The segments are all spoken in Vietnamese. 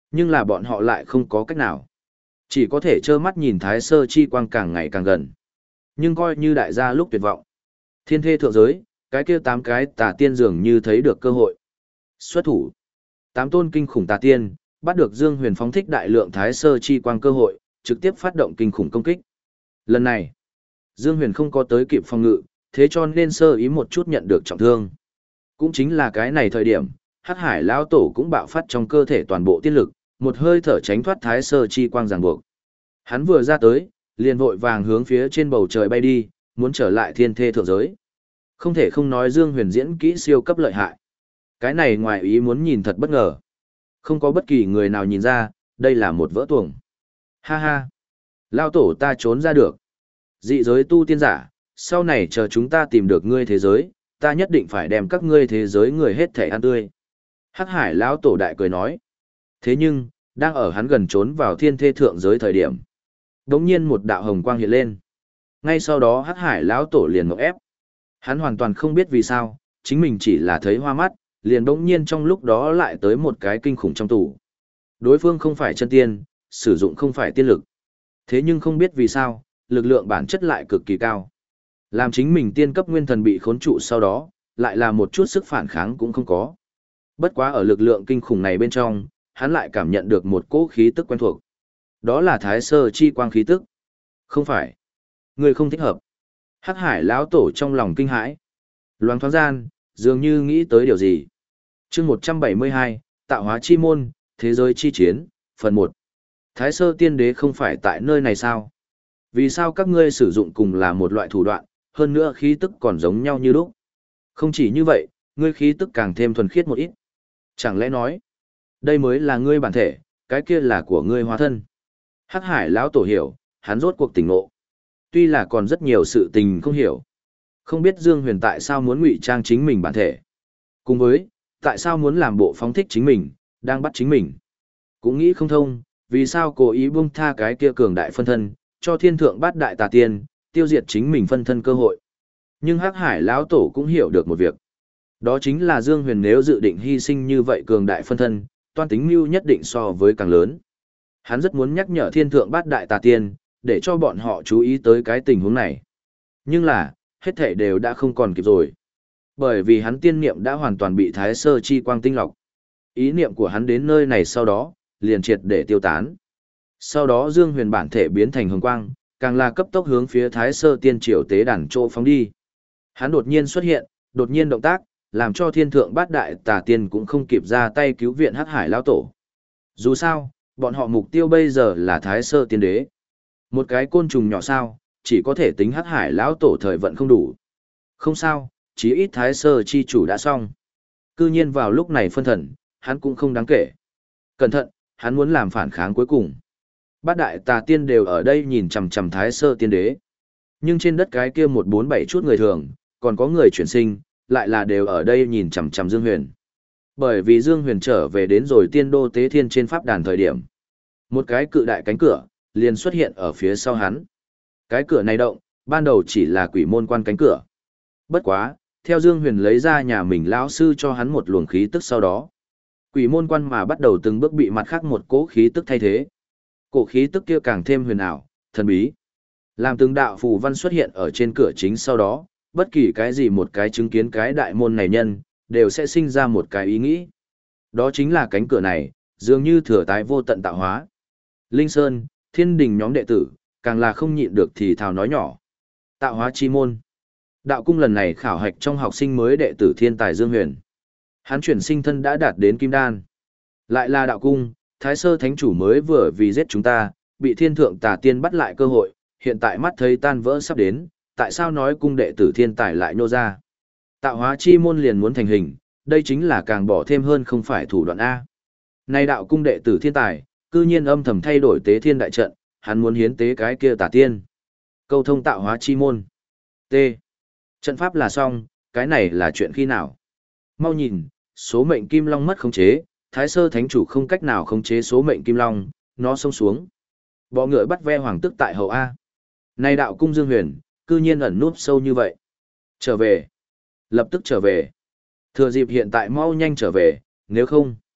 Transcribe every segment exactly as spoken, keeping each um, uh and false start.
Nhưng là bọn họ lại không có cách nào. Chỉ có thể trơ mắt nhìn Thái Sơ chi quang càng ngày càng gần. Nhưng coi như đại gia lúc tuyệt vọng. Thiên thê thượng giới, cái kia tám cái tà tiên dường như thấy được cơ hội. Xuất thủ. Tám tôn kinh khủng tà tiên, bắt được Dương Huyền phóng thích đại lượng Thái Sơ chi quang cơ hội, trực tiếp phát động kinh khủng công kích. Lần này, Dương Huyền không có tới kịp phòng ngự, thế cho nên sơ ý một chút nhận được trọng thương. Cũng chính là cái này thời điểm, Hắc Hải lão tổ cũng bạo phát trong cơ thể toàn bộ tiên lực, một hơi thở tránh thoát Thái Sơ chi quang ràng buộc. Hắn vừa ra tới, liền vội vàng hướng phía trên bầu trời bay đi, muốn trở lại thiên thê thượng giới. Không thể không nói Dương Huyền diễn kỹ siêu cấp lợi hại. Cái này ngoài ý muốn nhìn thật bất ngờ. Không có bất kỳ người nào nhìn ra, đây là một vỡ tuồng. Ha ha! Lao tổ ta trốn ra được. Dị giới tu tiên giả, sau này chờ chúng ta tìm được ngươi thế giới, ta nhất định phải đem các ngươi thế giới người hết thể ăn tươi. Hắc Hải lão tổ đại cười nói. Thế nhưng, đang ở hắn gần trốn vào thiên thê thượng giới thời điểm. Đống nhiên một đạo hồng quang hiện lên. Ngay sau đó Hắc Hải lão tổ liền ngộp ép. Hắn hoàn toàn không biết vì sao, chính mình chỉ là thấy hoa mắt, liền đống nhiên trong lúc đó lại tới một cái kinh khủng trong tủ. Đối phương không phải chân tiên, sử dụng không phải tiên lực. Thế nhưng không biết vì sao, lực lượng bản chất lại cực kỳ cao. Làm chính mình tiên cấp nguyên thần bị khốn trụ sau đó, lại là một chút sức phản kháng cũng không có. Bất quá ở lực lượng kinh khủng này bên trong, hắn lại cảm nhận được một cỗ khí tức quen thuộc. Đó là Thái Sơ chi quang khí tức. Không phải. Người không thích hợp. Hắc Hải lão tổ trong lòng kinh hãi. Loáng thoáng gian, dường như nghĩ tới điều gì. Chương một trăm bảy mươi hai, Tạo hóa chi môn, thế giới chi chiến, phần một. Thái Sơ tiên đế không phải tại nơi này sao? Vì sao các ngươi sử dụng cùng là một loại thủ đoạn, hơn nữa khí tức còn giống nhau như lúc? Không chỉ như vậy, ngươi khí tức càng thêm thuần khiết một ít. Chẳng lẽ nói, đây mới là ngươi bản thể, cái kia là của ngươi hóa thân? Hắc Hải lão tổ hiểu, hắn rốt cuộc tỉnh ngộ. Tuy là còn rất nhiều sự tình không hiểu. Không biết Dương Huyền tại sao muốn ngụy trang chính mình bản thể. Cùng với, tại sao muốn làm bộ phóng thích chính mình, đang bắt chính mình. Cũng nghĩ không thông, vì sao cố ý buông tha cái kia cường đại phân thân, cho thiên thượng bát đại tà tiên, tiêu diệt chính mình phân thân cơ hội. Nhưng Hắc Hải lão tổ cũng hiểu được một việc. Đó chính là Dương Huyền nếu dự định hy sinh như vậy cường đại phân thân, toan tính mưu nhất định so với càng lớn. Hắn rất muốn nhắc nhở thiên thượng bát đại tà tiên, để cho bọn họ chú ý tới cái tình huống này. Nhưng là, hết thể đều đã không còn kịp rồi. Bởi vì hắn tiên niệm đã hoàn toàn bị Thái Sơ chi quang tinh lọc. Ý niệm của hắn đến nơi này sau đó, liền triệt để tiêu tán. Sau đó Dương Huyền bản thể biến thành hồng quang, càng là cấp tốc hướng phía Thái Sơ tiên triều tế đàn chỗ phóng đi. Hắn đột nhiên xuất hiện, đột nhiên động tác, làm cho thiên thượng bát đại tà tiên cũng không kịp ra tay cứu viện Hắc Hải lão tổ. Dù sao, bọn họ mục tiêu bây giờ là Thái Sơ tiên đế. Một cái côn trùng nhỏ sao, chỉ có thể tính Hắc Hải lão tổ thời vận không đủ. Không sao, chí ít Thái Sơ chi chủ đã xong. Cư nhiên vào lúc này phân thần, hắn cũng không đáng kể. Cẩn thận, hắn muốn làm phản kháng cuối cùng. Bát đại tà tiên đều ở đây nhìn chằm chằm Thái Sơ tiên đế. Nhưng trên đất cái kia một bốn bảy chút người thường, còn có người chuyển sinh, lại là đều ở đây nhìn chằm chằm Dương Huyền. Bởi vì Dương Huyền trở về đến rồi tiên đô tế thiên trên pháp đàn thời điểm. Một cái cự đại cánh cửa, liền xuất hiện ở phía sau hắn. Cái cửa này động, ban đầu chỉ là quỷ môn quan cánh cửa. Bất quá, theo Dương Huyền lấy ra nhà mình lão sư cho hắn một luồng khí tức sau đó. Quỷ môn quan mà bắt đầu từng bước bị mặt khác một cỗ khí tức thay thế. Cổ khí tức kia càng thêm huyền ảo, thần bí. Làm từng đạo phù văn xuất hiện ở trên cửa chính sau đó, bất kỳ cái gì một cái chứng kiến cái đại môn này nhân, đều sẽ sinh ra một cái ý nghĩ. Đó chính là cánh cửa này, dường như thừa tái vô tận tạo hóa. Linh Sơn, Thiên Đình nhóm đệ tử, càng là không nhịn được thì thào nói nhỏ. Tạo hóa chi môn. Đạo cung lần này khảo hạch trong học sinh mới đệ tử thiên tài Dương Huyền. Hắn chuyển sinh thân đã đạt đến kim đan. Lại là đạo cung, Thái Sơ Thánh Chủ mới vừa vì giết chúng ta, bị thiên thượng tà tiên bắt lại cơ hội, hiện tại mắt thấy tan vỡ sắp đến, tại sao nói cung đệ tử thiên tài lại nô ra. Tạo hóa chi môn liền muốn thành hình, đây chính là càng bỏ thêm hơn không phải thủ đoạn A. Nay đạo cung đệ tử thiên tài, cư nhiên âm thầm thay đổi tế thiên đại trận, hắn muốn hiến tế cái kia tà tiên. Câu thông tạo hóa chi môn. T. Trận pháp là xong, cái này là chuyện khi nào? Mau nhìn, số mệnh kim long mất khống chế, Thái Sơ Thánh Chủ không cách nào khống chế số mệnh kim long, nó xông xuống. Bọ ngựa bắt ve hoàng tức tại hậu A. Nay đạo cung Dương Huyền, cư nhiên ẩn núp sâu như vậy. Trở về. Lập tức trở về. Thừa dịp hiện tại mau nhanh trở về, nếu không.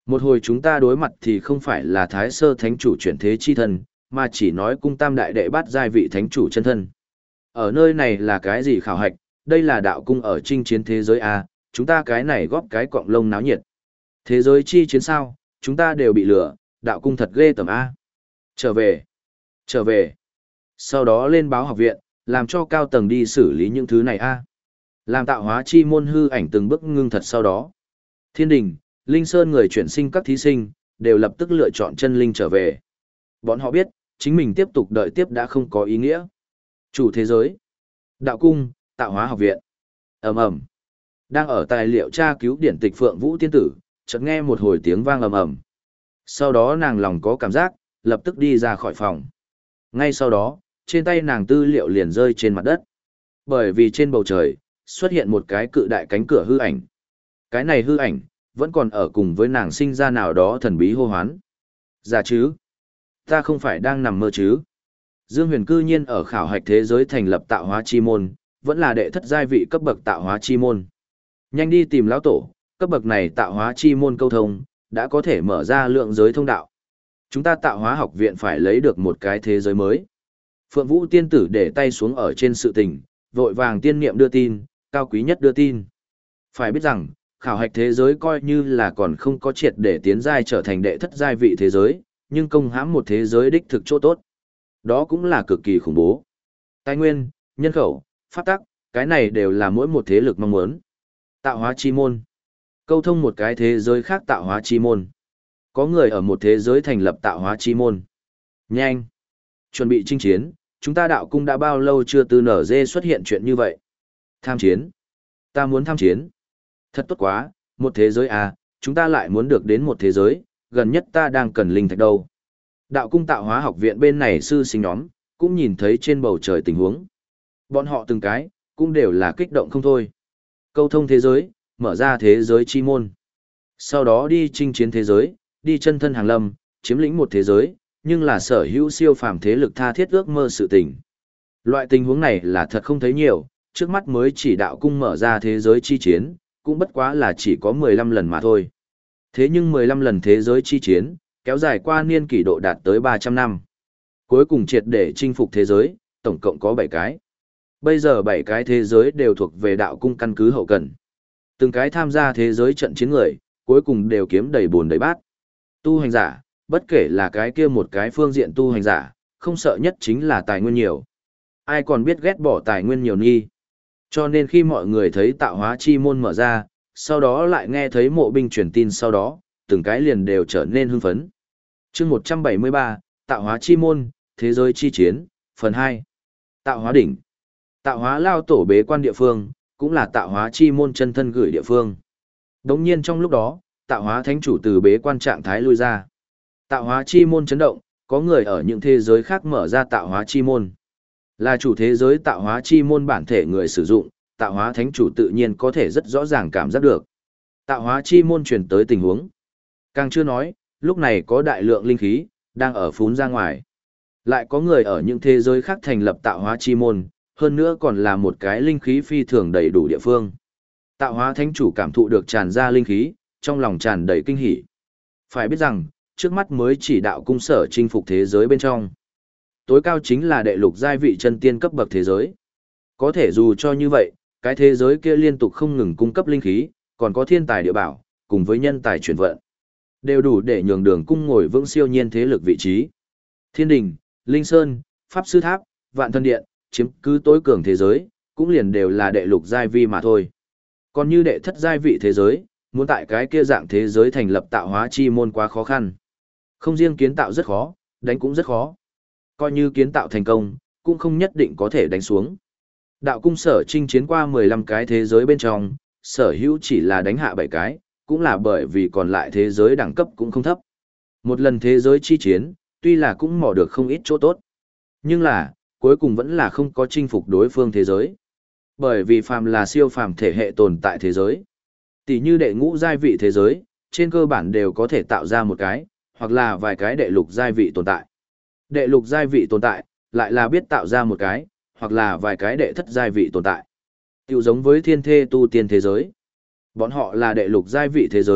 Một hồi chúng ta đối mặt thì không phải là Thái Sơ Thánh Chủ chuyển thế chi thân, mà chỉ nói cung tam đại đệ bát giai vị Thánh Chủ chân thân. Ở nơi này là cái gì khảo hạch, đây là đạo cung ở chinh chiến thế giới A, chúng ta cái này góp cái cọng lông náo nhiệt. Thế giới chi chiến sao, chúng ta đều bị lừa, đạo cung thật ghê tởm A. Trở về, trở về. Sau đó lên báo học viện, làm cho cao tầng đi xử lý những thứ này A. Làm tạo hóa chi môn hư ảnh từng bước ngưng thật sau đó. Thiên đình, Linh Sơn người chuyển sinh các thí sinh, đều lập tức lựa chọn chân linh trở về. Bọn họ biết, chính mình tiếp tục đợi tiếp đã không có ý nghĩa. Chủ thế giới, đạo cung, tạo hóa học viện. Ầm ầm. Đang ở tài liệu tra cứu điển tịch Phượng Vũ tiên tử, chợt nghe một hồi tiếng vang ầm ầm. Sau đó nàng lòng có cảm giác, lập tức đi ra khỏi phòng. Ngay sau đó, trên tay nàng tư liệu liền rơi trên mặt đất. Bởi vì trên bầu trời, xuất hiện một cái cự đại cánh cửa hư ảnh. Cái này hư ảnh, vẫn còn ở cùng với nàng sinh ra nào đó thần bí hô hoán. Dạ chứ? Ta không phải đang nằm mơ chứ? Dương Huyền cư nhiên ở khảo hạch thế giới thành lập tạo hóa chi môn, vẫn là đệ thất giai vị cấp bậc tạo hóa chi môn. Nhanh đi tìm lão tổ, cấp bậc này tạo hóa chi môn câu thông, đã có thể mở ra lượng giới thông đạo. Chúng ta tạo hóa học viện phải lấy được một cái thế giới mới. Phượng Vũ tiên tử để tay xuống ở trên sự tình, vội vàng tiên niệm đưa tin, cao quý nhất đưa tin. Phải biết rằng, khảo hạch thế giới coi như là còn không có triệt để tiến giai trở thành đệ thất giai vị thế giới, nhưng công hãm một thế giới đích thực chỗ tốt. Đó cũng là cực kỳ khủng bố. Tài nguyên, nhân khẩu, pháp tắc, cái này đều là mỗi một thế lực mong muốn. Tạo hóa chi môn. Câu thông một cái thế giới khác tạo hóa chi môn. Có người ở một thế giới thành lập tạo hóa chi môn. Nhanh. Chuẩn bị chinh chiến, chúng ta đạo cung đã bao lâu chưa từ nở dê xuất hiện chuyện như vậy. Tham chiến. Ta muốn tham chiến. Thật tốt quá, một thế giới à, chúng ta lại muốn được đến một thế giới, gần nhất ta đang cần linh thạch đâu. Đạo cung tạo hóa học viện bên này sư sinh nhóm, cũng nhìn thấy trên bầu trời tình huống. Bọn họ từng cái, cũng đều là kích động không thôi. Câu thông thế giới, mở ra thế giới chi môn. Sau đó đi chinh chiến thế giới, đi chân thân hàng lâm, chiếm lĩnh một thế giới, nhưng là sở hữu siêu phàm thế lực tha thiết ước mơ sự tình. Loại tình huống này là thật không thấy nhiều, trước mắt mới chỉ đạo cung mở ra thế giới chi chiến, cũng bất quá là chỉ có mười lăm lần mà thôi. Thế nhưng mười lăm lần thế giới chi chiến, kéo dài qua niên kỷ độ đạt tới ba trăm năm. Cuối cùng triệt để chinh phục thế giới, tổng cộng có bảy cái. Bây giờ bảy cái thế giới đều thuộc về đạo cung căn cứ hậu cần. Từng cái tham gia thế giới trận chiến người, cuối cùng đều kiếm đầy buồn đầy bát. Tu hành giả, bất kể là cái kia một cái phương diện tu hành giả, không sợ nhất chính là tài nguyên nhiều. Ai còn biết ghét bỏ tài nguyên nhiều nghi. Cho nên khi mọi người thấy tạo hóa chi môn mở ra, sau đó lại nghe thấy mộ binh truyền tin sau đó, từng cái liền đều trở nên hưng phấn. chương một trăm bảy mươi ba, tạo hóa chi môn, thế giới chi chiến, phần hai. Tạo hóa đỉnh. Tạo hóa lao tổ bế quan địa phương, cũng là tạo hóa chi môn chân thân gửi địa phương. Đồng nhiên trong lúc đó, tạo hóa thánh chủ từ bế quan trạng thái lui ra. Tạo hóa chi môn chấn động, có người ở những thế giới khác mở ra tạo hóa chi môn. Là chủ thế giới tạo hóa chi môn bản thể người sử dụng, tạo hóa thánh chủ tự nhiên có thể rất rõ ràng cảm giác được. Tạo hóa chi môn truyền tới tình huống. Càng chưa nói, lúc này có đại lượng linh khí, đang ở phún ra ngoài. Lại có người ở những thế giới khác thành lập tạo hóa chi môn, hơn nữa còn là một cái linh khí phi thường đầy đủ địa phương. Tạo hóa thánh chủ cảm thụ được tràn ra linh khí, trong lòng tràn đầy kinh hỉ. Phải biết rằng, trước mắt mới chỉ đạo cung sở chinh phục thế giới bên trong. Tối cao chính là đệ lục giai vị chân tiên cấp bậc thế giới. Có thể dù cho như vậy, cái thế giới kia liên tục không ngừng cung cấp linh khí, còn có thiên tài địa bảo, cùng với nhân tài chuyển vận. Đều đủ để nhường đường cung ngồi vững siêu nhiên thế lực vị trí. Thiên đình, Linh Sơn, Pháp Sư Tháp, Vạn Thân Điện, chiếm cứ tối cường thế giới, cũng liền đều là đệ lục giai vi mà thôi. Còn như đệ thất giai vị thế giới, muốn tại cái kia dạng thế giới thành lập tạo hóa chi môn quá khó khăn. Không riêng kiến tạo rất khó, đánh cũng rất khó. Coi như kiến tạo thành công, cũng không nhất định có thể đánh xuống. Đạo cung sở chinh chiến qua mười lăm cái thế giới bên trong, sở hữu chỉ là đánh hạ bảy cái, cũng là bởi vì còn lại thế giới đẳng cấp cũng không thấp. Một lần thế giới chi chiến, tuy là cũng mò được không ít chỗ tốt. Nhưng là, cuối cùng vẫn là không có chinh phục đối phương thế giới. Bởi vì phàm là siêu phàm thể hệ tồn tại thế giới. Tỷ như đệ ngũ giai vị thế giới, trên cơ bản đều có thể tạo ra một cái, hoặc là vài cái đệ lục giai vị tồn tại. Đệ lục giai vị tồn tại, lại là biết tạo ra một cái, hoặc là vài cái đệ thất giai vị tồn tại. Tiểu giống với thiên thê tu tiên thế giới. Bọn họ là đệ lục giai vị thế giới,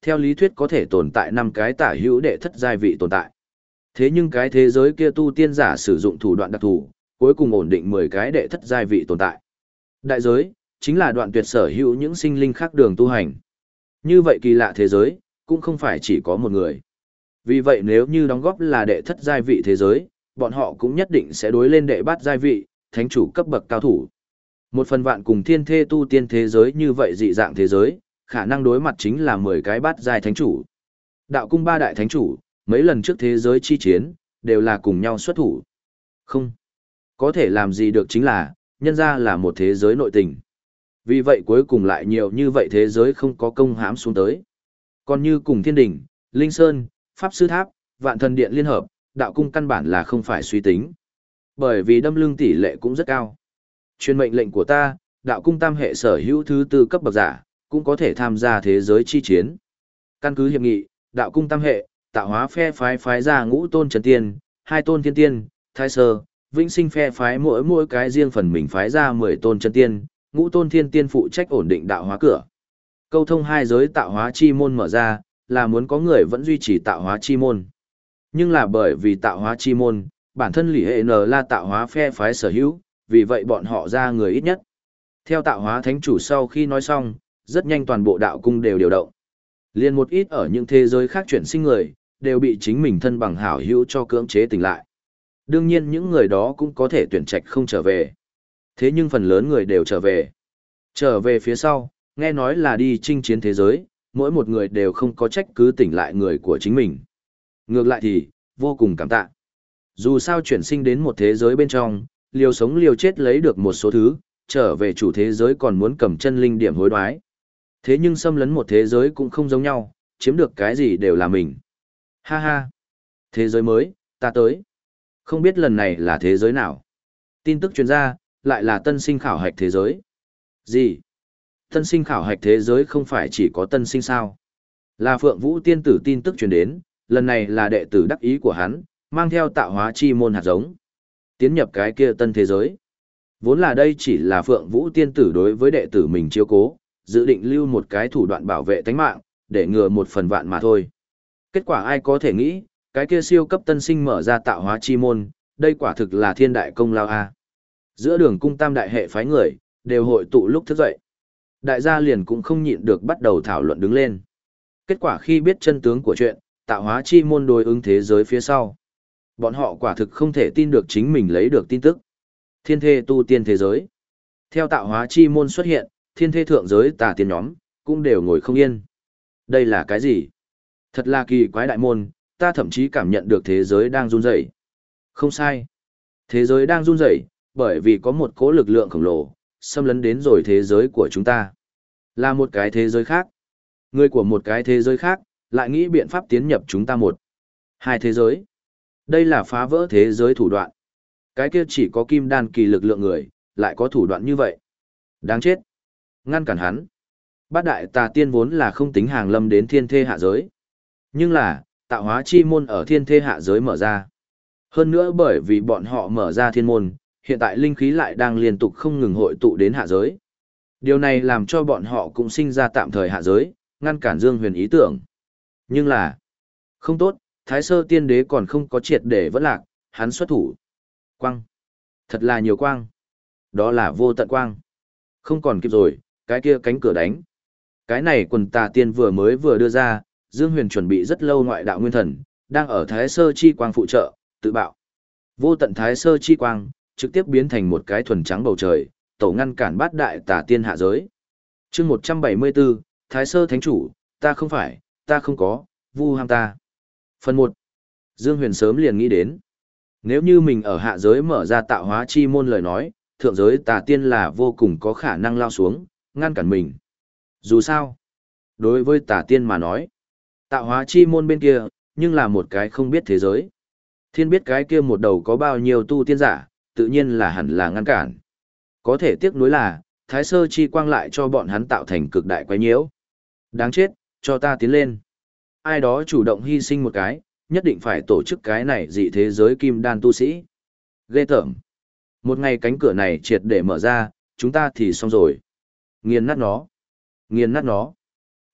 theo lý thuyết có thể tồn tại năm cái tả hữu đệ thất giai vị tồn tại. Thế nhưng cái thế giới kia tu tiên giả sử dụng thủ đoạn đặc thù, cuối cùng ổn định mười cái đệ thất giai vị tồn tại. Đại giới, chính là đoạn tuyệt sở hữu những sinh linh khác đường tu hành. Như vậy kỳ lạ thế giới, cũng không phải chỉ có một người. Vì vậy nếu như đóng góp là đệ thất giai vị thế giới, bọn họ cũng nhất định sẽ đối lên đệ bát giai vị, thánh chủ cấp bậc cao thủ. Một phần vạn cùng thiên thê tu tiên thế giới như vậy dị dạng thế giới, khả năng đối mặt chính là mười cái bát giai thánh chủ. Đạo cung ba đại thánh chủ, mấy lần trước thế giới chi chiến, đều là cùng nhau xuất thủ. Không. Có thể làm gì được chính là, nhân ra là một thế giới nội tình. Vì vậy cuối cùng lại nhiều như vậy thế giới không có công hãm xuống tới. Còn như cùng thiên đỉnh, linh sơn, pháp sư tháp, vạn thần điện liên hợp, đạo cung căn bản là không phải suy tính. Bởi vì đâm lưng tỷ lệ cũng rất cao. Chuyên mệnh lệnh của ta, đạo cung tam hệ sở hữu thứ tư cấp bậc giả, cũng có thể tham gia thế giới chi chiến. Căn cứ hiệp nghị, đạo cung tam hệ, tạo hóa phe phái phái ra ngũ tôn trần tiên, hai tôn thiên tiên, thái sơ, vĩnh sinh phe phái mỗi mỗi cái riêng phần mình phái ra mười tôn chân tiên, ngũ tôn thiên tiên phụ trách ổn định đạo hóa cửa. Câu thông hai giới tạo hóa chi môn mở ra, là muốn có người vẫn duy trì tạo hóa chi môn. Nhưng là bởi vì tạo hóa chi môn, bản thân lỷ hệ N là tạo hóa phe phái sở hữu, vì vậy bọn họ ra người ít nhất. Theo tạo hóa thánh chủ sau khi nói xong, rất nhanh toàn bộ đạo cung đều điều động. Liên một ít ở những thế giới khác chuyển sinh người, đều bị chính mình thân bằng hảo hữu cho cưỡng chế tỉnh lại. Đương nhiên những người đó cũng có thể tuyển trạch không trở về. Thế nhưng phần lớn người đều trở về. Trở về phía sau, nghe nói là đi chinh chiến thế giới, mỗi một người đều không có trách cứ tỉnh lại người của chính mình. Ngược lại thì, vô cùng cảm tạ. Dù sao chuyển sinh đến một thế giới bên trong, liều sống liều chết lấy được một số thứ, trở về chủ thế giới còn muốn cầm chân linh điểm hối đoái. Thế nhưng xâm lấn một thế giới cũng không giống nhau, chiếm được cái gì đều là mình. Ha ha! Thế giới mới, ta tới. Không biết lần này là thế giới nào. Tin tức truyền ra, lại là tân sinh khảo hạch thế giới. Gì? Tân sinh khảo hạch thế giới không phải chỉ có tân sinh sao? Là Phượng Vũ tiên tử tin tức truyền đến, lần này là đệ tử đắc ý của hắn, mang theo tạo hóa chi môn hạt giống. Tiến nhập cái kia tân thế giới. Vốn là đây chỉ là Phượng Vũ tiên tử đối với đệ tử mình chiếu cố, dự định lưu một cái thủ đoạn bảo vệ tánh mạng, để ngừa một phần vạn mà thôi. Kết quả ai có thể nghĩ, cái kia siêu cấp tân sinh mở ra tạo hóa chi môn, đây quả thực là thiên đại công lao a. Giữa đường cung tam đại hệ phái người, đều hội tụ lúc thức dậy. Đại gia liền cũng không nhịn được bắt đầu thảo luận đứng lên. Kết quả khi biết chân tướng của chuyện, tạo hóa chi môn đối ứng thế giới phía sau. Bọn họ quả thực không thể tin được chính mình lấy được tin tức. Thiên thê tu tiên thế giới. Theo tạo hóa chi môn xuất hiện, thiên thê thượng giới tà tiên nhóm, cũng đều ngồi không yên. Đây là cái gì? Thật là kỳ quái đại môn, ta thậm chí cảm nhận được thế giới đang run rẩy. Không sai. Thế giới đang run rẩy, bởi vì có một cỗ lực lượng khổng lồ, xâm lấn đến rồi thế giới của chúng ta. Là một cái thế giới khác. Người của một cái thế giới khác, lại nghĩ biện pháp tiến nhập chúng ta một. Hai thế giới. Đây là phá vỡ thế giới thủ đoạn. Cái kia chỉ có kim đan kỳ lực lượng người, lại có thủ đoạn như vậy. Đáng chết. Ngăn cản hắn. Bát đại tà tiên vốn là không tính hàng lâm đến thiên thê hạ giới. Nhưng là, tạo hóa chi môn ở thiên thê hạ giới mở ra. Hơn nữa bởi vì bọn họ mở ra thiên môn, hiện tại linh khí lại đang liên tục không ngừng hội tụ đến hạ giới. Điều này làm cho bọn họ cũng sinh ra tạm thời hạ giới, ngăn cản Dương Huyền ý tưởng. Nhưng là, không tốt, Thái Sơ Tiên Đế còn không có triệt để vẫn lạc, hắn xuất thủ. Quang. Thật là nhiều quang. Đó là vô tận quang. Không còn kịp rồi, cái kia cánh cửa đánh. Cái này quần tà tiên vừa mới vừa đưa ra, Dương Huyền chuẩn bị rất lâu ngoại đạo nguyên thần, đang ở Thái Sơ Chi Quang phụ trợ, tự bạo. Vô tận Thái Sơ Chi Quang, trực tiếp biến thành một cái thuần trắng bầu trời, tổ ngăn cản bát đại tà tiên hạ giới. chương một trăm bảy mươi bốn, Thái Sơ Thánh Chủ, ta không phải, ta không có, vu ham ta. Phần một. Dương Huyền sớm liền nghĩ đến. Nếu như mình ở hạ giới mở ra tạo hóa chi môn lời nói, thượng giới tà tiên là vô cùng có khả năng lao xuống, ngăn cản mình. Dù sao, đối với tà tiên mà nói, tạo hóa chi môn bên kia, nhưng là một cái không biết thế giới. Thiên biết cái kia một đầu có bao nhiêu tu tiên giả, tự nhiên là hẳn là ngăn cản. Có thể tiếc nuối là, Thái Sơ Chi Quang lại cho bọn hắn tạo thành cực đại quái nhiễu. Đáng chết, cho ta tiến lên. Ai đó chủ động hy sinh một cái, nhất định phải tổ chức cái này dị thế giới kim đan tu sĩ. Ghê tởm. Một ngày cánh cửa này triệt để mở ra, chúng ta thì xong rồi. Nghiền nát nó. Nghiền nát nó.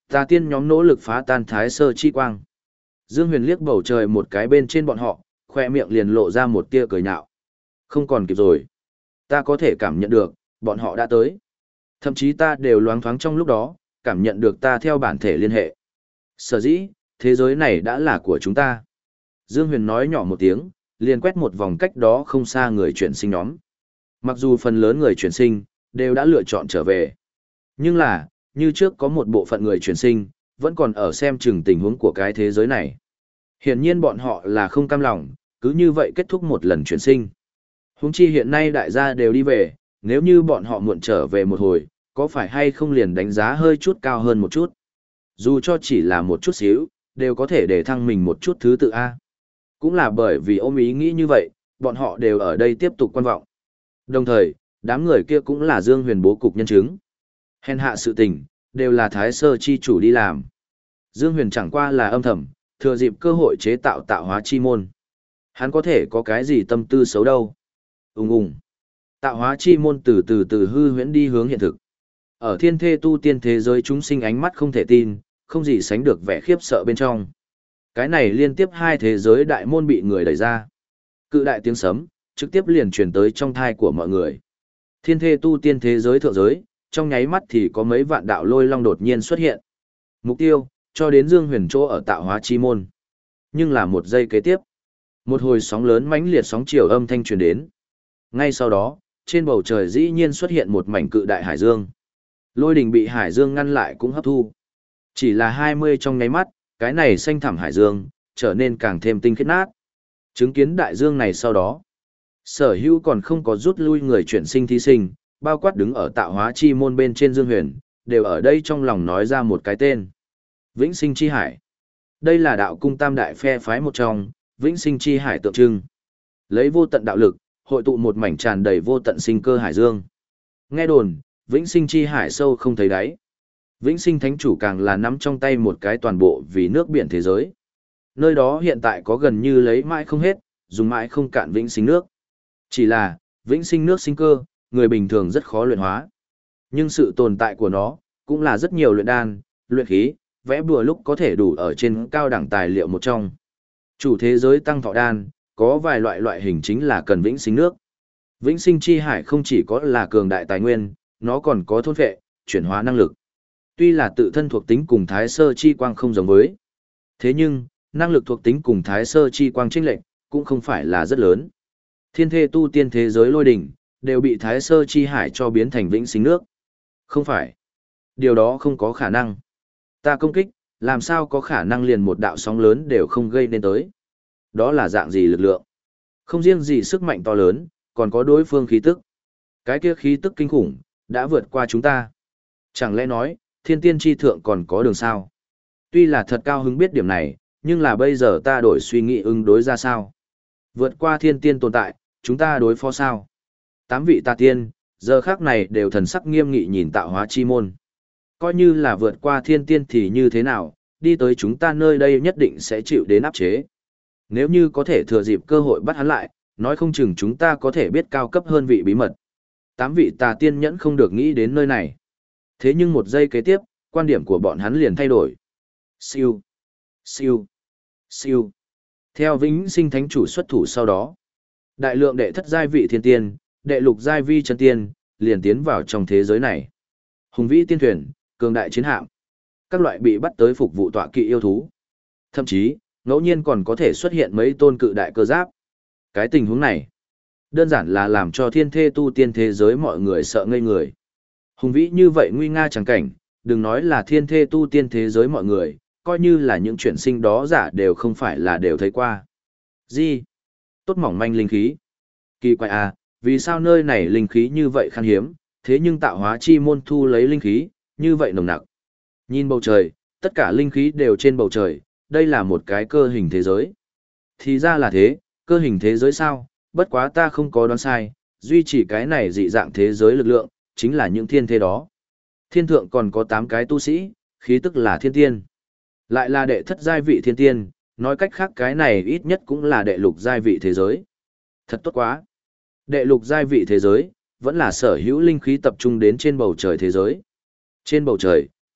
Tà tiên nhóm nỗ lực phá tan thái sơ chi quang. Dương Huyền liếc bầu trời một cái bên trên bọn họ, khoe miệng liền lộ ra một tia cười nhạo. Không còn kịp rồi. Ta có thể cảm nhận được, bọn họ đã tới. Thậm chí ta đều loáng thoáng trong lúc đó, cảm nhận được ta theo bản thể liên hệ. Sở dĩ, thế giới này đã là của chúng ta. Dương Huyền nói nhỏ một tiếng, liền quét một vòng cách đó không xa người chuyển sinh nhóm. Mặc dù phần lớn người chuyển sinh, đều đã lựa chọn trở về. Nhưng là, như trước có một bộ phận người chuyển sinh, vẫn còn ở xem chừng tình huống của cái thế giới này. Hiển nhiên bọn họ là không cam lòng, cứ như vậy kết thúc một lần chuyển sinh. Huống chi hiện nay đại gia đều đi về, nếu như bọn họ muộn trở về một hồi, có phải hay không liền đánh giá hơi chút cao hơn một chút. Dù cho chỉ là một chút xíu, đều có thể để thăng mình một chút thứ tự A. Cũng là bởi vì ôm ý nghĩ như vậy, bọn họ đều ở đây tiếp tục quan vọng. Đồng thời, đám người kia cũng là Dương Huyền bố cục nhân chứng. Hèn hạ sự tình, đều là Thái Sơ chi chủ đi làm. Dương Huyền chẳng qua là âm thầm, thừa dịp cơ hội chế tạo tạo hóa chi môn. Hắn có thể có cái gì tâm tư xấu đâu. Ùng ùng. Tạo hóa chi môn từ từ từ hư huyễn đi hướng hiện thực. Ở thiên thê tu tiên thế giới chúng sinh ánh mắt không thể tin, không gì sánh được vẻ khiếp sợ bên trong. Cái này liên tiếp hai thế giới đại môn bị người đẩy ra. Cự đại tiếng sấm, trực tiếp liền truyền tới trong thai của mọi người. Thiên thê tu tiên thế giới thượng giới, trong nháy mắt thì có mấy vạn đạo lôi long đột nhiên xuất hiện. Mục tiêu, cho đến Dương Huyền chỗ ở tạo hóa chi môn. Nhưng là một giây kế tiếp, một hồi sóng lớn mãnh liệt sóng chiều âm thanh truyền đến. Ngay sau đó, trên bầu trời dĩ nhiên xuất hiện một mảnh cự đại hải dương. Lôi đình bị hải dương ngăn lại cũng hấp thu. Chỉ là hai mươi trong nháy mắt, cái này xanh thẳm hải dương, trở nên càng thêm tinh khiết nát. Chứng kiến đại dương này sau đó, sở hữu còn không có rút lui người chuyển sinh thí sinh, bao quát đứng ở tạo hóa chi môn bên trên Dương Huyền, đều ở đây trong lòng nói ra một cái tên. Vĩnh sinh chi hải. Đây là đạo cung tam đại phe phái một trong, vĩnh sinh chi hải tượng trưng. Lấy vô tận đạo lực, hội tụ một mảnh tràn đầy vô tận sinh cơ hải dương. Nghe đồn, vĩnh sinh chi hải sâu không thấy đáy. Vĩnh sinh thánh chủ càng là nắm trong tay một cái toàn bộ vì nước biển thế giới. Nơi đó hiện tại có gần như lấy mãi không hết, dùng mãi không cạn vĩnh sinh nước. Chỉ là, vĩnh sinh nước sinh cơ, người bình thường rất khó luyện hóa. Nhưng sự tồn tại của nó, cũng là rất nhiều luyện đan, luyện khí, vẽ bùa lúc có thể đủ ở trên cao đẳng tài liệu một trong. Chủ thế giới tăng thọ đan, có vài loại loại hình chính là cần vĩnh sinh nước. Vĩnh sinh chi hải không chỉ có là cường đại tài nguyên, nó còn có thôn phệ, chuyển hóa năng lực. Tuy là tự thân thuộc tính cùng thái sơ chi quang không giống với. Thế nhưng, năng lực thuộc tính cùng thái sơ chi quang chênh lệch cũng không phải là rất lớn. Thiên thê tu tiên thế giới lôi đỉnh, đều bị thái sơ chi hải cho biến thành vĩnh sinh nước. Không phải. Điều đó không có khả năng. Ta công kích, làm sao có khả năng liền một đạo sóng lớn đều không gây nên tới. Đó là dạng gì lực lượng? Không riêng gì sức mạnh to lớn, còn có đối phương khí tức. Cái kia khí tức kinh khủng, đã vượt qua chúng ta. Chẳng lẽ nói, thiên tiên tri thượng còn có đường sao? Tuy là thật cao hứng biết điểm này, nhưng là bây giờ ta đổi suy nghĩ ứng đối ra sao? Vượt qua thiên tiên tồn tại, chúng ta đối phó sao? Tám vị tà tiên, giờ khác này đều thần sắc nghiêm nghị nhìn tạo hóa chi môn. Coi như là vượt qua thiên tiên thì như thế nào, đi tới chúng ta nơi đây nhất định sẽ chịu đến áp chế. Nếu như có thể thừa dịp cơ hội bắt hắn lại, nói không chừng chúng ta có thể biết cao cấp hơn vị bí mật. Tám vị tà tiên nhẫn không được nghĩ đến nơi này. Thế nhưng một giây kế tiếp, quan điểm của bọn hắn liền thay đổi. Siêu, siêu, siêu. Theo vĩnh sinh thánh chủ xuất thủ sau đó, đại lượng đệ thất giai vị thiên tiên, đệ lục giai vi chân tiên, liền tiến vào trong thế giới này. Hùng vĩ tiên thuyền, cường đại chiến hạm, các loại bị bắt tới phục vụ tọa kỵ yêu thú. Thậm chí, ngẫu nhiên còn có thể xuất hiện mấy tôn cự đại cơ giáp. Cái tình huống này, đơn giản là làm cho thiên thê tu tiên thế giới mọi người sợ ngây người. Hùng vĩ như vậy nguy nga chẳng cảnh, đừng nói là thiên thê tu tiên thế giới mọi người, coi như là những chuyển sinh đó giả đều không phải là đều thấy qua. Gì? Tốt mỏng manh linh khí. Kỳ quái à, vì sao nơi này linh khí như vậy khan hiếm, thế nhưng tạo hóa chi môn thu lấy linh khí, như vậy nồng nặc. Nhìn bầu trời, tất cả linh khí đều trên bầu trời, đây là một cái cơ hình thế giới. Thì ra là thế, cơ hình thế giới sao, bất quá ta không có đoán sai, duy chỉ cái này dị dạng thế giới lực lượng, chính là những thiên thế đó. Thiên thượng còn có tám cái tu sĩ, khí tức là thiên tiên. Lại là đệ thất giai vị thiên tiên, nói cách khác cái này ít nhất cũng là đệ lục giai vị thế giới. Thật tốt quá. Đệ lục giai vị thế giới, vẫn là sở hữu linh khí tập trung đến trên bầu trời thế giới. Trên bầu trời,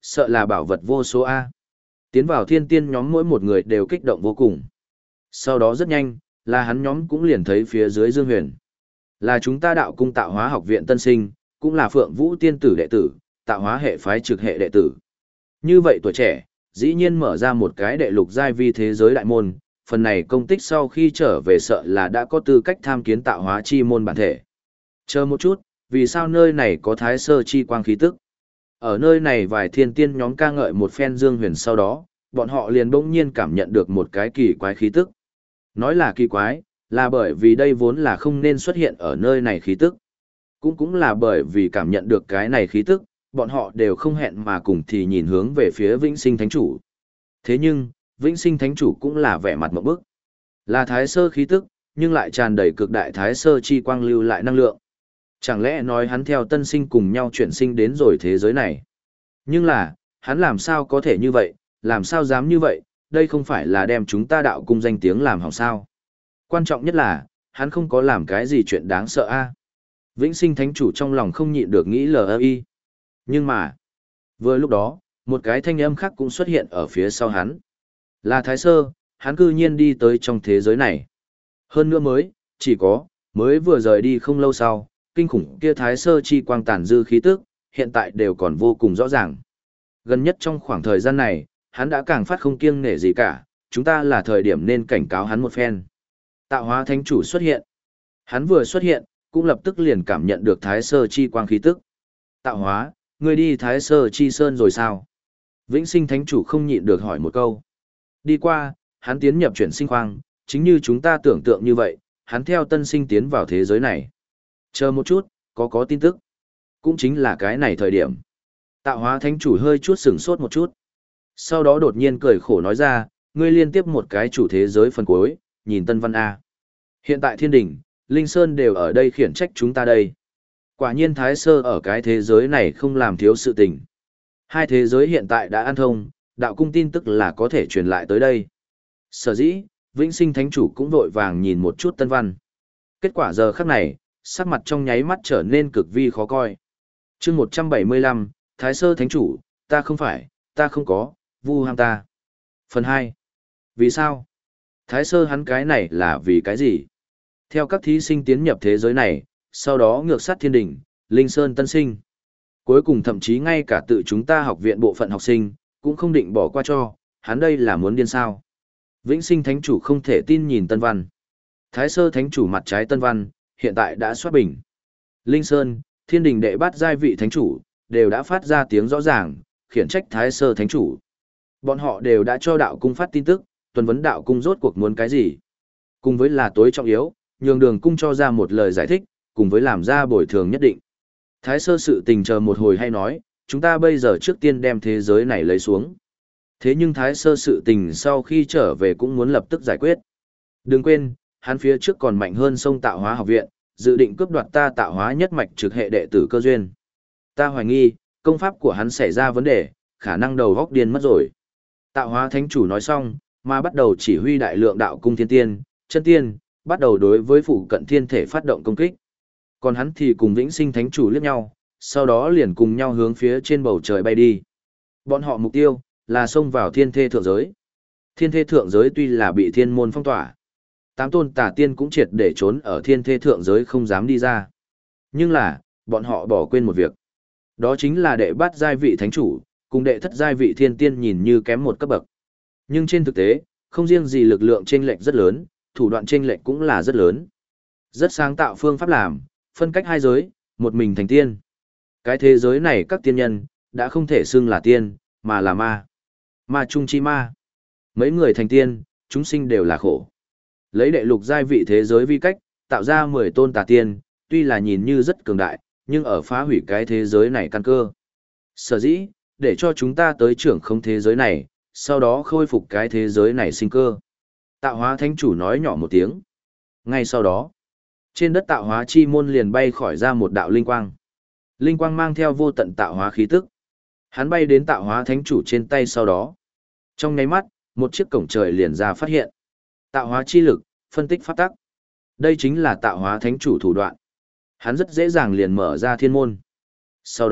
sợ là bảo vật vô số A. Tiến vào thiên tiên nhóm mỗi một người đều kích động vô cùng. Sau đó rất nhanh, là hắn nhóm cũng liền thấy phía dưới Dương Huyền. Là chúng ta đạo cung tạo hóa học viện tân sinh, cũng là Phượng Vũ tiên tử đệ tử, tạo hóa hệ phái trực hệ đệ tử. Như vậy tuổi trẻ, dĩ nhiên mở ra một cái đệ lục giai vi thế giới đại môn, phần này công tích sau khi trở về sợ là đã có tư cách tham kiến tạo hóa chi môn bản thể. Chờ một chút, vì sao nơi này có thái sơ chi quang khí tức? Ở nơi này vài thiên tiên nhóm ca ngợi một phen Dương Huyền sau đó, bọn họ liền bỗng nhiên cảm nhận được một cái kỳ quái khí tức. Nói là kỳ quái, là bởi vì đây vốn là không nên xuất hiện ở nơi này khí tức. Cũng cũng là bởi vì cảm nhận được cái này khí tức, bọn họ đều không hẹn mà cùng thì nhìn hướng về phía Vĩnh Sinh Thánh Chủ. Thế nhưng, Vĩnh Sinh Thánh Chủ cũng là vẻ mặt ngộp bức. Là thái sơ khí tức, nhưng lại tràn đầy cực đại thái sơ chi quang lưu lại năng lượng. Chẳng lẽ nói hắn theo tân sinh cùng nhau chuyển sinh đến rồi thế giới này? Nhưng là, hắn làm sao có thể như vậy, làm sao dám như vậy, đây không phải là đem chúng ta đạo cung danh tiếng làm hỏng sao? Quan trọng nhất là, hắn không có làm cái gì chuyện đáng sợ a. Vĩnh Sinh Thánh Chủ trong lòng không nhịn được nghĩ lờ ơ y. Nhưng mà, vừa lúc đó, một cái thanh âm khác cũng xuất hiện ở phía sau hắn. Là Thái Sơ, hắn cư nhiên đi tới trong thế giới này. Hơn nữa mới, chỉ có, mới vừa rời đi không lâu sau, kinh khủng kia Thái Sơ chi quang tàn dư khí tức, hiện tại đều còn vô cùng rõ ràng. Gần nhất trong khoảng thời gian này, hắn đã càng phát không kiêng nể gì cả, chúng ta là thời điểm nên cảnh cáo hắn một phen. Tạo hóa thánh chủ xuất hiện. Hắn vừa xuất hiện, cũng lập tức liền cảm nhận được Thái Sơ chi quang khí tức. Tạo hóa, ngươi đi Thái Sơ chi sơn rồi sao? Vĩnh Sinh Thánh chủ không nhịn được hỏi một câu. Đi qua, hắn tiến nhập chuyển sinh khoang, chính như chúng ta tưởng tượng như vậy, hắn theo tân sinh tiến vào thế giới này. Chờ một chút, có có tin tức. Cũng chính là cái này thời điểm. Tạo hóa thánh chủ hơi chút sửng sốt một chút. Sau đó đột nhiên cười khổ nói ra, ngươi liên tiếp một cái chủ thế giới phần cuối, nhìn Tân Văn A. Hiện tại thiên đỉnh, Linh Sơn đều ở đây khiển trách chúng ta đây. Quả nhiên Thái Sơ ở cái thế giới này không làm thiếu sự tình. Hai thế giới hiện tại đã ăn thông, đạo cung tin tức là có thể truyền lại tới đây. Sở dĩ, Vĩnh Sinh Thánh chủ cũng vội vàng nhìn một chút Tân Văn. Kết quả giờ khắc này, sắc mặt trong nháy mắt trở nên cực vi khó coi. Chương một trăm bảy mươi lăm, Thái Sơ Thánh chủ, ta không phải, ta không có, vu ham ta. Phần hai. Vì sao? Thái Sơ hắn cái này là vì cái gì? Theo các thí sinh tiến nhập thế giới này, sau đó ngược sát thiên đỉnh, Linh Sơn tân sinh. Cuối cùng thậm chí ngay cả tự chúng ta học viện bộ phận học sinh, cũng không định bỏ qua cho, hắn đây là muốn điên sao. Vĩnh Sinh Thánh chủ không thể tin nhìn Tân Văn. Thái Sơ Thánh chủ mặt trái Tân Văn, hiện tại đã soát bình. Linh Sơn, thiên đình đệ bát giai vị Thánh chủ, đều đã phát ra tiếng rõ ràng, khiển trách Thái Sơ Thánh chủ. Bọn họ đều đã cho đạo cung phát tin tức, tuần vấn đạo cung rốt cuộc muốn cái gì. Cùng với là tối trọng yếu, nhường đường cung cho ra một lời giải thích, cùng với làm ra bồi thường nhất định. Thái Sơ sự tình chờ một hồi hay nói, chúng ta bây giờ trước tiên đem thế giới này lấy xuống. Thế nhưng Thái Sơ sự tình sau khi trở về cũng muốn lập tức giải quyết. Đừng quên, hắn phía trước còn mạnh hơn sông tạo hóa học viện, dự định cướp đoạt ta tạo hóa nhất mạch trực hệ đệ tử cơ duyên. Ta hoài nghi, công pháp của hắn xảy ra vấn đề, khả năng đầu góc điên mất rồi. Tạo hóa thánh chủ nói xong, mà bắt đầu chỉ huy đại lượng đạo cung thiên tiên, chân tiên, bắt đầu đối với phụ cận thiên thể phát động công kích. Còn hắn thì cùng Vĩnh Sinh Thánh chủ liếc nhau, sau đó liền cùng nhau hướng phía trên bầu trời bay đi. Bọn họ mục tiêu là xông vào thiên thê thượng giới. Thiên thê thượng giới tuy là bị thiên môn phong tỏa, tám tôn tà tiên cũng triệt để trốn ở thiên thê thượng giới không dám đi ra. Nhưng là, bọn họ bỏ quên một việc. Đó chính là đệ bát giai vị thánh chủ, cùng đệ thất giai vị thiên tiên nhìn như kém một cấp bậc. Nhưng trên thực tế, không riêng gì lực lượng chênh lệch rất lớn, thủ đoạn chênh lệch cũng là rất lớn. Rất sáng tạo phương pháp làm, phân cách hai giới, một mình thành tiên. Cái thế giới này các tiên nhân, đã không thể xưng là tiên, mà là ma. Ma trung chi ma. Mấy người thành tiên, chúng sinh đều là khổ. Lấy đệ lục giai vị thế giới vi cách, tạo ra mười tôn tà tiên, tuy là nhìn như rất cường đại, nhưng ở phá hủy cái thế giới này căn cơ. Sở dĩ, để cho chúng ta tới trưởng không thế giới này, sau đó khôi phục cái thế giới này sinh cơ. Tạo hóa thánh chủ nói nhỏ một tiếng. Ngay sau đó, trên đất tạo hóa chi môn liền bay khỏi ra một đạo linh quang. Linh quang mang theo vô tận tạo hóa khí tức. Hắn bay đến tạo hóa thánh chủ trên tay sau đó. Trong nháy mắt, một chiếc cổng trời liền ra phát hiện. Tạo hóa chi lực, phân tích pháp tắc. Đây chính là tạo hóa thánh chủ thủ đoạn. Hắn rất dễ dàng liền mở ra thiên môn. Sau đó,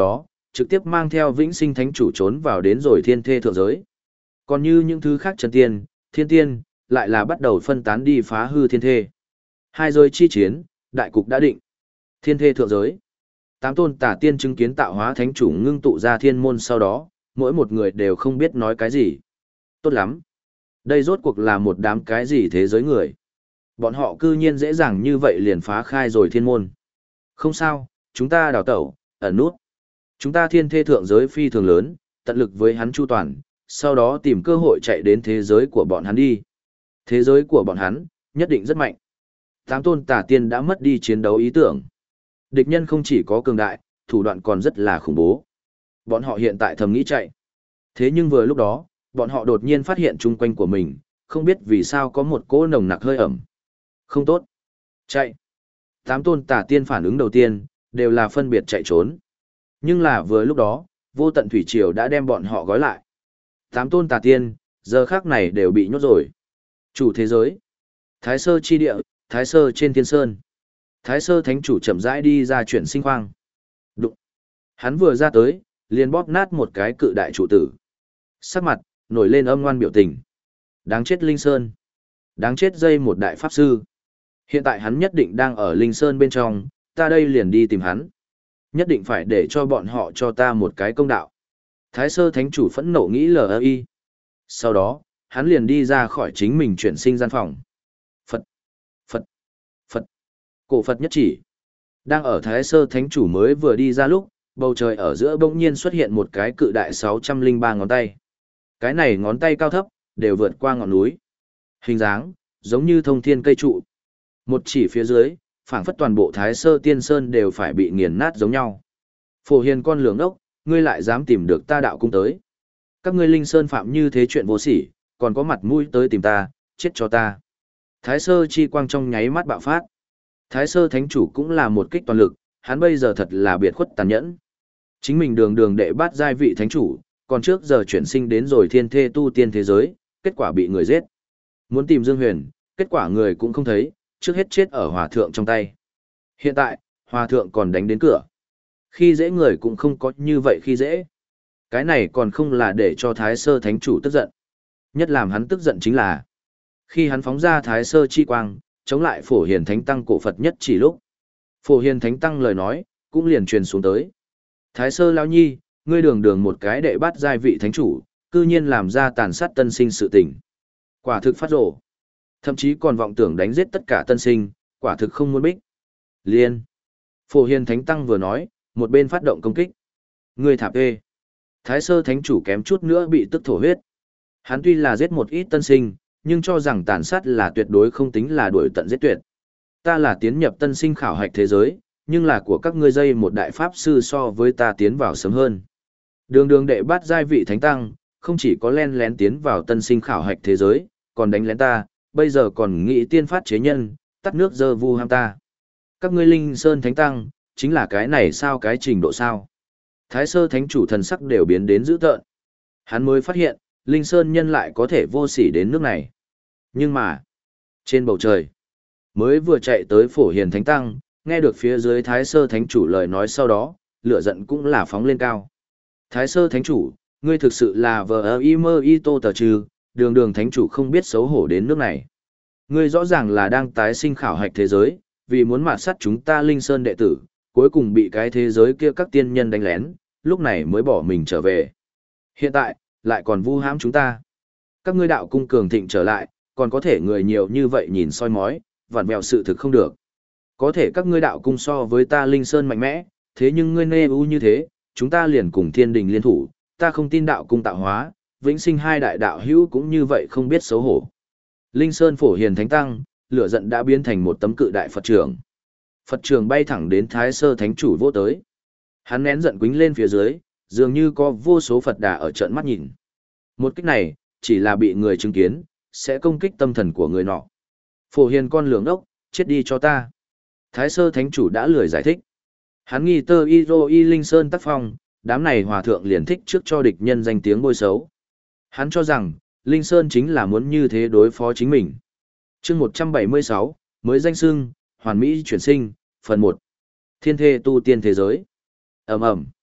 trực tiếp mang theo vĩnh sinh thánh chủ trốn vào đến rồi thiên thê thượng giới. Còn như những thứ khác chân tiên, thiên tiên, lại là bắt đầu phân tán đi phá hư thiên thê. Hai giới chi chiến, đại cục đã định. Thiên thê thượng giới. Tám tôn tả tiên chứng kiến tạo hóa thánh chủ ngưng tụ ra thiên môn sau đó, mỗi một người đều không biết nói cái gì. Tốt lắm. Đây rốt cuộc là một đám cái gì thế giới người. Bọn họ cư nhiên dễ dàng như vậy liền phá khai rồi thiên môn. Không sao, chúng ta đào tẩu, ẩn nút. Chúng ta thiên thê thượng giới phi thường lớn, tận lực với hắn chu toàn, sau đó tìm cơ hội chạy đến thế giới của bọn hắn đi. Thế giới của bọn hắn, nhất định rất mạnh. Tám tôn tả tiên đã mất đi chiến đấu ý tưởng. Địch nhân không chỉ có cường đại, thủ đoạn còn rất là khủng bố. Bọn họ hiện tại thầm nghĩ chạy. Thế nhưng vừa lúc đó, bọn họ đột nhiên phát hiện chung quanh của mình, không biết vì sao có một cỗ nồng nặc hơi ẩm. Không tốt. Chạy. Tám tôn tả tiên phản ứng đầu tiên, đều là phân biệt chạy trốn. Nhưng là vừa lúc đó, vô tận thủy triều đã đem bọn họ gói lại. Tám tôn tà tiên, giờ khác này đều bị nhốt rồi. Chủ thế giới. Thái sơ chi địa, thái sơ trên thiên sơn. Thái sơ thánh chủ chậm rãi đi ra chuyển sinh khoang. Đụng. Hắn vừa ra tới, liền bóp nát một cái cự đại trụ tử. Sắc mặt, nổi lên âm ngoan biểu tình. Đáng chết Linh Sơn. Đáng chết dây một đại pháp sư. Hiện tại hắn nhất định đang ở Linh Sơn bên trong, ta đây liền đi tìm hắn. Nhất định phải để cho bọn họ cho ta một cái công đạo. Thái sơ thánh chủ phẫn nộ nghĩ lờ y. Sau đó, hắn liền đi ra khỏi chính mình chuyển sinh gian phòng. Phật, Phật, Phật, cổ Phật nhất chỉ. Đang ở Thái sơ thánh chủ mới vừa đi ra lúc, bầu trời ở giữa bỗng nhiên xuất hiện một cái cự đại sáu trăm linh ba ngón tay. Cái này ngón tay cao thấp, đều vượt qua ngọn núi. Hình dáng, giống như thông thiên cây trụ. Một chỉ phía dưới, phảng phất toàn bộ Thái sơ tiên sơn đều phải bị nghiền nát giống nhau. Phổ hiền con lường ốc, ngươi lại dám tìm được ta đạo cung tới. Các ngươi linh sơn phạm như thế chuyện vô sỉ, còn có mặt mũi tới tìm ta, chết cho ta. Thái sơ chi quang trong nháy mắt bạo phát. Thái sơ thánh chủ cũng là một kích toàn lực, hắn bây giờ thật là biệt khuất tàn nhẫn. Chính mình đường đường đệ bát giai vị thánh chủ, còn trước giờ chuyển sinh đến rồi thiên thê tu tiên thế giới, kết quả bị người giết. Muốn tìm Dương Huyền, kết quả người cũng không thấy, trước hết chết ở hòa thượng trong tay. Hiện tại, hòa thượng còn đánh đến cửa. Khi dễ người cũng không có như vậy khi dễ. Cái này còn không là để cho Thái sơ thánh chủ tức giận. Nhất làm hắn tức giận chính là, khi hắn phóng ra Thái sơ chi quang, chống lại phổ hiền thánh tăng cổ Phật nhất chỉ lúc. Phổ hiền thánh tăng lời nói, cũng liền truyền xuống tới. Thái sơ lao nhi, ngươi đường đường một cái đệ bát giai vị thánh chủ, cư nhiên làm ra tàn sát tân sinh sự tình. Quả thực phát rổ. Thậm chí còn vọng tưởng đánh giết tất cả tân sinh, quả thực không muốn bích. Liên. Phổ hiền thánh tăng vừa nói, một bên phát động công kích. Ngươi thả pê. Thái sơ thánh chủ kém chút nữa bị tức thổ huyết. Hắn tuy là giết một ít tân sinh, nhưng cho rằng tàn sát là tuyệt đối không tính là đuổi tận giết tuyệt. Ta là tiến nhập tân sinh khảo hạch thế giới, nhưng là của các ngươi dây một đại pháp sư so với ta tiến vào sớm hơn. Đường đường đệ bát giai vị thánh tăng, không chỉ có len lén tiến vào tân sinh khảo hạch thế giới, còn đánh lén ta, bây giờ còn nghĩ tiên phát chế nhân, tắt nước dơ vu ham ta. Các ngươi linh sơn thánh tăng, chính là cái này sao cái trình độ sao. Thái sơ thánh chủ thần sắc đều biến đến dữ tợn. Hắn mới phát hiện, linh sơn nhân lại có thể vô sỉ đến nước này. Nhưng mà, trên bầu trời, mới vừa chạy tới phổ hiền thánh tăng, nghe được phía dưới thái sơ thánh chủ lời nói sau đó, lửa giận cũng là phóng lên cao. Thái sơ thánh chủ, ngươi thực sự là vờ y mơ y tô tờ trừ, đường đường thánh chủ không biết xấu hổ đến nước này. Ngươi rõ ràng là đang tái sinh khảo hạch thế giới, vì muốn mạt sát chúng ta linh sơn đệ tử, cuối cùng bị cái thế giới kia các tiên nhân đánh lén, lúc này mới bỏ mình trở về. Hiện tại, lại còn vu hãm chúng ta. Các ngươi đạo cung cường thịnh trở lại, còn có thể người nhiều như vậy nhìn soi mói, vặn vẹo sự thực không được. Có thể các ngươi đạo cung so với ta linh sơn mạnh mẽ, thế nhưng ngươi nê u như thế, chúng ta liền cùng thiên đình liên thủ, ta không tin đạo cung tạo hóa, vĩnh sinh hai đại đạo hữu cũng như vậy không biết xấu hổ. Linh sơn phổ hiền thánh tăng, lửa giận đã biến thành một tấm cự đại Phật trường. Phật trường bay thẳng đến thái sơ thánh chủ vô tới. Hắn nén giận quính lên phía dưới, dường như có vô số Phật đà ở trận mắt nhìn. Một kích này, chỉ là bị người chứng kiến, sẽ công kích tâm thần của người nọ. Phổ hiền con lường ốc, chết đi cho ta. Thái sơ thánh chủ đã lười giải thích. Hắn nghi tơ y rô y linh sơn tác phong, đám này hòa thượng liền thích trước cho địch nhân danh tiếng bôi xấu. Hắn cho rằng, linh sơn chính là muốn như thế đối phó chính mình. chương một trăm bảy mươi sáu, mới danh xưng, hoàn mỹ chuyển sinh, phần một. Thiên thê tu tiên thế giới. Ầm ầm.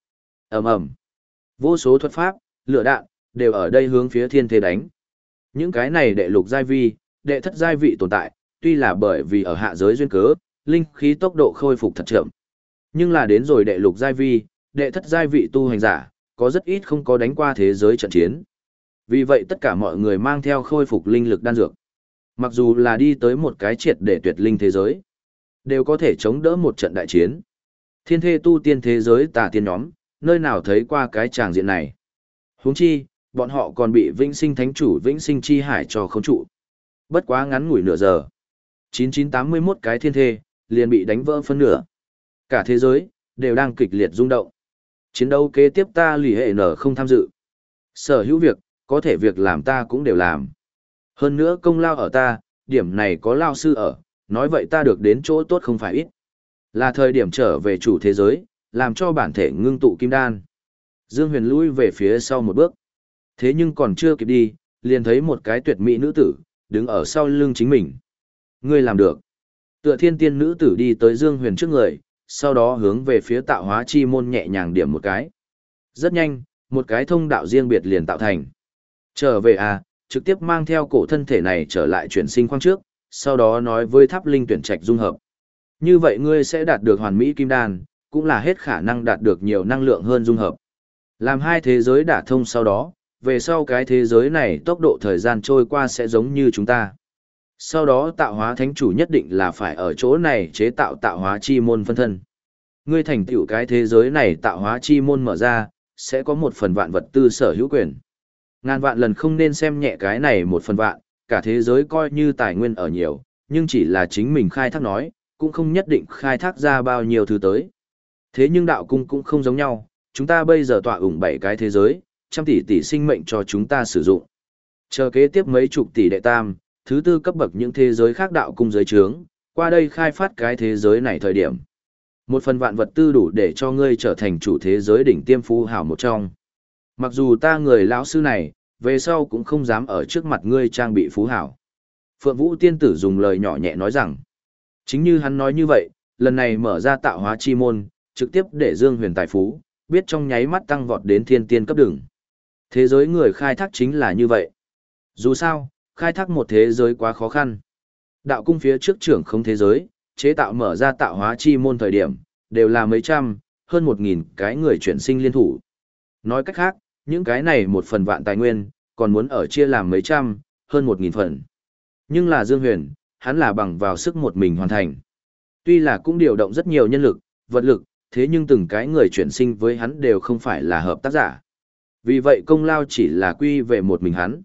Ầm ầm. Vô số thuật pháp, lửa đạn đều ở đây hướng phía thiên thế đánh. Những cái này đệ lục giai vi, đệ thất giai vị tồn tại, tuy là bởi vì ở hạ giới duyên cớ, linh khí tốc độ khôi phục thật chậm. Nhưng là đến rồi đệ lục giai vi, đệ thất giai vị tu hành giả, có rất ít không có đánh qua thế giới trận chiến. Vì vậy tất cả mọi người mang theo khôi phục linh lực đan dược. Mặc dù là đi tới một cái triệt để tuyệt linh thế giới, đều có thể chống đỡ một trận đại chiến. Thiên thê tu tiên thế giới tà tiên nhóm, nơi nào thấy qua cái tràng diện này. Huống chi, bọn họ còn bị vĩnh sinh thánh chủ vĩnh sinh chi hải cho khống trụ. Bất quá ngắn ngủi nửa giờ. chín chín tám mươi mốt cái thiên thê, liền bị đánh vỡ phân nửa. Cả thế giới, đều đang kịch liệt rung động. Chiến đấu kế tiếp ta lì hệ nở không tham dự. Sở hữu việc, có thể việc làm ta cũng đều làm. Hơn nữa công lao ở ta, điểm này có lao sư ở, nói vậy ta được đến chỗ tốt không phải ít. Là thời điểm trở về chủ thế giới, làm cho bản thể ngưng tụ kim đan. Dương Huyền lui về phía sau một bước. Thế nhưng còn chưa kịp đi, liền thấy một cái tuyệt mỹ nữ tử, đứng ở sau lưng chính mình. Ngươi làm được. Tựa thiên tiên nữ tử đi tới Dương Huyền trước người, sau đó hướng về phía tạo hóa chi môn nhẹ nhàng điểm một cái. Rất nhanh, một cái thông đạo riêng biệt liền tạo thành. Trở về à, trực tiếp mang theo cổ thân thể này trở lại chuyển sinh khoang trước, sau đó nói với tháp linh tuyển trạch dung hợp. Như vậy ngươi sẽ đạt được hoàn mỹ kim đan, cũng là hết khả năng đạt được nhiều năng lượng hơn dung hợp. Làm hai thế giới đả thông sau đó, về sau cái thế giới này tốc độ thời gian trôi qua sẽ giống như chúng ta. Sau đó tạo hóa thánh chủ nhất định là phải ở chỗ này chế tạo tạo hóa chi môn phân thân. Ngươi thành tựu cái thế giới này tạo hóa chi môn mở ra, sẽ có một phần vạn vật tư sở hữu quyền. Ngàn vạn lần không nên xem nhẹ cái này một phần vạn, cả thế giới coi như tài nguyên ở nhiều, nhưng chỉ là chính mình khai thác nói, cũng không nhất định khai thác ra bao nhiêu thứ tới. Thế nhưng đạo cung cũng không giống nhau, chúng ta bây giờ tọa ủng bảy cái thế giới, trăm tỷ tỷ sinh mệnh cho chúng ta sử dụng. Chờ kế tiếp mấy chục tỷ đệ tam, thứ tư cấp bậc những thế giới khác đạo cung giới trướng, qua đây khai phát cái thế giới này thời điểm. Một phần vạn vật tư đủ để cho ngươi trở thành chủ thế giới đỉnh tiêm phú hảo một trong. Mặc dù ta người lão sư này, về sau cũng không dám ở trước mặt ngươi trang bị phú hảo. Phượng Vũ tiên tử dùng lời nhỏ nhẹ nói rằng, chính như hắn nói như vậy, lần này mở ra tạo hóa chi môn, trực tiếp để Dương Huyền tài phú, biết trong nháy mắt tăng vọt đến thiên tiên cấp đường. Thế giới người khai thác chính là như vậy. Dù sao, khai thác một thế giới quá khó khăn. Đạo cung phía trước trưởng không thế giới, chế tạo mở ra tạo hóa chi môn thời điểm, đều là mấy trăm, hơn một nghìn cái người chuyển sinh liên thủ. Nói cách khác, những cái này một phần vạn tài nguyên, còn muốn ở chia làm mấy trăm, hơn một nghìn phần. Nhưng là Dương Huyền, hắn là bằng vào sức một mình hoàn thành. Tuy là cũng điều động rất nhiều nhân lực, vật lực, thế nhưng từng cái người chuyển sinh với hắn đều không phải là hợp tác giả. Vì vậy công lao chỉ là quy về một mình hắn.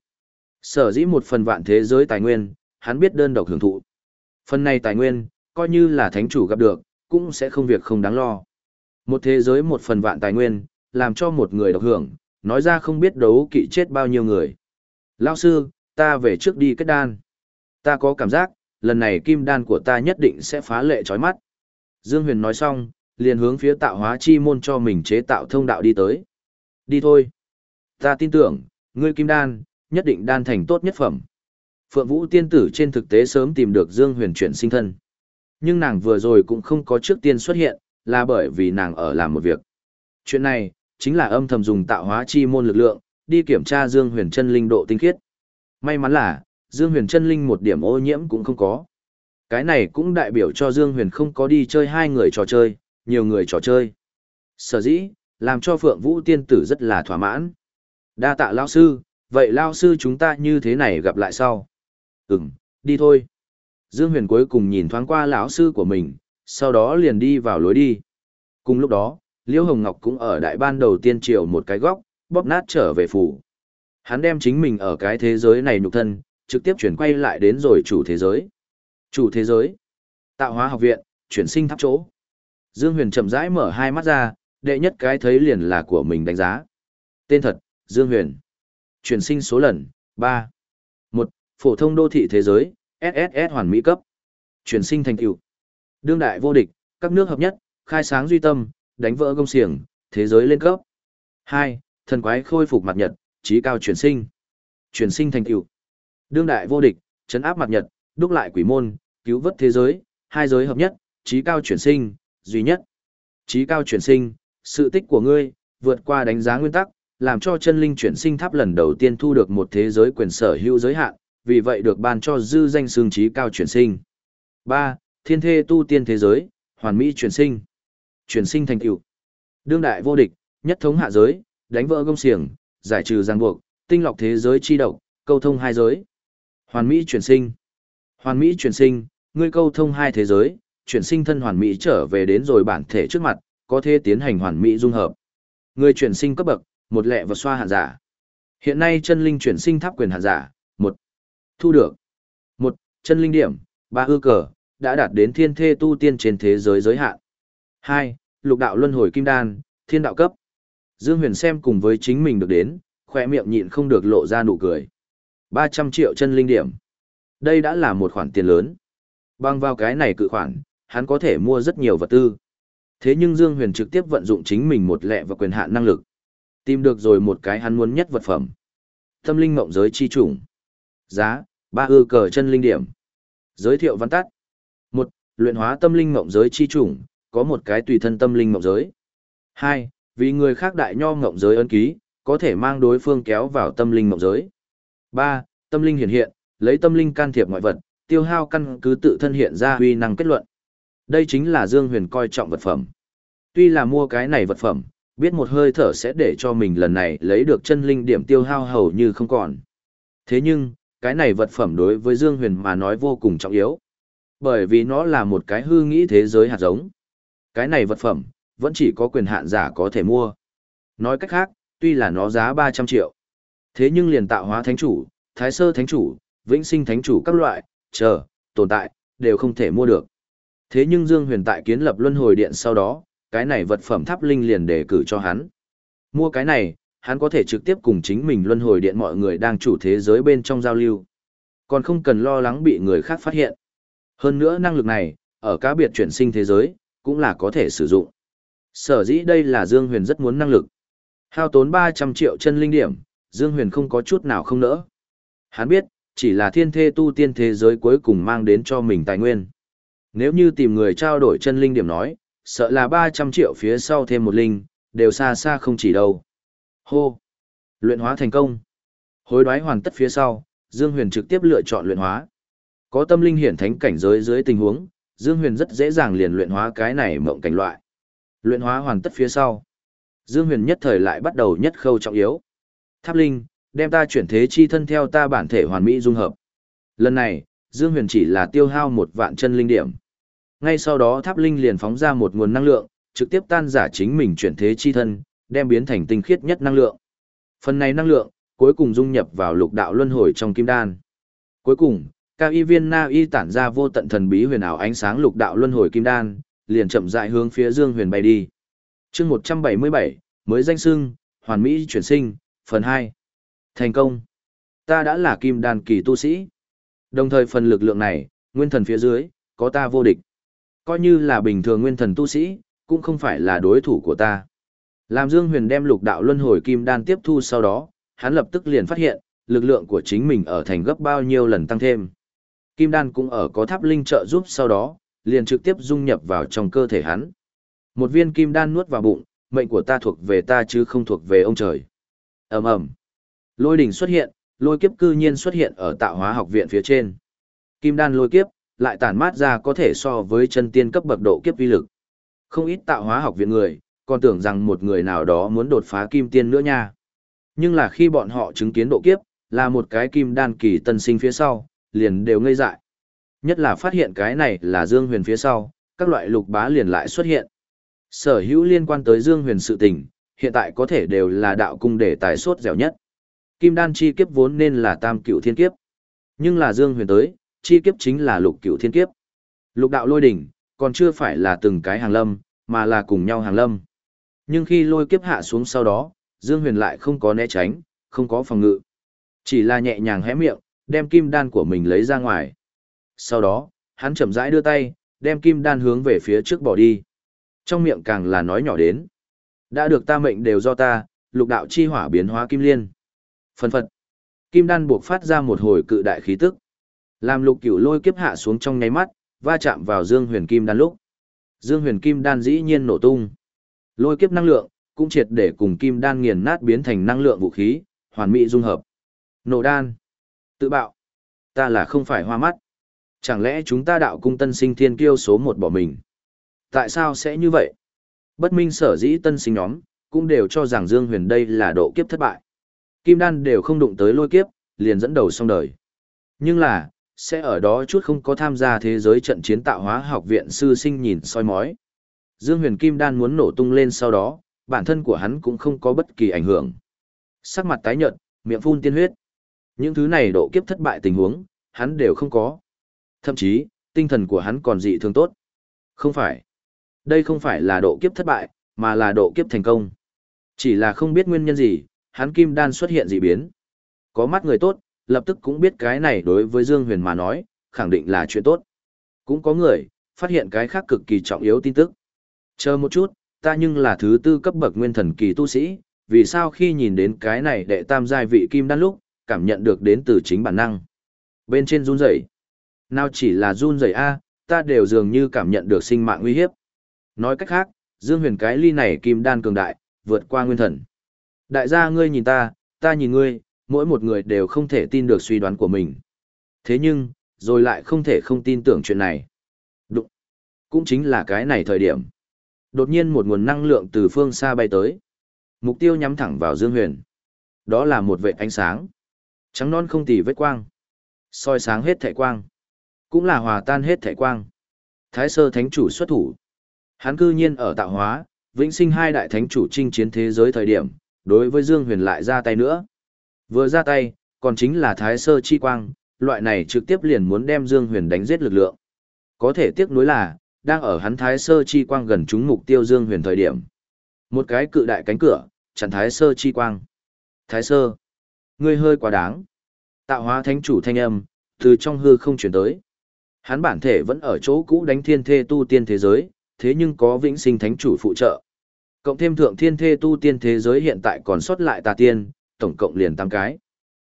Sở dĩ một phần vạn thế giới tài nguyên, hắn biết đơn độc hưởng thụ. Phần này tài nguyên, coi như là thánh chủ gặp được, cũng sẽ không việc không đáng lo. Một thế giới một phần vạn tài nguyên, làm cho một người độc hưởng, nói ra không biết đấu kỵ chết bao nhiêu người. Lão sư, ta về trước đi kết đan. Ta có cảm giác, lần này kim đan của ta nhất định sẽ phá lệ chói mắt. Dương Huyền nói xong, liền hướng phía tạo hóa chi môn cho mình chế tạo thông đạo đi tới. Đi thôi. Ta tin tưởng, ngươi kim đan, nhất định đan thành tốt nhất phẩm. Phượng Vũ tiên tử trên thực tế sớm tìm được Dương Huyền chuyển sinh thân. Nhưng nàng vừa rồi cũng không có trước tiên xuất hiện, là bởi vì nàng ở làm một việc. Chuyện này, chính là âm thầm dùng tạo hóa chi môn lực lượng, đi kiểm tra Dương Huyền chân linh độ tinh khiết. May mắn là, Dương Huyền chân linh một điểm ô nhiễm cũng không có. Cái này cũng đại biểu cho Dương Huyền không có đi chơi hai người trò chơi, nhiều người trò chơi. Sở dĩ, làm cho Phượng Vũ tiên tử rất là thỏa mãn. Đa tạ lão sư, vậy lão sư chúng ta như thế này gặp lại sau. Ừm, đi thôi. Dương Huyền cuối cùng nhìn thoáng qua lão sư của mình, sau đó liền đi vào lối đi. Cùng lúc đó, Liễu Hồng Ngọc cũng ở đại ban đầu tiên triều một cái góc, bóp nát trở về phủ. Hắn đem chính mình ở cái thế giới này nhục thân, trực tiếp chuyển quay lại đến rồi chủ thế giới. Chủ thế giới, tạo hóa học viện, chuyển sinh tháp chỗ. Dương Huyền chậm rãi mở hai mắt ra, đệ nhất cái thấy liền là của mình đánh giá. Tên thật, Dương Huyền. Chuyển sinh số lần, ba. một. Phổ thông đô thị thế giới, ét ét ét hoàn mỹ cấp. Chuyển sinh thành tựu. Đương đại vô địch, các nước hợp nhất, khai sáng duy tâm, đánh vỡ gông xiềng, thế giới lên cấp. hai. Thần quái khôi phục mặt nhật, trí cao chuyển sinh. Chuyển sinh thành tựu. Đương đại vô địch, trấn áp mặt nhật, đúc lại quỷ môn, cứu vớt thế giới, hai giới hợp nhất, trí cao chuyển sinh, duy nhất. Trí cao chuyển sinh, sự tích của ngươi, Vượt qua đánh giá nguyên tắc, làm cho chân linh chuyển sinh tháp lần đầu tiên thu được một thế giới quyền sở hữu giới hạn, vì vậy được ban cho dư danh xương trí cao chuyển sinh. ba. Thiên thê tu tiên thế giới, hoàn mỹ chuyển sinh. Chuyển sinh thành tựu. Đương đại vô địch, nhất thống hạ giới, đánh vỡ gông xiềng, giải trừ ràng buộc, tinh lọc thế giới chi độc, câu thông hai giới. Hoàn mỹ chuyển sinh. Hoàn mỹ chuyển sinh, ngươi câu thông hai thế giới, chuyển sinh thân hoàn mỹ trở về đến rồi bản thể trước mặt, có thể tiến hành hoàn mỹ dung hợp. Người chuyển sinh cấp bậc, một lẹ và xoa hạn giả. Hiện nay chân linh chuyển sinh tháp quyền hạn giả, một. Thu được. một. Chân linh điểm, ba ư cờ, đã đạt đến thiên thê tu tiên trên thế giới giới hạn. hai. Lục đạo luân hồi kim đan, thiên đạo cấp. Dương Huyền xem cùng với chính mình được đến, khỏe miệng nhịn không được lộ ra nụ cười. ba trăm triệu chân linh điểm. Đây đã là một khoản tiền lớn. Bằng vào cái này cự khoản, hắn có thể mua rất nhiều vật tư. Thế nhưng Dương Huyền trực tiếp vận dụng chính mình một lẹ và quyền hạn năng lực. Tìm được rồi một cái hắn muốn nhất vật phẩm. Tâm linh mộng giới chi chủng. Giá, ba ư cờ chân linh điểm. Giới thiệu văn tắt. một. Luyện hóa tâm linh mộng giới chi chủng, có một cái tùy thân tâm linh mộng giới. hai. Vì người khác đại nho mộng giới ấn ký, có thể mang đối phương kéo vào tâm linh mộng giới. ba. Tâm linh hiện hiện, lấy tâm linh can thiệp ngoại vật, tiêu hao căn cứ tự thân hiện ra uy năng kết luận. Đây chính là Dương Huyền coi trọng vật phẩm. Tuy là mua cái này vật phẩm, biết một hơi thở sẽ để cho mình lần này lấy được chân linh điểm tiêu hao hầu như không còn. Thế nhưng, cái này vật phẩm đối với Dương Huyền mà nói vô cùng trọng yếu. Bởi vì nó là một cái hư nghĩ thế giới hạt giống. Cái này vật phẩm, vẫn chỉ có quyền hạn giả có thể mua. Nói cách khác, tuy là nó giá ba trăm triệu. Thế nhưng liền tạo hóa thánh chủ, thái sơ thánh chủ, vĩnh sinh thánh chủ các loại, chờ, tồn tại, đều không thể mua được. Thế nhưng Dương Huyền tại kiến lập luân hồi điện sau đó, cái này vật phẩm tháp linh liền đề cử cho hắn. Mua cái này, hắn có thể trực tiếp cùng chính mình luân hồi điện mọi người đang chủ thế giới bên trong giao lưu. Còn không cần lo lắng bị người khác phát hiện. Hơn nữa năng lực này, ở cá biệt chuyển sinh thế giới, cũng là có thể sử dụng. Sở dĩ đây là Dương Huyền rất muốn năng lực. Hao tốn ba trăm triệu chân linh điểm, Dương Huyền không có chút nào không nỡ. Hắn biết, chỉ là thiên thê tu tiên thế giới cuối cùng mang đến cho mình tài nguyên. Nếu như tìm người trao đổi chân linh điểm nói, sợ là ba trăm triệu phía sau thêm một linh, đều xa xa không chỉ đâu. Hô! Luyện hóa thành công. Hối đoái hoàn tất phía sau, Dương Huyền trực tiếp lựa chọn luyện hóa. Có tâm linh hiển thánh cảnh giới dưới tình huống, Dương Huyền rất dễ dàng liền luyện hóa cái này mộng cảnh loại. Luyện hóa hoàn tất phía sau, Dương Huyền nhất thời lại bắt đầu nhất khâu trọng yếu. Tháp linh, đem ta chuyển thế chi thân theo ta bản thể hoàn mỹ dung hợp. Lần này, Dương Huyền chỉ là tiêu hao một vạn chân linh điểm. Ngay sau đó tháp linh liền phóng ra một nguồn năng lượng, trực tiếp tan rã chính mình chuyển thế chi thân, đem biến thành tinh khiết nhất năng lượng. Phần này năng lượng, cuối cùng dung nhập vào lục đạo luân hồi trong kim đan. Cuối cùng, cao y viên na y tản ra vô tận thần bí huyền ảo ánh sáng lục đạo luân hồi kim đan, liền chậm rãi hướng phía Dương Huyền bay đi. Chương một trăm bảy mươi bảy, mới danh xưng, hoàn mỹ chuyển sinh, phần hai. Thành công. Ta đã là kim đan kỳ tu sĩ. Đồng thời phần lực lượng này, nguyên thần phía dưới, có ta vô địch. Coi như là bình thường nguyên thần tu sĩ, cũng không phải là đối thủ của ta. Làm Dương Huyền đem lục đạo luân hồi kim đan tiếp thu sau đó, hắn lập tức liền phát hiện, lực lượng của chính mình ở thành gấp bao nhiêu lần tăng thêm. Kim đan cũng ở có tháp linh trợ giúp sau đó, liền trực tiếp dung nhập vào trong cơ thể hắn. Một viên kim đan nuốt vào bụng, mệnh của ta thuộc về ta chứ không thuộc về ông trời. Ầm ầm. Lôi đỉnh xuất hiện, lôi kiếp cư nhiên xuất hiện ở tạo hóa học viện phía trên. Kim đan lôi kiếp, lại tản mát ra có thể so với chân tiên cấp bậc độ kiếp uy lực. Không ít tạo hóa học viện người, còn tưởng rằng một người nào đó muốn đột phá kim tiên nữa nha. Nhưng là khi bọn họ chứng kiến độ kiếp, là một cái kim đan kỳ tân sinh phía sau, liền đều ngây dại. Nhất là phát hiện cái này là Dương Huyền phía sau, các loại lục bá liền lại xuất hiện. Sở hữu liên quan tới Dương Huyền sự tình, hiện tại có thể đều là đạo cung để tài sốt dẻo nhất. Kim đan chi kiếp vốn nên là tam cửu thiên kiếp. Nhưng là Dương Huyền tới, chi kiếp chính là lục cửu thiên kiếp. Lục đạo lôi đỉnh, còn chưa phải là từng cái hàng lâm, mà là cùng nhau hàng lâm. Nhưng khi lôi kiếp hạ xuống sau đó, Dương Huyền lại không có né tránh, không có phòng ngự. Chỉ là nhẹ nhàng hé miệng, đem kim đan của mình lấy ra ngoài. Sau đó, hắn chậm rãi đưa tay, đem kim đan hướng về phía trước bỏ đi. Trong miệng càng là nói nhỏ đến. Đã được ta mệnh đều do ta, lục đạo chi hỏa biến hóa kim liên. Phân phật. Kim đan buộc phát ra một hồi cự đại khí tức. Làm lục cửu lôi kiếp hạ xuống trong nháy mắt, va chạm vào Dương Huyền kim đan lúc. Dương Huyền kim đan dĩ nhiên nổ tung. Lôi kiếp năng lượng, cũng triệt để cùng kim đan nghiền nát biến thành năng lượng vũ khí, hoàn mỹ dung hợp. Nổ đan. Tự bạo. Ta là không phải hoa mắt. Chẳng lẽ chúng ta đạo cung tân sinh thiên kiêu số một bỏ mình? Tại sao sẽ như vậy? Bất minh sở dĩ tân sinh nhóm, cũng đều cho rằng Dương Huyền đây là độ kiếp thất bại. Kim đan đều không đụng tới lôi kiếp, liền dẫn đầu xong đời. Nhưng là, sẽ ở đó chút không có tham gia thế giới trận chiến tạo hóa học viện sư sinh nhìn soi mói. Dương Huyền Kim đan muốn nổ tung lên sau đó, bản thân của hắn cũng không có bất kỳ ảnh hưởng. Sắc mặt tái nhợt, miệng phun tiên huyết. Những thứ này độ kiếp thất bại tình huống, hắn đều không có. Thậm chí, tinh thần của hắn còn dị thường tốt. Không phải. Đây không phải là độ kiếp thất bại, mà là độ kiếp thành công. Chỉ là không biết nguyên nhân gì, hắn kim đan xuất hiện dị biến. Có mắt người tốt, lập tức cũng biết cái này đối với Dương Huyền mà nói, khẳng định là chuyện tốt. Cũng có người, phát hiện cái khác cực kỳ trọng yếu tin tức. Chờ một chút, ta nhưng là thứ tư cấp bậc nguyên thần kỳ tu sĩ, vì sao khi nhìn đến cái này đệ tam giai vị kim đan lúc, cảm nhận được đến từ chính bản năng. Bên trên run rẩy. Nào chỉ là run rẩy a, ta đều dường như cảm nhận được sinh mạng nguy hiếp. Nói cách khác, Dương Huyền cái ly này kim đan cường đại, vượt qua nguyên thần. Đại gia ngươi nhìn ta, ta nhìn ngươi, mỗi một người đều không thể tin được suy đoán của mình. Thế nhưng, rồi lại không thể không tin tưởng chuyện này. Đụng. Cũng chính là cái này thời điểm. Đột nhiên một nguồn năng lượng từ phương xa bay tới. Mục tiêu nhắm thẳng vào Dương Huyền. Đó là một vệt ánh sáng. Trắng non không tì vết quang. Soi sáng hết thảy quang. Cũng là hòa tan hết thảy quang. Thái Sơ Thánh Chủ xuất thủ. Hắn cư nhiên ở tạo hóa, vĩnh sinh hai đại thánh chủ chinh chiến thế giới thời điểm, đối với Dương Huyền lại ra tay nữa. Vừa ra tay, còn chính là Thái Sơ Chi Quang, loại này trực tiếp liền muốn đem Dương Huyền đánh giết lực lượng. Có thể tiếc nuối là, đang ở hắn Thái Sơ Chi Quang gần trúng mục tiêu Dương Huyền thời điểm. Một cái cự đại cánh cửa, chặn Thái Sơ Chi Quang. Thái Sơ, ngươi hơi quá đáng. Tạo hóa thánh chủ thanh âm, từ trong hư không chuyển tới. Hắn bản thể vẫn ở chỗ cũ đánh thiên thê tu tiên thế giới, thế nhưng có vĩnh sinh thánh chủ phụ trợ. Cộng thêm thượng thiên thê tu tiên thế giới hiện tại còn sót lại tà tiên, tổng cộng liền tám cái.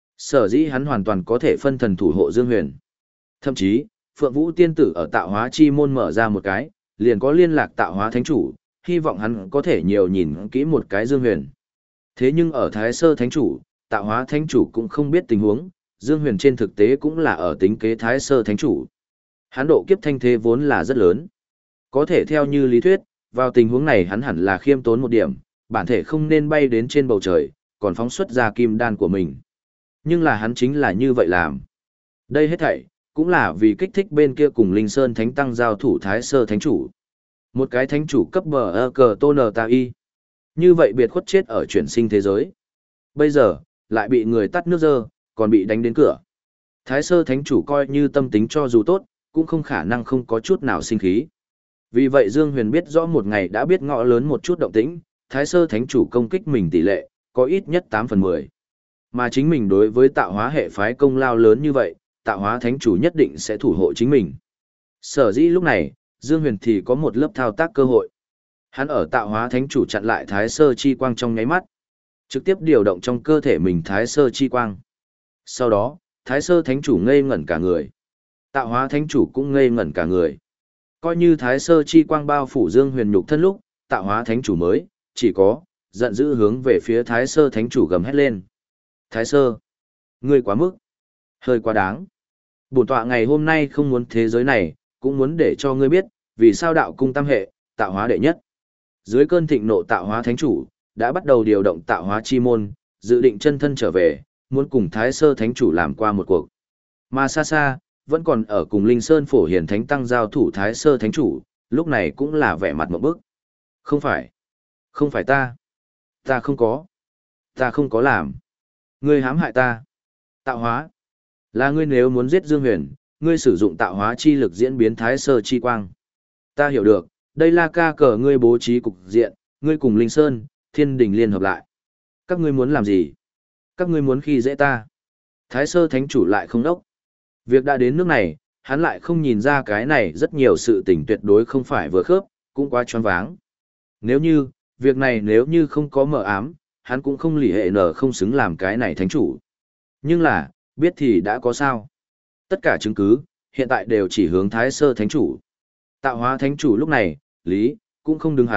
Sở dĩ hắn hoàn toàn có thể phân thần thủ hộ Dương Huyền. Thậm chí, Phượng Vũ tiên tử ở tạo hóa chi môn mở ra một cái, liền có liên lạc tạo hóa thánh chủ, hy vọng hắn có thể nhiều nhìn kỹ một cái Dương Huyền. Thế nhưng ở Thái Sơ thánh chủ, tạo hóa thánh chủ cũng không biết tình huống, Dương Huyền trên thực tế cũng là ở tính kế Thái Sơ thánh chủ. Hắn độ kiếp thanh thế vốn là rất lớn. Có thể theo như lý thuyết, vào tình huống này hắn hẳn là khiêm tốn một điểm, bản thể không nên bay đến trên bầu trời, còn phóng xuất ra kim đan của mình. Nhưng là hắn chính là như vậy làm. Đây hết thảy, cũng là vì kích thích bên kia cùng Linh Sơn Thánh Tăng giao thủ Thái Sơ Thánh Chủ. Một cái thánh chủ cấp bờ ơ cờ tôn nờ ta y. Như vậy biệt khuất chết ở chuyển sinh thế giới. Bây giờ, lại bị người tắt nước dơ, còn bị đánh đến cửa. Thái Sơ Thánh Chủ coi như tâm tính cho dù tốt, cũng không khả năng không có chút nào sinh khí. Vì vậy Dương Huyền biết rõ một ngày đã biết ngõ lớn một chút động tĩnh, Thái Sơ Thánh Chủ công kích mình tỷ lệ, có ít nhất tám phần mười. Mà chính mình đối với tạo hóa hệ phái công lao lớn như vậy, tạo hóa Thánh Chủ nhất định sẽ thủ hộ chính mình. Sở dĩ lúc này, Dương Huyền thì có một lớp thao tác cơ hội. Hắn ở tạo hóa Thánh Chủ chặn lại Thái Sơ Chi Quang trong nháy mắt, trực tiếp điều động trong cơ thể mình Thái Sơ Chi Quang. Sau đó, Thái Sơ Thánh Chủ ngây ngẩn cả người. Tạo hóa Thánh Chủ cũng ngây ngẩn cả người. Coi như Thái Sơ Chi Quang bao phủ Dương Huyền nhục thân lúc, tạo hóa Thánh Chủ mới, chỉ có, giận dữ hướng về phía Thái Sơ Thánh Chủ gầm hét lên. Thái Sơ, ngươi quá mức, hơi quá đáng. Bổn tọa ngày hôm nay không muốn thế giới này, cũng muốn để cho ngươi biết, vì sao đạo cung tam hệ, tạo hóa đệ nhất. Dưới cơn thịnh nộ tạo hóa Thánh Chủ, đã bắt đầu điều động tạo hóa chi môn, dự định chân thân trở về, muốn cùng Thái Sơ Thánh Chủ làm qua một cuộc. Mà xa xa, vẫn còn ở cùng Linh Sơn Phổ Hiển Thánh Tăng giao thủ Thái Sơ Thánh Chủ, lúc này cũng là vẻ mặt một bức. Không phải, không phải ta, ta không có, ta không có làm. Ngươi hãm hại ta. Tạo hóa, là ngươi nếu muốn giết Dương Huyền, ngươi sử dụng tạo hóa chi lực diễn biến Thái Sơ Chi Quang. Ta hiểu được, đây là ca cờ ngươi bố trí cục diện, ngươi cùng Linh Sơn, Thiên Đình liên hợp lại. Các ngươi muốn làm gì? Các ngươi muốn khi dễ ta. Thái Sơ Thánh Chủ lại không đốc. Việc đã đến nước này, hắn lại không nhìn ra cái này rất nhiều sự tình tuyệt đối không phải vừa khớp, cũng quá choáng váng. Nếu như, việc này nếu như không có mờ ám, hắn cũng không lì hệ nở không xứng làm cái này thánh chủ. Nhưng là, biết thì đã có sao. Tất cả chứng cứ, hiện tại đều chỉ hướng Thái Sơ Thánh Chủ. Tạo hóa Thánh Chủ lúc này, lý, cũng không đứng hắn,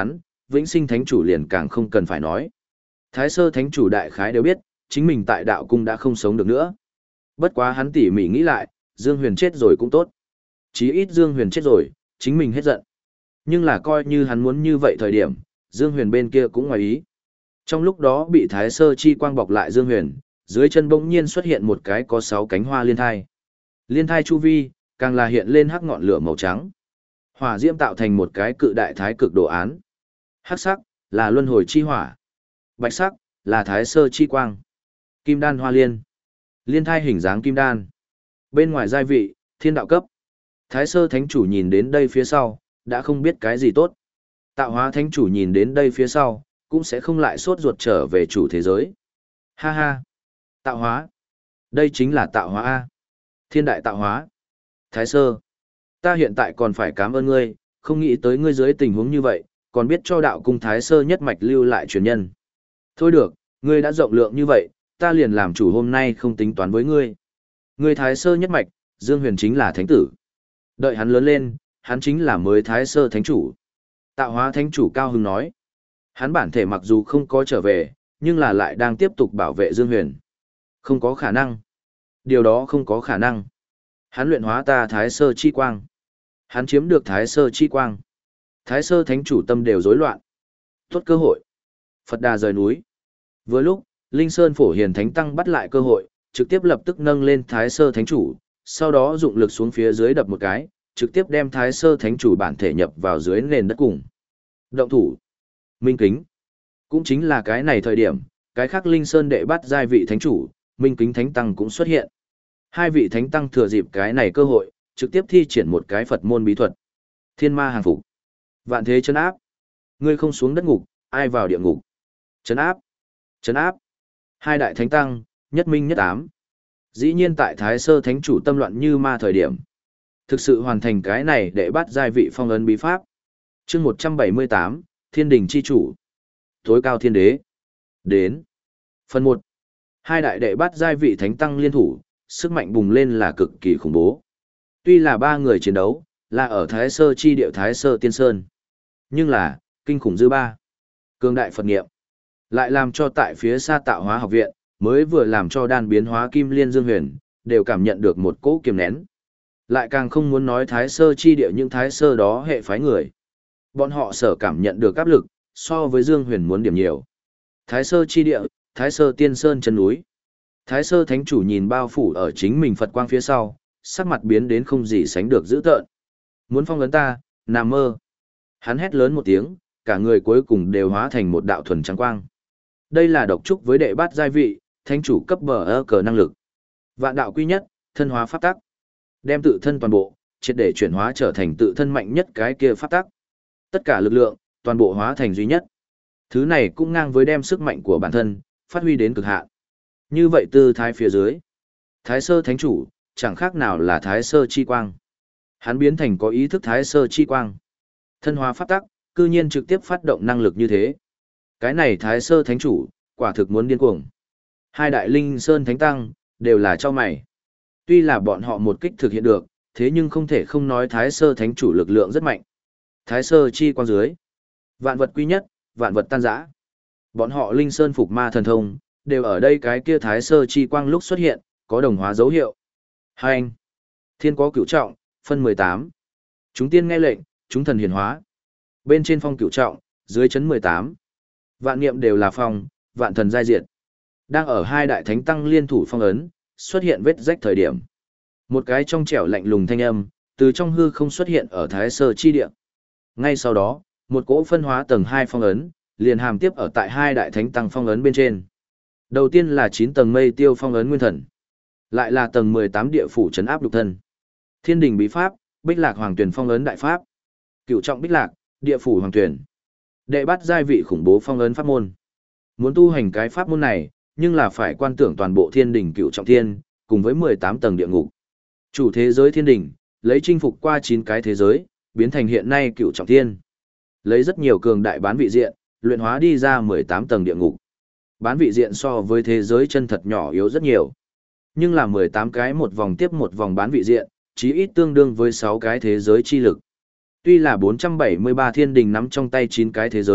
Vĩnh Sinh Thánh Chủ liền càng không cần phải nói. Thái Sơ Thánh Chủ đại khái đều biết, chính mình tại đạo cung đã không sống được nữa. Bất quá hắn tỉ mỉ nghĩ lại, Dương Huyền chết rồi cũng tốt. Chí ít Dương Huyền chết rồi, chính mình hết giận. Nhưng là coi như hắn muốn như vậy thời điểm, Dương Huyền bên kia cũng ngoài ý. Trong lúc đó bị Thái Sơ chi quang bọc lại Dương Huyền, dưới chân bỗng nhiên xuất hiện một cái có sáu cánh hoa liên thai. Liên thai chu vi, càng là hiện lên hắc ngọn lửa màu trắng. Hỏa diễm tạo thành một cái cự đại thái cực đồ án. Hắc sắc là luân hồi chi hỏa, bạch sắc là Thái Sơ chi quang. Kim đan hoa liên, liên thai hình dáng kim đan. Bên ngoài giai vị, thiên đạo cấp. Thái Sơ Thánh Chủ nhìn đến đây phía sau, đã không biết cái gì tốt. Tạo hóa Thánh Chủ nhìn đến đây phía sau, cũng sẽ không lại sốt ruột trở về chủ thế giới. Ha ha! Tạo hóa! Đây chính là tạo hóa A. Thiên đại tạo hóa. Thái Sơ! Ta hiện tại còn phải cảm ơn ngươi, không nghĩ tới ngươi dưới tình huống như vậy, còn biết cho đạo cung Thái Sơ nhất mạch lưu lại truyền nhân. Thôi được, ngươi đã rộng lượng như vậy, ta liền làm chủ hôm nay không tính toán với ngươi. Ngươi Thái Sơ nhất mạch, Dương Huyền chính là thánh tử. Đợi hắn lớn lên, hắn chính là mới Thái Sơ Thánh Chủ. Tạo hóa Thánh Chủ cao hứng nói. Hắn bản thể mặc dù không có trở về, nhưng là lại đang tiếp tục bảo vệ Dương Huyền. Không có khả năng. Điều đó không có khả năng. Hắn luyện hóa ta Thái Sơ chi quang. Hắn chiếm được Thái Sơ chi quang. Thái Sơ Thánh Chủ tâm đều rối loạn. Tốt cơ hội. Phật Đà rời núi. Vừa lúc, Linh Sơn Phổ Hiền Thánh Tăng bắt lại cơ hội, trực tiếp lập tức nâng lên Thái Sơ Thánh Chủ, sau đó dụng lực xuống phía dưới đập một cái, trực tiếp đem Thái Sơ Thánh Chủ bản thể nhập vào dưới nền đất cùng. Động thủ. Minh Kính. Cũng chính là cái này thời điểm, cái khác Linh Sơn đệ bắt giai vị Thánh Chủ, Minh Kính Thánh Tăng cũng xuất hiện. Hai vị Thánh Tăng thừa dịp cái này cơ hội, trực tiếp thi triển một cái Phật môn bí thuật. Thiên ma hàng phục. Vạn thế chân áp. Ngươi không xuống đất ngục, ai vào địa ngục. Chấn áp. Chấn áp. Hai đại Thánh Tăng, nhất minh nhất ám. Dĩ nhiên tại Thái Sơ Thánh Chủ tâm loạn như ma thời điểm. Thực sự hoàn thành cái này để bắt giai vị phong ấn bí pháp. chương một trăm bảy mươi tám, Thiên Đình Chi Chủ. Tối cao thiên đế. Đến. Phần một. Hai đại đệ bắt giai vị Thánh Tăng liên thủ, sức mạnh bùng lên là cực kỳ khủng bố. Tuy là ba người chiến đấu, là ở Thái Sơ chi địa Thái Sơ Tiên Sơn. Nhưng là, kinh khủng dư ba. Cường đại Phật nghiệm. Lại làm cho tại phía xa tạo hóa học viện, mới vừa làm cho đan biến hóa kim liên Dương Huyền, đều cảm nhận được một cỗ kiềm nén. Lại càng không muốn nói Thái Sơ chi địa những Thái Sơ đó hệ phái người. Bọn họ sở cảm nhận được áp lực, so với Dương Huyền muốn điểm nhiều. Thái Sơ chi địa, Thái Sơ Tiên Sơn chân núi. Thái Sơ Thánh Chủ nhìn bao phủ ở chính mình Phật quang phía sau, sắc mặt biến đến không gì sánh được dữ tợn. Muốn phong ấn ta, nằm mơ. Hắn hét lớn một tiếng, cả người cuối cùng đều hóa thành một đạo thuần trắng quang. Đây là độc trúc với đệ bát giai vị, Thánh Chủ cấp bờ ơ cờ năng lực. Vạn đạo quy nhất, thân hóa pháp tắc. Đem tự thân toàn bộ, triệt để chuyển hóa trở thành tự thân mạnh nhất cái kia pháp tắc. Tất cả lực lượng, toàn bộ hóa thành duy nhất. Thứ này cũng ngang với đem sức mạnh của bản thân, phát huy đến cực hạn. Như vậy tư thái phía dưới. Thái Sơ Thánh Chủ, chẳng khác nào là Thái Sơ chi quang. Hắn biến thành có ý thức Thái Sơ chi quang. Thân hóa pháp tắc, cư nhiên trực tiếp phát động năng lực như thế. Cái này Thái Sơ Thánh Chủ, quả thực muốn điên cuồng. Hai đại Linh Sơn Thánh Tăng, đều là cho mày. Tuy là bọn họ một kích thực hiện được, thế nhưng không thể không nói Thái Sơ Thánh Chủ lực lượng rất mạnh. Thái Sơ chi quang dưới. Vạn vật quy nhất, vạn vật tan rã. Bọn họ Linh Sơn phục ma thần thông, đều ở đây cái kia Thái Sơ chi quang lúc xuất hiện, có đồng hóa dấu hiệu. Hai anh. Thiên có cửu trọng, phân mười tám. Chúng tiên nghe lệnh, chúng thần hiển hóa. Bên trên phong cửu trọng, dưới chấn mười tám. Vạn niệm đều là phong, vạn thần giai diệt. Đang ở hai đại thánh tăng liên thủ phong ấn, xuất hiện vết rách thời điểm. Một cái trong trẻo lạnh lùng thanh âm, từ trong hư không xuất hiện ở Thái Sơ chi địa. Ngay sau đó, một cỗ phân hóa tầng hai phong ấn, liền hàm tiếp ở tại hai đại thánh tăng phong ấn bên trên. Đầu tiên là chín tầng mây tiêu phong ấn nguyên thần, lại là tầng mười tám địa phủ trấn áp lục thân. Thiên đình bí pháp, Bích Lạc Hoàng Tuyển phong ấn đại pháp. Cửu trọng Bích Lạc, địa phủ Hoàng Tuyển. Đệ bát giai vị khủng bố phong ấn pháp môn. Muốn tu hành cái pháp môn này, nhưng là phải quan tưởng toàn bộ thiên đình cửu trọng thiên, cùng với mười tám tầng địa ngục. Chủ thế giới thiên đình, lấy chinh phục qua chín cái thế giới, biến thành hiện nay cửu trọng thiên. Lấy rất nhiều cường đại bán vị diện, luyện hóa đi ra mười tám tầng địa ngục. Bán vị diện so với thế giới chân thật nhỏ yếu rất nhiều. Nhưng là mười tám cái một vòng tiếp một vòng bán vị diện, chí ít tương đương với sáu cái thế giới chi lực. Tuy là bốn trăm bảy mươi ba thiên đình nắm trong tay chín cái thế giới,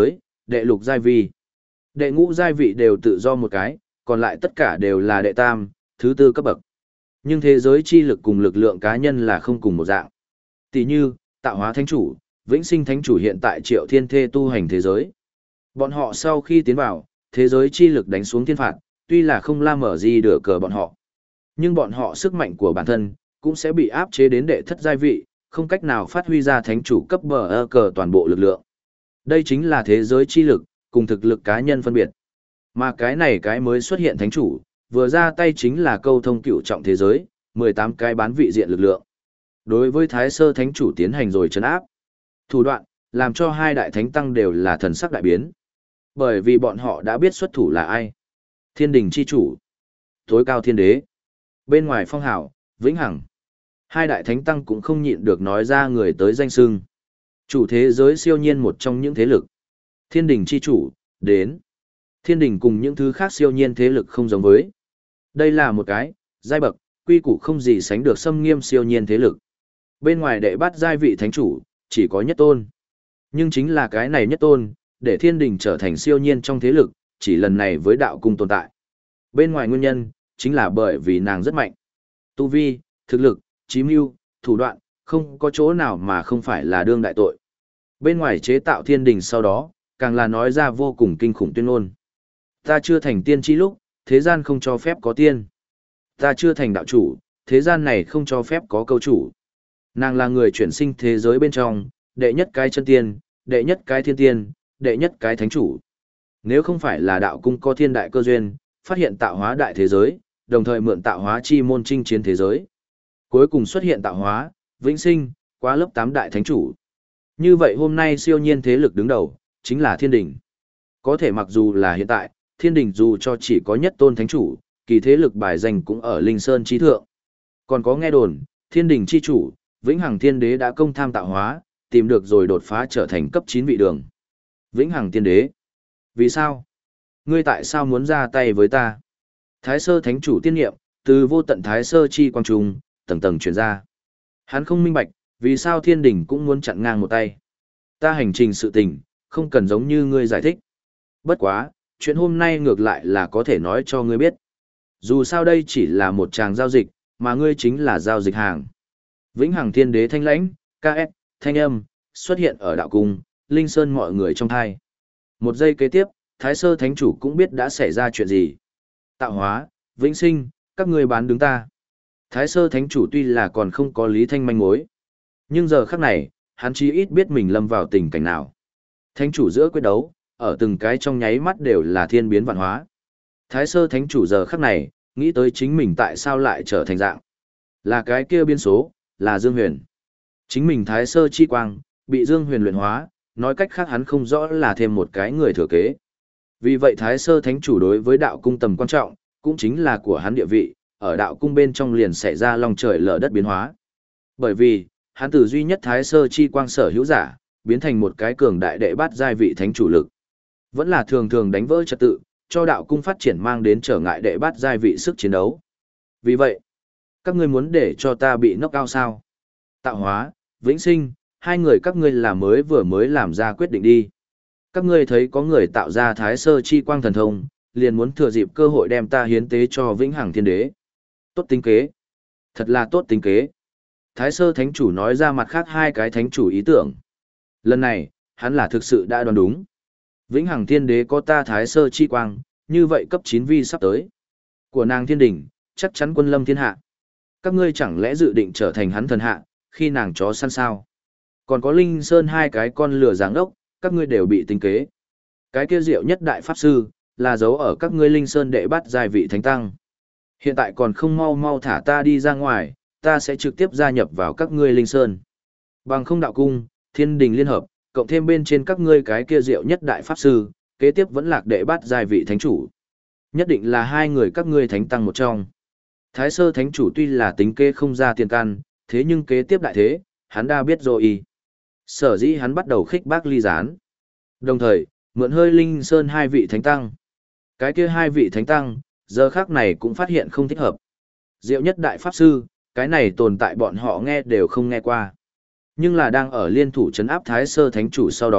đệ lục giai vị. Đệ ngũ giai vị đều tự do một cái, còn lại tất cả đều là đệ tam, thứ tư cấp bậc. Nhưng thế giới chi lực cùng lực lượng cá nhân là không cùng một dạng. Tỷ như, tạo hóa thánh chủ, vĩnh sinh thánh chủ hiện tại Triệu Thiên Thê tu hành thế giới. Bọn họ sau khi tiến vào, thế giới chi lực đánh xuống thiên phạt, tuy là không la mở gì được cờ bọn họ. Nhưng bọn họ sức mạnh của bản thân, cũng sẽ bị áp chế đến đệ thất giai vị, không cách nào phát huy ra thánh chủ cấp bờ ơ cờ toàn bộ lực lượng. Đây chính là thế giới chi lực, cùng thực lực cá nhân phân biệt. Mà cái này cái mới xuất hiện thánh chủ, vừa ra tay chính là câu thông cựu trọng thế giới, mười tám cái bán vị diện lực lượng. Đối với Thái Sơ thánh chủ tiến hành rồi trấn áp. Thủ đoạn, làm cho hai đại thánh tăng đều là thần sắc đại biến. Bởi vì bọn họ đã biết xuất thủ là ai. Thiên đình chi chủ, tối cao thiên đế. Bên ngoài phong hảo, vĩnh hằng. Hai đại thánh tăng cũng không nhịn được nói ra người tới danh xưng. Chủ thế giới siêu nhiên một trong những thế lực. Thiên đình chi chủ, đến. Thiên đình cùng những thứ khác siêu nhiên thế lực không giống với. Đây là một cái, giai bậc, quy củ không gì sánh được xâm nghiêm siêu nhiên thế lực. Bên ngoài đệ bát giai vị thánh chủ, chỉ có nhất tôn. Nhưng chính là cái này nhất tôn, để thiên đình trở thành siêu nhiên trong thế lực, chỉ lần này với đạo cung tồn tại. Bên ngoài nguyên nhân, chính là bởi vì nàng rất mạnh. Tu vi, thực lực, chí mưu, thủ đoạn, không có chỗ nào mà không phải là đương đại tội. Bên ngoài chế tạo thiên đình sau đó, càng là nói ra vô cùng kinh khủng tuyên ngôn. Ta chưa thành tiên chi lúc, thế gian không cho phép có tiên. Ta chưa thành đạo chủ, thế gian này không cho phép có câu chủ. Nàng là người chuyển sinh thế giới bên trong, đệ nhất cái chân tiên, đệ nhất cái thiên tiên, đệ nhất cái thánh chủ. Nếu không phải là đạo cung có thiên đại cơ duyên, phát hiện tạo hóa đại thế giới, đồng thời mượn tạo hóa chi môn chinh chiến thế giới. Cuối cùng xuất hiện tạo hóa, vĩnh sinh, quá lớp tám đại thánh chủ. Như vậy hôm nay siêu nhiên thế lực đứng đầu, chính là thiên đình. Có thể mặc dù là hiện tại, thiên đình dù cho chỉ có nhất tôn thánh chủ, kỳ thế lực bài danh cũng ở Linh Sơn trí thượng. Còn có nghe đồn, thiên đình chi chủ, vĩnh hằng thiên đế đã công tham tạo hóa, tìm được rồi đột phá trở thành cấp chín vị đường. Vĩnh hằng thiên đế. Vì sao? Ngươi tại sao muốn ra tay với ta? Thái sơ thánh chủ tiên nghiệm, từ vô tận thái sơ chi quang trung, tầng tầng truyền ra. Hắn không minh bạch, vì sao thiên đình cũng muốn chặn ngang một tay. Ta hành trình sự tình, không cần giống như ngươi giải thích. Bất quá, chuyện hôm nay ngược lại là có thể nói cho ngươi biết. Dù sao đây chỉ là một tràng giao dịch, mà ngươi chính là giao dịch hàng. Vĩnh hằng thiên đế thanh lãnh, ca ét, thanh âm, xuất hiện ở đạo cung, Linh Sơn mọi người trong thai. Một giây kế tiếp, Thái Sơ Thánh Chủ cũng biết đã xảy ra chuyện gì. Tạo hóa, vĩnh sinh, các ngươi bán đứng ta. Thái Sơ Thánh Chủ tuy là còn không có lý thanh manh mối. Nhưng giờ khắc này, hắn chí ít biết mình lâm vào tình cảnh nào. Thánh Chủ giữa quyết đấu, ở từng cái trong nháy mắt đều là thiên biến vạn hóa. Thái Sơ Thánh Chủ giờ khắc này, nghĩ tới chính mình tại sao lại trở thành dạng. Là cái kia biên số, là Dương Huyền. Chính mình Thái Sơ Chi Quang, bị Dương Huyền luyện hóa, nói cách khác hắn không rõ là thêm một cái người thừa kế. Vì vậy Thái Sơ Thánh Chủ đối với đạo cung tầm quan trọng, cũng chính là của hắn địa vị, ở đạo cung bên trong liền xảy ra lòng trời lở đất biến hóa. Bởi vì, hắn từ duy nhất Thái Sơ Chi Quang sở hữu giả, biến thành một cái cường đại đệ bát giai vị thánh chủ lực. Vẫn là thường thường đánh vỡ trật tự, cho đạo cung phát triển mang đến trở ngại đệ bát giai vị sức chiến đấu. Vì vậy, các ngươi muốn để cho ta bị knock out sao? Tạo hóa, vĩnh sinh, hai người các ngươi là mới vừa mới làm ra quyết định đi. Các ngươi thấy có người tạo ra Thái Sơ Chi Quang thần thông, liền muốn thừa dịp cơ hội đem ta hiến tế cho vĩnh hằng thiên đế. Tốt tính kế. Thật là tốt tính kế. Thái Sơ Thánh Chủ nói ra mặt khác hai cái thánh chủ ý tưởng. Lần này, hắn là thực sự đã đoán đúng. Vĩnh hằng thiên đế có ta Thái Sơ Chi Quang, như vậy cấp chín vi sắp tới. Của nàng thiên đỉnh, chắc chắn quân lâm thiên hạ. Các ngươi chẳng lẽ dự định trở thành hắn thần hạ, khi nàng chó săn sao? Còn có Linh Sơn hai cái con lửa giáng đốc, các ngươi đều bị tính kế. Cái kia diệu nhất đại pháp sư, là giấu ở các ngươi Linh Sơn đệ bắt giai vị thánh tăng. Hiện tại còn không mau mau thả ta đi ra ngoài, ta sẽ trực tiếp gia nhập vào các ngươi Linh Sơn. Bằng không đạo cung, thiên đình liên hợp, cộng thêm bên trên các ngươi cái kia diệu nhất đại pháp sư, kế tiếp vẫn lạc đệ bắt giai vị thánh chủ. Nhất định là hai người các ngươi thánh tăng một trong. Thái Sơ Thánh Chủ tuy là tính kế không ra tiền căn, thế nhưng kế tiếp đại thế, hắn đã biết rồi y. Sở dĩ hắn bắt đầu khích bác ly gián. Đồng thời, mượn hơi Linh Sơn hai vị thánh tăng. Cái kia hai vị thánh tăng, giờ khác này cũng phát hiện không thích hợp. Diệu nhất đại pháp sư, cái này tồn tại bọn họ nghe đều không nghe qua. Nhưng là đang ở liên thủ trấn áp Thái Sơ Thánh Chủ sau đó,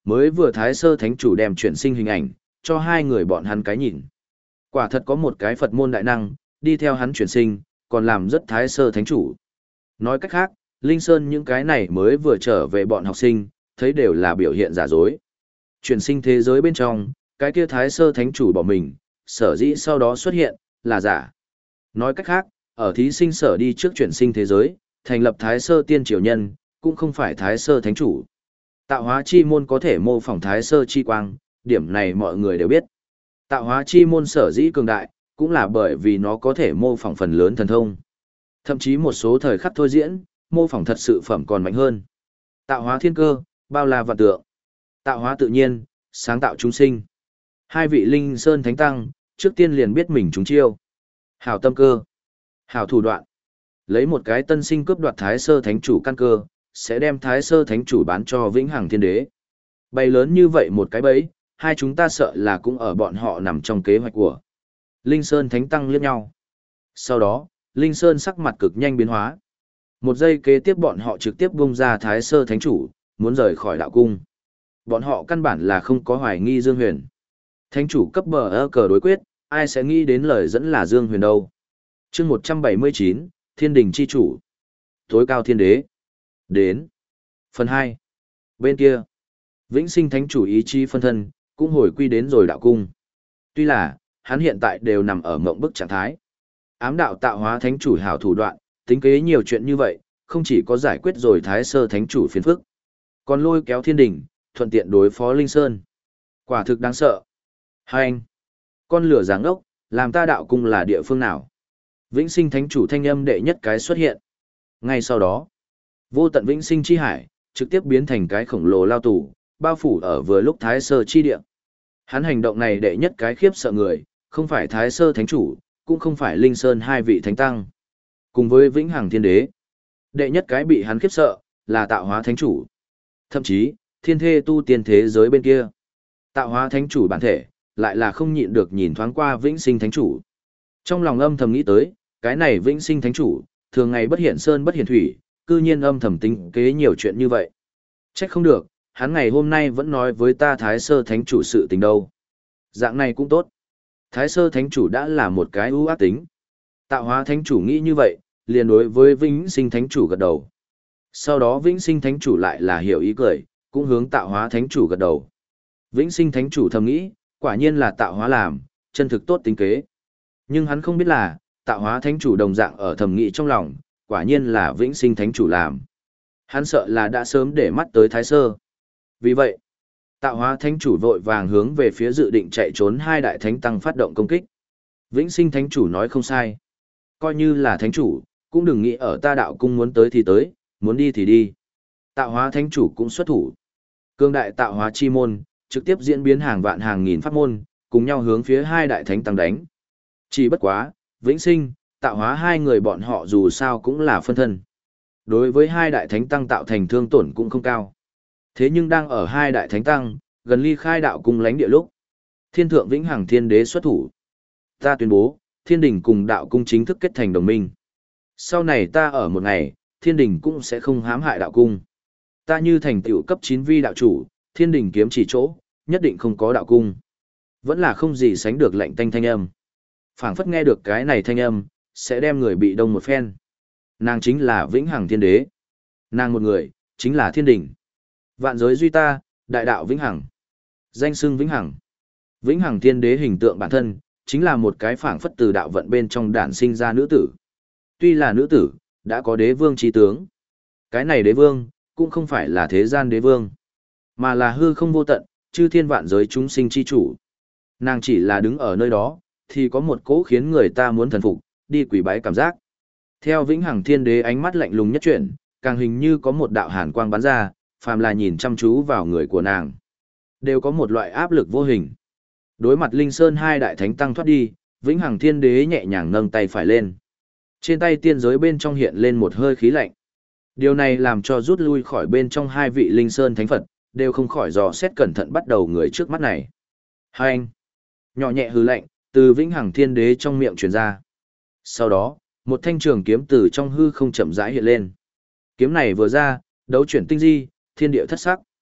mới vừa Thái Sơ Thánh Chủ đem chuyển sinh hình ảnh, cho hai người bọn hắn cái nhìn. Quả thật có một cái Phật môn đại năng, đi theo hắn chuyển sinh, còn làm rất Thái Sơ Thánh Chủ. Nói cách khác, Linh Sơn những cái này mới vừa trở về bọn học sinh, thấy đều là biểu hiện giả dối. Chuyển sinh thế giới bên trong, cái kia Thái Sơ Thánh Chủ bỏ mình, sở dĩ sau đó xuất hiện, là giả. Nói cách khác, ở thí sinh sở đi trước chuyển sinh thế giới, thành lập Thái Sơ Tiên Triều Nhân, cũng không phải Thái Sơ Thánh Chủ. Tạo hóa chi môn có thể mô phỏng Thái Sơ chi quang, điểm này mọi người đều biết. Tạo hóa chi môn sở dĩ cường đại, cũng là bởi vì nó có thể mô phỏng phần lớn thần thông. Thậm chí một số thời khắc thôi diễn, mô phỏng thật sự phẩm còn mạnh hơn. Tạo hóa thiên cơ, bao la vạn tượng. Tạo hóa tự nhiên, sáng tạo chúng sinh. Hai vị Linh Sơn Thánh Tăng, trước tiên liền biết mình chúng chiêu. Hảo tâm cơ, hảo thủ đoạn. Lấy một cái tân sinh cướp đoạt Thái Sơ Thánh Chủ căn cơ, sẽ đem Thái Sơ Thánh Chủ bán cho Vĩnh Hằng Thiên Đế. Bày lớn như vậy một cái bẫy, hai chúng ta sợ là cũng ở bọn họ nằm trong kế hoạch của. Linh Sơn Thánh Tăng liếc nhau. Sau đó, Linh Sơn sắc mặt cực nhanh biến hóa. Một giây kế tiếp bọn họ trực tiếp bung ra Thái Sơ Thánh Chủ, muốn rời khỏi đạo cung. Bọn họ căn bản là không có hoài nghi Dương Huyền. Thánh Chủ cấp bờ ơ cờ đối quyết, ai sẽ nghĩ đến lời dẫn là Dương Huyền đâu. chương một trăm bảy mươi chín, Thiên Đình Chi Chủ. Tối cao Thiên Đế. Đến. Phần hai. Bên kia, Vĩnh Sinh Thánh Chủ ý chí phân thân, cũng hồi quy đến rồi đạo cung. Tuy là, hắn hiện tại đều nằm ở mộng bức trạng thái. Ám đạo tạo hóa Thánh Chủ hảo thủ đoạn, tính kế nhiều chuyện như vậy, không chỉ có giải quyết rồi Thái Sơ Thánh Chủ phiền phức, còn lôi kéo Thiên Đình, thuận tiện đối phó Linh Sơn. Quả thực đáng sợ. Hai anh, con lửa giáng ốc, làm ta đạo cung là địa phương nào? Vĩnh Sinh Thánh Chủ thanh âm đệ nhất cái xuất hiện. Ngay sau đó, vô tận Vĩnh Sinh chi hải, trực tiếp biến thành cái khổng lồ lao tù, bao phủ ở vừa lúc Thái Sơ chi địa. Hắn hành động này đệ nhất cái khiếp sợ người, không phải Thái Sơ Thánh Chủ, cũng không phải Linh Sơn hai vị thánh tăng. Cùng với Vĩnh Hằng Thiên Đế, đệ nhất cái bị hắn khiếp sợ, là Tạo Hóa Thánh Chủ. Thậm chí, thiên thê tu tiên thế giới bên kia. Tạo Hóa Thánh Chủ bản thể, lại là không nhịn được nhìn thoáng qua Vĩnh Sinh Thánh Chủ. Trong lòng âm thầm nghĩ tới, cái này Vĩnh Sinh Thánh Chủ, thường ngày bất hiện sơn bất hiện thủy, cư nhiên âm thầm tính kế nhiều chuyện như vậy. Trách không được, hắn ngày hôm nay vẫn nói với ta Thái Sơ Thánh Chủ sự tình đâu. Dạng này cũng tốt. Thái Sơ Thánh Chủ đã là một cái ưu ác tính. Tạo Hóa Thánh Chủ nghĩ như vậy, liền đối với Vĩnh Sinh Thánh Chủ gật đầu. Sau đó Vĩnh Sinh Thánh Chủ lại là hiểu ý cười, cũng hướng Tạo Hóa Thánh Chủ gật đầu. Vĩnh Sinh Thánh Chủ thầm nghĩ, quả nhiên là Tạo Hóa làm, chân thực tốt tính kế. Nhưng hắn không biết là, Tạo Hóa Thánh Chủ đồng dạng ở thầm nghĩ trong lòng, quả nhiên là Vĩnh Sinh Thánh Chủ làm. Hắn sợ là đã sớm để mắt tới Thái Sơ. Vì vậy, Tạo Hóa Thánh Chủ vội vàng hướng về phía dự định chạy trốn hai đại thánh tăng phát động công kích. Vĩnh Sinh Thánh Chủ nói không sai. Coi như là Thánh Chủ, cũng đừng nghĩ ở ta đạo cung muốn tới thì tới, muốn đi thì đi. Tạo Hóa Thánh Chủ cũng xuất thủ. Cương đại Tạo Hóa chi môn, trực tiếp diễn biến hàng vạn hàng nghìn pháp môn, cùng nhau hướng phía hai đại thánh tăng đánh. Chỉ bất quá, Vĩnh Sinh, Tạo Hóa hai người bọn họ dù sao cũng là phân thân. Đối với hai đại thánh tăng tạo thành thương tổn cũng không cao. Thế nhưng đang ở hai đại thánh tăng, gần ly khai đạo cung lánh địa lúc. Thiên thượng Vĩnh Hằng Thiên Đế xuất thủ. Ta tuyên bố, Thiên Đình cùng đạo cung chính thức kết thành đồng minh. Sau này ta ở một ngày, Thiên Đình cũng sẽ không hãm hại đạo cung. Ta như thành tựu cấp chín vi đạo chủ, Thiên Đình kiếm chỉ chỗ, nhất định không có đạo cung. Vẫn là không gì sánh được lệnh tanh thanh âm. Phảng phất nghe được cái này thanh âm, sẽ đem người bị đông một phen. Nàng chính là Vĩnh Hằng Thiên Đế. Nàng một người, chính là Thiên Đình. Vạn giới duy ta, đại đạo Vĩnh Hằng. Danh xưng Vĩnh Hằng. Vĩnh Hằng Thiên Đế hình tượng bản thân, chính là một cái phảng phất từ đạo vận bên trong đản sinh ra nữ tử. Tuy là nữ tử, đã có đế vương trí tướng. Cái này đế vương, cũng không phải là thế gian đế vương, mà là hư không vô tận, chư thiên vạn giới chúng sinh chi chủ. Nàng chỉ là đứng ở nơi đó, thì có một cỗ khiến người ta muốn thần phục, đi quỳ bái cảm giác. Theo Vĩnh Hằng Thiên Đế ánh mắt lạnh lùng nhất chuyển, càng hình như có một đạo hàn quang bắn ra, phàm là nhìn chăm chú vào người của nàng, đều có một loại áp lực vô hình. Đối mặt Linh Sơn hai đại thánh tăng thoát đi, Vĩnh Hằng Thiên Đế nhẹ nhàng nâng tay phải lên. Trên tay tiên giới bên trong hiện lên một hơi khí lạnh. Điều này làm cho rút lui khỏi bên trong hai vị Linh Sơn thánh Phật, đều không khỏi dò xét cẩn thận bắt đầu người trước mắt này. Hai anh, nhỏ nhẹ hừ lạnh, từ Vĩnh Hằng Thiên Đế trong miệng truyền ra. Sau đó, một thanh trường kiếm từ trong hư không chậm rãi hiện lên. Kiếm này vừa ra, đấu chuyển tinh di, thiên địa thất sắc.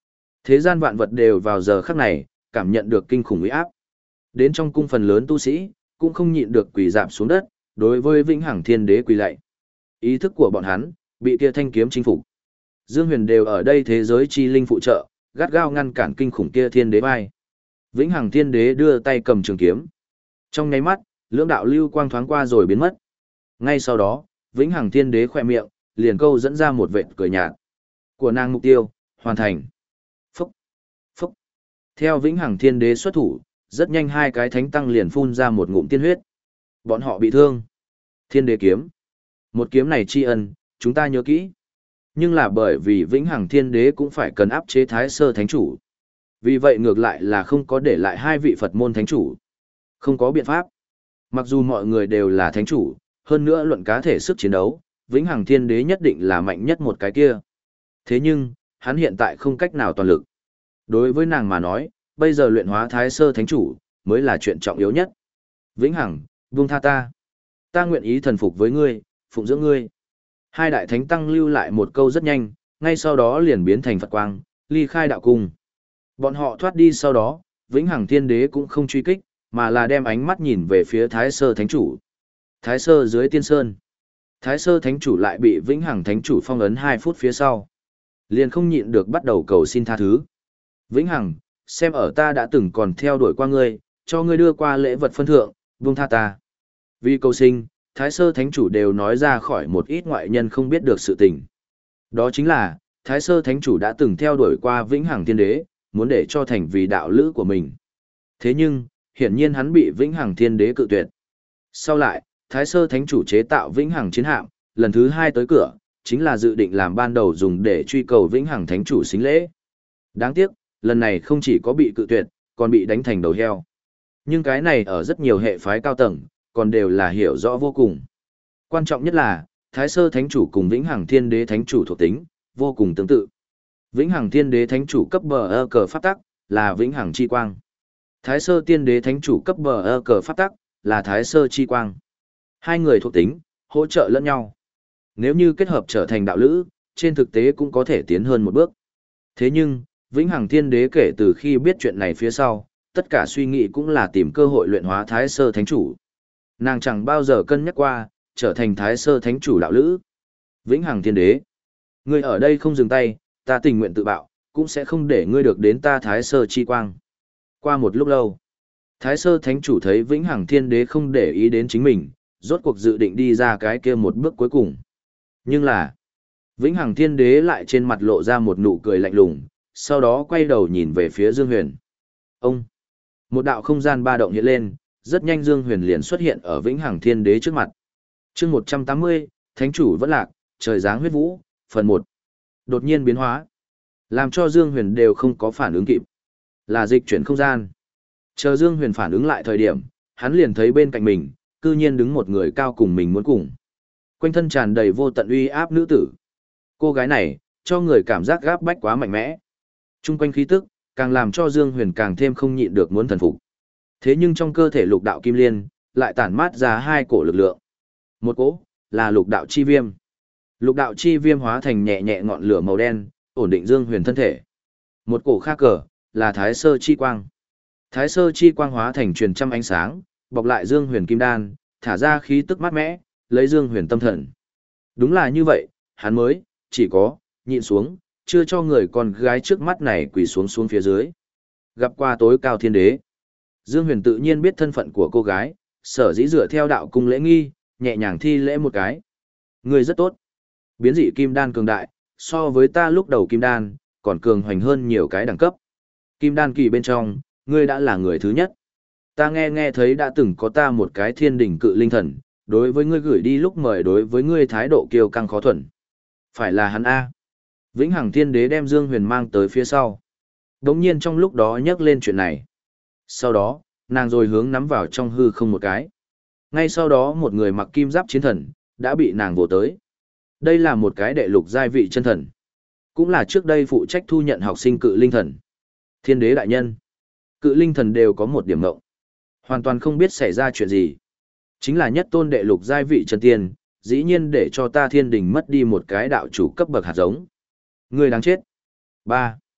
Thế gian vạn vật đều vào giờ khắc này, cảm nhận được kinh khủng uy áp. Đến trong cung phần lớn tu sĩ, cũng không nhịn được quỳ rạp xuống đất, đối với Vĩnh Hằng Thiên Đế quỳ lạy. Ý thức của bọn hắn, bị kia thanh kiếm chinh phục. Dương Huyền đều ở đây thế giới chi linh phụ trợ, gắt gao ngăn cản kinh khủng kia Thiên Đế vai. Vĩnh Hằng Thiên Đế đưa tay cầm trường kiếm. Trong nháy mắt, lưỡng đạo lưu quang thoáng qua rồi biến mất. Ngay sau đó, Vĩnh Hằng Thiên Đế khỏe miệng, liền câu dẫn ra một vệt cười nhạt. Của nàng mục tiêu, hoàn thành. Phúc, phúc. Theo Vĩnh Hằng Thiên Đế xuất thủ, rất nhanh hai cái thánh tăng liền phun ra một ngụm tiên huyết. Bọn họ bị thương. Thiên Đế kiếm. Một kiếm này tri ân, chúng ta nhớ kỹ. Nhưng là bởi vì Vĩnh Hằng Thiên Đế cũng phải cần áp chế Thái Sơ Thánh Chủ. Vì vậy ngược lại là không có để lại hai vị Phật môn Thánh Chủ. Không có biện pháp. Mặc dù mọi người đều là Thánh Chủ, hơn nữa luận cá thể sức chiến đấu, Vĩnh Hằng Thiên Đế nhất định là mạnh nhất một cái kia. Thế nhưng, hắn hiện tại không cách nào toàn lực. Đối với nàng mà nói, bây giờ luyện hóa Thái Sơ Thánh Chủ, mới là chuyện trọng yếu nhất. Vĩnh Hằng, buông tha ta. Ta nguyện ý thần phục với ngươi, phụng dưỡng ngươi. Hai đại thánh tăng lưu lại một câu rất nhanh, ngay sau đó liền biến thành Phật quang, ly khai đạo cung. Bọn họ thoát đi sau đó, Vĩnh Hằng Thiên Đế cũng không truy kích, mà là đem ánh mắt nhìn về phía Thái Sơ Thánh Chủ. Thái Sơ dưới tiên sơn. Thái Sơ Thánh Chủ lại bị Vĩnh Hằng Thánh Chủ phong ấn hai phút phía sau. Liền không nhịn được bắt đầu cầu xin tha thứ. Vĩnh Hằng, xem ở ta đã từng còn theo đuổi qua ngươi, cho ngươi đưa qua lễ vật phân thượng, buông tha ta. Vì cầu sinh, Thái Sơ Thánh Chủ đều nói ra khỏi một ít ngoại nhân không biết được sự tình. Đó chính là, Thái Sơ Thánh Chủ đã từng theo đuổi qua Vĩnh Hằng Thiên Đế, muốn để cho thành vì đạo lữ của mình. Thế nhưng, hiển nhiên hắn bị Vĩnh Hằng Thiên Đế cự tuyệt. Sau lại, Thái Sơ Thánh Chủ chế tạo Vĩnh Hằng chiến hạm, lần thứ hai tới cửa, chính là dự định làm ban đầu dùng để truy cầu Vĩnh Hằng Thánh Chủ xính lễ. Đáng tiếc, lần này không chỉ có bị cự tuyệt, còn bị đánh thành đầu heo. Nhưng cái này ở rất nhiều hệ phái cao tầng, còn đều là hiểu rõ vô cùng. Quan trọng nhất là, Thái Sơ Thánh Chủ cùng Vĩnh Hằng Thiên Đế Thánh Chủ thuộc tính, vô cùng tương tự. Vĩnh Hằng Thiên Đế Thánh Chủ cấp bờ ơ cờ pháp tắc, là Vĩnh Hằng Chi Quang. Thái Sơ Tiên Đế Thánh Chủ cấp bờ ơ cờ pháp tắc, là Thái Sơ Chi Quang. Hai người thuộc tính, hỗ trợ lẫn nhau. Nếu như kết hợp trở thành đạo lữ, trên thực tế cũng có thể tiến hơn một bước. Thế nhưng, Vĩnh Hằng Thiên Đế kể từ khi biết chuyện này phía sau, tất cả suy nghĩ cũng là tìm cơ hội luyện hóa Thái Sơ Thánh Chủ. Nàng chẳng bao giờ cân nhắc qua, trở thành Thái Sơ Thánh Chủ đạo lữ. Vĩnh Hằng Thiên Đế, ngươi ở đây không dừng tay, ta tình nguyện tự bạo, cũng sẽ không để ngươi được đến ta Thái Sơ Chi Quang. Qua một lúc lâu, Thái Sơ Thánh Chủ thấy Vĩnh Hằng Thiên Đế không để ý đến chính mình, rốt cuộc dự định đi ra cái kia một bước cuối cùng. Nhưng là, Vĩnh Hằng Thiên Đế lại trên mặt lộ ra một nụ cười lạnh lùng, sau đó quay đầu nhìn về phía Dương Huyền. Ông, một đạo không gian ba động hiện lên, rất nhanh Dương Huyền liền xuất hiện ở Vĩnh Hằng Thiên Đế trước mặt. Chương một trăm tám mươi, Thánh Chủ vẫn lạc, trời giáng huyết vũ, phần một. Đột nhiên biến hóa, làm cho Dương Huyền đều không có phản ứng kịp. Là dịch chuyển không gian. Chờ Dương Huyền phản ứng lại thời điểm, hắn liền thấy bên cạnh mình, cư nhiên đứng một người cao cùng mình muốn cùng. Quanh thân tràn đầy vô tận uy áp nữ tử. Cô gái này, cho người cảm giác gáp bách quá mạnh mẽ. Trung quanh khí tức, càng làm cho Dương Huyền càng thêm không nhịn được muốn thần phục. Thế nhưng trong cơ thể lục đạo kim liên, lại tản mát ra hai cổ lực lượng. Một cỗ, là lục đạo chi viêm. Lục đạo chi viêm hóa thành nhẹ nhẹ ngọn lửa màu đen, ổn định Dương Huyền thân thể. Một cổ khác cờ, là Thái Sơ chi quang. Thái Sơ chi quang hóa thành truyền trăm ánh sáng, bọc lại Dương Huyền kim đan, thả ra khí tức mát mẽ, lấy Dương Huyền tâm thần. Đúng là như vậy, hắn mới, chỉ có, nhịn xuống, chưa cho người con gái trước mắt này quỳ xuống xuống phía dưới. Gặp qua tối cao thiên đế. Dương Huyền tự nhiên biết thân phận của cô gái, sở dĩ dựa theo đạo cung lễ nghi, nhẹ nhàng thi lễ một cái. Người rất tốt. Biến dị kim đan cường đại, so với ta lúc đầu kim đan, còn cường hoành hơn nhiều cái đẳng cấp. Kim đan kỳ bên trong, ngươi đã là người thứ nhất. Ta nghe nghe thấy đã từng có ta một cái thiên đỉnh cự linh thần, đối với ngươi gửi đi lúc mời đối với ngươi thái độ kiêu căng khó thuần. Phải là hắn A. Vĩnh Hằng Thiên Đế đem Dương Huyền mang tới phía sau. Đống nhiên trong lúc đó nhắc lên chuyện này. Sau đó, nàng rồi hướng nắm vào trong hư không một cái. Ngay sau đó một người mặc kim giáp chiến thần, đã bị nàng vồ tới. Đây là một cái đệ lục giai vị chân thần. Cũng là trước đây phụ trách thu nhận học sinh cự linh thần. Thiên đế đại nhân. Cự linh thần đều có một điểm ngộng. Hoàn toàn không biết xảy ra chuyện gì. Chính là nhất tôn đệ lục giai vị chân tiên, dĩ nhiên để cho ta thiên đình mất đi một cái đạo chủ cấp bậc hạt giống. Người đáng chết. ba.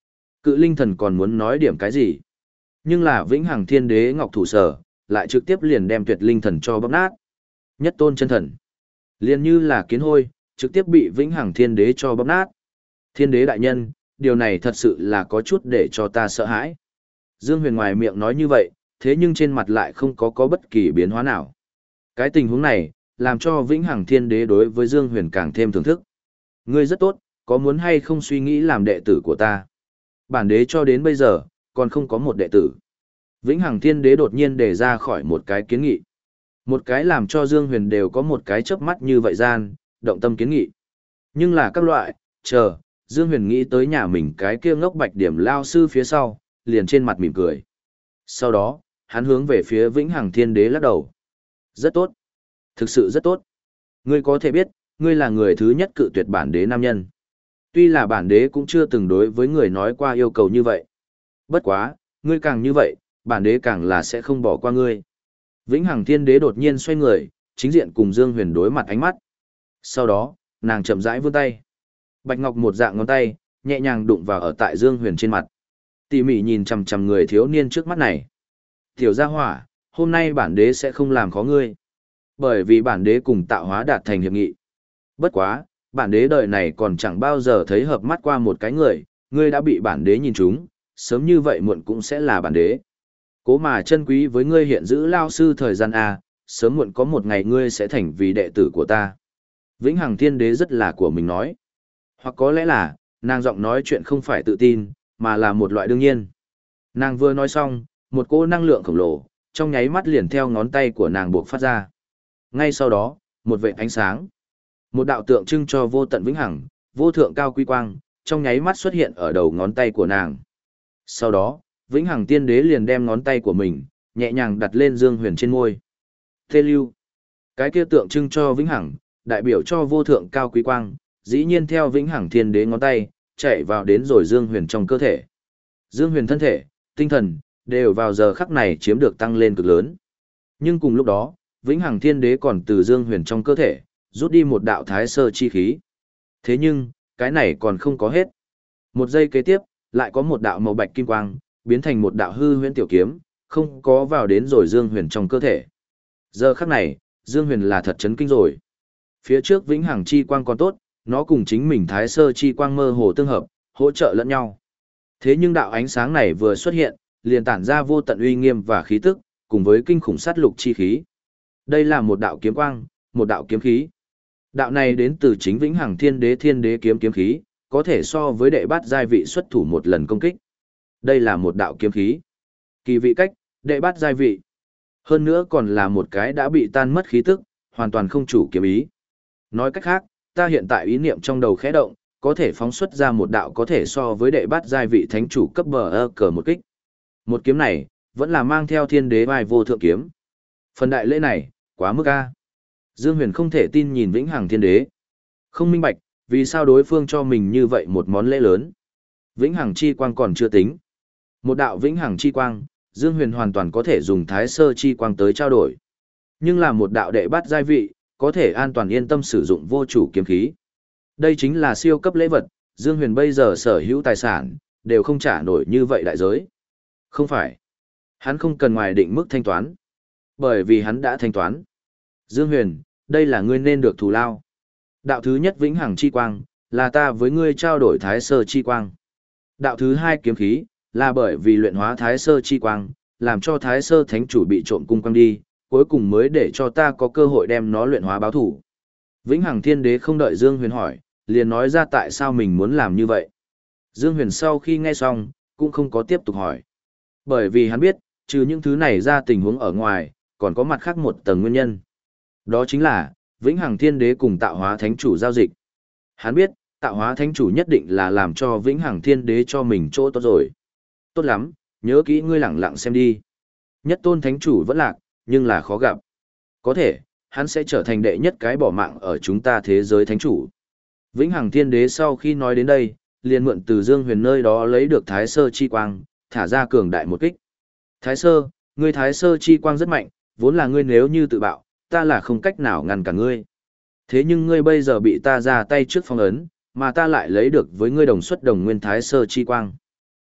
Cự linh thần còn muốn nói điểm cái gì? Nhưng là vĩnh hằng thiên đế ngọc thủ sở, lại trực tiếp liền đem tuyệt linh thần cho bóp nát. Nhất tôn chân thần. Liền như là kiến hôi, trực tiếp bị vĩnh hằng thiên đế cho bóp nát. Thiên đế đại nhân, điều này thật sự là có chút để cho ta sợ hãi. Dương Huyền ngoài miệng nói như vậy, thế nhưng trên mặt lại không có có bất kỳ biến hóa nào. Cái tình huống này, làm cho vĩnh hằng thiên đế đối với Dương Huyền càng thêm thưởng thức. Ngươi rất tốt, có muốn hay không suy nghĩ làm đệ tử của ta? Bản đế cho đến bây giờ, còn không có một đệ tử. Vĩnh hằng thiên đế đột nhiên đề ra khỏi một cái kiến nghị. Một cái làm cho Dương Huyền đều có một cái chớp mắt như vậy gian, động tâm kiến nghị. Nhưng là các loại, chờ, Dương Huyền nghĩ tới nhà mình cái kia ngốc bạch điểm lao sư phía sau, liền trên mặt mỉm cười. Sau đó, hắn hướng về phía vĩnh hằng thiên đế lắc đầu. Rất tốt. Thực sự rất tốt. Ngươi có thể biết, ngươi là người thứ nhất cự tuyệt bản đế nam nhân. Tuy là bản đế cũng chưa từng đối với người nói qua yêu cầu như vậy. Bất quá, ngươi càng như vậy, bản đế càng là sẽ không bỏ qua ngươi. Vĩnh hằng thiên đế đột nhiên xoay người, chính diện cùng Dương Huyền đối mặt ánh mắt. Sau đó, nàng chậm rãi vươn tay. Bạch ngọc một dạng ngón tay, nhẹ nhàng đụng vào ở tại Dương Huyền trên mặt. Tỉ mỉ nhìn chằm chằm người thiếu niên trước mắt này. Tiểu gia hỏa, hôm nay bản đế sẽ không làm khó ngươi. Bởi vì bản đế cùng tạo hóa đạt thành hiệp nghị. Bất quá, bản đế đời này còn chẳng bao giờ thấy hợp mắt qua một cái người, ngươi đã bị bản đế nhìn trúng, sớm như vậy muộn cũng sẽ là bản đế. Cố mà chân quý với ngươi hiện giữ lao sư thời gian A, sớm muộn có một ngày ngươi sẽ thành vì đệ tử của ta. Vĩnh hằng thiên đế rất là của mình nói. Hoặc có lẽ là, nàng giọng nói chuyện không phải tự tin, mà là một loại đương nhiên. Nàng vừa nói xong, một cỗ năng lượng khổng lồ, trong nháy mắt liền theo ngón tay của nàng buộc phát ra. Ngay sau đó, một vệt ánh sáng. Một đạo tượng trưng cho vô tận vĩnh hằng, vô thượng cao quý quang, trong nháy mắt xuất hiện ở đầu ngón tay của nàng. Sau đó, vĩnh hằng tiên đế liền đem ngón tay của mình, nhẹ nhàng đặt lên Dương Huyền trên môi. Tê lưu. Cái kia tượng trưng cho vĩnh hằng, đại biểu cho vô thượng cao quý quang, dĩ nhiên theo vĩnh hằng thiên đế ngón tay, chạy vào đến rồi Dương Huyền trong cơ thể. Dương Huyền thân thể, tinh thần, đều vào giờ khắc này chiếm được tăng lên cực lớn. Nhưng cùng lúc đó, vĩnh hằng thiên đế còn từ Dương Huyền trong cơ thể, rút đi một đạo thái sơ chi khí. Thế nhưng, cái này còn không có hết. Một giây kế tiếp, lại có một đạo màu bạch kim quang, biến thành một đạo hư huyễn tiểu kiếm, không có vào đến rồi Dương Huyền trong cơ thể. Giờ khắc này, Dương Huyền là thật chấn kinh rồi. Phía trước vĩnh hằng chi quang còn tốt, nó cùng chính mình thái sơ chi quang mơ hồ tương hợp, hỗ trợ lẫn nhau. Thế nhưng đạo ánh sáng này vừa xuất hiện, liền tản ra vô tận uy nghiêm và khí tức, cùng với kinh khủng sát lục chi khí. Đây là một đạo kiếm quang, một đạo kiếm khí. Đạo này đến từ chính vĩnh hằng thiên đế thiên đế kiếm kiếm khí, có thể so với đệ bát giai vị xuất thủ một lần công kích. Đây là một đạo kiếm khí. Kỳ vị cách, đệ bát giai vị. Hơn nữa còn là một cái đã bị tan mất khí tức, hoàn toàn không chủ kiếm ý. Nói cách khác, ta hiện tại ý niệm trong đầu khẽ động, có thể phóng xuất ra một đạo có thể so với đệ bát giai vị thánh chủ cấp bờ ơ cờ một kích. Một kiếm này, vẫn là mang theo thiên đế vai vô thượng kiếm. Phần đại lễ này, quá mức a. Dương Huyền không thể tin nhìn vĩnh hằng thiên đế. Không minh bạch, vì sao đối phương cho mình như vậy một món lễ lớn. Vĩnh hằng chi quang còn chưa tính. Một đạo vĩnh hằng chi quang, Dương Huyền hoàn toàn có thể dùng thái sơ chi quang tới trao đổi. Nhưng là một đạo đệ bát giai vị, có thể an toàn yên tâm sử dụng vô chủ kiếm khí. Đây chính là siêu cấp lễ vật, Dương Huyền bây giờ sở hữu tài sản, đều không trả nổi như vậy đại giới. Không phải. Hắn không cần ngoài định mức thanh toán. Bởi vì hắn đã thanh toán. Dương Huyền, đây là ngươi nên được thù lao. Đạo thứ nhất vĩnh hằng chi quang, là ta với ngươi trao đổi thái sơ chi quang. Đạo thứ hai kiếm khí, là bởi vì luyện hóa thái sơ chi quang, làm cho thái sơ thánh chủ bị trộm cung quang đi, cuối cùng mới để cho ta có cơ hội đem nó luyện hóa báo thủ. Vĩnh hằng thiên đế không đợi Dương Huyền hỏi, liền nói ra tại sao mình muốn làm như vậy. Dương Huyền sau khi nghe xong, cũng không có tiếp tục hỏi. Bởi vì hắn biết, trừ những thứ này ra tình huống ở ngoài, còn có mặt khác một tầng nguyên nhân. Đó chính là, Vĩnh hằng thiên đế cùng tạo hóa thánh chủ giao dịch. Hắn biết, tạo hóa thánh chủ nhất định là làm cho Vĩnh hằng thiên đế cho mình chỗ tốt rồi. Tốt lắm, nhớ kỹ ngươi lẳng lặng xem đi. Nhất tôn thánh chủ vẫn lạc, nhưng là khó gặp. Có thể, hắn sẽ trở thành đệ nhất cái bỏ mạng ở chúng ta thế giới thánh chủ. Vĩnh hằng thiên đế sau khi nói đến đây, liền mượn từ Dương Huyền nơi đó lấy được thái sơ chi quang, thả ra cường đại một kích. Thái sơ, ngươi thái sơ chi quang rất mạnh, vốn là ngươi nếu như tự bạo, ta là không cách nào ngăn cản ngươi. Thế nhưng ngươi bây giờ bị ta ra tay trước phong ấn, mà ta lại lấy được với ngươi đồng xuất đồng nguyên thái sơ chi quang.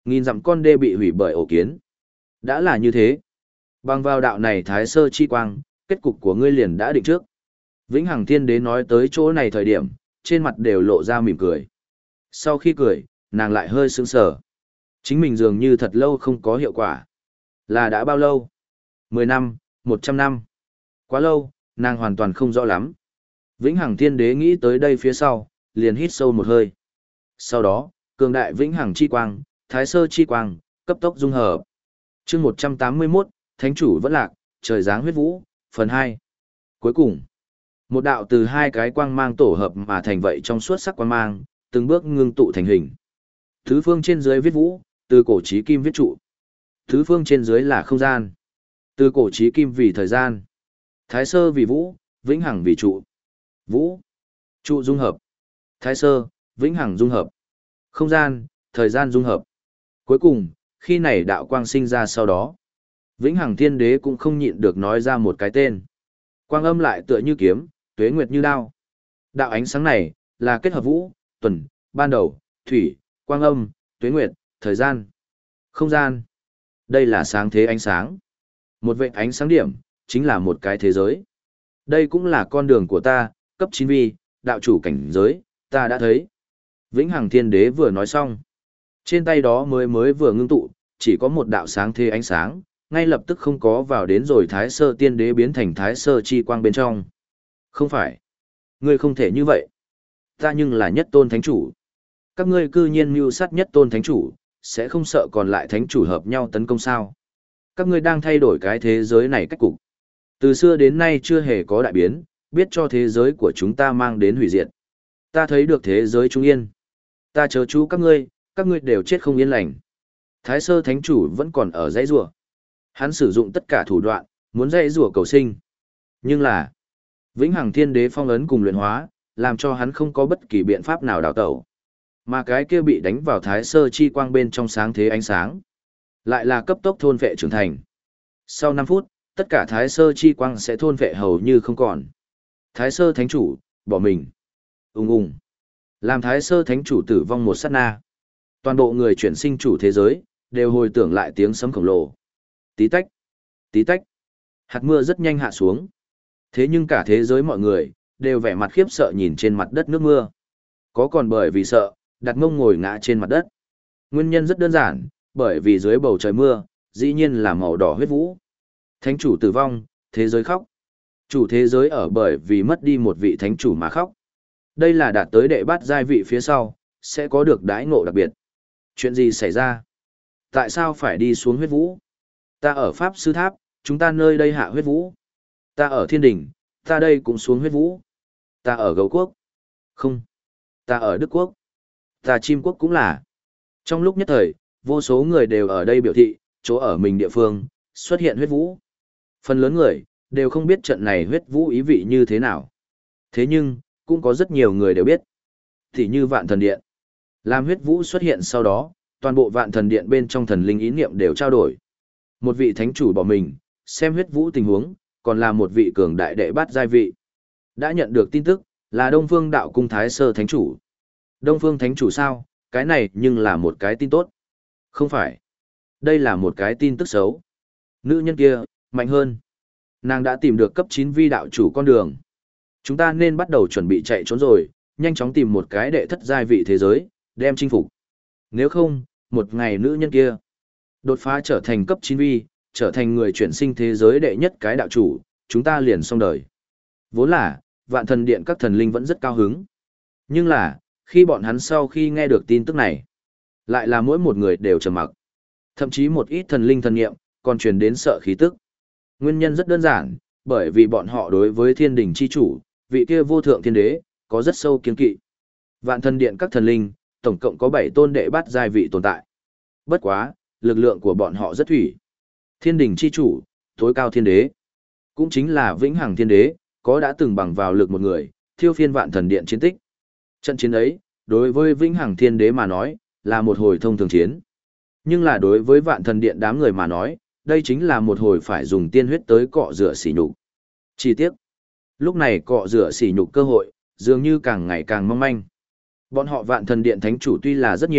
Nghìn dặm con đê bị hủy bởi ổ kiến. Đã là như thế. Bằng vào đạo này thái sơ chi quang, kết cục của ngươi liền đã định trước. Vĩnh Hằng Thiên Đế nói tới chỗ này thời điểm, trên mặt đều lộ ra mỉm cười. Sau khi cười, nàng lại hơi sững sờ. Chính mình dường như thật lâu không có hiệu quả. Là đã bao lâu? Mười năm, một trăm năm. Quá lâu, nàng hoàn toàn không rõ lắm. Vĩnh Hằng Thiên Đế nghĩ tới đây phía sau, liền hít sâu một hơi. Sau đó, cường đại Vĩnh Hằng chi quang, thái sơ chi quang, cấp tốc dung hợp. Chương một trăm tám mươi mốt, Thánh chủ vẫn lạc, trời giáng huyết vũ, phần hai. Cuối cùng, một đạo từ hai cái quang mang tổ hợp mà thành vậy trong suốt sắc quang mang, từng bước ngưng tụ thành hình. Thứ phương trên dưới viết vũ, từ cổ chí kim viết trụ. Thứ phương trên dưới là không gian. Từ cổ chí kim vì thời gian. Thái sơ vì vũ, vĩnh hằng vì trụ. Vũ, trụ dung hợp. Thái sơ, vĩnh hằng dung hợp. Không gian, thời gian dung hợp. Cuối cùng, khi này đạo quang sinh ra sau đó, Vĩnh Hằng Thiên Đế cũng không nhịn được nói ra một cái tên. Quang âm lại tựa như kiếm, tuế nguyệt như đao. Đạo ánh sáng này, là kết hợp vũ, tuần, ban đầu, thủy, quang âm, tuế nguyệt, thời gian, không gian. Đây là sáng thế ánh sáng. Một vệt ánh sáng điểm, chính là một cái thế giới. Đây cũng là con đường của ta, cấp chín vi, đạo chủ cảnh giới, ta đã thấy. Vĩnh Hằng Thiên Đế vừa nói xong. Trên tay đó mới mới vừa ngưng tụ, chỉ có một đạo sáng thế ánh sáng, ngay lập tức không có vào đến rồi Thái Sơ Tiên Đế biến thành Thái Sơ Chi Quang bên trong. Không phải. Ngươi không thể như vậy. Ta nhưng là nhất tôn thánh chủ. Các ngươi cư nhiên mưu sát nhất tôn thánh chủ, sẽ không sợ còn lại thánh chủ hợp nhau tấn công sao. Các ngươi đang thay đổi cái thế giới này cách cục. Từ xưa đến nay chưa hề có đại biến, biết cho thế giới của chúng ta mang đến hủy diệt. Ta thấy được thế giới trung yên. Ta chớ chú các ngươi, các ngươi đều chết không yên lành. Thái Sơ Thánh Chủ vẫn còn ở dãy rủa. Hắn sử dụng tất cả thủ đoạn, muốn dãy rủa cầu sinh. Nhưng là, Vĩnh Hằng Thiên Đế phong ấn cùng luyện hóa, làm cho hắn không có bất kỳ biện pháp nào đào tẩu. Mà cái kia bị đánh vào Thái Sơ Chi Quang bên trong sáng thế ánh sáng, lại là cấp tốc thôn phệ trưởng thành. Sau năm phút, tất cả Thái Sơ Chi Quang sẽ thôn phệ hầu như không còn. Thái Sơ Thánh Chủ, bỏ mình. Ung ung. Làm Thái Sơ Thánh Chủ tử vong một sát na. Toàn bộ người chuyển sinh chủ thế giới, đều hồi tưởng lại tiếng sấm khổng lồ. Tí tách, tí tách. Hạt mưa rất nhanh hạ xuống. Thế nhưng cả thế giới mọi người, đều vẻ mặt khiếp sợ nhìn trên mặt đất nước mưa. Có còn bởi vì sợ, đặt mông ngồi ngã trên mặt đất. Nguyên nhân rất đơn giản, bởi vì dưới bầu trời mưa, dĩ nhiên là màu đỏ huyết vũ. Thánh chủ tử vong, thế giới khóc. Chủ thế giới ở bởi vì mất đi một vị thánh chủ mà khóc. Đây là đạt tới đệ bát giai vị phía sau, sẽ có được đãi ngộ đặc biệt. Chuyện gì xảy ra? Tại sao phải đi xuống huyết vũ? Ta ở Pháp Sư Tháp, chúng ta nơi đây hạ huyết vũ. Ta ở Thiên Đình, ta đây cũng xuống huyết vũ. Ta ở Gấu Quốc. Không. Ta ở Đức Quốc. Ta Chim Quốc cũng là. Trong lúc nhất thời, vô số người đều ở đây biểu thị, chỗ ở mình địa phương, xuất hiện huyết vũ. Phần lớn người, đều không biết trận này huyết vũ ý vị như thế nào. Thế nhưng, cũng có rất nhiều người đều biết. Thì như Vạn Thần Điện. Làm huyết vũ xuất hiện sau đó, toàn bộ Vạn Thần Điện bên trong thần linh ý niệm đều trao đổi. Một vị thánh chủ bỏ mình, xem huyết vũ tình huống, còn là một vị cường đại đệ bát giai vị. Đã nhận được tin tức, là Đông Phương Đạo Cung Thái Sơ Thánh Chủ. Đông Phương Thánh Chủ sao, cái này nhưng là một cái tin tốt. Không phải. Đây là một cái tin tức xấu. Nữ nhân kia, mạnh hơn. Nàng đã tìm được cấp chín vi đạo chủ con đường. Chúng ta nên bắt đầu chuẩn bị chạy trốn rồi, nhanh chóng tìm một cái đệ thất giai vị thế giới, đem chinh phục. Nếu không, một ngày nữ nhân kia đột phá trở thành cấp chín vi, trở thành người chuyển sinh thế giới đệ nhất cái đạo chủ, chúng ta liền xong đời. Vốn là, Vạn Thần Điện các thần linh vẫn rất cao hứng. Nhưng là, khi bọn hắn sau khi nghe được tin tức này, lại là mỗi một người đều trầm mặc. Thậm chí một ít thần linh thần nghiệm, còn truyền đến sợ khí tức. Nguyên nhân rất đơn giản, bởi vì bọn họ đối với thiên đình chi chủ, vị kia vô thượng thiên đế, có rất sâu kiên kỵ. Vạn Thần Điện các thần linh, tổng cộng có bảy tôn đệ bát giai vị tồn tại. Bất quá, lực lượng của bọn họ rất thủy. Thiên đình chi chủ, tối cao thiên đế, cũng chính là vĩnh hằng thiên đế, có đã từng bằng vào lực một người, thiêu phiên Vạn Thần Điện chiến tích. Trận chiến ấy, đối với vĩnh hằng thiên đế mà nói, là một hồi thông thường chiến. Nhưng là đối với Vạn Thần Điện đám người mà nói, đây chính là một hồi phải dùng tiên huyết tới cọ rửa sỉ nhục. Chi tiết, lúc này cọ rửa sỉ nhục cơ hội, dường như càng ngày càng mong manh. Bọn họ Vạn Thần Điện thánh chủ tuy là rất nhiều,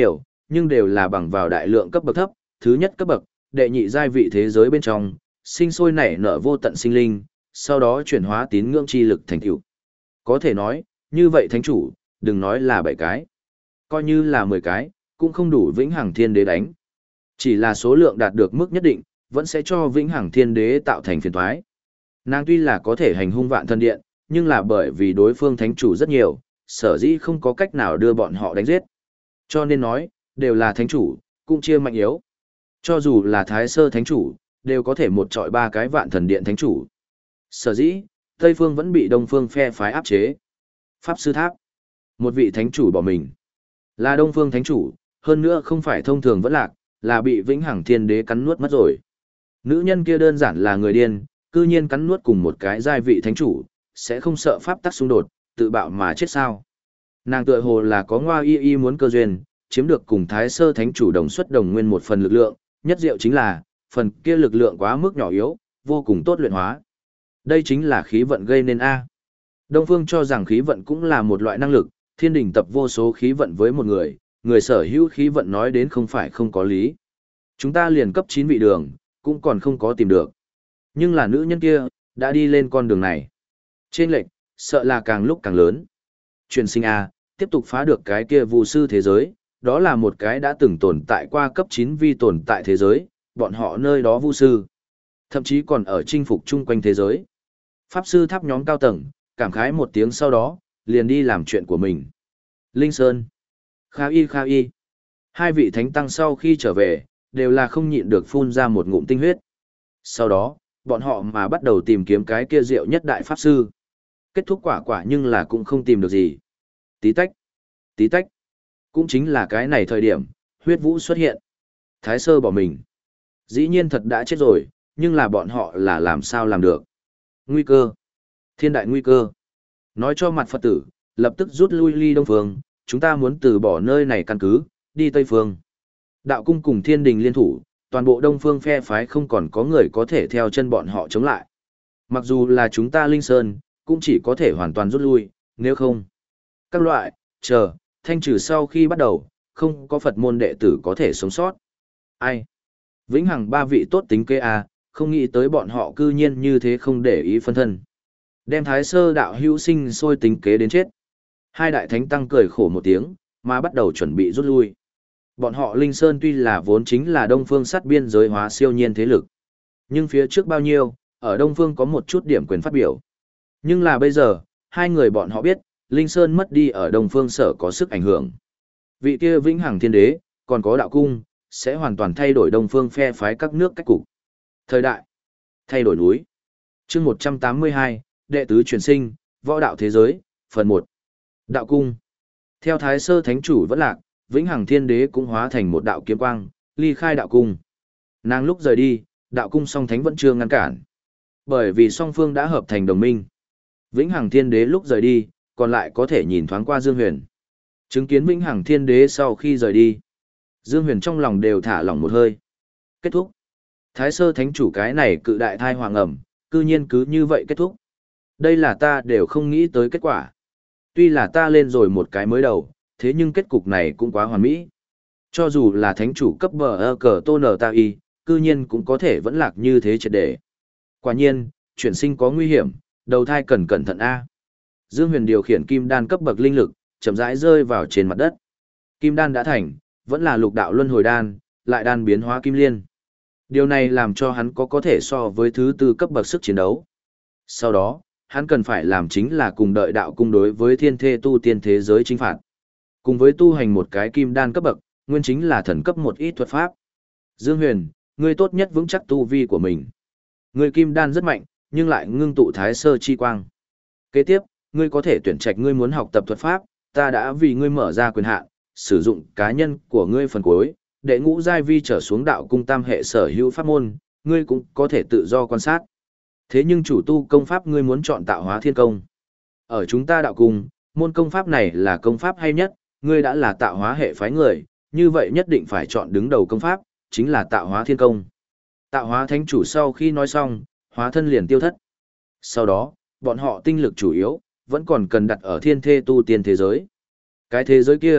nhưng đều là bằng vào đại lượng cấp bậc thấp, thứ nhất cấp bậc, đệ nhị giai vị thế giới bên trong, sinh sôi nảy nở vô tận sinh linh, sau đó chuyển hóa tín ngưỡng chi lực thành tựu. Có thể nói, như vậy thánh chủ, đừng nói là bảy cái, coi như là mười cái, cũng không đủ vĩnh hằng thiên đế đánh. Chỉ là số lượng đạt được mức nhất định, vẫn sẽ cho vĩnh hằng thiên đế tạo thành phiền toái. Nàng tuy là có thể hành hung vạn thần điện, nhưng là bởi vì đối phương thánh chủ rất nhiều, sở dĩ không có cách nào đưa bọn họ đánh giết. Cho nên nói, đều là thánh chủ, cũng chia mạnh yếu. Cho dù là thái sơ thánh chủ, đều có thể một trọi ba cái vạn thần điện thánh chủ. Sở dĩ, Tây phương vẫn bị Đông phương phe phái áp chế. Pháp sư tháp. Một vị thánh chủ bỏ mình. Là Đông phương thánh chủ, hơn nữa không phải thông thường vẫn lạc, là bị vĩnh hằng thiên đế cắn nuốt mất rồi. Nữ nhân kia đơn giản là người điên, cư nhiên cắn nuốt cùng một cái giai vị thánh chủ, sẽ không sợ pháp tắc xung đột, tự bạo mà chết sao. Nàng tựa hồ là có ngoa y y muốn cơ duyên, chiếm được cùng thái sơ thánh chủ đồng xuất đồng nguyên một phần lực lượng, nhất diệu chính là, phần kia lực lượng quá mức nhỏ yếu, vô cùng tốt luyện hóa. Đây chính là khí vận gây nên A. Đông Phương cho rằng khí vận cũng là một loại năng lực, thiên đình tập vô số khí vận với một người, người sở hữu khí vận nói đến không phải không có lý. Chúng ta liền cấp chín vị đường, cũng còn không có tìm được. Nhưng là nữ nhân kia, đã đi lên con đường này. Trên lệch, sợ là càng lúc càng lớn. Truyền sinh A, tiếp tục phá được cái kia vu sư thế giới, đó là một cái đã từng tồn tại qua cấp chín vi tồn tại thế giới, bọn họ nơi đó vu sư. Thậm chí còn ở chinh phục chung quanh thế giới. Pháp sư tháp nhóm cao tầng, cảm khái một tiếng sau đó, liền đi làm chuyện của mình. Linh Sơn. Kha y kha y. Hai vị thánh tăng sau khi trở về, đều là không nhịn được phun ra một ngụm tinh huyết. Sau đó, bọn họ mà bắt đầu tìm kiếm cái kia diệu nhất đại pháp sư. Kết thúc quả quả nhưng là cũng không tìm được gì. Tí tách. Tí tách. Cũng chính là cái này thời điểm, huyết vũ xuất hiện. Thái sơ bỏ mình. Dĩ nhiên thật đã chết rồi, nhưng là bọn họ là làm sao làm được. Nguy cơ. Thiên đại nguy cơ. Nói cho mặt Phật tử, lập tức rút lui ly Đông Phương, chúng ta muốn từ bỏ nơi này căn cứ, đi Tây Phương. Đạo cung cùng thiên đình liên thủ, toàn bộ Đông Phương phe phái không còn có người có thể theo chân bọn họ chống lại. Mặc dù là chúng ta Linh Sơn, cũng chỉ có thể hoàn toàn rút lui, nếu không. Các loại, chờ, thanh trừ sau khi bắt đầu, không có Phật môn đệ tử có thể sống sót. Ai? Vĩnh hằng ba vị tốt tính kê a, không nghĩ tới bọn họ cư nhiên như thế không để ý phân thân. Đem thái sơ đạo hữu sinh sôi tính kế đến chết. Hai đại thánh tăng cười khổ một tiếng, mà bắt đầu chuẩn bị rút lui. Bọn họ Linh Sơn tuy là vốn chính là Đông Phương sát biên giới hóa siêu nhiên thế lực. Nhưng phía trước bao nhiêu, ở Đông Phương có một chút điểm quyền phát biểu. Nhưng là bây giờ, hai người bọn họ biết, Linh Sơn mất đi ở Đông Phương sở có sức ảnh hưởng. Vị kia vĩnh hằng thiên đế, còn có đạo cung, sẽ hoàn toàn thay đổi Đông Phương phe phái các nước cách cục. Thời đại, thay đổi núi. Chương một trăm tám mươi hai, đệ tứ truyền sinh, võ đạo thế giới, phần một. Đạo cung. Theo Thái Sơ Thánh chủ vẫn lạc, Vĩnh Hằng Thiên Đế cũng hóa thành một đạo kiếm quang, ly khai đạo cung. Nàng lúc rời đi, đạo cung song thánh vẫn chưa ngăn cản. Bởi vì song phương đã hợp thành đồng minh. Vĩnh Hằng Thiên Đế lúc rời đi, còn lại có thể nhìn thoáng qua Dương Huyền. Chứng kiến Vĩnh Hằng Thiên Đế sau khi rời đi, Dương Huyền trong lòng đều thả lỏng một hơi. Kết thúc. Thái Sơ Thánh chủ cái này cự đại thai hoàng ẩm, cư nhiên cứ như vậy kết thúc. Đây là ta đều không nghĩ tới kết quả. Tuy là ta lên rồi một cái mới đầu, thế nhưng kết cục này cũng quá hoàn mỹ. Cho dù là thánh chủ cấp bờ ơ cờ tô nở ta y, cư nhiên cũng có thể vẫn lạc như thế triệt để. Quả nhiên, chuyển sinh có nguy hiểm, đầu thai cần cẩn thận A. Dương Huyền điều khiển kim đan cấp bậc linh lực, chậm rãi rơi vào trên mặt đất. Kim đan đã thành, vẫn là lục đạo luân hồi đan, lại đan biến hóa kim liên. Điều này làm cho hắn có có thể so với thứ tư cấp bậc sức chiến đấu. Sau đó, hắn cần phải làm chính là cùng đợi đạo cung đối với thiên thê tu tiên thế giới chính phạt. Cùng với tu hành một cái kim đan cấp bậc, nguyên chính là thần cấp một ít thuật pháp. Dương Huyền, ngươi tốt nhất vững chắc tu vi của mình. Ngươi kim đan rất mạnh, nhưng lại ngưng tụ thái sơ chi quang. Kế tiếp, ngươi có thể tuyển trạch ngươi muốn học tập thuật pháp, ta đã vì ngươi mở ra quyền hạn, sử dụng cá nhân của ngươi phần cuối, để ngũ giai vi trở xuống đạo cung tam hệ sở hữu pháp môn, ngươi cũng có thể tự do quan sát. Thế nhưng chủ tu công pháp ngươi muốn chọn tạo hóa thiên công. Ở chúng ta đạo cung, môn công pháp này là công pháp hay nhất, ngươi đã là tạo hóa hệ phái người, như vậy nhất định phải chọn đứng đầu công pháp, chính là tạo hóa thiên công. Tạo hóa thánh chủ sau khi nói xong, hóa thân liền tiêu thất. Sau đó, bọn họ tinh lực chủ yếu, vẫn còn cần đặt ở thiên thê tu tiên thế giới. Cái thế giới kia,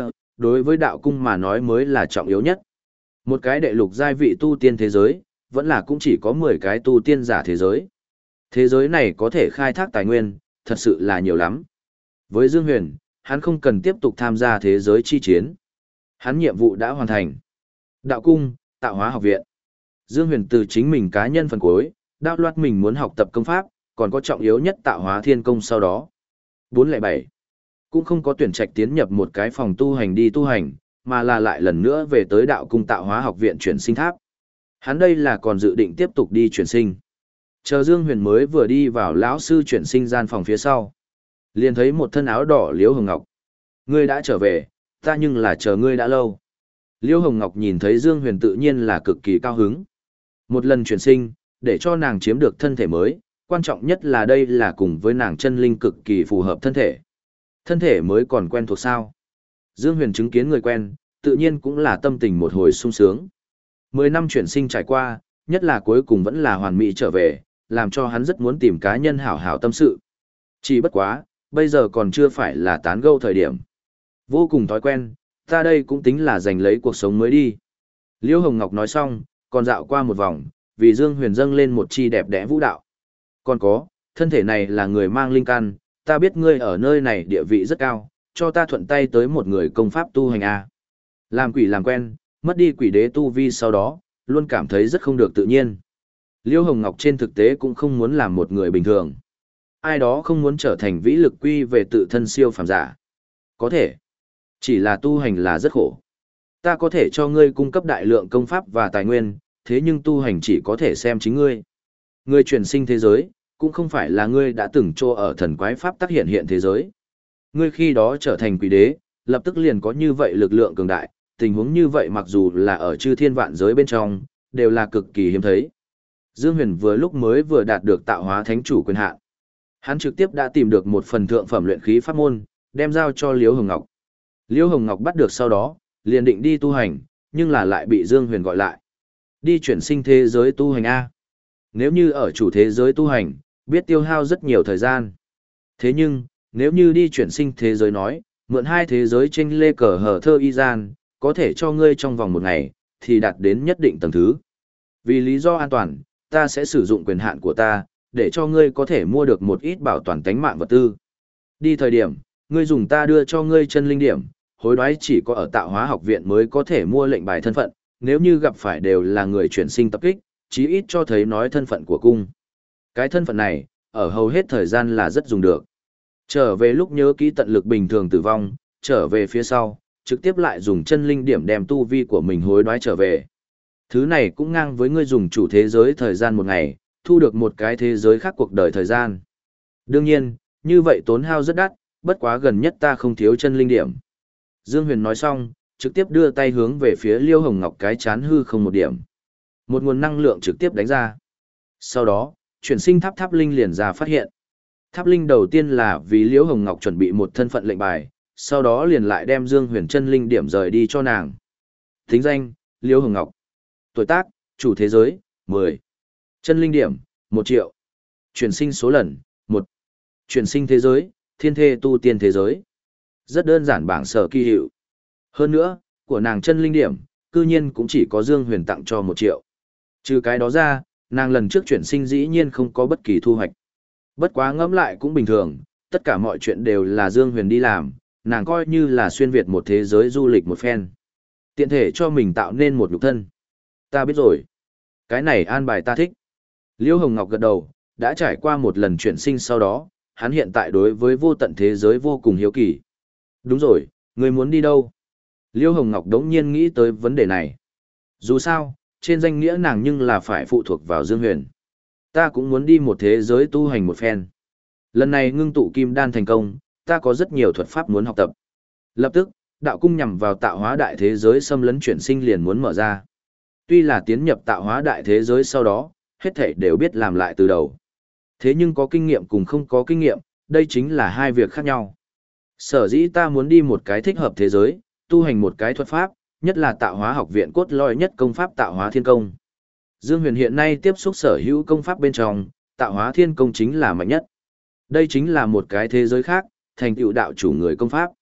đối với đạo cung mà nói mới là trọng yếu nhất. Một cái đệ lục giai vị tu tiên thế giới, vẫn là cũng chỉ có mười cái tu tiên giả thế giới. Thế giới này có thể khai thác tài nguyên, thật sự là nhiều lắm. Với Dương Huyền, hắn không cần tiếp tục tham gia thế giới chi chiến. Hắn nhiệm vụ đã hoàn thành. Đạo cung, tạo hóa học viện. Dương Huyền từ chính mình cá nhân phần cuối, đạo loạt mình muốn học tập công pháp, còn có trọng yếu nhất tạo hóa thiên công sau đó. bốn không bảy cũng không có tuyển trạch tiến nhập một cái phòng tu hành đi tu hành, mà là lại lần nữa về tới đạo cung tạo hóa học viện chuyển sinh tháp. Hắn đây là còn dự định tiếp tục đi chuyển sinh. Chờ Dương Huyền mới vừa đi vào lão sư chuyển sinh gian phòng phía sau, liền thấy một thân áo đỏ Liễu Hồng Ngọc. Ngươi đã trở về, ta nhưng là chờ ngươi đã lâu. Liễu Hồng Ngọc nhìn thấy Dương Huyền tự nhiên là cực kỳ cao hứng. Một lần chuyển sinh, để cho nàng chiếm được thân thể mới, quan trọng nhất là đây là cùng với nàng chân linh cực kỳ phù hợp thân thể. Thân thể mới còn quen thuộc sao? Dương Huyền chứng kiến người quen, tự nhiên cũng là tâm tình một hồi sung sướng. Mười năm chuyển sinh trải qua, nhất là cuối cùng vẫn là hoàn mỹ trở về, làm cho hắn rất muốn tìm cá nhân hảo hảo tâm sự. Chỉ bất quá, bây giờ còn chưa phải là tán gẫu thời điểm. Vô cùng thói quen, ta đây cũng tính là giành lấy cuộc sống mới đi. Liễu Hồng Ngọc nói xong, còn dạo qua một vòng, vì Dương Huyền dâng lên một chi đẹp đẽ vũ đạo. Còn có, thân thể này là người mang linh căn, ta biết ngươi ở nơi này địa vị rất cao, cho ta thuận tay tới một người công pháp tu hành a. Làm quỷ làm quen, mất đi quỷ đế tu vi sau đó, luôn cảm thấy rất không được tự nhiên. Liễu Hồng Ngọc trên thực tế cũng không muốn làm một người bình thường. Ai đó không muốn trở thành vĩ lực quy về tự thân siêu phàm giả. Có thể. Chỉ là tu hành là rất khổ. Ta có thể cho ngươi cung cấp đại lượng công pháp và tài nguyên, thế nhưng tu hành chỉ có thể xem chính ngươi. Ngươi chuyển sinh thế giới, cũng không phải là ngươi đã từng trô ở thần quái pháp tác hiện hiện thế giới. Ngươi khi đó trở thành quỷ đế, lập tức liền có như vậy lực lượng cường đại, tình huống như vậy mặc dù là ở chư thiên vạn giới bên trong, đều là cực kỳ hiếm thấy. Dương Huyền vừa lúc mới vừa đạt được tạo hóa thánh chủ quyền hạn. Hắn trực tiếp đã tìm được một phần thượng phẩm luyện khí pháp môn, đem giao cho Liễu Hồng Ngọc. Liễu Hồng Ngọc bắt được sau đó, liền định đi tu hành, nhưng là lại bị Dương Huyền gọi lại. Đi chuyển sinh thế giới tu hành A. Nếu như ở chủ thế giới tu hành, biết tiêu hao rất nhiều thời gian. Thế nhưng, nếu như đi chuyển sinh thế giới nói, mượn hai thế giới tranh lê cờ hở thơ y gian, có thể cho ngươi trong vòng một ngày, thì đạt đến nhất định tầng thứ. Vì lý do an toàn, ta sẽ sử dụng quyền hạn của ta, để cho ngươi có thể mua được một ít bảo toàn tánh mạng vật tư. Đi thời điểm, ngươi dùng ta đưa cho ngươi chân linh điểm, hối đoái chỉ có ở tạo hóa học viện mới có thể mua lệnh bài thân phận, nếu như gặp phải đều là người chuyển sinh tập kích, chí ít cho thấy nói thân phận của cung. Cái thân phận này, ở hầu hết thời gian là rất dùng được. Trở về lúc nhớ kỹ tận lực bình thường tử vong, trở về phía sau, trực tiếp lại dùng chân linh điểm đem tu vi của mình hối đoái trở về. Thứ này cũng ngang với ngươi dùng chủ thế giới thời gian một ngày, thu được một cái thế giới khác cuộc đời thời gian. Đương nhiên, như vậy tốn hao rất đắt, bất quá gần nhất ta không thiếu chân linh điểm. Dương Huyền nói xong, trực tiếp đưa tay hướng về phía Liêu Hồng Ngọc cái chán hư không một điểm. Một nguồn năng lượng trực tiếp đánh ra. Sau đó, chuyển sinh tháp tháp linh liền ra phát hiện. Tháp linh đầu tiên là vì Liễu Hồng Ngọc chuẩn bị một thân phận lệnh bài, sau đó liền lại đem Dương Huyền chân linh điểm rời đi cho nàng. Tính danh, Liễu Hồng Ngọc. Tuổi tác, chủ thế giới, mười. Chân linh điểm, một triệu. Chuyển sinh số lần, một. Chuyển sinh thế giới, thiên thê tu tiên thế giới. Rất đơn giản bảng sở kỳ hiệu. Hơn nữa, của nàng chân linh điểm, cư nhiên cũng chỉ có Dương Huyền tặng cho một triệu. Trừ cái đó ra, nàng lần trước chuyển sinh dĩ nhiên không có bất kỳ thu hoạch. Bất quá ngẫm lại cũng bình thường, tất cả mọi chuyện đều là Dương Huyền đi làm, nàng coi như là xuyên việt một thế giới du lịch một phen. Tiện thể cho mình tạo nên một nhục thân. Ta biết rồi. Cái này an bài ta thích. Liễu Hồng Ngọc gật đầu, đã trải qua một lần chuyển sinh sau đó, hắn hiện tại đối với vô tận thế giới vô cùng hiếu kỳ. Đúng rồi, người muốn đi đâu? Liễu Hồng Ngọc đống nhiên nghĩ tới vấn đề này. Dù sao, trên danh nghĩa nàng nhưng là phải phụ thuộc vào Dương Huyền. Ta cũng muốn đi một thế giới tu hành một phen. Lần này ngưng tụ kim đan thành công, ta có rất nhiều thuật pháp muốn học tập. Lập tức, đạo cung nhằm vào tạo hóa đại thế giới xâm lấn chuyển sinh liền muốn mở ra. Tuy là tiến nhập tạo hóa đại thế giới sau đó, hết thảy đều biết làm lại từ đầu. Thế nhưng có kinh nghiệm cùng không có kinh nghiệm, đây chính là hai việc khác nhau. Sở dĩ ta muốn đi một cái thích hợp thế giới, tu hành một cái thuật pháp, nhất là tạo hóa học viện cốt lõi nhất công pháp tạo hóa thiên công. Dương Huyền hiện nay tiếp xúc sở hữu công pháp bên trong, tạo hóa thiên công chính là mạnh nhất. Đây chính là một cái thế giới khác, thành tựu đạo chủ người công pháp.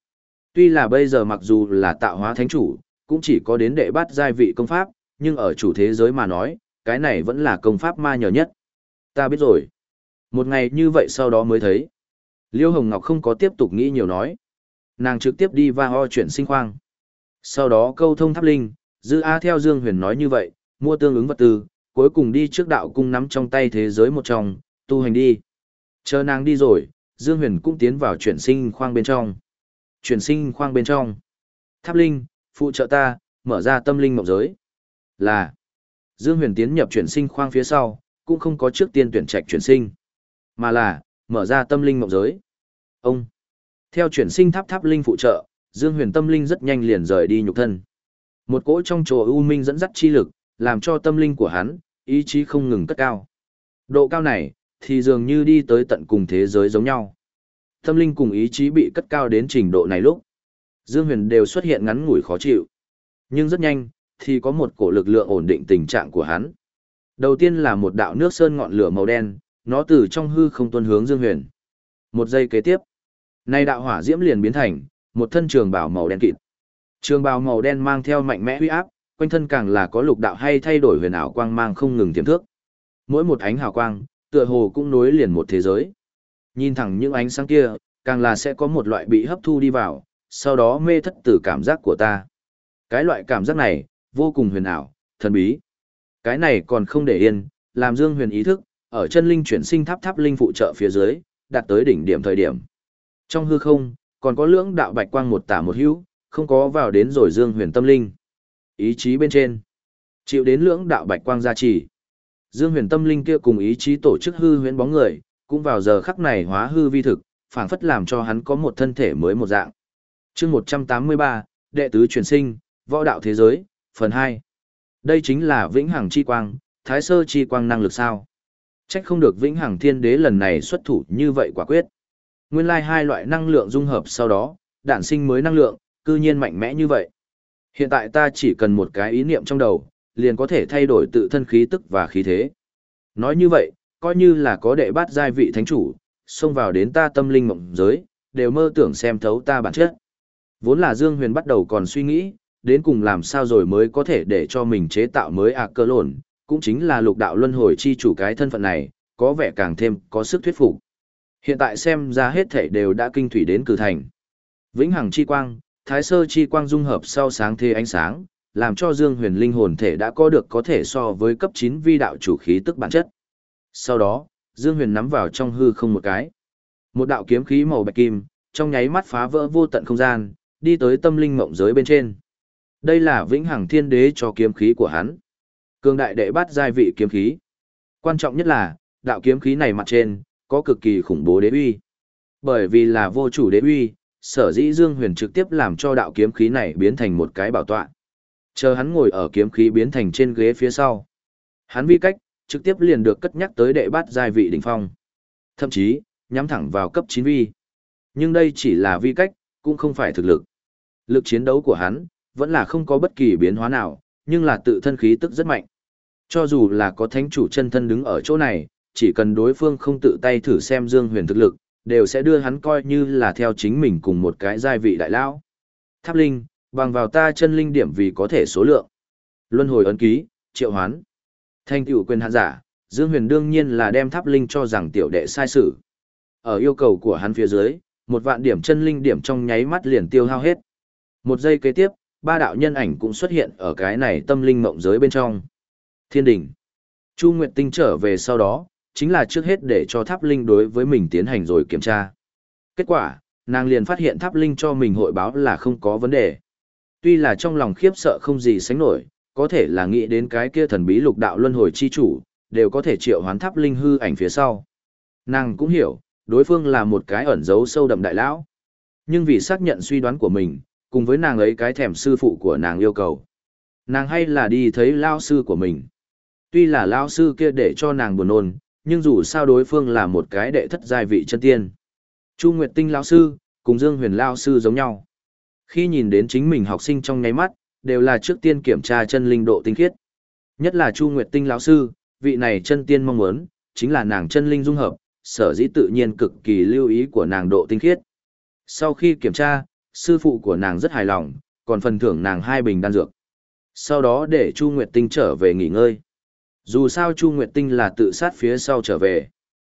Tuy là bây giờ mặc dù là tạo hóa thánh chủ, cũng chỉ có đến đệ bát giai vị công pháp, nhưng ở chủ thế giới mà nói, cái này vẫn là công pháp ma nhờ nhất. Ta biết rồi. Một ngày như vậy sau đó mới thấy. Liêu Hồng Ngọc không có tiếp tục nghĩ nhiều nói. Nàng trực tiếp đi va ho chuyển sinh khoang. Sau đó câu thông tháp linh, Dư A theo Dương Huyền nói như vậy, mua tương ứng vật tư, cuối cùng đi trước đạo cung nắm trong tay thế giới một trong, tu hành đi. Chờ nàng đi rồi, Dương Huyền cũng tiến vào chuyển sinh khoang bên trong. Chuyển sinh khoang bên trong. Tháp linh, phụ trợ ta, mở ra tâm linh mộng giới. Là. Dương Huyền tiến nhập chuyển sinh khoang phía sau, cũng không có trước tiên tuyển trạch chuyển sinh, mà là mở ra tâm linh mộng giới. Ông. Theo chuyển sinh tháp tháp linh phụ trợ, Dương Huyền tâm linh rất nhanh liền rời đi nhục thân. Một cỗ trong chỗ u minh dẫn dắt chi lực, làm cho tâm linh của hắn, ý chí không ngừng cất cao. Độ cao này, thì dường như đi tới tận cùng thế giới giống nhau. Tâm linh cùng ý chí bị cất cao đến trình độ này lúc, Dương Huyền đều xuất hiện ngắn ngủi khó chịu. Nhưng rất nhanh, thì có một cổ lực lượng ổn định tình trạng của hắn. Đầu tiên là một đạo nước sơn ngọn lửa màu đen, nó từ trong hư không tuôn hướng Dương Huyền. Một giây kế tiếp, nay đạo hỏa diễm liền biến thành một thân trường bào màu đen kịt. Trường bào màu đen mang theo mạnh mẽ uy áp, quanh thân càng là có lục đạo hay thay đổi huyền ảo quang mang không ngừng tiềm thước. Mỗi một ánh hào quang, tựa hồ cũng nối liền một thế giới. Nhìn thẳng những ánh sáng kia, càng là sẽ có một loại bị hấp thu đi vào, sau đó mê thất từ cảm giác của ta. Cái loại cảm giác này, vô cùng huyền ảo, thần bí. Cái này còn không để yên, làm Dương Huyền ý thức, ở chân linh chuyển sinh tháp tháp linh phụ trợ phía dưới, đạt tới đỉnh điểm thời điểm. Trong hư không, còn có lưỡng đạo bạch quang một tả một hữu, không có vào đến rồi Dương Huyền tâm linh. Ý chí bên trên, chịu đến lưỡng đạo bạch quang gia trì. Dương Huyền tâm linh kia cùng ý chí tổ chức hư huyễn bóng người, cũng vào giờ khắc này hóa hư vi thực, phảng phất làm cho hắn có một thân thể mới một dạng. Chương một trăm tám mươi ba, đệ tứ chuyển sinh, võ đạo thế giới, phần hai. Đây chính là vĩnh hằng chi quang, thái sơ chi quang năng lực sao? Trách không được vĩnh hằng thiên đế lần này xuất thủ như vậy quả quyết. Nguyên lai hai loại năng lượng dung hợp sau đó, đản sinh mới năng lượng, cư nhiên mạnh mẽ như vậy. Hiện tại ta chỉ cần một cái ý niệm trong đầu, liền có thể thay đổi tự thân khí tức và khí thế. Nói như vậy, coi như là có đệ bát giai vị thánh chủ, xông vào đến ta tâm linh mộng giới, đều mơ tưởng xem thấu ta bản chất. Vốn là Dương Huyền bắt đầu còn suy nghĩ, đến cùng làm sao rồi mới có thể để cho mình chế tạo mới ạ cơ lồn, cũng chính là lục đạo luân hồi chi chủ cái thân phận này, có vẻ càng thêm có sức thuyết phục. Hiện tại xem ra hết thảy đều đã kinh thủy đến cử thành. Vĩnh hằng chi quang, thái sơ chi quang dung hợp sau sáng thế ánh sáng, làm cho Dương Huyền linh hồn thể đã có được có thể so với cấp chín vi đạo chủ khí tức bản chất. Sau đó, Dương Huyền nắm vào trong hư không một cái. Một đạo kiếm khí màu bạch kim, trong nháy mắt phá vỡ vô tận không gian, đi tới tâm linh mộng giới bên trên. Đây là vĩnh hằng thiên đế cho kiếm khí của hắn. Cường đại đệ bát giai vị kiếm khí. Quan trọng nhất là, đạo kiếm khí này mặt trên, có cực kỳ khủng bố đế uy. Bởi vì là vô chủ đế uy, sở dĩ Dương Huyền trực tiếp làm cho đạo kiếm khí này biến thành một cái bảo tọa. Chờ hắn ngồi ở kiếm khí biến thành trên ghế phía sau. Hắn vi cách, trực tiếp liền được cất nhắc tới đệ bát giai vị đỉnh phong. Thậm chí, nhắm thẳng vào cấp chín vi. Nhưng đây chỉ là vi cách, cũng không phải thực lực. Lực chiến đấu của hắn, vẫn là không có bất kỳ biến hóa nào, nhưng là tự thân khí tức rất mạnh. Cho dù là có thánh chủ chân thân đứng ở chỗ này, chỉ cần đối phương không tự tay thử xem Dương Huyền thực lực, đều sẽ đưa hắn coi như là theo chính mình cùng một cái giai vị đại lão. Tháp linh, bằng vào ta chân linh điểm vì có thể số lượng. Luân hồi ấn ký, triệu hoán. Thanh tựu quyền hạn giả, Dương Huyền đương nhiên là đem tháp linh cho rằng tiểu đệ sai sự. Ở yêu cầu của hắn phía dưới, một vạn điểm chân linh điểm trong nháy mắt liền tiêu hao hết. Một giây kế tiếp, ba đạo nhân ảnh cũng xuất hiện ở cái này tâm linh mộng giới bên trong. Thiên đỉnh. Chu Nguyệt Tinh trở về sau đó, chính là trước hết để cho tháp linh đối với mình tiến hành rồi kiểm tra. Kết quả, nàng liền phát hiện tháp linh cho mình hội báo là không có vấn đề. Tuy là trong lòng khiếp sợ không gì sánh nổi, có thể là nghĩ đến cái kia thần bí lục đạo luân hồi chi chủ, đều có thể triệu hoán tháp linh hư ảnh phía sau. Nàng cũng hiểu, đối phương là một cái ẩn giấu sâu đậm đại lão. Nhưng vì xác nhận suy đoán của mình, cùng với nàng ấy cái thèm sư phụ của nàng yêu cầu. Nàng hay là đi thấy lao sư của mình. Tuy là lao sư kia để cho nàng buồn nôn, nhưng dù sao đối phương là một cái đệ thất giai vị chân tiên. Chu Nguyệt Tinh lao sư, cùng Dương Huyền lao sư giống nhau. Khi nhìn đến chính mình học sinh trong nháy mắt, đều là trước tiên kiểm tra chân linh độ tinh khiết. Nhất là Chu Nguyệt Tinh lão sư, vị này chân tiên mong muốn, chính là nàng chân linh dung hợp, sở dĩ tự nhiên cực kỳ lưu ý của nàng độ tinh khiết. Sau khi kiểm tra, sư phụ của nàng rất hài lòng, còn phần thưởng nàng hai bình đan dược. Sau đó để Chu Nguyệt Tinh trở về nghỉ ngơi. Dù sao Chu Nguyệt Tinh là tự sát phía sau trở về.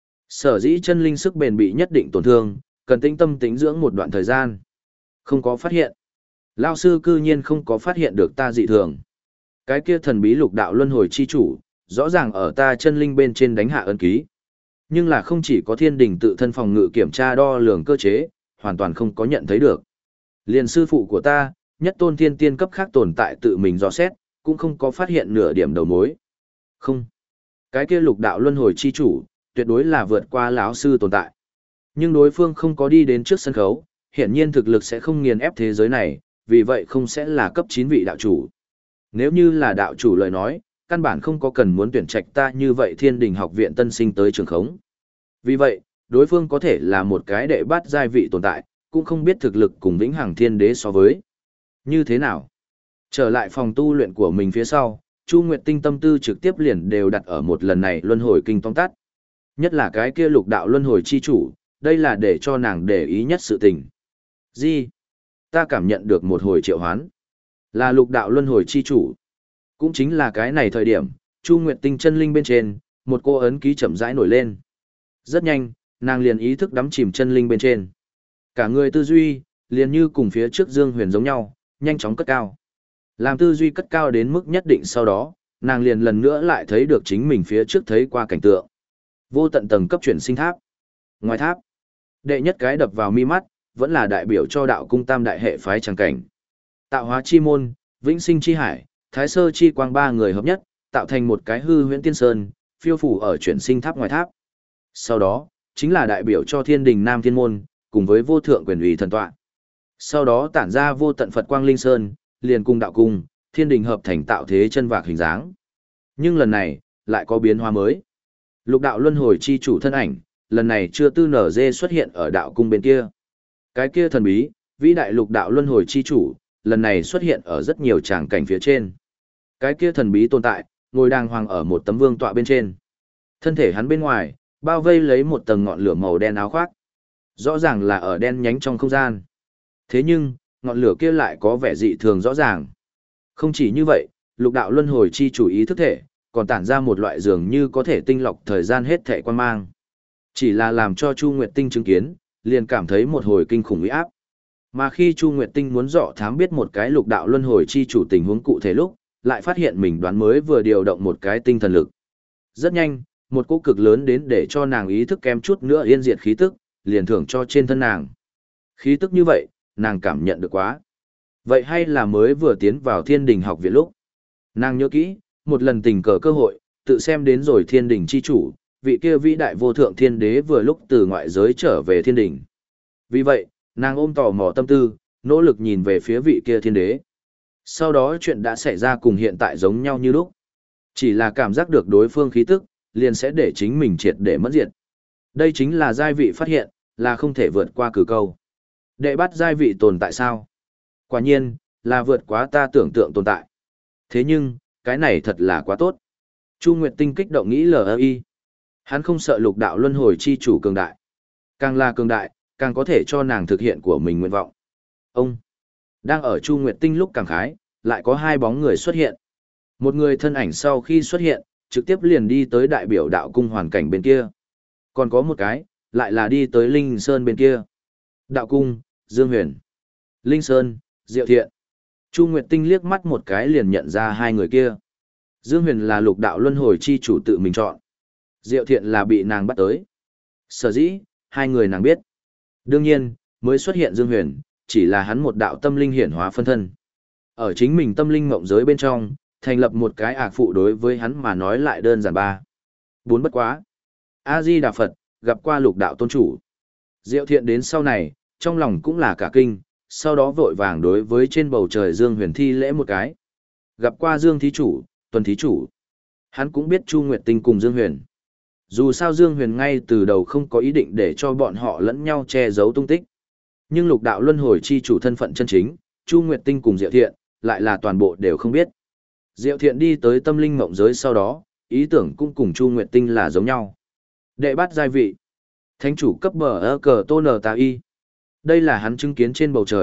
Sở dĩ chân linh sức bền bị nhất định tổn thương, cần tĩnh tâm tĩnh dưỡng một đoạn thời gian. Không có phát hiện. Lao sư cư nhiên không có phát hiện được ta dị thường. Cái kia thần bí lục đạo luân hồi chi chủ, rõ ràng ở ta chân linh bên trên đánh hạ ấn ký. Nhưng là không chỉ có thiên đình tự thân phòng ngự kiểm tra đo lường cơ chế, hoàn toàn không có nhận thấy được. Liền sư phụ của ta, nhất tôn thiên tiên cấp khác tồn tại tự mình dò xét, cũng không có phát hiện nửa điểm đầu mối. Không. Cái kia lục đạo luân hồi chi chủ, tuyệt đối là vượt qua lão sư tồn tại. Nhưng đối phương không có đi đến trước sân khấu, hiển nhiên thực lực sẽ không nghiền ép thế giới này, vì vậy không sẽ là cấp chín vị đạo chủ. Nếu như là đạo chủ lời nói, căn bản không có cần muốn tuyển trạch ta như vậy thiên đình học viện tân sinh tới trường khống. Vì vậy, đối phương có thể là một cái đệ bát giai vị tồn tại, cũng không biết thực lực cùng vĩnh hằng thiên đế so với. Như thế nào? Trở lại phòng tu luyện của mình phía sau, Chu Nguyệt Tinh tâm tư trực tiếp liền đều đặt ở một lần này luân hồi kinh tông tắt. Nhất là cái kia lục đạo luân hồi chi chủ, đây là để cho nàng để ý nhất sự tình. Gì? Ta cảm nhận được một hồi triệu hoán. Là lục đạo luân hồi chi chủ. Cũng chính là cái này thời điểm, Chu Nguyệt Tinh chân linh bên trên, một cô ấn ký chậm rãi nổi lên. Rất nhanh, nàng liền ý thức đắm chìm chân linh bên trên. Cả người tư duy, liền như cùng phía trước Dương Huyền giống nhau, nhanh chóng cất cao. Làm tư duy cất cao đến mức nhất định sau đó, nàng liền lần nữa lại thấy được chính mình phía trước thấy qua cảnh tượng. Vô tận tầng cấp chuyển sinh tháp. Ngoài tháp, đệ nhất cái đập vào mi mắt, vẫn là đại biểu cho đạo cung tam đại hệ phái tràng cảnh. Tạo hóa chi môn, vĩnh sinh chi hải, thái sơ chi quang ba người hợp nhất, tạo thành một cái hư huyễn tiên sơn, phiêu phủ ở chuyển sinh tháp ngoài tháp. Sau đó, chính là đại biểu cho thiên đình nam thiên môn, cùng với vô thượng quyền ủy thần tọa. Sau đó tản ra vô tận Phật quang linh sơn, liền cùng đạo cung, thiên đình hợp thành tạo thế chân vạc hình dáng. Nhưng lần này, lại có biến hóa mới. Lục đạo luân hồi chi chủ thân ảnh, lần này chưa tư nở dê xuất hiện ở đạo cung bên kia. Cái kia thần bí, vĩ đại lục đạo luân hồi chi chủ, lần này xuất hiện ở rất nhiều tràng cảnh phía trên. Cái kia thần bí tồn tại, ngồi đàng hoàng ở một tấm vương tọa bên trên. Thân thể hắn bên ngoài, bao vây lấy một tầng ngọn lửa màu đen áo khoác. Rõ ràng là ở đen nhánh trong không gian. Thế nhưng, ngọn lửa kia lại có vẻ dị thường rõ ràng. Không chỉ như vậy, lục đạo luân hồi chi chủ ý thức thể, còn tản ra một loại dường như có thể tinh lọc thời gian hết thể quan mang. Chỉ là làm cho Chu Nguyệt Tinh chứng kiến, liền cảm thấy một hồi kinh khủng uy áp. Mà khi Chu Nguyệt Tinh muốn dò thám biết một cái lục đạo luân hồi chi chủ tình huống cụ thể lúc, lại phát hiện mình đoán mới vừa điều động một cái tinh thần lực. Rất nhanh, một cỗ cực lớn đến để cho nàng ý thức kém chút nữa yên diệt khí tức, liền thưởng cho trên thân nàng. Khí tức như vậy, nàng cảm nhận được quá. Vậy hay là mới vừa tiến vào thiên đình học viện lúc. Nàng nhớ kỹ, một lần tình cờ cơ hội, tự xem đến rồi thiên đình chi chủ, vị kia vĩ đại vô thượng thiên đế vừa lúc từ ngoại giới trở về thiên đình. Vì vậy, nàng ôm tò mò tâm tư, nỗ lực nhìn về phía vị kia thiên đế. Sau đó chuyện đã xảy ra cùng hiện tại giống nhau như lúc. Chỉ là cảm giác được đối phương khí tức, liền sẽ để chính mình triệt để mất diệt. Đây chính là giai vị phát hiện, là không thể vượt qua cử câu. Đệ bắt giai vị tồn tại sao? Quả nhiên, là vượt quá ta tưởng tượng tồn tại. Thế nhưng, cái này thật là quá tốt. Chu Nguyệt Tinh kích động nghĩ lờ i. Hắn không sợ lục đạo luân hồi chi chủ cường đại. Càng là cường đại, càng có thể cho nàng thực hiện của mình nguyện vọng. Ông, đang ở Chu Nguyệt Tinh lúc cảm khái, lại có hai bóng người xuất hiện. Một người thân ảnh sau khi xuất hiện, trực tiếp liền đi tới đại biểu đạo cung hoàn cảnh bên kia. Còn có một cái, lại là đi tới Linh Sơn bên kia. Đạo cung, Dương Huyền. Linh Sơn, Diệu Thiện. Chu Nguyệt Tinh liếc mắt một cái liền nhận ra hai người kia. Dương Huyền là lục đạo luân hồi chi chủ tự mình chọn. Diệu Thiện là bị nàng bắt tới. Sở dĩ, hai người nàng biết. Đương nhiên, mới xuất hiện Dương Huyền, chỉ là hắn một đạo tâm linh hiển hóa phân thân. Ở chính mình tâm linh mộng giới bên trong, thành lập một cái ạc phụ đối với hắn mà nói lại đơn giản ba. Bốn bất quá. A-di-đà Phật, gặp qua lục đạo tôn chủ. Diệu Thiện đến sau này, trong lòng cũng là cả kinh, sau đó vội vàng đối với trên bầu trời Dương Huyền thi lễ một cái. Gặp qua Dương thí chủ, Tuần thí chủ. Hắn cũng biết Chu Nguyệt Tinh cùng Dương Huyền. Dù sao Dương Huyền ngay từ đầu không có ý định để cho bọn họ lẫn nhau che giấu tung tích. Nhưng lục đạo luân hồi chi chủ thân phận chân chính, Chu Nguyệt Tinh cùng Diệu Thiện, lại là toàn bộ đều không biết. Diệu Thiện đi tới tâm linh mộng giới sau đó, ý tưởng cũng cùng Chu Nguyệt Tinh là giống nhau. Đệ bát giai vị. Thánh chủ cấp bờ ơ cờ tô nờ tà y. Đây là hắn chứng kiến trên bầu trời,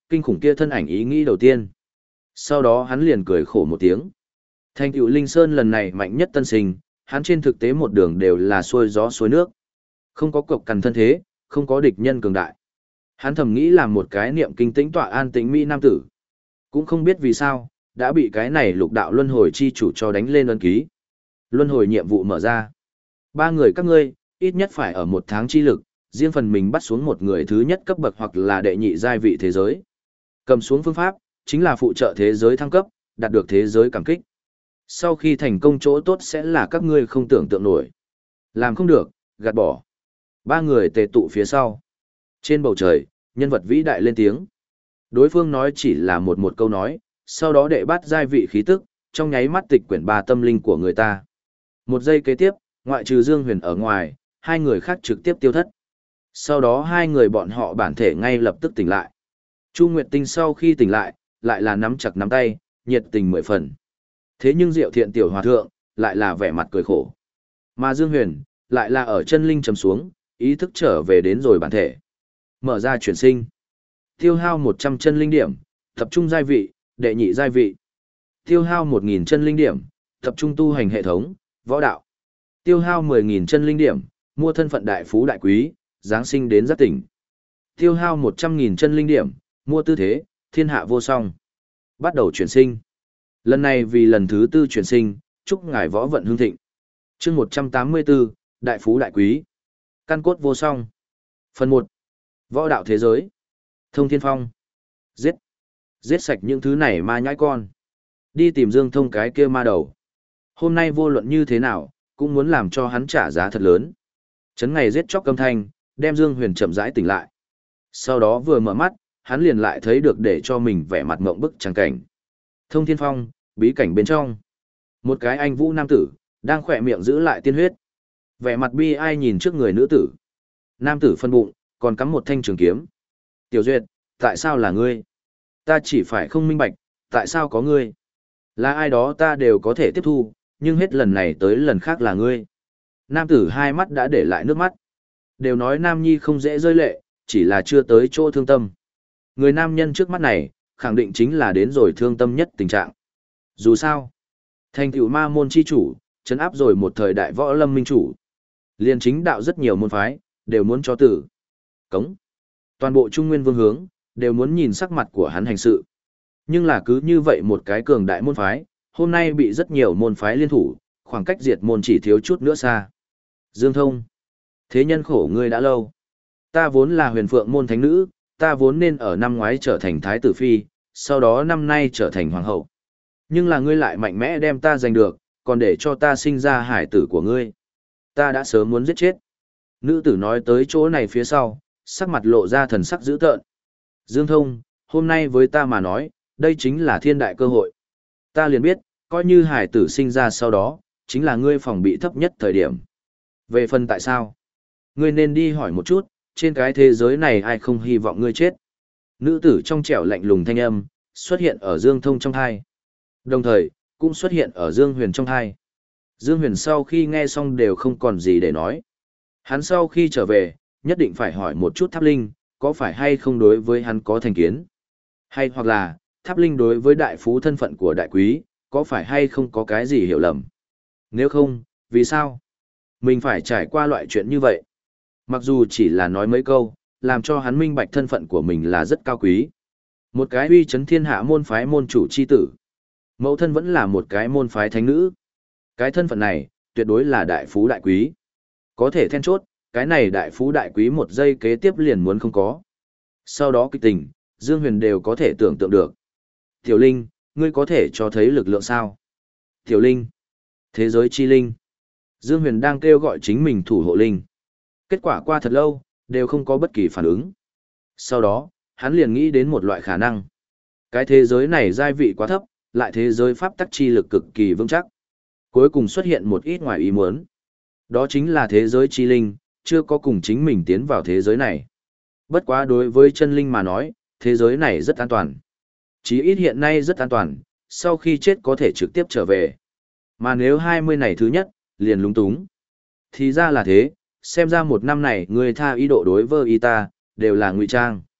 kinh khủng kia thân ảnh ý nghĩ đầu tiên. Sau đó hắn liền cười khổ một tiếng. Thành tựu Linh Sơn lần này mạnh nhất tân sinh, hắn trên thực tế một đường đều là xuôi gió xuôi nước. Không có cộc cằn thân thế, không có địch nhân cường đại. Hắn thầm nghĩ là một cái niệm kinh tĩnh tọa an tĩnh mỹ nam tử. Cũng không biết vì sao, đã bị cái này lục đạo luân hồi chi chủ cho đánh lên ấn ký. Luân hồi nhiệm vụ mở ra. Ba người các ngươi, ít nhất phải ở một tháng chi lực, riêng phần mình bắt xuống một người thứ nhất cấp bậc hoặc là đệ nhị giai vị thế giới. Cầm xuống phương pháp, chính là phụ trợ thế giới thăng cấp, đạt được thế giới cảm kích. Sau khi thành công chỗ tốt sẽ là các ngươi không tưởng tượng nổi. Làm không được, gạt bỏ. Ba người tề tụ phía sau. Trên bầu trời, nhân vật vĩ đại lên tiếng. Đối phương nói chỉ là một một câu nói, sau đó đệ bắt giai vị khí tức, trong nháy mắt tịch quyển ba tâm linh của người ta. Một giây kế tiếp, ngoại trừ Dương Huyền ở ngoài, hai người khác trực tiếp tiêu thất. Sau đó hai người bọn họ bản thể ngay lập tức tỉnh lại. Chu Nguyệt Tinh sau khi tỉnh lại, lại là nắm chặt nắm tay, nhiệt tình mười phần. Thế nhưng Diệu Thiện tiểu hòa thượng, lại là vẻ mặt cười khổ. Mà Dương Huyền, lại là ở chân linh trầm xuống, ý thức trở về đến rồi bản thể. Mở ra chuyển sinh. Tiêu hao một trăm chân linh điểm, tập trung giai vị, đệ nhị giai vị. Tiêu hao một nghìn chân linh điểm, tập trung tu hành hệ thống, võ đạo. Tiêu hao mười nghìn chân linh điểm, mua thân phận đại phú đại quý, giáng sinh đến giác tỉnh. Tiêu hao một trăm nghìn chân linh điểm, mua tư thế, thiên hạ vô song. Bắt đầu chuyển sinh. Lần này vì lần thứ tư chuyển sinh, chúc ngài võ vận hương thịnh. Chương một trăm tám mươi tư, đại phú đại quý. Căn cốt vô song. Phần một. Võ đạo thế giới. Thông Thiên Phong. Giết. Giết sạch những thứ này ma nhãi con. Đi tìm Dương Thông cái kia ma đầu. Hôm nay vô luận như thế nào, cũng muốn làm cho hắn trả giá thật lớn. Chấn ngày giết chóc âm thanh, đem Dương Huyền chậm rãi tỉnh lại. Sau đó vừa mở mắt, hắn liền lại thấy được để cho mình vẻ mặt ngộng bức trắng cảnh. Thông Thiên Phong, bí cảnh bên trong. Một cái anh vũ nam tử, đang khỏe miệng giữ lại tiên huyết. Vẻ mặt bi ai nhìn trước người nữ tử. Nam tử phân bụng, còn cắm một thanh trường kiếm. Tiểu Duyệt, tại sao là ngươi? Ta chỉ phải không minh bạch, tại sao có ngươi? Là ai đó ta đều có thể tiếp thu, nhưng hết lần này tới lần khác là ngươi. Nam tử hai mắt đã để lại nước mắt. Đều nói nam nhi không dễ rơi lệ, chỉ là chưa tới chỗ thương tâm. Người nam nhân trước mắt này, khẳng định chính là đến rồi thương tâm nhất tình trạng. Dù sao, thành tựu ma môn chi chủ, trấn áp rồi một thời đại võ lâm minh chủ. Liên chính đạo rất nhiều môn phái, đều muốn cho tử. Cống. Toàn bộ Trung Nguyên vương hướng, đều muốn nhìn sắc mặt của hắn hành sự. Nhưng là cứ như vậy một cái cường đại môn phái, hôm nay bị rất nhiều môn phái liên thủ, khoảng cách diệt môn chỉ thiếu chút nữa xa. Dương Thông. Thế nhân khổ ngươi đã lâu. Ta vốn là huyền phượng môn thánh nữ, ta vốn nên ở năm ngoái trở thành thái tử phi, sau đó năm nay trở thành hoàng hậu. Nhưng là ngươi lại mạnh mẽ đem ta giành được, còn để cho ta sinh ra hải tử của ngươi. Ta đã sớm muốn giết chết. Nữ tử nói tới chỗ này phía sau, sắc mặt lộ ra thần sắc dữ tợn. Dương Thông, hôm nay với ta mà nói, đây chính là thiên đại cơ hội. Ta liền biết, coi như hải tử sinh ra sau đó, chính là ngươi phòng bị thấp nhất thời điểm. Về phần tại sao? Ngươi nên đi hỏi một chút, trên cái thế giới này ai không hy vọng ngươi chết. Nữ tử trong trẻo lạnh lùng thanh âm, xuất hiện ở Dương Thông trong thai. Đồng thời, cũng xuất hiện ở Dương Huyền trong thai. Dương Huyền sau khi nghe xong đều không còn gì để nói. Hắn sau khi trở về, nhất định phải hỏi một chút Tháp Linh, có phải hay không đối với hắn có thành kiến. Hay hoặc là, Tháp Linh đối với đại phú thân phận của đại quý, có phải hay không có cái gì hiểu lầm. Nếu không, vì sao? Mình phải trải qua loại chuyện như vậy. Mặc dù chỉ là nói mấy câu, làm cho hắn minh bạch thân phận của mình là rất cao quý. Một cái uy chấn thiên hạ môn phái môn chủ chi tử. Mẫu thân vẫn là một cái môn phái thánh nữ. Cái thân phận này, tuyệt đối là đại phú đại quý. Có thể then chốt, cái này đại phú đại quý một giây kế tiếp liền muốn không có. Sau đó kịch tình, Dương Huyền đều có thể tưởng tượng được. Tiểu Linh, ngươi có thể cho thấy lực lượng sao? Tiểu Linh, thế giới chi linh. Dương Huyền đang kêu gọi chính mình thủ hộ linh. Kết quả qua thật lâu, đều không có bất kỳ phản ứng. Sau đó, hắn liền nghĩ đến một loại khả năng. Cái thế giới này giai vị quá thấp, lại thế giới pháp tắc chi lực cực kỳ vững chắc. Cuối cùng xuất hiện một ít ngoài ý muốn. Đó chính là thế giới chi linh, chưa có cùng chính mình tiến vào thế giới này. Bất quá đối với chân linh mà nói, thế giới này rất an toàn. Chí ít hiện nay rất an toàn, sau khi chết có thể trực tiếp trở về. Mà nếu hai mươi này thứ nhất, liền lúng túng. Thì ra là thế, xem ra một năm này người tha ý độ đối với y ta, đều là ngụy trang.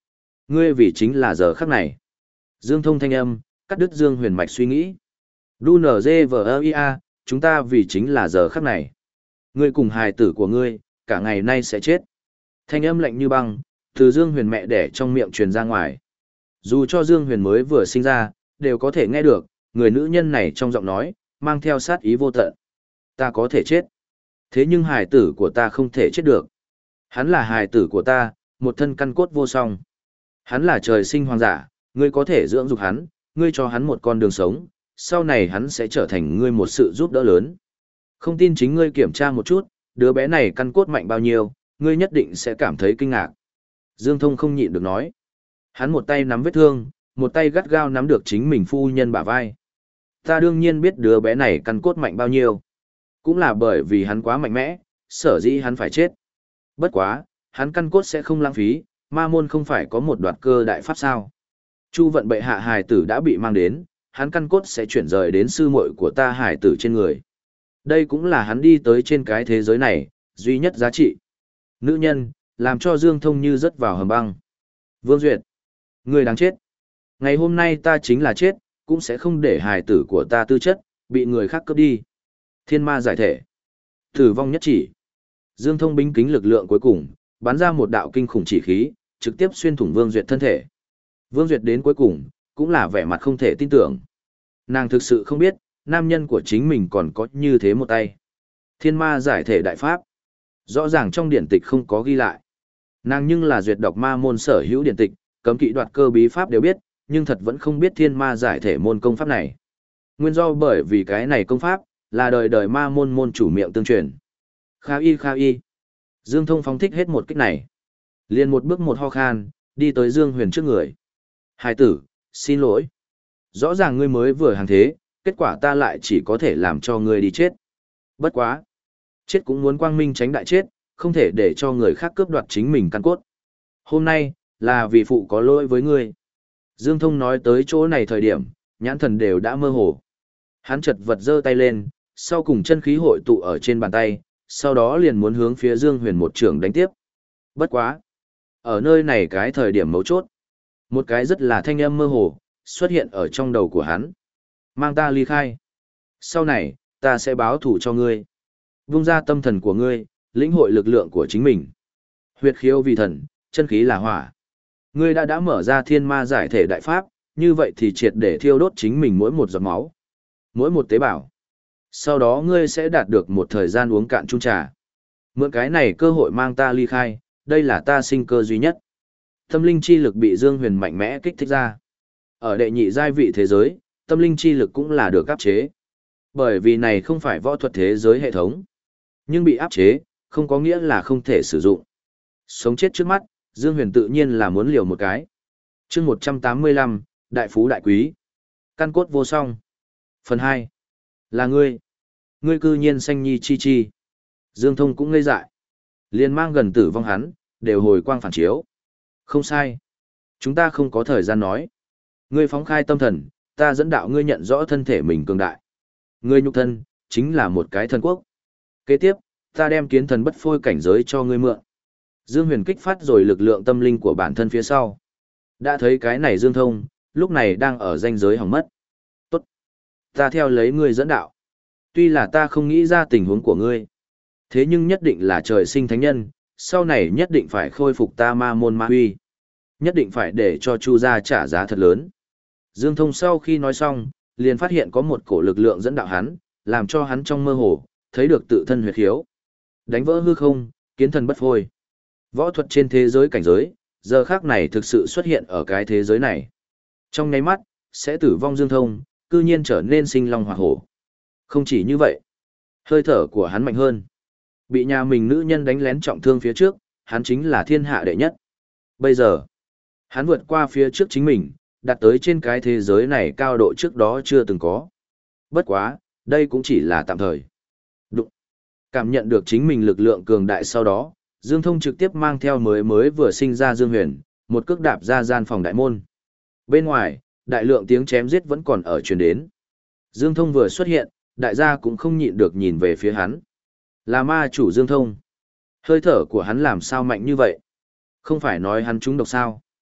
Ngươi vì chính là giờ khắc này. Dương Thông thanh âm, cắt đứt Dương Huyền mạch suy nghĩ. Đu nở dê vờ ia, chúng ta vì chính là giờ khắc này. Ngươi cùng hài tử của ngươi, cả ngày nay sẽ chết. Thanh âm lạnh như băng, từ Dương Huyền mẹ đẻ trong miệng truyền ra ngoài. Dù cho Dương Huyền mới vừa sinh ra, đều có thể nghe được, người nữ nhân này trong giọng nói, mang theo sát ý vô tận. Ta có thể chết. Thế nhưng hài tử của ta không thể chết được. Hắn là hài tử của ta, một thân căn cốt vô song. Hắn là trời sinh hoàng giả, ngươi có thể dưỡng dục hắn, ngươi cho hắn một con đường sống, sau này hắn sẽ trở thành ngươi một sự giúp đỡ lớn. Không tin chính ngươi kiểm tra một chút, đứa bé này căn cốt mạnh bao nhiêu, ngươi nhất định sẽ cảm thấy kinh ngạc. Dương Thông không nhịn được nói. Hắn một tay nắm vết thương, một tay gắt gao nắm được chính mình phu nhân bả vai. Ta đương nhiên biết đứa bé này căn cốt mạnh bao nhiêu. Cũng là bởi vì hắn quá mạnh mẽ, sở dĩ hắn phải chết. Bất quá, hắn căn cốt sẽ không lãng phí, ma môn không phải có một đoạt cơ đại pháp sao. Chu vận bệ hạ hài tử đã bị mang đến, hắn căn cốt sẽ chuyển rời đến sư muội của ta hài tử trên người. Đây cũng là hắn đi tới trên cái thế giới này, duy nhất giá trị. Nữ nhân, làm cho Dương Thông như rớt vào hầm băng. Vương Duyệt, người đáng chết. Ngày hôm nay ta chính là chết, cũng sẽ không để hài tử của ta tư chất, bị người khác cướp đi. Thiên ma giải thể. Tử vong nhất chỉ. Dương Thông bính kính lực lượng cuối cùng, bắn ra một đạo kinh khủng chỉ khí, trực tiếp xuyên thủng Vương Duyệt thân thể. Vương Duyệt đến cuối cùng, cũng là vẻ mặt không thể tin tưởng. Nàng thực sự không biết, nam nhân của chính mình còn có như thế một tay. Thiên ma giải thể đại pháp. Rõ ràng trong điển tịch không có ghi lại. Nàng nhưng là duyệt đọc ma môn sở hữu điển tịch, cấm kỵ đoạt cơ bí pháp đều biết, nhưng thật vẫn không biết thiên ma giải thể môn công pháp này. Nguyên do bởi vì cái này công pháp, là đời đời ma môn môn chủ miệng tương truyền. Kha y kha y. Dương Thông phóng thích hết một kích này. Liền một bước một ho khan, đi tới Dương Huyền trước người. Hải tử, xin lỗi. Rõ ràng ngươi mới vừa hàng thế, kết quả ta lại chỉ có thể làm cho ngươi đi chết. Bất quá. Chết cũng muốn quang minh tránh đại chết, không thể để cho người khác cướp đoạt chính mình căn cốt. Hôm nay, là vì phụ có lỗi với ngươi. Dương Thông nói tới chỗ này thời điểm, nhãn thần đều đã mơ hồ. Hắn chật vật giơ tay lên, sau cùng chân khí hội tụ ở trên bàn tay, sau đó liền muốn hướng phía Dương Huyền một trường đánh tiếp. Bất quá. Ở nơi này cái thời điểm mấu chốt, một cái rất là thanh âm mơ hồ, xuất hiện ở trong đầu của hắn. Mang ta ly khai. Sau này, ta sẽ báo thủ cho ngươi. Vung ra tâm thần của ngươi, lĩnh hội lực lượng của chính mình. Huyết khiếu vì thần, chân khí là hỏa. Ngươi đã đã mở ra thiên ma giải thể đại pháp, như vậy thì triệt để thiêu đốt chính mình mỗi một giọt máu, mỗi một tế bào. Sau đó ngươi sẽ đạt được một thời gian uống cạn chung trà. Mượn cái này cơ hội mang ta ly khai, đây là ta sinh cơ duy nhất. Tâm linh chi lực bị Dương Huyền mạnh mẽ kích thích ra. Ở đệ nhị giai vị thế giới, tâm linh chi lực cũng là được áp chế. Bởi vì này không phải võ thuật thế giới hệ thống. Nhưng bị áp chế, không có nghĩa là không thể sử dụng. Sống chết trước mắt, Dương Huyền tự nhiên là muốn liều một cái. Chương một trăm tám mươi lăm, Đại Phú Đại Quý. Căn cốt vô song. Phần hai. Là ngươi. Ngươi cư nhiên sanh nhi chi chi. Dương Thông cũng ngây dại. Liên mang gần tử vong hắn, đều hồi quang phản chiếu. Không sai. Chúng ta không có thời gian nói. Ngươi phóng khai tâm thần, ta dẫn đạo ngươi nhận rõ thân thể mình cường đại. Ngươi nhục thân, chính là một cái thần quốc. Kế tiếp, ta đem kiến thần bất phôi cảnh giới cho ngươi mượn. Dương Huyền kích phát rồi lực lượng tâm linh của bản thân phía sau. Đã thấy cái này Dương Thông, lúc này đang ở ranh giới hỏng mất. Tốt. Ta theo lấy ngươi dẫn đạo. Tuy là ta không nghĩ ra tình huống của ngươi. Thế nhưng nhất định là trời sinh thánh nhân, sau này nhất định phải khôi phục ta ma môn ma huy. Nhất định phải để cho Chu gia trả giá thật lớn. Dương Thông sau khi nói xong, liền phát hiện có một cổ lực lượng dẫn đạo hắn, làm cho hắn trong mơ hồ, thấy được tự thân huyệt khiếu. Đánh vỡ hư không, kiến thần bất phôi. Võ thuật trên thế giới cảnh giới, giờ khác này thực sự xuất hiện ở cái thế giới này. Trong nháy mắt, sẽ tử vong Dương Thông, cư nhiên trở nên sinh long hỏa hổ. Không chỉ như vậy, hơi thở của hắn mạnh hơn. Bị nhà mình nữ nhân đánh lén trọng thương phía trước, hắn chính là thiên hạ đệ nhất. Bây giờ, hắn vượt qua phía trước chính mình, đạt tới trên cái thế giới này cao độ trước đó chưa từng có. Bất quá, đây cũng chỉ là tạm thời. Đụng. Cảm nhận được chính mình lực lượng cường đại sau đó, Dương Thông trực tiếp mang theo mới mới vừa sinh ra Dương Huyền, một cước đạp ra gian phòng đại môn. Bên ngoài, đại lượng tiếng chém giết vẫn còn ở truyền đến. Dương Thông vừa xuất hiện, đại gia cũng không nhịn được nhìn về phía hắn. Là ma chủ Dương Thông. Hơi thở của hắn làm sao mạnh như vậy? Không phải nói hắn trúng độc sao?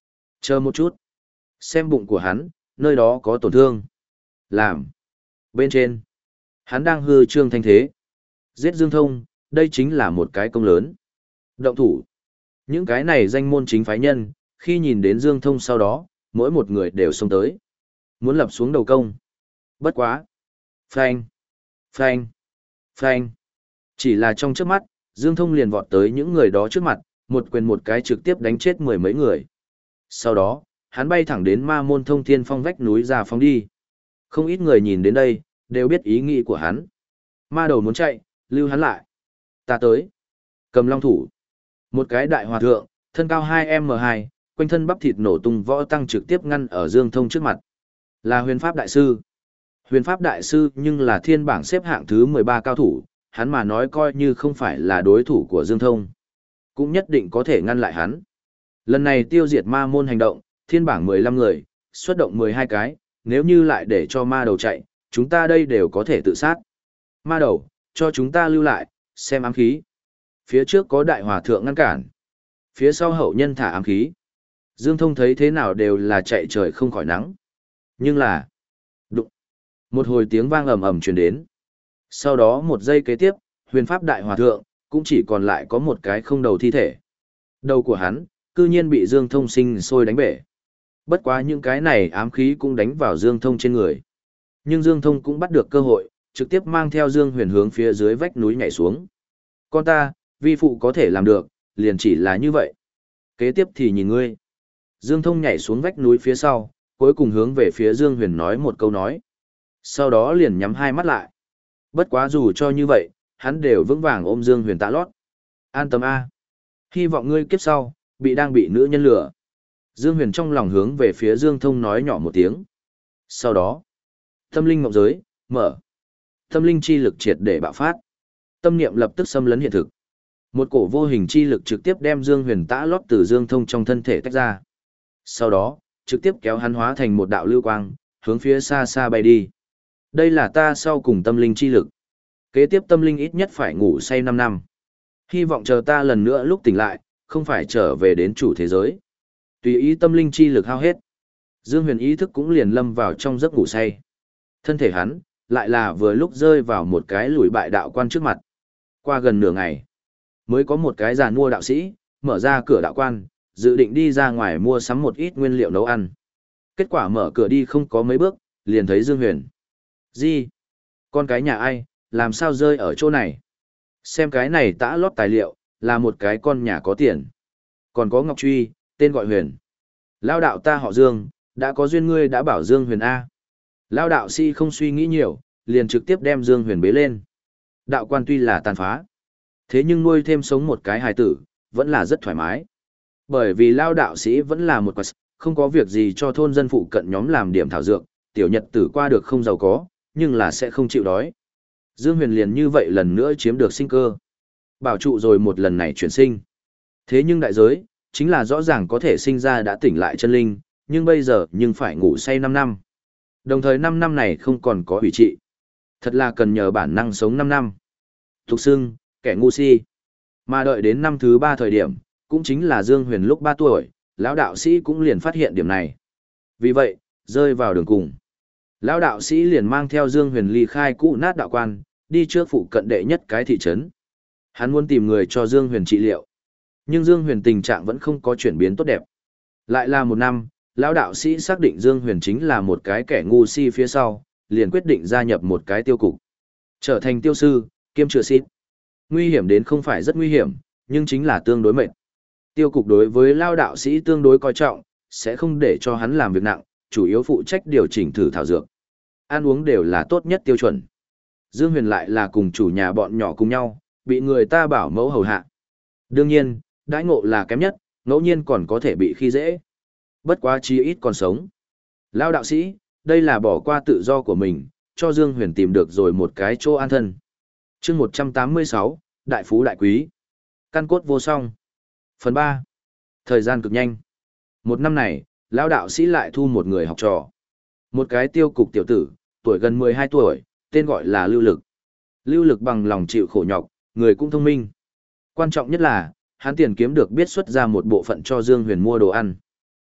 Chờ một chút. Xem bụng của hắn, nơi đó có tổn thương. Làm. Bên trên. Hắn đang hư trương thanh thế. Giết Dương Thông, đây chính là một cái công lớn. Động thủ. Những cái này danh môn chính phái nhân, khi nhìn đến Dương Thông sau đó, mỗi một người đều xông tới. Muốn lập xuống đầu công. Bất quá. Phanh. Phanh. Phanh. Chỉ là trong trước mắt, Dương Thông liền vọt tới những người đó trước mặt, một quyền một cái trực tiếp đánh chết mười mấy người. Sau đó, hắn bay thẳng đến ma môn thông thiên phong vách núi ra phóng đi. Không ít người nhìn đến đây, đều biết ý nghĩ của hắn. Ma đầu muốn chạy, lưu hắn lại. Ta tới. Cầm long thủ. Một cái đại hòa thượng, thân cao hai mét hai, quanh thân bắp thịt nổ tung võ tăng trực tiếp ngăn ở Dương Thông trước mặt. Là huyền pháp đại sư. Huyền pháp đại sư nhưng là thiên bảng xếp hạng thứ mười ba cao thủ, hắn mà nói coi như không phải là đối thủ của Dương Thông. Cũng nhất định có thể ngăn lại hắn. Lần này tiêu diệt ma môn hành động, thiên bảng mười lăm người, xuất động mười hai cái, nếu như lại để cho ma đầu chạy, chúng ta đây đều có thể tự sát. Ma đầu, cho chúng ta lưu lại, xem ám khí. Phía trước có đại hòa thượng ngăn cản. Phía sau hậu nhân thả ám khí. Dương Thông thấy thế nào đều là chạy trời không khỏi nắng. Nhưng là... Đụng. Một hồi tiếng vang ầm ầm truyền đến. Sau đó một giây kế tiếp, huyền pháp đại hòa thượng, cũng chỉ còn lại có một cái không đầu thi thể. Đầu của hắn, cư nhiên bị Dương Thông sinh sôi đánh bể. Bất quá những cái này ám khí cũng đánh vào Dương Thông trên người. Nhưng Dương Thông cũng bắt được cơ hội, trực tiếp mang theo Dương Huyền hướng phía dưới vách núi nhảy xuống. Con ta, vi phụ có thể làm được, liền chỉ là như vậy. Kế tiếp thì nhìn ngươi. Dương Thông nhảy xuống vách núi phía sau, cuối cùng hướng về phía Dương Huyền nói một câu nói. Sau đó liền nhắm hai mắt lại. Bất quá dù cho như vậy, hắn đều vững vàng ôm Dương Huyền tạ lót. An tâm A. Hy vọng ngươi kiếp sau, bị đang bị nữ nhân lừa. Dương Huyền trong lòng hướng về phía Dương Thông nói nhỏ một tiếng. Sau đó, tâm linh ngọc giới, mở. Tâm linh chi lực triệt để bạo phát. Tâm niệm lập tức xâm lấn hiện thực. Một cổ vô hình chi lực trực tiếp đem Dương Huyền tã lót từ Dương Thông trong thân thể tách ra. Sau đó, trực tiếp kéo hắn hóa thành một đạo lưu quang, hướng phía xa xa bay đi. Đây là ta sau cùng tâm linh chi lực. Kế tiếp tâm linh ít nhất phải ngủ say năm năm. Hy vọng chờ ta lần nữa lúc tỉnh lại, không phải trở về đến chủ thế giới. Tùy ý tâm linh chi lực hao hết. Dương Huyền ý thức cũng liền lâm vào trong giấc ngủ say. Thân thể hắn, lại là vừa lúc rơi vào một cái lùi bại đạo quan trước mặt. Qua gần nửa ngày, mới có một cái giàn mua đạo sĩ, mở ra cửa đạo quan, dự định đi ra ngoài mua sắm một ít nguyên liệu nấu ăn. Kết quả mở cửa đi không có mấy bước, liền thấy Dương Huyền. Gì? Con cái nhà ai, làm sao rơi ở chỗ này? Xem cái này tã lót tài liệu, là một cái con nhà có tiền. Còn có Ngọc Truy, tên gọi Huyền. Lao đạo ta họ Dương, đã có duyên ngươi đã bảo Dương Huyền A. Lao đạo si không suy nghĩ nhiều, liền trực tiếp đem Dương Huyền bế lên. Đạo quan tuy là tàn phá, thế nhưng nuôi thêm sống một cái hài tử, vẫn là rất thoải mái. Bởi vì Lao đạo sĩ vẫn là một quạt, không có việc gì cho thôn dân phụ cận nhóm làm điểm thảo dược, tiểu nhật tử qua được không giàu có, nhưng là sẽ không chịu đói. Dương Huyền liền như vậy lần nữa chiếm được sinh cơ. Bảo trụ rồi một lần này chuyển sinh. Thế nhưng đại giới, chính là rõ ràng có thể sinh ra đã tỉnh lại chân linh, nhưng bây giờ nhưng phải ngủ say năm năm. Đồng thời năm năm này không còn có hủy trị. Thật là cần nhờ bản năng sống năm năm. Thục xưng, kẻ ngu si. Mà đợi đến năm thứ ba thời điểm, cũng chính là Dương Huyền lúc ba tuổi, lão đạo sĩ cũng liền phát hiện điểm này. Vì vậy, rơi vào đường cùng. Lão đạo sĩ liền mang theo Dương Huyền ly khai cũ nát đạo quan, đi trước phụ cận đệ nhất cái thị trấn. Hắn muốn tìm người cho Dương Huyền trị liệu. Nhưng Dương Huyền tình trạng vẫn không có chuyển biến tốt đẹp. Lại là một năm, lão đạo sĩ xác định Dương Huyền chính là một cái kẻ ngu si phía sau, liền quyết định gia nhập một cái tiêu cục. Trở thành tiêu sư, kiêm chữa xít. Nguy hiểm đến không phải rất nguy hiểm, nhưng chính là tương đối mệt. Tiêu cục đối với lão đạo sĩ tương đối coi trọng, sẽ không để cho hắn làm việc nặng, chủ yếu phụ trách điều chỉnh thử thảo dược. Ăn uống đều là tốt nhất tiêu chuẩn. Dương Huyền lại là cùng chủ nhà bọn nhỏ cùng nhau, bị người ta bảo mẫu hầu hạ. Đương nhiên, đãi ngộ là kém nhất, ngẫu nhiên còn có thể bị khi dễ. Bất quá chí ít còn sống. Lão đạo sĩ, đây là bỏ qua tự do của mình, cho Dương Huyền tìm được rồi một cái chỗ an thân. Chương một trăm tám mươi sáu, Đại Phú Đại Quý. Căn cốt vô song. Phần ba. Thời gian cực nhanh. Một năm này, lão đạo sĩ lại thu một người học trò. Một cái tiêu cục tiểu tử, tuổi gần mười hai tuổi, tên gọi là Lưu Lực. Lưu Lực bằng lòng chịu khổ nhọc, người cũng thông minh. Quan trọng nhất là, hắn tiền kiếm được biết xuất ra một bộ phận cho Dương Huyền mua đồ ăn.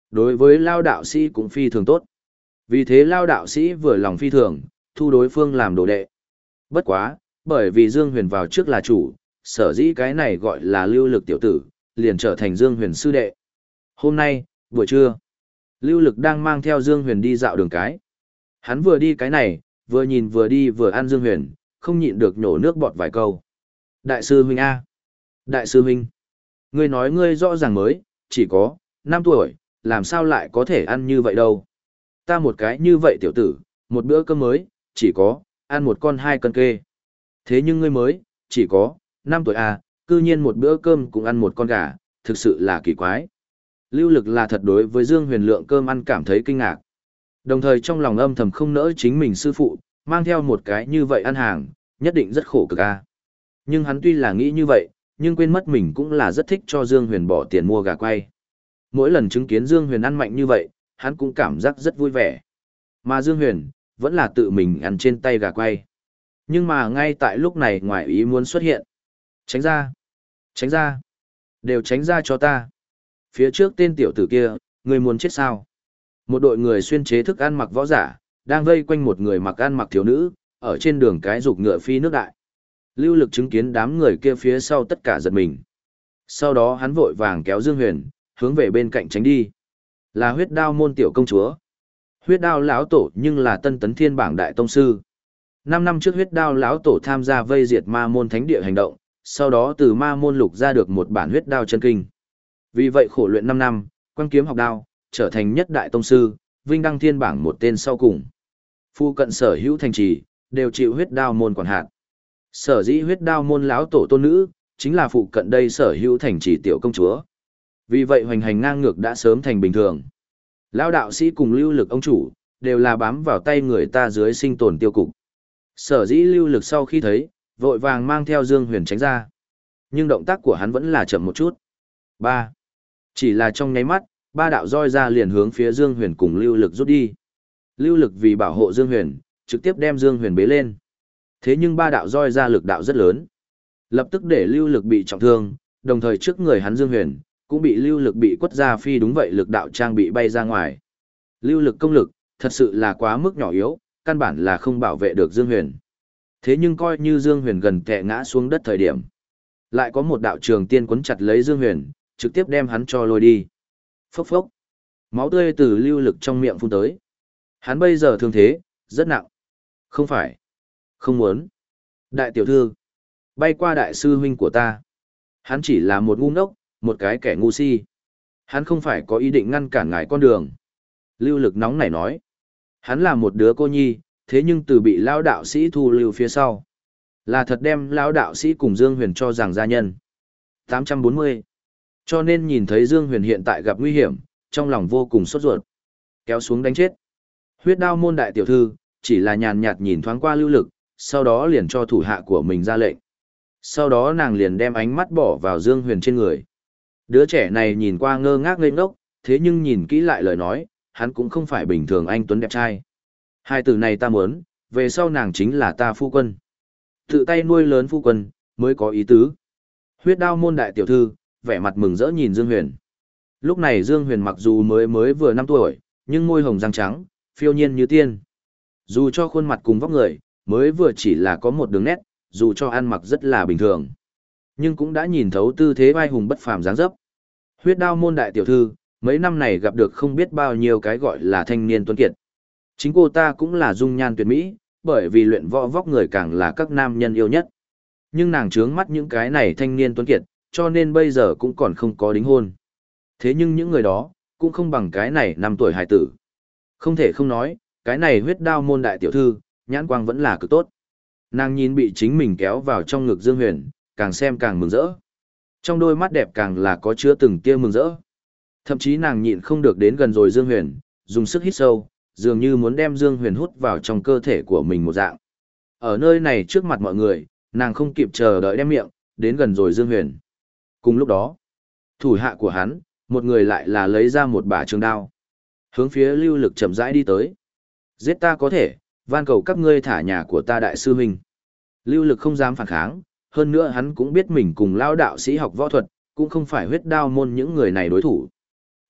Đối với Lao đạo sĩ cũng phi thường tốt. Vì thế Lao đạo sĩ vừa lòng phi thường, thu đối phương làm đồ đệ. Bất quá, bởi vì Dương Huyền vào trước là chủ, sở dĩ cái này gọi là lưu lực tiểu tử, liền trở thành Dương Huyền sư đệ. Hôm nay, buổi trưa, lưu lực đang mang theo Dương Huyền đi dạo đường cái. Hắn vừa đi cái này, vừa nhìn vừa đi vừa ăn Dương Huyền, không nhịn được nhổ nước bọt vài câu. Đại sư huynh A. Đại sư huynh. Ngươi nói ngươi rõ ràng mới, chỉ có, năm tuổi, làm sao lại có thể ăn như vậy đâu. Ta một cái như vậy tiểu tử, một bữa cơm mới, chỉ có, ăn một con hai cân kê. Thế nhưng ngươi mới, chỉ có, năm tuổi A, cư nhiên một bữa cơm cũng ăn một con gà, thực sự là kỳ quái. Lưu lực là thật đối với Dương Huyền lượng cơm ăn cảm thấy kinh ngạc. Đồng thời trong lòng âm thầm không nỡ chính mình sư phụ, mang theo một cái như vậy ăn hàng, nhất định rất khổ cực a. Nhưng hắn tuy là nghĩ như vậy, nhưng quên mất mình cũng là rất thích cho Dương Huyền bỏ tiền mua gà quay. Mỗi lần chứng kiến Dương Huyền ăn mạnh như vậy, hắn cũng cảm giác rất vui vẻ. Mà Dương Huyền, vẫn là tự mình ăn trên tay gà quay. Nhưng mà ngay tại lúc này ngoài ý muốn xuất hiện. Tránh ra! Tránh ra! Đều tránh ra cho ta! Phía trước tên tiểu tử kia, người muốn chết sao? Một đội người xuyên chế thức ăn mặc võ giả, đang vây quanh một người mặc ăn mặc thiếu nữ, ở trên đường cái rục ngựa phi nước đại. Lưu lực chứng kiến đám người kia phía sau tất cả giật mình. Sau đó hắn vội vàng kéo Dương Huyền, hướng về bên cạnh tránh đi. Là huyết đao môn tiểu công chúa. Huyết đao lão tổ nhưng là tân tấn thiên bảng đại tông sư. Năm năm trước huyết đao lão tổ tham gia vây diệt ma môn thánh địa hành động, sau đó từ ma môn lục ra được một bản huyết đao chân kinh. Vì vậy khổ luyện năm năm, quan kiếm học đao, trở thành nhất đại tông sư, vinh đăng thiên bảng một tên sau cùng. Phu cận sở hữu thành trì, đều chịu huyết đao môn quản hạt. Sở dĩ huyết đao môn lão tổ tôn nữ, chính là phụ cận đây sở hữu thành trì tiểu công chúa. Vì vậy hoành hành ngang ngược đã sớm thành bình thường. Lão đạo sĩ cùng lưu lực ông chủ, đều là bám vào tay người ta dưới sinh tồn tiêu cục. Sở dĩ lưu lực sau khi thấy, vội vàng mang theo Dương Huyền tránh ra. Nhưng động tác của hắn vẫn là chậm một chút. Ba. Chỉ là trong nháy mắt, ba đạo roi ra liền hướng phía Dương Huyền cùng lưu lực rút đi. Lưu lực vì bảo hộ Dương Huyền, trực tiếp đem Dương Huyền bế lên. Thế nhưng ba đạo roi ra lực đạo rất lớn. Lập tức để lưu lực bị trọng thương, đồng thời trước người hắn Dương Huyền, cũng bị lưu lực bị quất ra phi đúng vậy lực đạo trang bị bay ra ngoài. Lưu lực công lực, thật sự là quá mức nhỏ yếu, căn bản là không bảo vệ được Dương Huyền. Thế nhưng coi như Dương Huyền gần kẹ ngã xuống đất thời điểm. Lại có một đạo trường tiên quấn chặt lấy Dương Huyền, trực tiếp đem hắn cho lôi đi. Phốc phốc. Máu tươi từ lưu lực trong miệng phun tới. Hắn bây giờ thương thế, rất nặng. Không phải. Không muốn. Đại tiểu thư. Bay qua đại sư huynh của ta. Hắn chỉ là một ngu ngốc, một cái kẻ ngu si. Hắn không phải có ý định ngăn cản ngài con đường. Lưu lực nóng nảy nói. Hắn là một đứa cô nhi, thế nhưng từ bị lão đạo sĩ thu lưu phía sau. Là thật đem lão đạo sĩ cùng Dương Huyền cho rằng gia nhân. tám trăm bốn mươi. Cho nên nhìn thấy Dương Huyền hiện tại gặp nguy hiểm, trong lòng vô cùng sốt ruột. Kéo xuống đánh chết. Huyết đao môn đại tiểu thư, chỉ là nhàn nhạt nhìn thoáng qua lưu lực, sau đó liền cho thủ hạ của mình ra lệnh. Sau đó nàng liền đem ánh mắt bỏ vào Dương Huyền trên người. Đứa trẻ này nhìn qua ngơ ngác ngây ngốc, thế nhưng nhìn kỹ lại lời nói, hắn cũng không phải bình thường anh tuấn đẹp trai. Hai từ này ta muốn, về sau nàng chính là ta phu quân. Tự tay nuôi lớn phu quân, mới có ý tứ. Huyết đao môn đại tiểu thư, vẻ mặt mừng rỡ nhìn Dương Huyền. Lúc này Dương Huyền mặc dù mới mới vừa năm tuổi, nhưng môi hồng răng trắng, phiêu nhiên như tiên. Dù cho khuôn mặt cùng vóc người, mới vừa chỉ là có một đường nét, dù cho ăn mặc rất là bình thường. Nhưng cũng đã nhìn thấu tư thế vai hùng bất phàm dáng dấp. Huyết đao môn đại tiểu thư, mấy năm này gặp được không biết bao nhiêu cái gọi là thanh niên tuấn kiệt. Chính cô ta cũng là dung nhan tuyệt mỹ, bởi vì luyện võ vóc người càng là các nam nhân yêu nhất. Nhưng nàng trướng mắt những cái này thanh niên tuấn kiệt, cho nên bây giờ cũng còn không có đính hôn. Thế nhưng những người đó, cũng không bằng cái này năm tuổi hài tử. Không thể không nói, cái này huyết đao môn đại tiểu thư, nhãn quang vẫn là cực tốt. Nàng nhìn bị chính mình kéo vào trong ngực Dương Huyền, càng xem càng mừng rỡ. Trong đôi mắt đẹp càng là có chứa từng tia mừng rỡ. Thậm chí nàng nhịn không được đến gần rồi Dương Huyền, dùng sức hít sâu, dường như muốn đem Dương Huyền hút vào trong cơ thể của mình một dạng. Ở nơi này trước mặt mọi người, nàng không kịp chờ đợi đem miệng, đến gần rồi Dương Huyền. Cùng lúc đó, thủ hạ của hắn, một người lại là lấy ra một bả trường đao. Hướng phía lưu lực chậm rãi đi tới. Giết ta có thể, van cầu các ngươi thả nhà của ta đại sư huynh. Lưu lực không dám phản kháng, hơn nữa hắn cũng biết mình cùng lao đạo sĩ học võ thuật, cũng không phải huyết đao môn những người này đối thủ.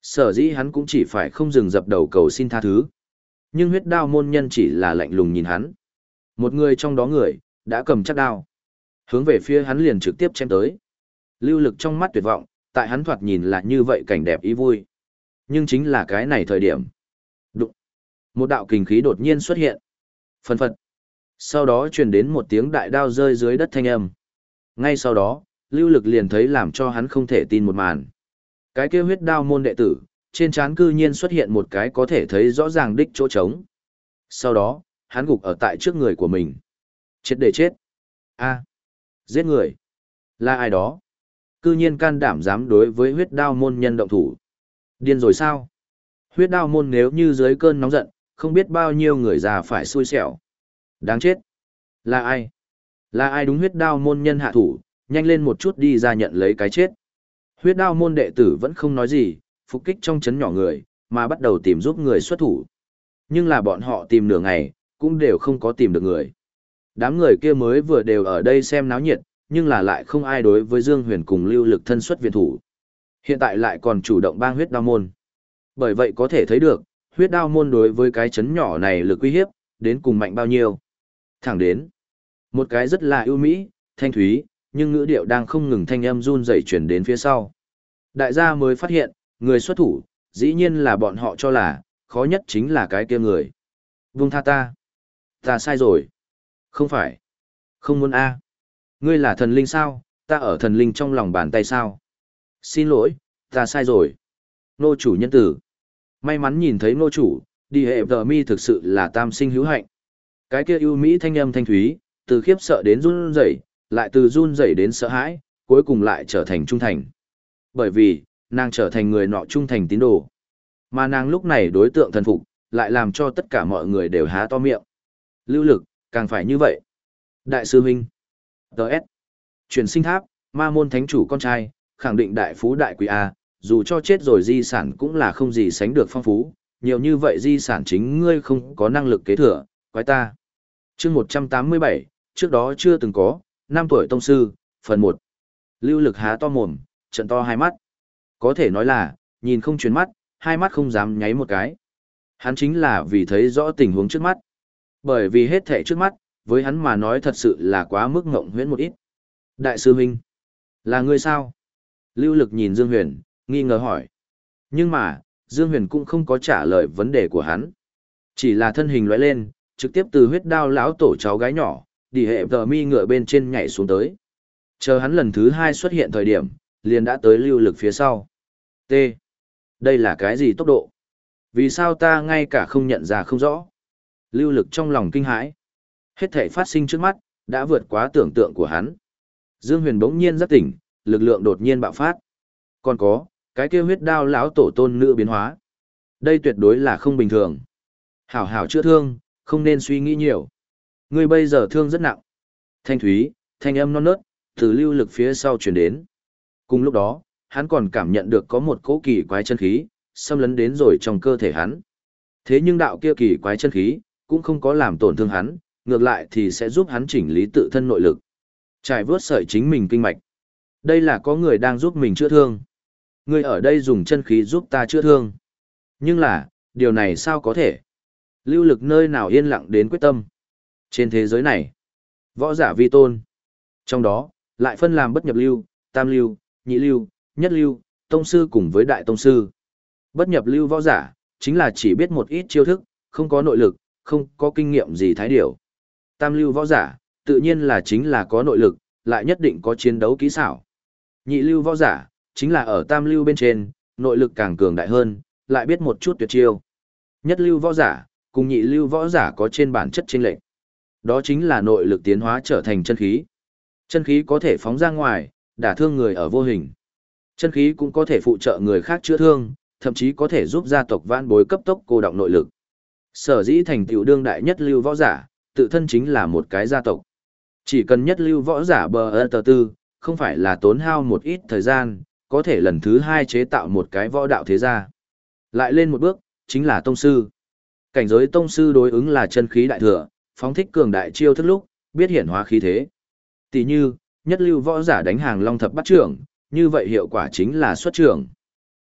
Sở dĩ hắn cũng chỉ phải không dừng dập đầu cầu xin tha thứ. Nhưng huyết đao môn nhân chỉ là lạnh lùng nhìn hắn. Một người trong đó người, đã cầm chắc đao. Hướng về phía hắn liền trực tiếp chém tới. Lưu Lực trong mắt tuyệt vọng, tại hắn thoạt nhìn là như vậy cảnh đẹp ý vui. Nhưng chính là cái này thời điểm. Đụng. Một đạo kình khí đột nhiên xuất hiện. Phân phật. Sau đó truyền đến một tiếng đại đao rơi dưới đất thanh âm. Ngay sau đó, Lưu Lực liền thấy làm cho hắn không thể tin một màn. Cái kia huyết đao môn đệ tử, trên trán cư nhiên xuất hiện một cái có thể thấy rõ ràng đích chỗ trống. Sau đó, hắn gục ở tại trước người của mình. Chết để chết. A. Giết người. Là ai đó? Cư nhiên can đảm dám đối với huyết đao môn nhân động thủ. Điên rồi sao? Huyết đao môn nếu như dưới cơn nóng giận, không biết bao nhiêu người già phải xui xẻo. Đáng chết. Là ai? Là ai đúng huyết đao môn nhân hạ thủ, nhanh lên một chút đi ra nhận lấy cái chết. Huyết đao môn đệ tử vẫn không nói gì, phục kích trong chấn nhỏ người, mà bắt đầu tìm giúp người xuất thủ. Nhưng là bọn họ tìm nửa ngày, cũng đều không có tìm được người. Đám người kia mới vừa đều ở đây xem náo nhiệt, nhưng là lại không ai đối với Dương Huyền cùng Lưu Lực thân xuất viện thủ. Hiện tại lại còn chủ động bang huyết đao môn. Bởi vậy có thể thấy được, huyết đao môn đối với cái chấn nhỏ này lực uy hiếp, đến cùng mạnh bao nhiêu. Thẳng đến, một cái rất là ưu mỹ, thanh thúy, nhưng ngữ điệu đang không ngừng thanh âm run rẩy chuyển đến phía sau. Đại gia mới phát hiện, người xuất thủ, dĩ nhiên là bọn họ cho là, khó nhất chính là cái kia người. Vung tha ta. Ta sai rồi. Không phải. Không muốn a. Ngươi là thần linh sao, ta ở thần linh trong lòng bàn tay sao. Xin lỗi, ta sai rồi. Nô chủ nhân tử. May mắn nhìn thấy nô chủ, đi hệ vợ mi thực sự là tam sinh hữu hạnh. Cái kia ưu mỹ thanh âm thanh thúy, từ khiếp sợ đến run rẩy, lại từ run rẩy đến sợ hãi, cuối cùng lại trở thành trung thành. Bởi vì, nàng trở thành người nọ trung thành tín đồ. Mà nàng lúc này đối tượng thần phục, lại làm cho tất cả mọi người đều há to miệng. Lưu Lực, càng phải như vậy. Đại sư huynh. Đợt. Truyền sinh tháp, ma môn thánh chủ con trai, khẳng định đại phú đại quý A, dù cho chết rồi di sản cũng là không gì sánh được phong phú, nhiều như vậy di sản chính ngươi không có năng lực kế thừa, quái ta. Chương một trăm tám mươi bảy, trước đó chưa từng có, năm tuổi tông sư, phần một. Lưu Lực há to mồm, trận to hai mắt. Có thể nói là, nhìn không chuyển mắt, hai mắt không dám nháy một cái. Hắn chính là vì thấy rõ tình huống trước mắt. Bởi vì hết thảy trước mắt, với hắn mà nói thật sự là quá mức ngộng huyễn một ít. Đại sư huynh, là ngươi sao? Lưu Lực nhìn Dương Huyền, nghi ngờ hỏi. Nhưng mà, Dương Huyền cũng không có trả lời vấn đề của hắn. Chỉ là thân hình lóe lên, trực tiếp từ huyết đao lão tổ cháu gái nhỏ, đi hệ tờ mi ngựa bên trên nhảy xuống tới. Chờ hắn lần thứ hai xuất hiện thời điểm, liền đã tới Lưu Lực phía sau. T. Đây là cái gì tốc độ? Vì sao ta ngay cả không nhận ra không rõ? Lưu Lực trong lòng kinh hãi. Hết thảy phát sinh trước mắt, đã vượt quá tưởng tượng của hắn. Dương Huyền bỗng nhiên giác tỉnh, lực lượng đột nhiên bạo phát. Còn có, cái kia huyết đao lão tổ tôn nữ biến hóa. Đây tuyệt đối là không bình thường. Hảo hảo chữa thương, không nên suy nghĩ nhiều. Ngươi bây giờ thương rất nặng. Thanh thúy, thanh âm non nớt, từ Lưu Lực phía sau truyền đến. Cùng lúc đó, hắn còn cảm nhận được có một cỗ kỳ quái chân khí, xâm lấn đến rồi trong cơ thể hắn. Thế nhưng đạo kia kỳ quái chân khí, cũng không có làm tổn thương hắn, ngược lại thì sẽ giúp hắn chỉnh lý tự thân nội lực. Trải vớt sợi chính mình kinh mạch. Đây là có người đang giúp mình chữa thương. Người ở đây dùng chân khí giúp ta chữa thương. Nhưng là, điều này sao có thể? Lưu Lực nơi nào yên lặng đến quyết tâm. Trên thế giới này, võ giả vi tôn. Trong đó, lại phân làm bất nhập lưu, tam lưu, nhị lưu, nhất lưu, tông sư cùng với đại tông sư. Bất nhập lưu võ giả, chính là chỉ biết một ít chiêu thức, không có nội lực, không có kinh nghiệm gì thái điều. Tam lưu võ giả, tự nhiên là chính là có nội lực, lại nhất định có chiến đấu kỹ xảo. Nhị lưu võ giả, chính là ở tam lưu bên trên, nội lực càng cường đại hơn, lại biết một chút tuyệt chiêu. Nhất lưu võ giả, cùng nhị lưu võ giả có trên bản chất chênh lệch. Đó chính là nội lực tiến hóa trở thành chân khí. Chân khí có thể phóng ra ngoài, đả thương người ở vô hình. Chân khí cũng có thể phụ trợ người khác chữa thương, thậm chí có thể giúp gia tộc vãn bối cấp tốc cô đọng nội lực. Sở dĩ thành tựu đương đại nhất lưu võ giả, tự thân chính là một cái gia tộc. Chỉ cần nhất lưu võ giả bờ ơ tờ tư, không phải là tốn hao một ít thời gian, có thể lần thứ hai chế tạo một cái võ đạo thế gia. Lại lên một bước, chính là tông sư. Cảnh giới tông sư đối ứng là chân khí đại thừa, phóng thích cường đại chiêu thức lúc, biết hiển hóa khí thế. Tỷ như, nhất lưu võ giả đánh hàng long thập bắt trưởng, như vậy hiệu quả chính là xuất trưởng.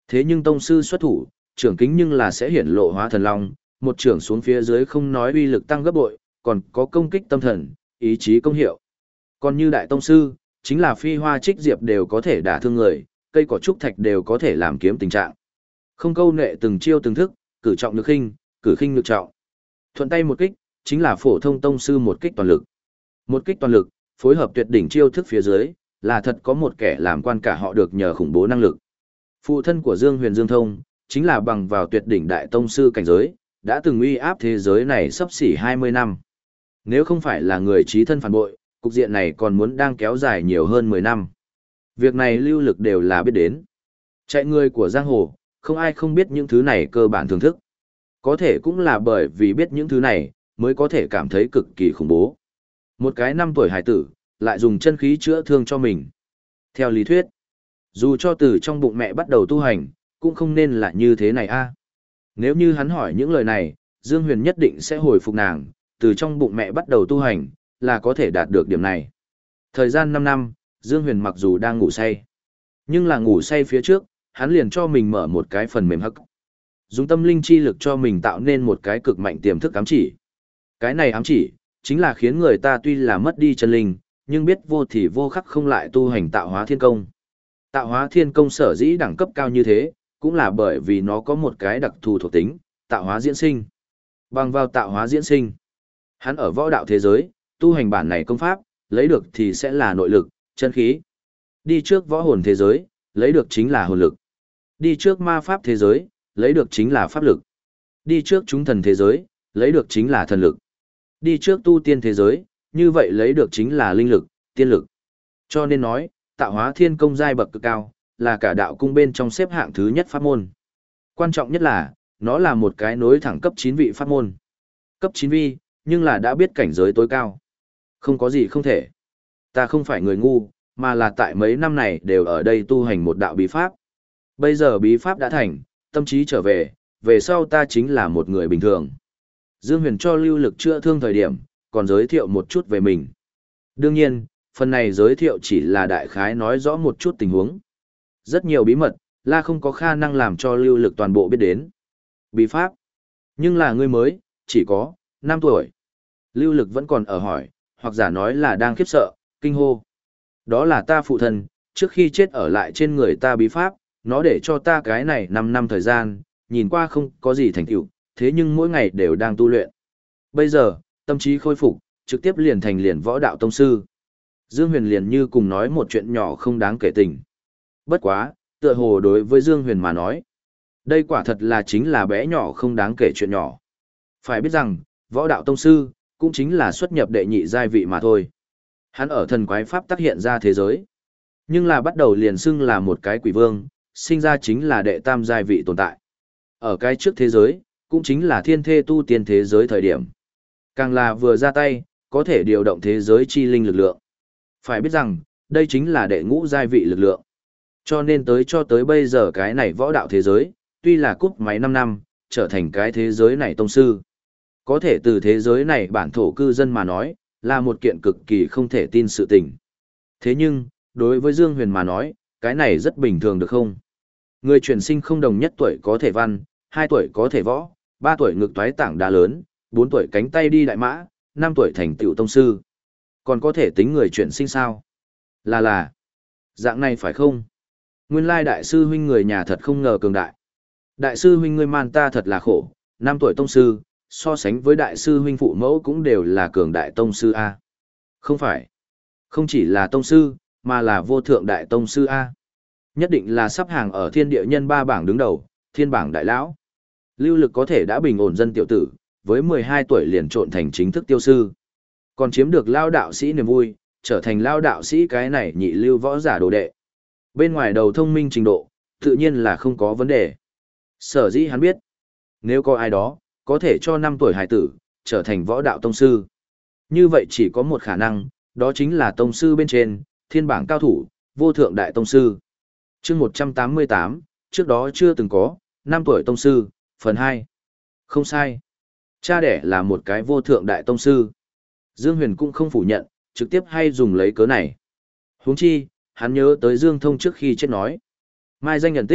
Thế nhưng tông sư xuất thủ, trưởng kính nhưng là sẽ hiển lộ hóa thần long, một trưởng xuống phía dưới không nói uy lực tăng gấp bội, còn có công kích tâm thần, ý chí công hiệu. Còn như đại tông sư, chính là phi hoa trích diệp đều có thể đả thương người, cây cỏ trúc thạch đều có thể làm kiếm tình trạng. Không câu nệ từng chiêu từng thức, cử trọng nhược khinh, cử khinh nhược trọng. Thuận tay một kích, chính là phổ thông tông sư một kích toàn lực. Một kích toàn lực, phối hợp tuyệt đỉnh chiêu thức phía dưới, là thật có một kẻ làm quan cả họ được nhờ khủng bố năng lực. Phụ thân của Dương Huyền Dương Thông, chính là bằng vào tuyệt đỉnh đại tông sư cảnh giới, đã từng uy áp thế giới này sắp xỉ hai mươi năm. Nếu không phải là người trí thân phản bội, cục diện này còn muốn đang kéo dài nhiều hơn mười năm. Việc này lưu lực đều là biết đến. Chạy người của giang hồ, không ai không biết những thứ này cơ bản thưởng thức. Có thể cũng là bởi vì biết những thứ này, mới có thể cảm thấy cực kỳ khủng bố. Một cái năm tuổi hải tử, lại dùng chân khí chữa thương cho mình. Theo lý thuyết, dù cho từ trong bụng mẹ bắt đầu tu hành, cũng không nên là như thế này a. Nếu như hắn hỏi những lời này, Dương Huyền nhất định sẽ hồi phục nàng, từ trong bụng mẹ bắt đầu tu hành, là có thể đạt được điểm này. Thời gian năm năm, Dương Huyền mặc dù đang ngủ say, nhưng là ngủ say phía trước, hắn liền cho mình mở một cái phần mềm hắc. Dùng tâm linh chi lực cho mình tạo nên một cái cực mạnh tiềm thức ám chỉ. Cái này ám chỉ, chính là khiến người ta tuy là mất đi chân linh, nhưng biết vô thì vô khắc không lại tu hành tạo hóa thiên công. Tạo hóa thiên công sở dĩ đẳng cấp cao như thế, cũng là bởi vì nó có một cái đặc thù thuộc tính, tạo hóa diễn sinh. Bằng vào tạo hóa diễn sinh, hắn ở võ đạo thế giới, tu hành bản này công pháp, lấy được thì sẽ là nội lực, chân khí. Đi trước võ hồn thế giới, lấy được chính là hồn lực. Đi trước ma pháp thế giới, lấy được chính là pháp lực. Đi trước chúng thần thế giới, lấy được chính là thần lực. Đi trước tu tiên thế giới, như vậy lấy được chính là linh lực, tiên lực. Cho nên nói, tạo hóa thiên công giai bậc cực cao, là cả đạo cung bên trong xếp hạng thứ nhất pháp môn. Quan trọng nhất là, nó là một cái nối thẳng cấp chín vị pháp môn. Cấp chín vi, nhưng là đã biết cảnh giới tối cao. Không có gì không thể. Ta không phải người ngu, mà là tại mấy năm này đều ở đây tu hành một đạo bí pháp. Bây giờ bí pháp đã thành, tâm trí trở về, về sau ta chính là một người bình thường. Dương Huyền cho lưu lực chữa thương thời điểm, còn giới thiệu một chút về mình. Đương nhiên, phần này giới thiệu chỉ là đại khái nói rõ một chút tình huống. Rất nhiều bí mật, là không có khả năng làm cho lưu lực toàn bộ biết đến. Bí pháp. Nhưng là người mới, chỉ có năm tuổi. Lưu lực vẫn còn ở hỏi, hoặc giả nói là đang khiếp sợ, kinh hô. Đó là ta phụ thân, trước khi chết ở lại trên người ta bí pháp, nó để cho ta cái này năm năm thời gian, nhìn qua không có gì thành tựu, thế nhưng mỗi ngày đều đang tu luyện. Bây giờ, tâm trí khôi phục, trực tiếp liền thành liền võ đạo tông sư. Dương Huyền liền như cùng nói một chuyện nhỏ không đáng kể tình. Bất quá, tựa hồ đối với Dương Huyền mà nói, đây quả thật là chính là bé nhỏ không đáng kể chuyện nhỏ. Phải biết rằng, võ đạo tông sư, cũng chính là xuất nhập đệ nhị giai vị mà thôi. Hắn ở thần quái pháp tác hiện ra thế giới. Nhưng là bắt đầu liền xưng là một cái quỷ vương, sinh ra chính là đệ tam giai vị tồn tại. Ở cái trước thế giới, cũng chính là thiên thê tu tiên thế giới thời điểm. Càng là vừa ra tay, có thể điều động thế giới chi linh lực lượng. Phải biết rằng, đây chính là đệ ngũ giai vị lực lượng. Cho nên tới cho tới bây giờ cái này võ đạo thế giới, tuy là cúp máy năm năm, trở thành cái thế giới này tông sư. Có thể từ thế giới này bản thổ cư dân mà nói, là một kiện cực kỳ không thể tin sự tình. Thế nhưng, đối với Dương Huyền mà nói, cái này rất bình thường được không? Người chuyển sinh không đồng nhất tuổi có thể văn, hai tuổi có thể võ, ba tuổi ngực toái tảng đá lớn, bốn tuổi cánh tay đi đại mã, năm tuổi thành tựu tông sư. Còn có thể tính người chuyển sinh sao? Là là. Dạng này phải không? Nguyên lai đại sư huynh người nhà thật không ngờ cường đại. Đại sư huynh ngươi man ta thật là khổ, năm tuổi tông sư, so sánh với đại sư huynh phụ mẫu cũng đều là cường đại tông sư A. Không phải. Không chỉ là tông sư, mà là vô thượng đại tông sư A. Nhất định là sắp hàng ở thiên địa nhân ba bảng đứng đầu, thiên bảng đại lão. Lưu lực có thể đã bình ổn dân tiểu tử, với mười hai tuổi liền trộn thành chính thức tiêu sư. Còn chiếm được lao đạo sĩ niềm vui, trở thành lao đạo sĩ cái này nhị lưu võ giả đồ đệ. Bên ngoài đầu thông minh trình độ, tự nhiên là không có vấn đề. Sở dĩ hắn biết, nếu có ai đó, có thể cho năm tuổi hải tử, trở thành võ đạo tông sư. Như vậy chỉ có một khả năng, đó chính là tông sư bên trên, thiên bảng cao thủ, vô thượng đại tông sư. chương một trăm tám mươi tám, trước đó chưa từng có, năm tuổi tông sư, phần hai. Không sai. Cha đẻ là một cái vô thượng đại tông sư. Dương Huyền cũng không phủ nhận, trực tiếp hay dùng lấy cớ này. Huống chi, hắn nhớ tới Dương Thông trước khi chết nói. Mai danh nhận tích,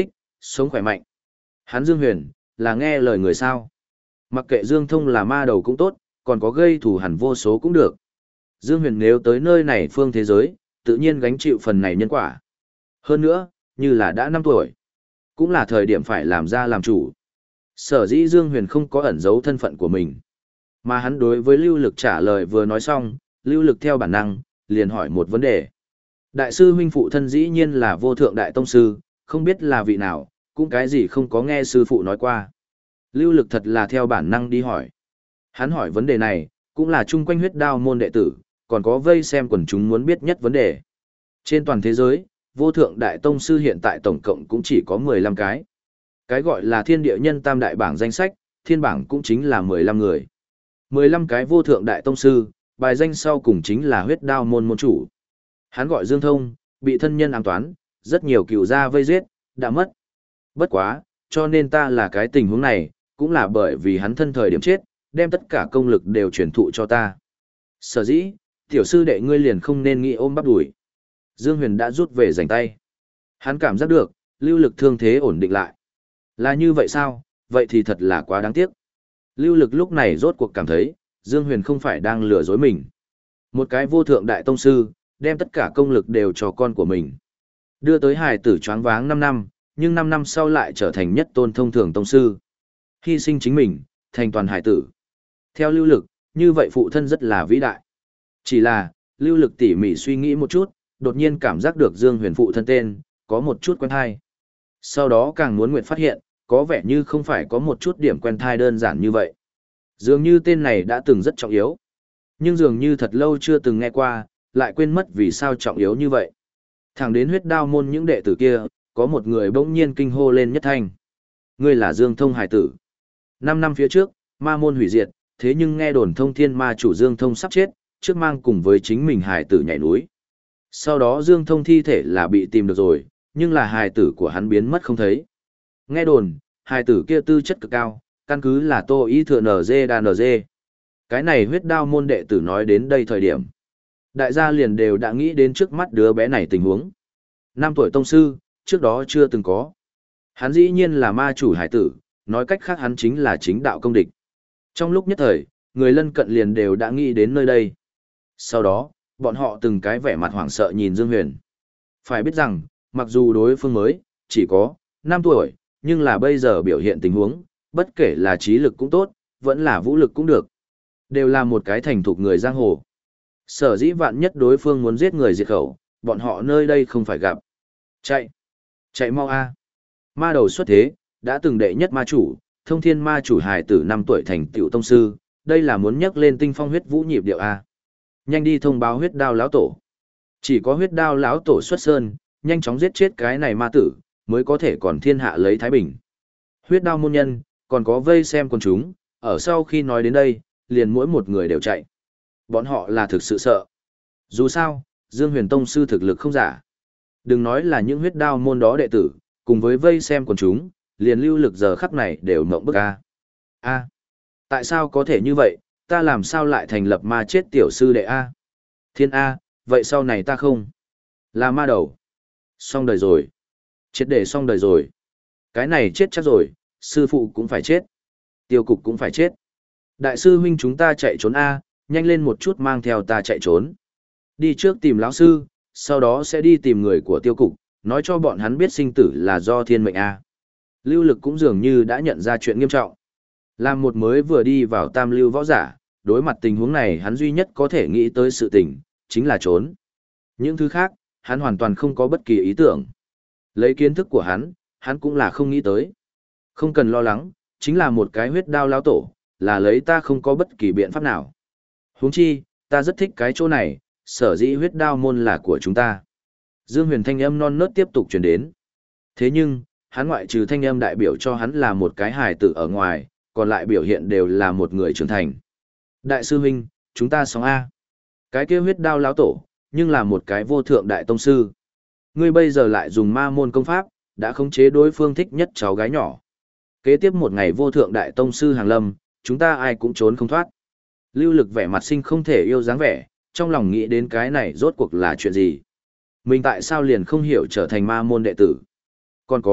sống khỏe mạnh. Hắn Dương Huyền, là nghe lời người sao. Mặc kệ Dương Thông là ma đầu cũng tốt, còn có gây thù hẳn vô số cũng được. Dương Huyền nếu tới nơi này phương thế giới, tự nhiên gánh chịu phần này nhân quả. Hơn nữa, như là đã năm tuổi, cũng là thời điểm phải làm ra làm chủ. Sở dĩ Dương Huyền không có ẩn giấu thân phận của mình. Mà hắn đối với Lưu Lực trả lời vừa nói xong, Lưu Lực theo bản năng, liền hỏi một vấn đề. Đại sư huynh phụ thân dĩ nhiên là vô thượng đại tông sư, không biết là vị nào, cũng cái gì không có nghe sư phụ nói qua. Lưu Lực thật là theo bản năng đi hỏi. Hắn hỏi vấn đề này, cũng là chung quanh huyết đao môn đệ tử, còn có vây xem quần chúng muốn biết nhất vấn đề. Trên toàn thế giới, vô thượng đại tông sư hiện tại tổng cộng cũng chỉ có mười lăm cái. Cái gọi là thiên địa nhân tam đại bảng danh sách, thiên bảng cũng chính là mười lăm người. mười lăm cái vô thượng đại tông sư, bài danh sau cùng chính là huyết đao môn môn chủ. Hắn gọi Dương Thông, bị thân nhân ám toán, rất nhiều cựu gia vây giết, đã mất. Bất quá, cho nên ta là cái tình huống này, cũng là bởi vì hắn thân thời điểm chết, đem tất cả công lực đều truyền thụ cho ta. Sở dĩ, tiểu sư đệ ngươi liền không nên nghĩ ôm bắp đùi. Dương Huyền đã rút về giành tay. Hắn cảm giác được, Lưu Lực thương thế ổn định lại. Là như vậy sao, vậy thì thật là quá đáng tiếc. Lưu Lực lúc này rốt cuộc cảm thấy, Dương Huyền không phải đang lừa dối mình. Một cái vô thượng đại tông sư, đem tất cả công lực đều cho con của mình. Đưa tới hài tử choáng váng năm năm, nhưng năm năm sau lại trở thành nhất tôn thông thường tông sư. Hy sinh chính mình, thành toàn hài tử. Theo Lưu Lực, như vậy phụ thân rất là vĩ đại. Chỉ là, Lưu Lực tỉ mỉ suy nghĩ một chút, đột nhiên cảm giác được Dương Huyền phụ thân tên, có một chút quen thai. Sau đó càng muốn nguyện phát hiện, có vẻ như không phải có một chút điểm quen thai đơn giản như vậy. Dường như tên này đã từng rất trọng yếu. Nhưng dường như thật lâu chưa từng nghe qua, lại quên mất vì sao trọng yếu như vậy. Thẳng đến huyết đao môn những đệ tử kia, có một người bỗng nhiên kinh hô lên nhất thanh. Ngươi là Dương Thông hải tử. Năm năm phía trước, ma môn hủy diệt, thế nhưng nghe đồn thông thiên ma chủ Dương Thông sắp chết, trước mang cùng với chính mình hải tử nhảy núi. Sau đó Dương Thông thi thể là bị tìm được rồi, nhưng là hài tử của hắn biến mất không thấy. Nghe đồn, hài tử kia tư chất cực cao, căn cứ là tô ý thừa nờ dê đa nờ dê. Cái này huyết đao môn đệ tử nói đến đây thời điểm. Đại gia liền đều đã nghĩ đến trước mắt đứa bé này tình huống. Năm tuổi tông sư, trước đó chưa từng có. Hắn dĩ nhiên là ma chủ hải tử, nói cách khác hắn chính là chính đạo công địch. Trong lúc nhất thời, người lân cận liền đều đã nghĩ đến nơi đây. Sau đó, bọn họ từng cái vẻ mặt hoảng sợ nhìn Dương Huyền. Phải biết rằng, mặc dù đối phương mới, chỉ có năm tuổi, nhưng là bây giờ biểu hiện tình huống, bất kể là trí lực cũng tốt, vẫn là vũ lực cũng được. Đều là một cái thành thục người giang hồ. Sở dĩ vạn nhất đối phương muốn giết người diệt khẩu, bọn họ nơi đây không phải gặp. Chạy! Chạy mau a! Ma đầu xuất thế, đã từng đệ nhất ma chủ, thông thiên ma chủ hài tử năm tuổi thành tiểu tông sư, đây là muốn nhắc lên tinh phong huyết vũ nhịp điệu a. Nhanh đi thông báo huyết đao lão tổ. Chỉ có huyết đao lão tổ xuất sơn, nhanh chóng giết chết cái này ma tử, mới có thể còn thiên hạ lấy thái bình. Huyết đao môn nhân, còn có vây xem con chúng, ở sau khi nói đến đây, liền mỗi một người đều chạy. Bọn họ là thực sự sợ. Dù sao, Dương Huyền Tông sư thực lực không giả. Đừng nói là những huyết đao môn đó đệ tử, cùng với vây xem con chúng, liền Lưu Lực giờ khắc này đều mộng bức a. A, tại sao có thể như vậy, ta làm sao lại thành lập ma chết tiểu sư đệ a? Thiên a, vậy sau này ta không là ma đầu. Xong đời rồi. Chết để xong đời rồi. Cái này chết chắc rồi, sư phụ cũng phải chết. Tiêu cục cũng phải chết. Đại sư huynh chúng ta chạy trốn a, nhanh lên một chút mang theo ta chạy trốn. Đi trước tìm lão sư, sau đó sẽ đi tìm người của tiêu cục, nói cho bọn hắn biết sinh tử là do thiên mệnh a. Lưu Lực cũng dường như đã nhận ra chuyện nghiêm trọng. Làm một mới vừa đi vào tam lưu võ giả, đối mặt tình huống này hắn duy nhất có thể nghĩ tới sự tình, chính là trốn. Những thứ khác, hắn hoàn toàn không có bất kỳ ý tưởng. Lấy kiến thức của hắn, hắn cũng là không nghĩ tới. Không cần lo lắng, chính là một cái huyết đao lao tổ, là lấy ta không có bất kỳ biện pháp nào. Huống chi, ta rất thích cái chỗ này, sở dĩ huyết đao môn là của chúng ta. Dương Huyền thanh âm non nớt tiếp tục truyền đến. Thế nhưng, hắn ngoại trừ thanh âm đại biểu cho hắn là một cái hài tử ở ngoài, còn lại biểu hiện đều là một người trưởng thành. Đại sư huynh, chúng ta sống A. Cái kia huyết đao lão tổ, nhưng là một cái vô thượng đại tông sư. Ngươi bây giờ lại dùng ma môn công pháp, đã khống chế đối phương thích nhất cháu gái nhỏ. Kế tiếp một ngày vô thượng đại tông sư hàng lâm, chúng ta ai cũng trốn không thoát. Lưu Lực vẻ mặt sinh không thể yêu dáng vẻ, trong lòng nghĩ đến cái này rốt cuộc là chuyện gì. Mình tại sao liền không hiểu trở thành ma môn đệ tử. Còn có,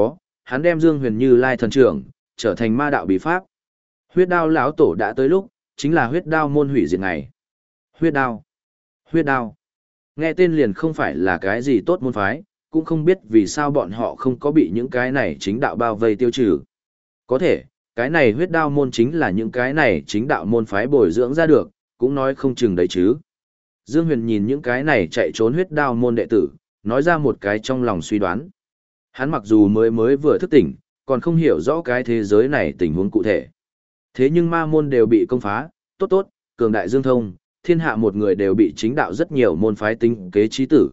hắn đem Dương Huyền Như Lai thần trưởng, trở thành ma đạo bí pháp. Huyết đao lão tổ đã tới lúc, chính là huyết đao môn hủy diệt ngày. Huyết đao, huyết đao. Nghe tên liền không phải là cái gì tốt môn phái, cũng không biết vì sao bọn họ không có bị những cái này chính đạo bao vây tiêu trừ. Có thể, cái này huyết đao môn chính là những cái này chính đạo môn phái bồi dưỡng ra được, cũng nói không chừng đấy chứ. Dương Huyền nhìn những cái này chạy trốn huyết đao môn đệ tử, nói ra một cái trong lòng suy đoán. Hắn mặc dù mới mới vừa thức tỉnh, còn không hiểu rõ cái thế giới này tình huống cụ thể. Thế nhưng ma môn đều bị công phá, tốt tốt, cường đại dương thông, thiên hạ một người đều bị chính đạo rất nhiều môn phái tính kế trí tử.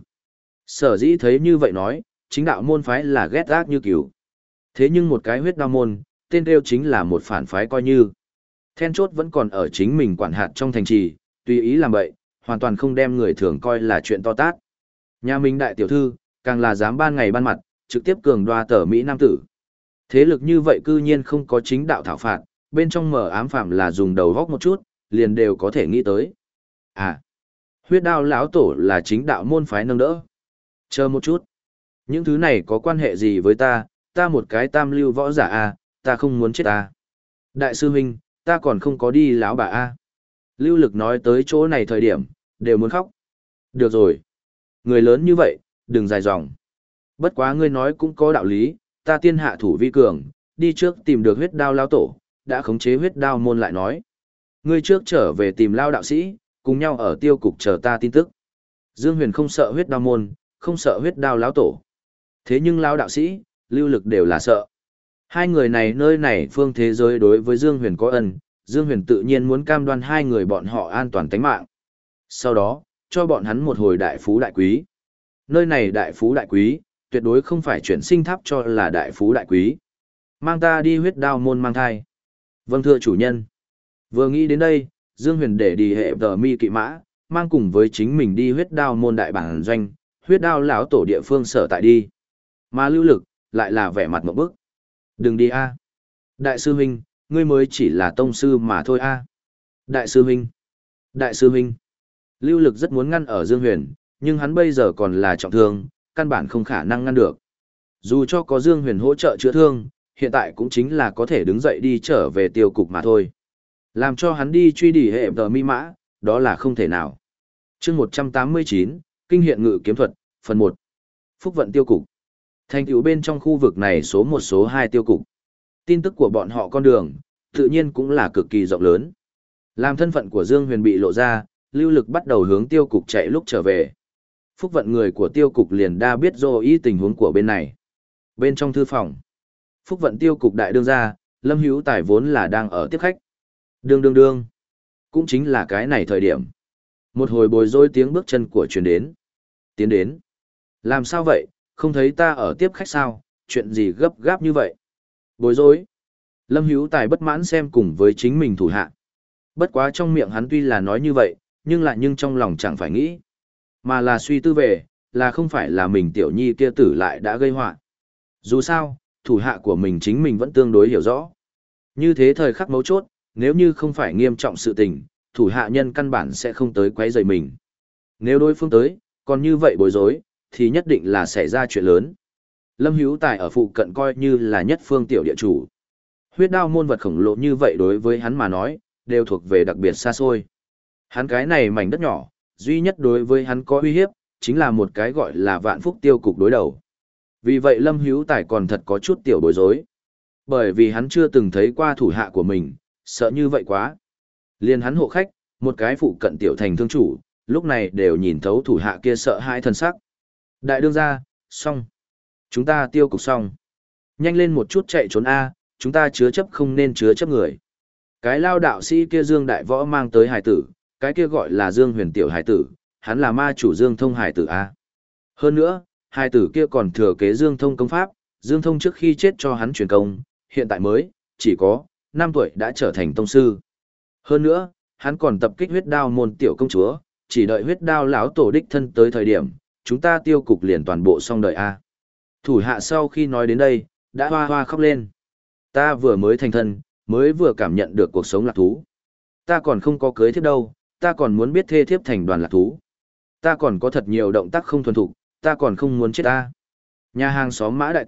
Sở dĩ thấy như vậy nói, chính đạo môn phái là ghét ác như cừu. Thế nhưng một cái huyết đao môn, tên kêu chính là một phản phái coi như. Then chốt vẫn còn ở chính mình quản hạt trong thành trì, tùy ý làm bậy, hoàn toàn không đem người thường coi là chuyện to tát. Nhà mình đại tiểu thư, càng là dám ban ngày ban mặt, trực tiếp cường đoa tờ Mỹ Nam tử. Thế lực như vậy cư nhiên không có chính đạo thảo phạt, bên trong mở ám phạm là dùng đầu góc một chút, liền đều có thể nghĩ tới. À, huyết đao lão tổ là chính đạo môn phái nâng đỡ. Chờ một chút. Những thứ này có quan hệ gì với ta, ta một cái tam lưu võ giả a, ta không muốn chết ta. Đại sư huynh, ta còn không có đi lão bà a. Lưu Lực nói tới chỗ này thời điểm, đều muốn khóc. Được rồi. Người lớn như vậy, đừng dài dòng. Bất quá ngươi nói cũng có đạo lý, ta tiên hạ thủ vi cường, đi trước tìm được huyết đao lão tổ, đã khống chế huyết đao môn lại nói. Ngươi trước trở về tìm lao đạo sĩ, cùng nhau ở tiêu cục chờ ta tin tức. Dương Huyền không sợ huyết đao môn, không sợ huyết đao lão tổ. Thế nhưng lao đạo sĩ, Lưu Lực đều là sợ. Hai người này nơi này phương thế giới đối với Dương Huyền có ân, Dương Huyền tự nhiên muốn cam đoan hai người bọn họ an toàn tính mạng. Sau đó, cho bọn hắn một hồi đại phú đại quý. Nơi này đại phú đại quý, tuyệt đối không phải chuyển sinh tháp cho là đại phú đại quý. Mang ta đi huyết đao môn mang thai. Vâng thưa chủ nhân. Vừa nghĩ đến đây, Dương Huyền để đi hệ tờ mi kỵ mã, mang cùng với chính mình đi huyết đao môn đại bản doanh, huyết đao lão tổ địa phương sở tại đi. Mà Lưu Lực, lại là vẻ mặt một bức. Đừng đi a. Đại sư huynh, ngươi mới chỉ là tông sư mà thôi a. Đại sư huynh. Đại sư huynh. Lưu Lực rất muốn ngăn ở Dương Huyền, nhưng hắn bây giờ còn là trọng thương, căn bản không khả năng ngăn được. Dù cho có Dương Huyền hỗ trợ chữa thương, hiện tại cũng chính là có thể đứng dậy đi trở về tiêu cục mà thôi. Làm cho hắn đi truy đỉ hệ tờ mi mã, đó là không thể nào. chương một trăm tám mươi chín, Kinh hiện ngự kiếm thuật, phần một. Phúc vận tiêu cục. Thành tựu bên trong khu vực này số một số hai tiêu cục. Tin tức của bọn họ con đường, tự nhiên cũng là cực kỳ rộng lớn. Làm thân phận của Dương Huyền bị lộ ra, Lưu Lực bắt đầu hướng tiêu cục chạy lúc trở về. Phúc vận người của tiêu cục liền đa biết dô ý tình huống của bên này. Bên trong thư phòng, Phúc vận tiêu cục đại đương gia, Lâm Hữu Tài vốn là đang ở tiếp khách. Đương đương đương. Cũng chính là cái này thời điểm. Một hồi bồi dối tiếng bước chân của truyền đến. Tiến đến. Làm sao vậy, không thấy ta ở tiếp khách sao, chuyện gì gấp gáp như vậy? Bối rối. Lâm Hữu Tài bất mãn xem cùng với chính mình thủ hạ. Bất quá trong miệng hắn tuy là nói như vậy, nhưng lại nhưng trong lòng chẳng phải nghĩ. Mà là suy tư về, là không phải là mình tiểu nhi kia tử lại đã gây họa. Dù sao, thủ hạ của mình chính mình vẫn tương đối hiểu rõ. Như thế thời khắc mấu chốt, nếu như không phải nghiêm trọng sự tình, thủ hạ nhân căn bản sẽ không tới quấy rầy mình. Nếu đối phương tới, còn như vậy bối rối, thì nhất định là xảy ra chuyện lớn. Lâm Hữu Tài ở phụ cận coi như là nhất phương tiểu địa chủ. Huyết đao môn vật khổng lồ như vậy đối với hắn mà nói, đều thuộc về đặc biệt xa xôi. Hắn cái này mảnh đất nhỏ, duy nhất đối với hắn có uy hiếp, chính là một cái gọi là vạn phúc tiêu cục đối đầu. Vì vậy Lâm Hữu Tài còn thật có chút tiểu bối rối. Bởi vì hắn chưa từng thấy qua thủ hạ của mình, sợ như vậy quá. Liên hắn hộ khách, một cái phụ cận tiểu thành thương chủ, lúc này đều nhìn thấu thủ hạ kia sợ hãi thần sắc. Đại đương gia, xong. Chúng ta tiêu cục xong. Nhanh lên một chút chạy trốn A, chúng ta chứa chấp không nên chứa chấp người. Cái lao đạo sĩ kia Dương Đại Võ mang tới hải tử, cái kia gọi là Dương Huyền Tiểu hải tử, hắn là ma chủ Dương Thông hải tử A. Hơn nữa, hải tử kia còn thừa kế Dương Thông công pháp, Dương Thông trước khi chết cho hắn truyền công, hiện tại mới, chỉ có, năm tuổi đã trở thành tông sư. Hơn nữa, hắn còn tập kích huyết đao môn tiểu công chúa, chỉ đợi huyết đao lão tổ đích thân tới thời điểm, chúng ta tiêu cục liền toàn bộ xong đời A. Thủ hạ sau khi nói đến đây, đã hoa hoa khóc lên. Ta vừa mới thành thân, mới vừa cảm nhận được cuộc sống lạc thú. Ta còn không có cưới thiếp đâu, ta còn muốn biết thê thiếp thành đoàn lạc thú. Ta còn có thật nhiều động tác không thuần thục, ta còn không muốn chết ta. Nhà hàng xóm Mã đại tỷ,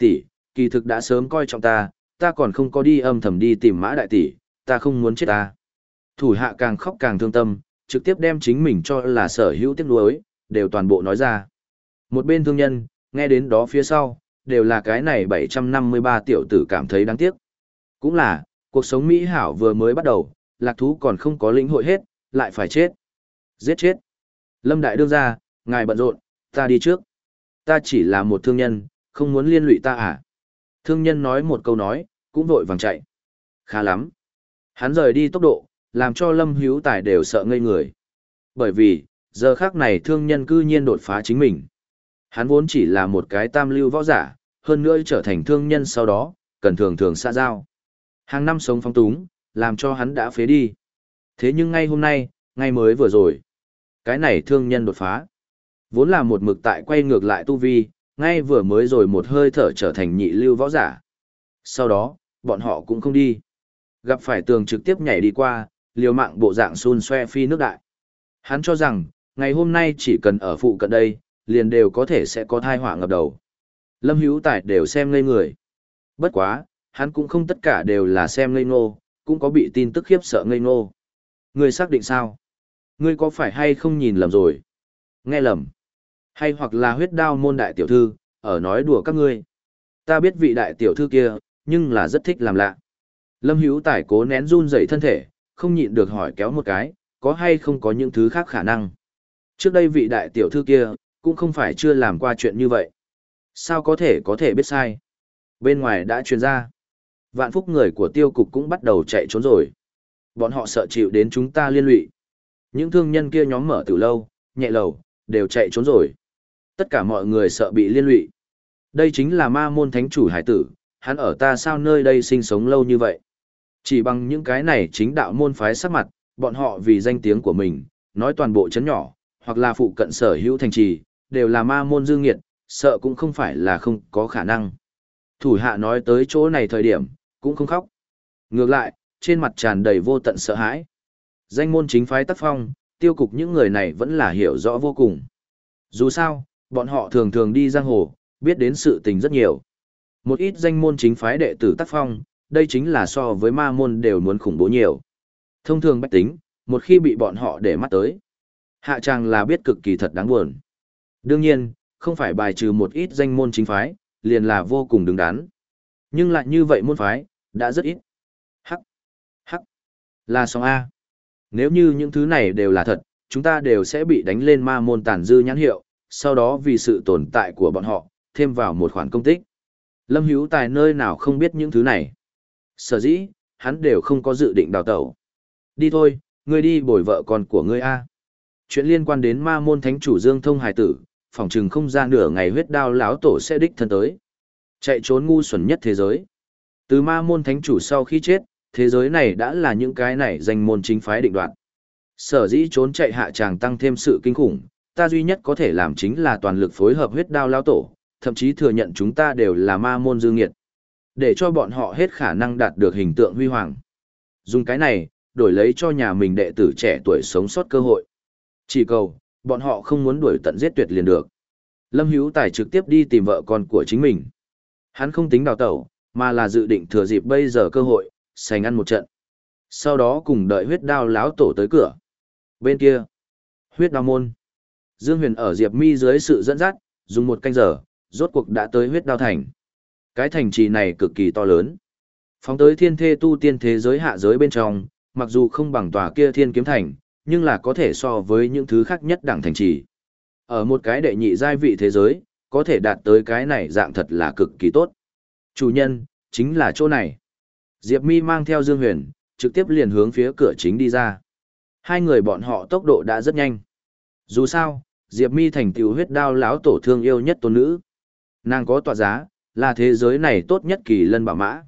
kỳ thực đã sớm coi trọng ta, ta còn không có đi âm thầm đi tìm Mã đại tỷ, ta không muốn chết ta. Thủ hạ càng khóc càng thương tâm, trực tiếp đem chính mình cho là sở hữu tiếc nuối, đều toàn bộ nói ra. Một bên thương nhân, nghe đến đó phía sau, đều là cái này bảy trăm năm mươi ba tiểu tử cảm thấy đáng tiếc. Cũng là, cuộc sống mỹ hảo vừa mới bắt đầu, lạc thú còn không có lĩnh hội hết, lại phải chết. Giết chết. Lâm Đại đương ra, ngài bận rộn, ta đi trước. Ta chỉ là một thương nhân, không muốn liên lụy ta à. Thương nhân nói một câu nói, cũng vội vàng chạy. Khá lắm. Hắn rời đi tốc độ, làm cho Lâm Hữu Tài đều sợ ngây người. Bởi vì, giờ khác này thương nhân cư nhiên đột phá chính mình. Hắn vốn chỉ là một cái tam lưu võ giả, hơn nữa trở thành thương nhân sau đó, cần thường thường xa giao. Hàng năm sống phong túng, làm cho hắn đã phế đi. Thế nhưng ngay hôm nay, ngay mới vừa rồi, cái này thương nhân đột phá. Vốn là một mực tại quay ngược lại tu vi, ngay vừa mới rồi một hơi thở trở thành nhị lưu võ giả. Sau đó, bọn họ cũng không đi. Gặp phải tường trực tiếp nhảy đi qua, liều mạng bộ dạng xun xoe phi nước đại. Hắn cho rằng, ngày hôm nay chỉ cần ở phụ cận đây, liền đều có thể sẽ có thai họa ngập đầu. Lâm Hữu Tài đều xem ngây người. Bất quá, hắn cũng không tất cả đều là xem ngây ngô, cũng có bị tin tức khiếp sợ ngây ngô. Ngươi xác định sao? Ngươi có phải hay không nhìn lầm rồi? Nghe lầm. Hay hoặc là huyết đao môn đại tiểu thư, ở nói đùa các ngươi. Ta biết vị đại tiểu thư kia, nhưng là rất thích làm lạ. Lâm Hữu Tài cố nén run rẩy thân thể, không nhịn được hỏi kéo một cái, có hay không có những thứ khác khả năng. Trước đây vị đại tiểu thư kia, cũng không phải chưa làm qua chuyện như vậy. Sao có thể có thể biết sai? Bên ngoài đã truyền ra. Vạn phúc người của tiêu cục cũng bắt đầu chạy trốn rồi. Bọn họ sợ chịu đến chúng ta liên lụy. Những thương nhân kia nhóm mở từ lâu, nhẹ lầu, đều chạy trốn rồi. Tất cả mọi người sợ bị liên lụy. Đây chính là ma môn thánh chủ hải tử, hắn ở ta sao nơi đây sinh sống lâu như vậy. Chỉ bằng những cái này chính đạo môn phái sắc mặt, bọn họ vì danh tiếng của mình, nói toàn bộ chấn nhỏ, hoặc là phụ cận sở hữu thành trì, đều là ma môn dương nghiệt, sợ cũng không phải là không có khả năng. Thủ hạ nói tới chỗ này thời điểm, cũng không khóc. Ngược lại, trên mặt tràn đầy vô tận sợ hãi. Danh môn chính phái tác phong, tiêu cục những người này vẫn là hiểu rõ vô cùng. Dù sao, bọn họ thường thường đi giang hồ, biết đến sự tình rất nhiều. Một ít danh môn chính phái đệ tử tác phong, đây chính là so với ma môn đều muốn khủng bố nhiều. Thông thường bách tính, một khi bị bọn họ để mắt tới, hạ tràng là biết cực kỳ thật đáng buồn. Đương nhiên, không phải bài trừ một ít danh môn chính phái, liền là vô cùng đứng đắn. Nhưng lại như vậy môn phái, đã rất ít. Hắc, hắc, là song A. Nếu như những thứ này đều là thật, chúng ta đều sẽ bị đánh lên ma môn tàn dư nhãn hiệu, sau đó vì sự tồn tại của bọn họ, thêm vào một khoản công tích. Lâm Hữu Tài nơi nào không biết những thứ này. Sở dĩ, hắn đều không có dự định đào tẩu. Đi thôi, ngươi đi bồi vợ con của ngươi A. Chuyện liên quan đến ma môn thánh chủ Dương Thông Hải tử, phỏng chừng không ra nửa ngày huyết đao lão tổ sẽ đích thân tới. Chạy trốn ngu xuẩn nhất thế giới. Từ ma môn thánh chủ sau khi chết, thế giới này đã là những cái này danh môn chính phái định đoạt. Sở dĩ trốn chạy hạ tràng tăng thêm sự kinh khủng, ta duy nhất có thể làm chính là toàn lực phối hợp huyết đao lão tổ, thậm chí thừa nhận chúng ta đều là ma môn dương nghiệt. Để cho bọn họ hết khả năng đạt được hình tượng huy hoàng. Dùng cái này, đổi lấy cho nhà mình đệ tử trẻ tuổi sống sót cơ hội. Chỉ cầu, bọn họ không muốn đuổi tận giết tuyệt liền được. Lâm Hữu Tài trực tiếp đi tìm vợ con của chính mình. Hắn không tính đào tẩu, mà là dự định thừa dịp bây giờ cơ hội, sành ăn một trận. Sau đó cùng đợi huyết đao láo tổ tới cửa. Bên kia, huyết đao môn. Dương Huyền ở Diệp Mi dưới sự dẫn dắt, dùng một canh giờ, rốt cuộc đã tới huyết đao thành. Cái thành trì này cực kỳ to lớn. Phóng tới thiên thê tu tiên thế giới hạ giới bên trong, mặc dù không bằng tòa kia thiên kiếm thành, nhưng là có thể so với những thứ khác nhất đẳng thành trì. Ở một cái đệ nhị giai vị thế giới, có thể đạt tới cái này dạng thật là cực kỳ tốt. Chủ nhân, chính là chỗ này. Diệp Mi mang theo Dương Huyền, trực tiếp liền hướng phía cửa chính đi ra. Hai người bọn họ tốc độ đã rất nhanh. Dù sao, Diệp Mi thành tựu huyết đao lão tổ thương yêu nhất tôn nữ. Nàng có tọa giá, là thế giới này tốt nhất kỳ lân bảo mã.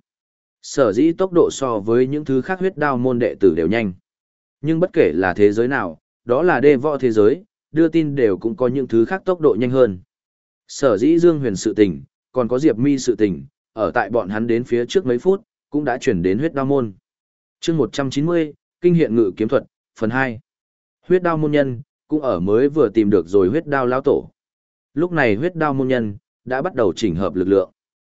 Sở dĩ tốc độ so với những thứ khác huyết đao môn đệ tử đều nhanh. Nhưng bất kể là thế giới nào, đó là đê võ thế giới, đưa tin đều cũng có những thứ khác tốc độ nhanh hơn. Sở dĩ Dương Huyền sự tình, còn có Diệp Mi sự tình, ở tại bọn hắn đến phía trước mấy phút, cũng đã chuyển đến huyết đao môn. Chương một trăm chín mươi, Kinh hiện ngự kiếm thuật, phần hai. Huyết đao môn nhân, cũng ở mới vừa tìm được rồi huyết đao lão tổ. Lúc này huyết đao môn nhân, đã bắt đầu chỉnh hợp lực lượng.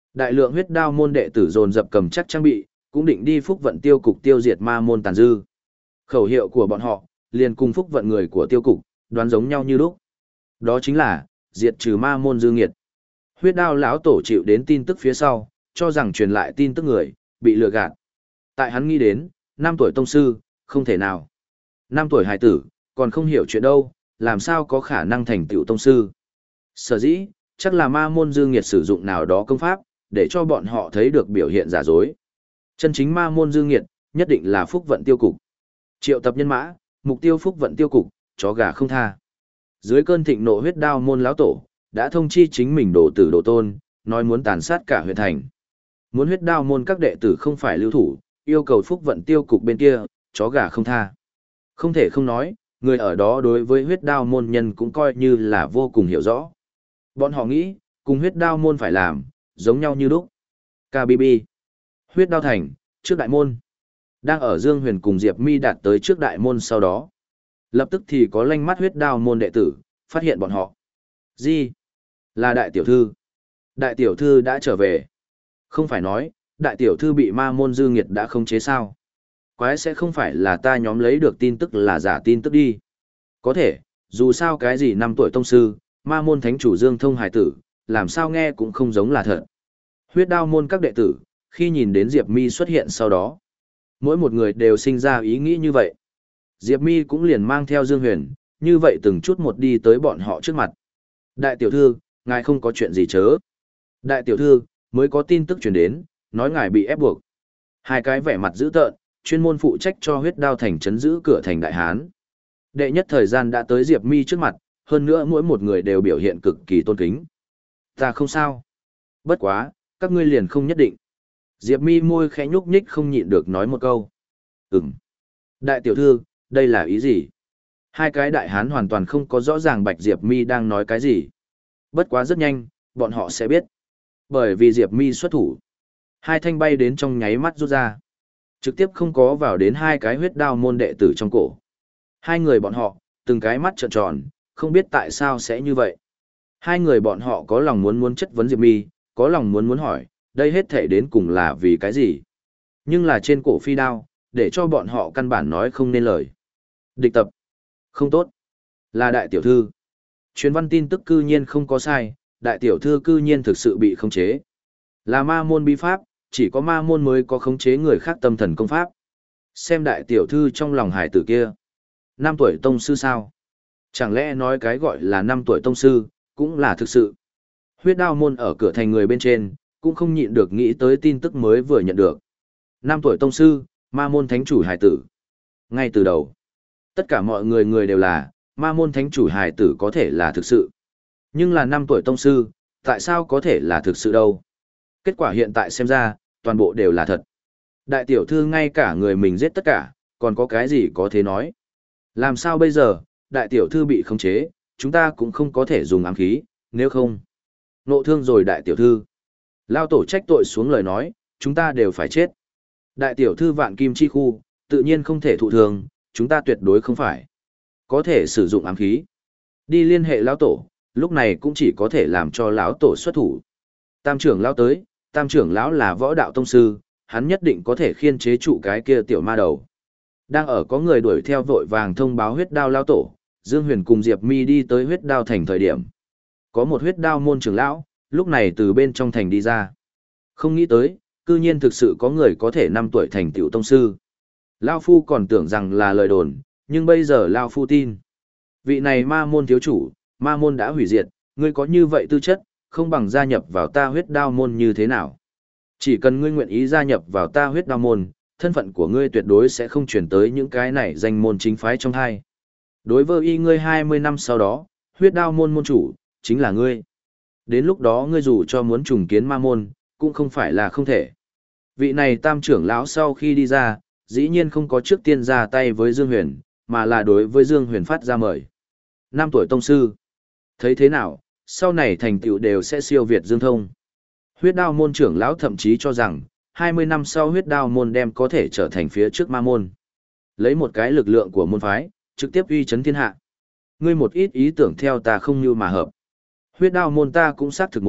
Đại lượng huyết đao môn đệ tử dồn dập cầm chắc trang bị, cũng định đi phúc vận tiêu cục tiêu diệt ma môn tàn dư. Khẩu hiệu của bọn họ, liền cùng phúc vận người của tiêu cục, đoán giống nhau như lúc. Đó chính là, diệt trừ ma môn dư nghiệt. Huyết đao lão tổ chịu đến tin tức phía sau, cho rằng truyền lại tin tức người, bị lừa gạt. Tại hắn nghĩ đến, năm tuổi tông sư, không thể nào. Năm tuổi hải tử, còn không hiểu chuyện đâu, làm sao có khả năng thành tựu tông sư. Sở dĩ, chắc là ma môn dư nghiệt sử dụng nào đó công pháp, để cho bọn họ thấy được biểu hiện giả dối. Chân chính ma môn dư nghiệt, nhất định là phúc vận tiêu cục. Triệu tập nhân mã, mục tiêu phúc vận tiêu cục, chó gà không tha. Dưới cơn thịnh nộ huyết đao môn lão tổ, đã thông chi chính mình đồ tử đồ tôn, nói muốn tàn sát cả huyện thành. Muốn huyết đao môn các đệ tử không phải lưu thủ, yêu cầu phúc vận tiêu cục bên kia, chó gà không tha. Không thể không nói, người ở đó đối với huyết đao môn nhân cũng coi như là vô cùng hiểu rõ. Bọn họ nghĩ, cùng huyết đao môn phải làm, giống nhau như lúc. ca bê bê. Huyết đao thành, trước đại môn. Đang ở Dương Huyền cùng Diệp Mi đạt tới trước đại môn sau đó. Lập tức thì có lanh mắt huyết đao môn đệ tử, phát hiện bọn họ. Gì? Là đại tiểu thư. Đại tiểu thư đã trở về. Không phải nói, đại tiểu thư bị ma môn dư nghiệt đã khống chế sao? Quái sẽ không phải là ta nhóm lấy được tin tức là giả tin tức đi. Có thể, dù sao cái gì năm tuổi tông sư, ma môn thánh chủ Dương Thông hải tử, làm sao nghe cũng không giống là thật. Huyết đao môn các đệ tử, khi nhìn đến Diệp Mi xuất hiện sau đó, mỗi một người đều sinh ra ý nghĩ như vậy. Diệp Mi cũng liền mang theo Dương Huyền, như vậy từng chút một đi tới bọn họ trước mặt. Đại tiểu thư, ngài không có chuyện gì chớ. Đại tiểu thư, mới có tin tức truyền đến, nói ngài bị ép buộc. Hai cái vẻ mặt dữ tợn, chuyên môn phụ trách cho huyết đao thành trấn giữ cửa thành đại hán. Đệ nhất thời gian đã tới Diệp Mi trước mặt, hơn nữa mỗi một người đều biểu hiện cực kỳ tôn kính. Ta không sao. Bất quá, các ngươi liền không nhất định. Diệp Mi môi khẽ nhúc nhích không nhịn được nói một câu. Ừm. Đại tiểu thư, đây là ý gì? Hai cái đại hán hoàn toàn không có rõ ràng Bạch Diệp Mi đang nói cái gì. Bất quá rất nhanh, bọn họ sẽ biết. Bởi vì Diệp Mi xuất thủ. Hai thanh bay đến trong nháy mắt rút ra. Trực tiếp không có vào đến hai cái huyết đao môn đệ tử trong cổ. Hai người bọn họ, từng cái mắt trợn tròn, không biết tại sao sẽ như vậy. Hai người bọn họ có lòng muốn muốn chất vấn Diệp Mi, có lòng muốn muốn hỏi, đây hết thể đến cùng là vì cái gì. Nhưng là trên cổ phi đao, để cho bọn họ căn bản nói không nên lời. Địch tập. Không tốt. Là đại tiểu thư. Truyền văn tin tức cư nhiên không có sai, đại tiểu thư cư nhiên thực sự bị khống chế. Là ma môn bí pháp, chỉ có ma môn mới có khống chế người khác tâm thần công pháp. Xem đại tiểu thư trong lòng hải tử kia. Năm tuổi tông sư sao? Chẳng lẽ nói cái gọi là năm tuổi tông sư, cũng là thực sự. Huyết đao môn ở cửa thành người bên trên, cũng không nhịn được nghĩ tới tin tức mới vừa nhận được. Năm tuổi tông sư, ma môn thánh chủ hải tử. Ngay từ đầu, tất cả mọi người người đều là, ma môn thánh chủ hải tử có thể là thực sự. Nhưng là năm tuổi tông sư, tại sao có thể là thực sự đâu? Kết quả hiện tại xem ra, toàn bộ đều là thật. Đại tiểu thư ngay cả người mình giết tất cả, còn có cái gì có thể nói? Làm sao bây giờ, đại tiểu thư bị khống chế, chúng ta cũng không có thể dùng ám khí, nếu không. Nộ thương rồi đại tiểu thư. Lao tổ trách tội xuống lời nói, chúng ta đều phải chết. Đại tiểu thư vạn kim chi khu, tự nhiên không thể thụ thường, chúng ta tuyệt đối không phải. Có thể sử dụng ám khí. Đi liên hệ lão tổ, lúc này cũng chỉ có thể làm cho lão tổ xuất thủ. Tam trưởng lão tới, tam trưởng lão là võ đạo tông sư, hắn nhất định có thể khiên chế trụ cái kia tiểu ma đầu. Đang ở có người đuổi theo vội vàng thông báo huyết đao lão tổ, Dương Huyền cùng Diệp Mi đi tới huyết đao thành thời điểm. Có một huyết đao môn trưởng lão, lúc này từ bên trong thành đi ra. Không nghĩ tới, cư nhiên thực sự có người có thể năm tuổi thành tiểu tông sư. Lao Phu còn tưởng rằng là lời đồn, nhưng bây giờ Lao Phu tin. Vị này ma môn thiếu chủ, ma môn đã hủy diệt, ngươi có như vậy tư chất, không bằng gia nhập vào ta huyết đao môn như thế nào. Chỉ cần ngươi nguyện ý gia nhập vào ta huyết đao môn, thân phận của ngươi tuyệt đối sẽ không chuyển tới những cái này danh môn chính phái trong hai. Đối với y ngươi hai mươi năm sau đó, huyết đao môn môn chủ, chính là ngươi. Đến lúc đó ngươi dù cho muốn trùng kiến ma môn, cũng không phải là không thể. Vị này tam trưởng lão sau khi đi ra, dĩ nhiên không có trước tiên ra tay với Dương Huyền, mà là đối với Dương Huyền phát ra mời. Năm tuổi tông sư. Thấy thế nào, sau này thành tựu đều sẽ siêu việt Dương Thông. Huyết đao môn trưởng lão thậm chí cho rằng, hai mươi năm sau huyết đao môn đem có thể trở thành phía trước ma môn. Lấy một cái lực lượng của môn phái, trực tiếp uy chấn thiên hạ. Ngươi một ít ý tưởng theo ta không như mà hợp. Huyết đao môn ta cũng xác thực muốn,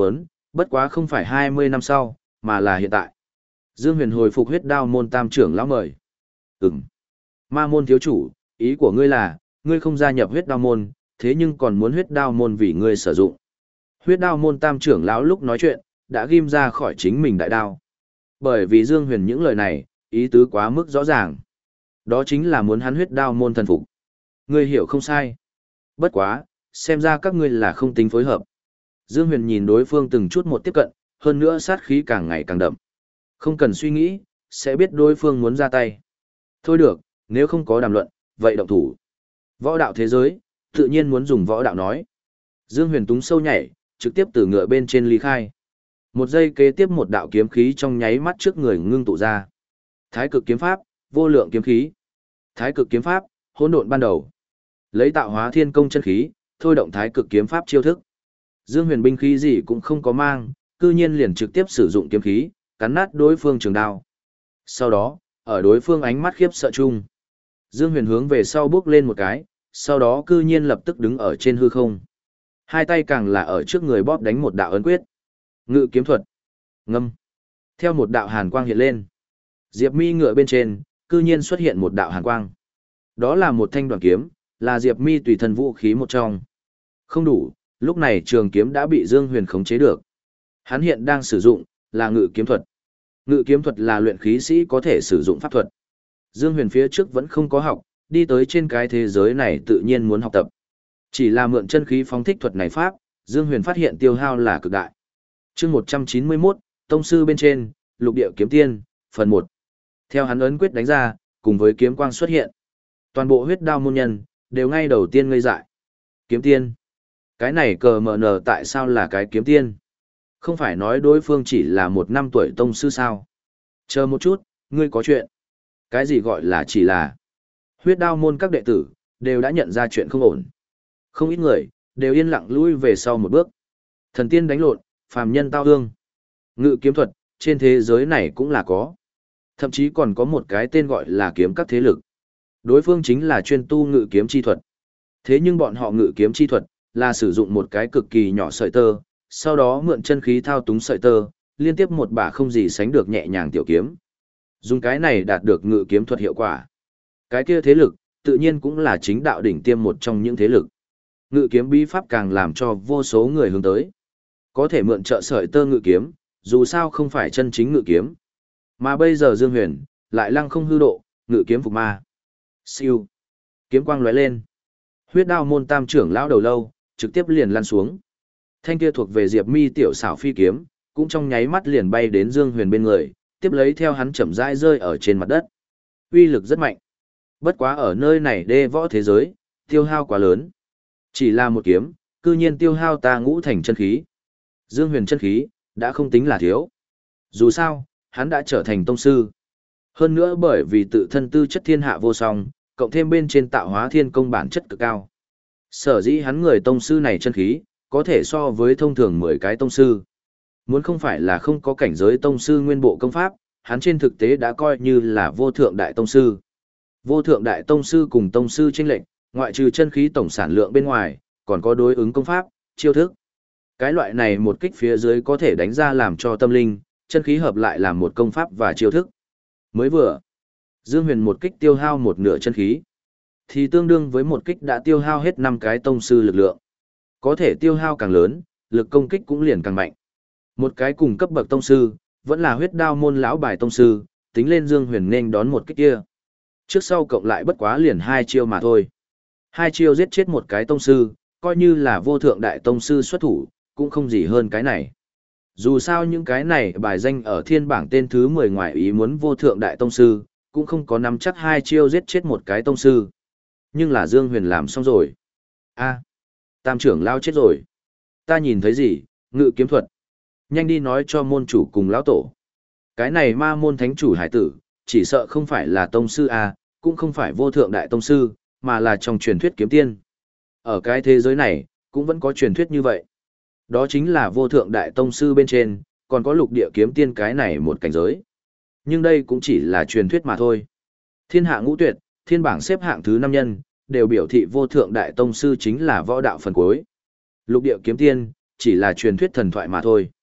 Bất quá không phải hai mươi năm sau, mà là hiện tại. Dương Huyền hồi phục huyết đao môn tam trưởng lão mời. Ừm. Ma môn thiếu chủ, ý của ngươi là, ngươi không gia nhập huyết đao môn, thế nhưng còn muốn huyết đao môn vì ngươi sử dụng. Huyết đao môn tam trưởng lão lúc nói chuyện, đã ghim ra khỏi chính mình đại đao. Bởi vì Dương Huyền những lời này, ý tứ quá mức rõ ràng. Đó chính là muốn hắn huyết đao môn thần phục. Ngươi hiểu không sai. Bất quá, xem ra các ngươi là không tính phối hợp. Dương Huyền nhìn đối phương từng chút một tiếp cận, hơn nữa sát khí càng ngày càng đậm. Không cần suy nghĩ, sẽ biết đối phương muốn ra tay. Thôi được, nếu không có đàm luận, vậy động thủ. Võ đạo thế giới, tự nhiên muốn dùng võ đạo nói. Dương Huyền túng sâu nhảy, trực tiếp từ ngựa bên trên ly khai. Một giây kế tiếp một đạo kiếm khí trong nháy mắt trước người ngưng tụ ra. Thái cực kiếm pháp, vô lượng kiếm khí. Thái cực kiếm pháp, hỗn độn ban đầu. Lấy tạo hóa thiên công chân khí, thôi động thái cực kiếm pháp chiêu thức. Dương Huyền binh khí gì cũng không có mang, cư nhiên liền trực tiếp sử dụng kiếm khí, cắn nát đối phương trường đao. Sau đó, ở đối phương ánh mắt khiếp sợ chung, Dương Huyền hướng về sau bước lên một cái, sau đó cư nhiên lập tức đứng ở trên hư không. Hai tay càng là ở trước người bóp đánh một đạo ấn quyết. Ngự kiếm thuật. Ngâm. Theo một đạo hàn quang hiện lên, Diệp Mi ngựa bên trên, cư nhiên xuất hiện một đạo hàn quang. Đó là một thanh đoàn kiếm, là Diệp Mi tùy thân vũ khí một trong. Không đủ, lúc này trường kiếm đã bị Dương Huyền khống chế được. Hắn hiện đang sử dụng là ngự kiếm thuật. Ngự kiếm thuật là luyện khí sĩ có thể sử dụng pháp thuật. Dương Huyền phía trước vẫn không có học, đi tới trên cái thế giới này tự nhiên muốn học tập. Chỉ là mượn chân khí phóng thích thuật này pháp, Dương Huyền phát hiện tiêu hao là cực đại. Chương một trăm chín mươi mốt, Tông sư bên trên, Lục địa kiếm tiên, phần một. Theo hắn ấn quyết đánh ra, cùng với kiếm quang xuất hiện, toàn bộ huyết đao môn nhân đều ngay đầu tiên ngây dại. Kiếm tiên? Cái này cờ mờ nờ tại sao là cái kiếm tiên? Không phải nói đối phương chỉ là một năm tuổi tông sư sao? Chờ một chút, ngươi có chuyện. Cái gì gọi là chỉ là? Huyết đao môn các đệ tử, đều đã nhận ra chuyện không ổn. Không ít người, đều yên lặng lui về sau một bước. Thần tiên đánh lộn, phàm nhân tao hương. Ngự kiếm thuật, trên thế giới này cũng là có. Thậm chí còn có một cái tên gọi là kiếm các thế lực. Đối phương chính là chuyên tu ngự kiếm chi thuật. Thế nhưng bọn họ ngự kiếm chi thuật, là sử dụng một cái cực kỳ nhỏ sợi tơ, sau đó mượn chân khí thao túng sợi tơ, liên tiếp một bả không gì sánh được nhẹ nhàng tiểu kiếm. Dùng cái này đạt được ngự kiếm thuật hiệu quả. Cái kia thế lực, tự nhiên cũng là chính đạo đỉnh tiêm một trong những thế lực. Ngự kiếm bí pháp càng làm cho vô số người hướng tới. Có thể mượn trợ sợi tơ ngự kiếm, dù sao không phải chân chính ngự kiếm. Mà bây giờ Dương Huyền, lại lăng không hư độ, ngự kiếm phục ma. Siêu. Kiếm quang lóe lên. Huyết đao môn tam trưởng lão đầu lâu, trực tiếp liền lăn xuống. Thanh kia thuộc về Diệp Mi tiểu xảo phi kiếm, cũng trong nháy mắt liền bay đến Dương Huyền bên người, tiếp lấy theo hắn chậm rãi rơi ở trên mặt đất. Uy lực rất mạnh. Bất quá ở nơi này đê võ thế giới, tiêu hao quá lớn. Chỉ là một kiếm, cư nhiên tiêu hao ta ngũ thành chân khí. Dương Huyền chân khí, đã không tính là thiếu. Dù sao, hắn đã trở thành tông sư. Hơn nữa bởi vì tự thân tư chất thiên hạ vô song, cộng thêm bên trên tạo hóa thiên công bản chất cực cao. Sở dĩ hắn người tông sư này chân khí, có thể so với thông thường mười cái tông sư. Muốn không phải là không có cảnh giới tông sư nguyên bộ công pháp, hắn trên thực tế đã coi như là vô thượng đại tông sư. Vô thượng đại tông sư cùng tông sư chênh lệnh, ngoại trừ chân khí tổng sản lượng bên ngoài, còn có đối ứng công pháp, chiêu thức. Cái loại này một kích phía dưới có thể đánh ra làm cho tâm linh, chân khí hợp lại làm một công pháp và chiêu thức. Mới vừa, Dương Huyền một kích tiêu hao một nửa chân khí, thì tương đương với một kích đã tiêu hao hết năm cái tông sư lực lượng. Có thể tiêu hao càng lớn, lực công kích cũng liền càng mạnh. Một cái cùng cấp bậc tông sư, vẫn là huyết đao môn lão bài tông sư, tính lên Dương Huyền nên đón một kích kia. Trước sau cộng lại bất quá liền hai chiêu mà thôi. Hai chiêu giết chết một cái tông sư, coi như là vô thượng đại tông sư xuất thủ, cũng không gì hơn cái này. Dù sao những cái này bài danh ở thiên bảng tên thứ mười ngoài ý muốn vô thượng đại tông sư, cũng không có nắm chắc hai chiêu giết chết một cái tông sư. Nhưng là Dương Huyền làm xong rồi. A, tam trưởng lao chết rồi. Ta nhìn thấy gì, ngự kiếm thuật. Nhanh đi nói cho môn chủ cùng lão tổ. Cái này ma môn thánh chủ hải tử, chỉ sợ không phải là tông sư A, cũng không phải vô thượng đại tông sư, mà là trong truyền thuyết kiếm tiên. Ở cái thế giới này, cũng vẫn có truyền thuyết như vậy. Đó chính là vô thượng đại tông sư bên trên, còn có lục địa kiếm tiên cái này một cảnh giới. Nhưng đây cũng chỉ là truyền thuyết mà thôi. Thiên hạ ngũ tuyệt, thiên bảng xếp hạng thứ năm nhân, đều biểu thị vô thượng đại tông sư chính là võ đạo phần cuối. Lục địa kiếm tiên, chỉ là truyền thuyết thần thoại mà thôi.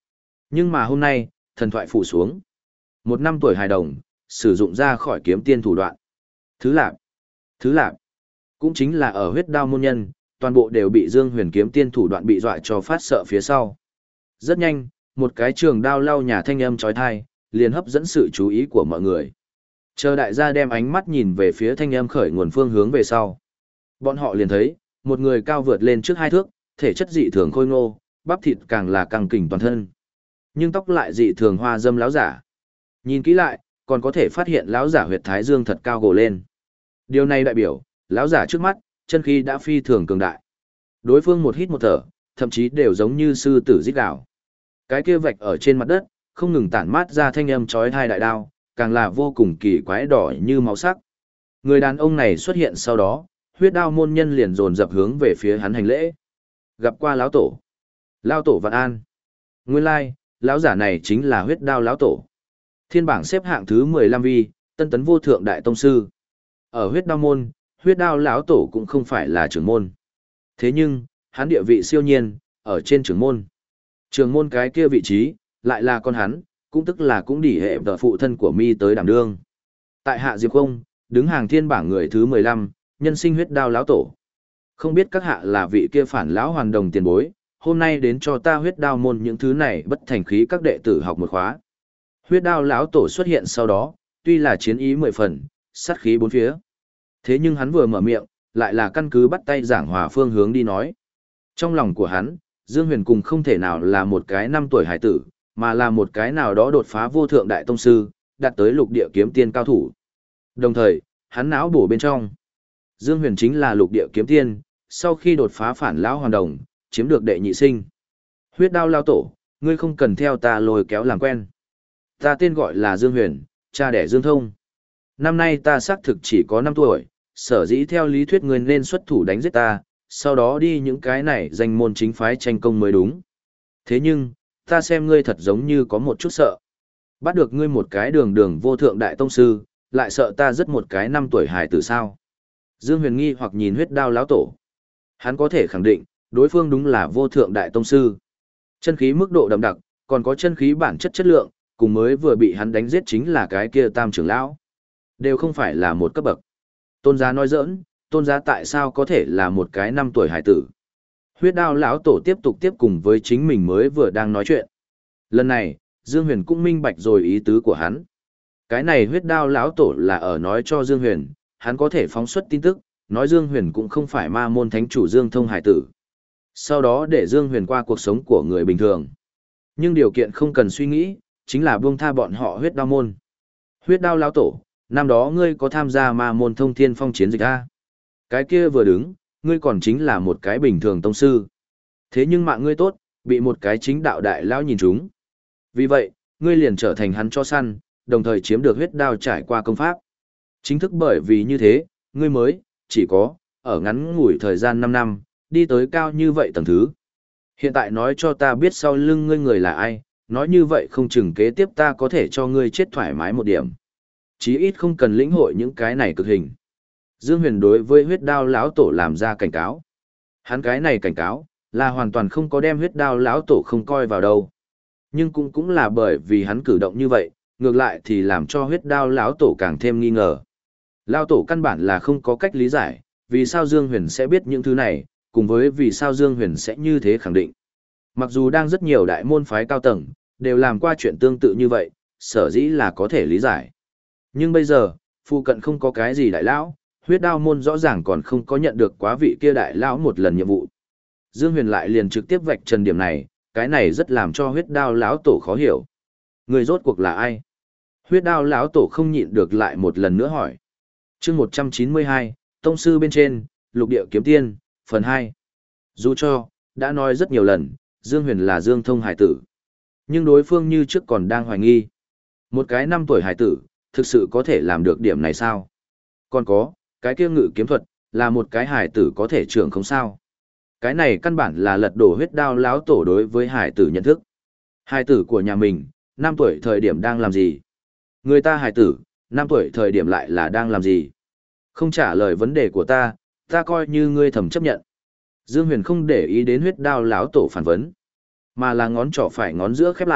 Nhưng mà hôm nay, thần thoại phủ xuống. Một năm tuổi hài đồng, sử dụng ra khỏi kiếm tiên thủ đoạn. Thứ lạp, thứ lạp, cũng chính là ở huyết đao môn nhân, toàn bộ đều bị Dương Huyền kiếm tiên thủ đoạn bị dọa cho phát sợ phía sau. Rất nhanh, một cái trường đao lau nhà thanh âm chói tai, liền hấp dẫn sự chú ý của mọi người. Chờ đại gia đem ánh mắt nhìn về phía thanh âm khởi nguồn phương hướng về sau. Bọn họ liền thấy, một người cao vượt lên trước hai thước, thể chất dị thường khôi ngô, bắp thịt càng là căng kình toàn thân. Nhưng tóc lại dị thường hoa dâm láo giả. Nhìn kỹ lại, còn có thể phát hiện láo giả huyệt thái dương thật cao gồ lên. Điều này đại biểu, láo giả trước mắt, chân khí đã phi thường cường đại. Đối phương một hít một thở, thậm chí đều giống như sư tử rít gào. Cái kia vạch ở trên mặt đất, không ngừng tản mát ra thanh âm chói tai đại đao, càng là vô cùng kỳ quái đỏ như máu sắc. Người đàn ông này xuất hiện sau đó, huyết đao môn nhân liền dồn dập hướng về phía hắn hành lễ. Gặp qua lão tổ. Lão tổ vạn an. Nguyên lai, lão giả này chính là huyết đao lão tổ. Thiên bảng xếp hạng thứ mười lăm vi, tân tấn vô thượng đại tông sư. Ở huyết đao môn, huyết đao lão tổ cũng không phải là trưởng môn. Thế nhưng, hắn địa vị siêu nhiên, ở trên trưởng môn. Trưởng môn cái kia vị trí, lại là con hắn, cũng tức là cũng đỉ hệ tờ phụ thân của mi tới đảm đương. Tại hạ Diệp Không, đứng hàng thiên bảng người thứ mười lăm, nhân sinh huyết đao lão tổ. Không biết các hạ là vị kia phản lão hoàn đồng tiền bối, hôm nay đến cho ta huyết đao môn những thứ này bất thành khí các đệ tử học một khóa. Huyết đao lão tổ xuất hiện sau đó, tuy là chiến ý mười phần, sát khí bốn phía. Thế nhưng hắn vừa mở miệng, lại là căn cứ bắt tay giảng hòa phương hướng đi nói. Trong lòng của hắn, Dương Huyền cùng không thể nào là một cái năm tuổi hải tử, mà là một cái nào đó đột phá vô thượng đại tông sư, đạt tới lục địa kiếm tiên cao thủ. Đồng thời, hắn não bổ bên trong. Dương Huyền chính là lục địa kiếm tiên, sau khi đột phá phản lão hoàn đồng, chiếm được đệ nhị sinh. Huyết đao lao tổ, ngươi không cần theo ta lôi kéo làm quen. Ta tên gọi là Dương Huyền, cha đẻ Dương Thông. Năm nay ta xác thực chỉ có năm tuổi, sở dĩ theo lý thuyết ngươi nên xuất thủ đánh giết ta, sau đó đi những cái này danh môn chính phái tranh công mới đúng. Thế nhưng, ta xem ngươi thật giống như có một chút sợ. Bắt được ngươi một cái đường đường vô thượng đại tông sư, lại sợ ta rất một cái năm tuổi hài tử sao. Dương Huyền nghi hoặc nhìn huyết đao lão tổ. Hắn có thể khẳng định, đối phương đúng là vô thượng đại tông sư. Chân khí mức độ đậm đặc, còn có chân khí bản chất chất lượng, cùng mới vừa bị hắn đánh giết chính là cái kia tam trưởng lão. Đều không phải là một cấp bậc. Tôn giá nói giỡn, tôn giá tại sao có thể là một cái năm tuổi hải tử. Huyết đao lão tổ tiếp tục tiếp cùng với chính mình mới vừa đang nói chuyện. Lần này, Dương Huyền cũng minh bạch rồi ý tứ của hắn. Cái này huyết đao lão tổ là ở nói cho Dương Huyền, hắn có thể phóng xuất tin tức, nói Dương Huyền cũng không phải ma môn thánh chủ Dương Thông hải tử. Sau đó để Dương Huyền qua cuộc sống của người bình thường. Nhưng điều kiện không cần suy nghĩ, chính là buông tha bọn họ huyết đao môn. Huyết đao lão tổ, năm đó ngươi có tham gia ma môn thông thiên phong chiến dịch a? Cái kia vừa đứng, ngươi còn chính là một cái bình thường tông sư. Thế nhưng mạng ngươi tốt, bị một cái chính đạo đại lão nhìn trúng. Vì vậy, ngươi liền trở thành hắn cho săn, đồng thời chiếm được huyết đao trải qua công pháp. Chính thức bởi vì như thế, ngươi mới, chỉ có, ở ngắn ngủi thời gian năm năm, đi tới cao như vậy tầng thứ. Hiện tại nói cho ta biết sau lưng ngươi người là ai, nói như vậy không chừng kế tiếp ta có thể cho ngươi chết thoải mái một điểm. Chí ít không cần lĩnh hội những cái này cực hình. Dương Huyền đối với huyết đao lão tổ làm ra cảnh cáo. Hắn cái này cảnh cáo, là hoàn toàn không có đem huyết đao lão tổ không coi vào đâu. Nhưng cũng cũng là bởi vì hắn cử động như vậy, ngược lại thì làm cho huyết đao lão tổ càng thêm nghi ngờ. Lão tổ căn bản là không có cách lý giải, vì sao Dương Huyền sẽ biết những thứ này, cùng với vì sao Dương Huyền sẽ như thế khẳng định. Mặc dù đang rất nhiều đại môn phái cao tầng, đều làm qua chuyện tương tự như vậy, sở dĩ là có thể lý giải. Nhưng bây giờ, phụ cận không có cái gì đại lão, huyết đao môn rõ ràng còn không có nhận được quá vị kia đại lão một lần nhiệm vụ. Dương Huyền lại liền trực tiếp vạch trần điểm này, cái này rất làm cho huyết đao lão tổ khó hiểu. Người rốt cuộc là ai? Huyết đao lão tổ không nhịn được lại một lần nữa hỏi. Chương một trăm chín mươi hai, Tông sư bên trên, Lục địa kiếm tiên, phần hai. Dù cho, đã nói rất nhiều lần, Dương Huyền là Dương Thông hải tử. Nhưng đối phương như trước còn đang hoài nghi. Một cái năm tuổi hải tử, thực sự có thể làm được điểm này sao? Còn có, cái kia ngự kiếm thuật, là một cái hải tử có thể trưởng không sao? Cái này căn bản là lật đổ huyết đao lão tổ đối với hải tử nhận thức. Hải tử của nhà mình, năm tuổi thời điểm đang làm gì? Người ta hải tử, năm tuổi thời điểm lại là đang làm gì? Không trả lời vấn đề của ta, ta coi như ngươi thầm chấp nhận. Dương Huyền không để ý đến huyết đao lão tổ phản vấn, mà là ngón trỏ phải ngón giữa khép lại,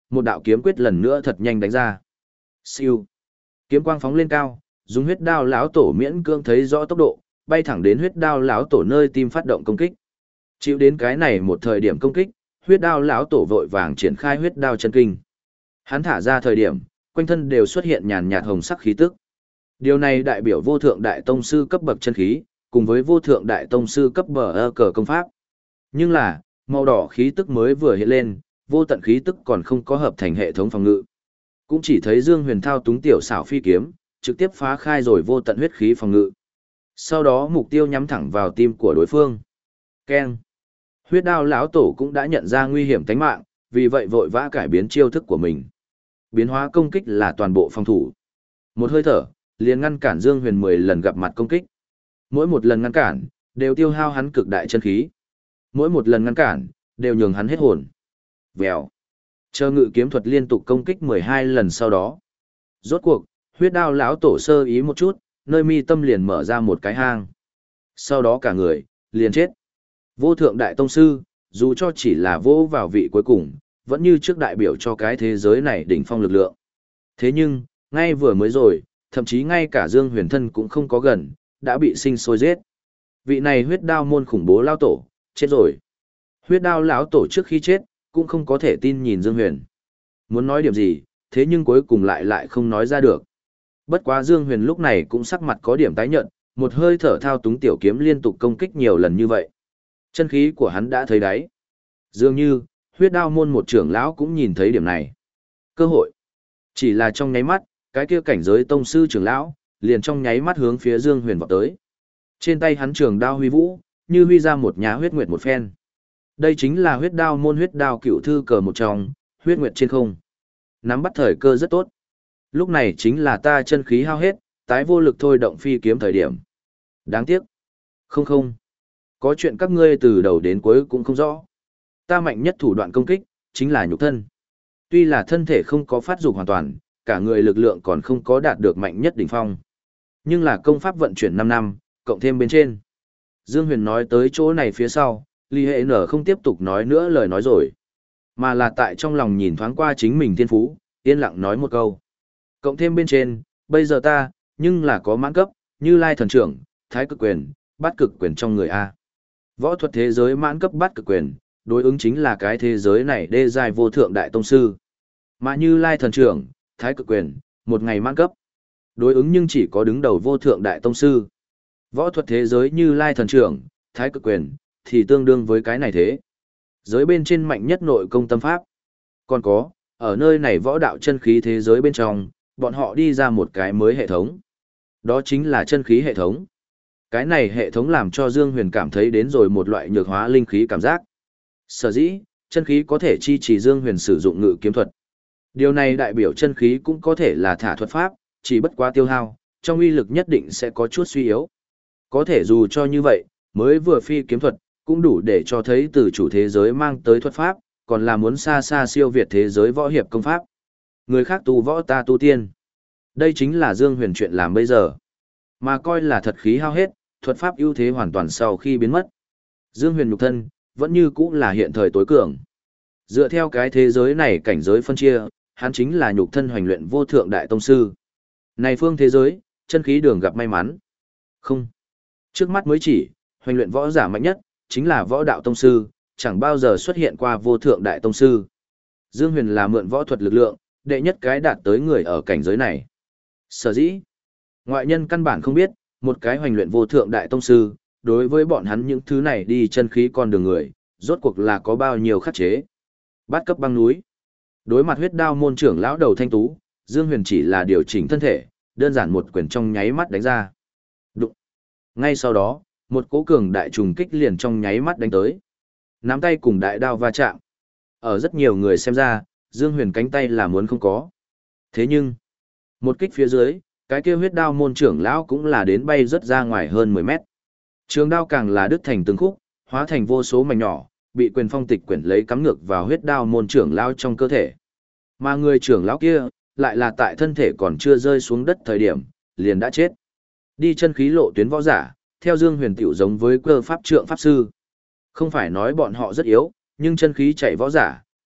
một đạo kiếm quyết lần nữa thật nhanh đánh ra. Siêu. Kiếm quang phóng lên cao, dùng huyết đao lão tổ miễn cưỡng thấy rõ tốc độ, bay thẳng đến huyết đao lão tổ nơi tim phát động công kích. Chịu đến cái này một thời điểm công kích, huyết đao lão tổ vội vàng triển khai huyết đao chân kinh. Hắn thả ra thời điểm, quanh thân đều xuất hiện nhàn nhạt hồng sắc khí tức. Điều này đại biểu vô thượng đại tông sư cấp bậc chân khí, cùng với vô thượng đại tông sư cấp bờ ơ cờ công pháp. Nhưng là, màu đỏ khí tức mới vừa hiện lên, vô tận khí tức còn không có hợp thành hệ thống phòng ngự. Cũng chỉ thấy Dương Huyền thao túng tiểu xảo phi kiếm, trực tiếp phá khai rồi vô tận huyết khí phòng ngự. Sau đó mục tiêu nhắm thẳng vào tim của đối phương. Keng. Huyết đao lão tổ cũng đã nhận ra nguy hiểm tính mạng, vì vậy vội vã cải biến chiêu thức của mình. Biến hóa công kích là toàn bộ phòng thủ. Một hơi thở, liền ngăn cản Dương Huyền mười lần gặp mặt công kích. Mỗi một lần ngăn cản, đều tiêu hao hắn cực đại chân khí. Mỗi một lần ngăn cản, đều nhường hắn hết hồn. Vèo. Chờ ngự kiếm thuật liên tục công kích mười hai lần sau đó. Rốt cuộc, huyết đao lão tổ sơ ý một chút, nơi mi tâm liền mở ra một cái hang. Sau đó cả người, liền chết. Vô thượng đại tông sư, dù cho chỉ là vô vào vị cuối cùng, vẫn như trước đại biểu cho cái thế giới này đỉnh phong lực lượng. Thế nhưng, ngay vừa mới rồi, thậm chí ngay cả Dương Huyền thân cũng không có gần, đã bị sinh sôi giết. Vị này huyết đao môn khủng bố lao tổ, chết rồi. Huyết đao lão tổ trước khi chết, cũng không có thể tin nhìn Dương Huyền. Muốn nói điểm gì, thế nhưng cuối cùng lại lại không nói ra được. Bất quá Dương Huyền lúc này cũng sắc mặt có điểm tái nhợt, một hơi thở thao túng tiểu kiếm liên tục công kích nhiều lần như vậy. Chân khí của hắn đã thấy đáy. Dường như, huyết đao môn một trưởng lão cũng nhìn thấy điểm này. Cơ hội. Chỉ là trong nháy mắt, cái kia cảnh giới tông sư trưởng lão, liền trong nháy mắt hướng phía Dương Huyền vọt tới. Trên tay hắn trường đao huy vũ, như huy ra một nhá huyết nguyệt một phen. Đây chính là huyết đao môn huyết đao cựu thư cờ một trong, huyết nguyệt trên không. Nắm bắt thời cơ rất tốt. Lúc này chính là ta chân khí hao hết, tái vô lực thôi động phi kiếm thời điểm. Đáng tiếc. Không không. Có chuyện các ngươi từ đầu đến cuối cũng không rõ. Ta mạnh nhất thủ đoạn công kích, chính là nhục thân. Tuy là thân thể không có phát dục hoàn toàn, cả người lực lượng còn không có đạt được mạnh nhất đỉnh phong. Nhưng là công pháp vận chuyển năm năm, cộng thêm bên trên. Dương Huyền nói tới chỗ này phía sau, Lý Hệ Nở không tiếp tục nói nữa lời nói rồi. Mà là tại trong lòng nhìn thoáng qua chính mình thiên phú, yên lặng nói một câu. Cộng thêm bên trên, bây giờ ta, nhưng là có mãn cấp, như Lai thần trưởng, thái cực quyền, bát cực quyền trong người A. Võ thuật thế giới mãn cấp bát cực quyền, đối ứng chính là cái thế giới này đê giai vô thượng đại tông sư. Mà như Lai thần trưởng, thái cực quyền, một ngày mãn cấp. Đối ứng nhưng chỉ có đứng đầu vô thượng đại tông sư. Võ thuật thế giới như Lai thần trưởng, thái cực quyền, thì tương đương với cái này thế. Giới bên trên mạnh nhất nội công tâm pháp. Còn có, ở nơi này võ đạo chân khí thế giới bên trong, bọn họ đi ra một cái mới hệ thống. Đó chính là chân khí hệ thống. Cái này hệ thống làm cho Dương Huyền cảm thấy đến rồi một loại nhược hóa linh khí cảm giác. Sở dĩ, chân khí có thể chi trì Dương Huyền sử dụng ngự kiếm thuật. Điều này đại biểu chân khí cũng có thể là thả thuật pháp, chỉ bất quá tiêu hao, trong uy lực nhất định sẽ có chút suy yếu. Có thể dù cho như vậy, mới vừa phi kiếm thuật, cũng đủ để cho thấy từ chủ thế giới mang tới thuật pháp, còn là muốn xa xa siêu việt thế giới võ hiệp công pháp. Người khác tu võ ta tu tiên. Đây chính là Dương Huyền chuyện làm bây giờ. Mà coi là thật khí hao hết, thuật pháp ưu thế hoàn toàn sau khi biến mất. Dương Huyền nhục thân, vẫn như cũ là hiện thời tối cường. Dựa theo cái thế giới này cảnh giới phân chia, hắn chính là nhục thân hoành luyện vô thượng đại tông sư. Này phương thế giới, chân khí đường gặp may mắn. Không. Trước mắt mới chỉ, hoành luyện võ giả mạnh nhất, chính là võ đạo tông sư, chẳng bao giờ xuất hiện qua vô thượng đại tông sư. Dương Huyền là mượn võ thuật lực lượng, đệ nhất cái đạt tới người ở cảnh giới này. Sở dĩ, ngoại nhân căn bản không biết, một cái hoành luyện vô thượng đại tông sư, đối với bọn hắn những thứ này đi chân khí con đường người, rốt cuộc là có bao nhiêu khắc chế. Bát cấp băng núi. Đối mặt huyết đao môn trưởng lão đầu thanh tú, Dương Huyền chỉ là điều chỉnh thân thể, đơn giản một quyền trong nháy mắt đánh ra. Đụng. Ngay sau đó, một cỗ cường đại trùng kích liền trong nháy mắt đánh tới. Nắm tay cùng đại đao va chạm. Ở rất nhiều người xem ra, Dương Huyền cánh tay là muốn không có. Thế nhưng, một kích phía dưới, cái kia huyết đao môn trưởng lão cũng là đến bay rất ra ngoài hơn mười mét. Trường đao càng là đứt thành từng khúc, hóa thành vô số mảnh nhỏ, bị quyền phong tịch quyển lấy cắm ngược vào huyết đao môn trưởng lão trong cơ thể. Mà người trưởng lão kia, lại là tại thân thể còn chưa rơi xuống đất thời điểm, liền đã chết. Đi chân khí lộ tuyến võ giả, theo Dương Huyền tiểu giống với cơ pháp trượng pháp sư. Không phải nói bọn họ rất yếu, nhưng chân khí chạy võ giả,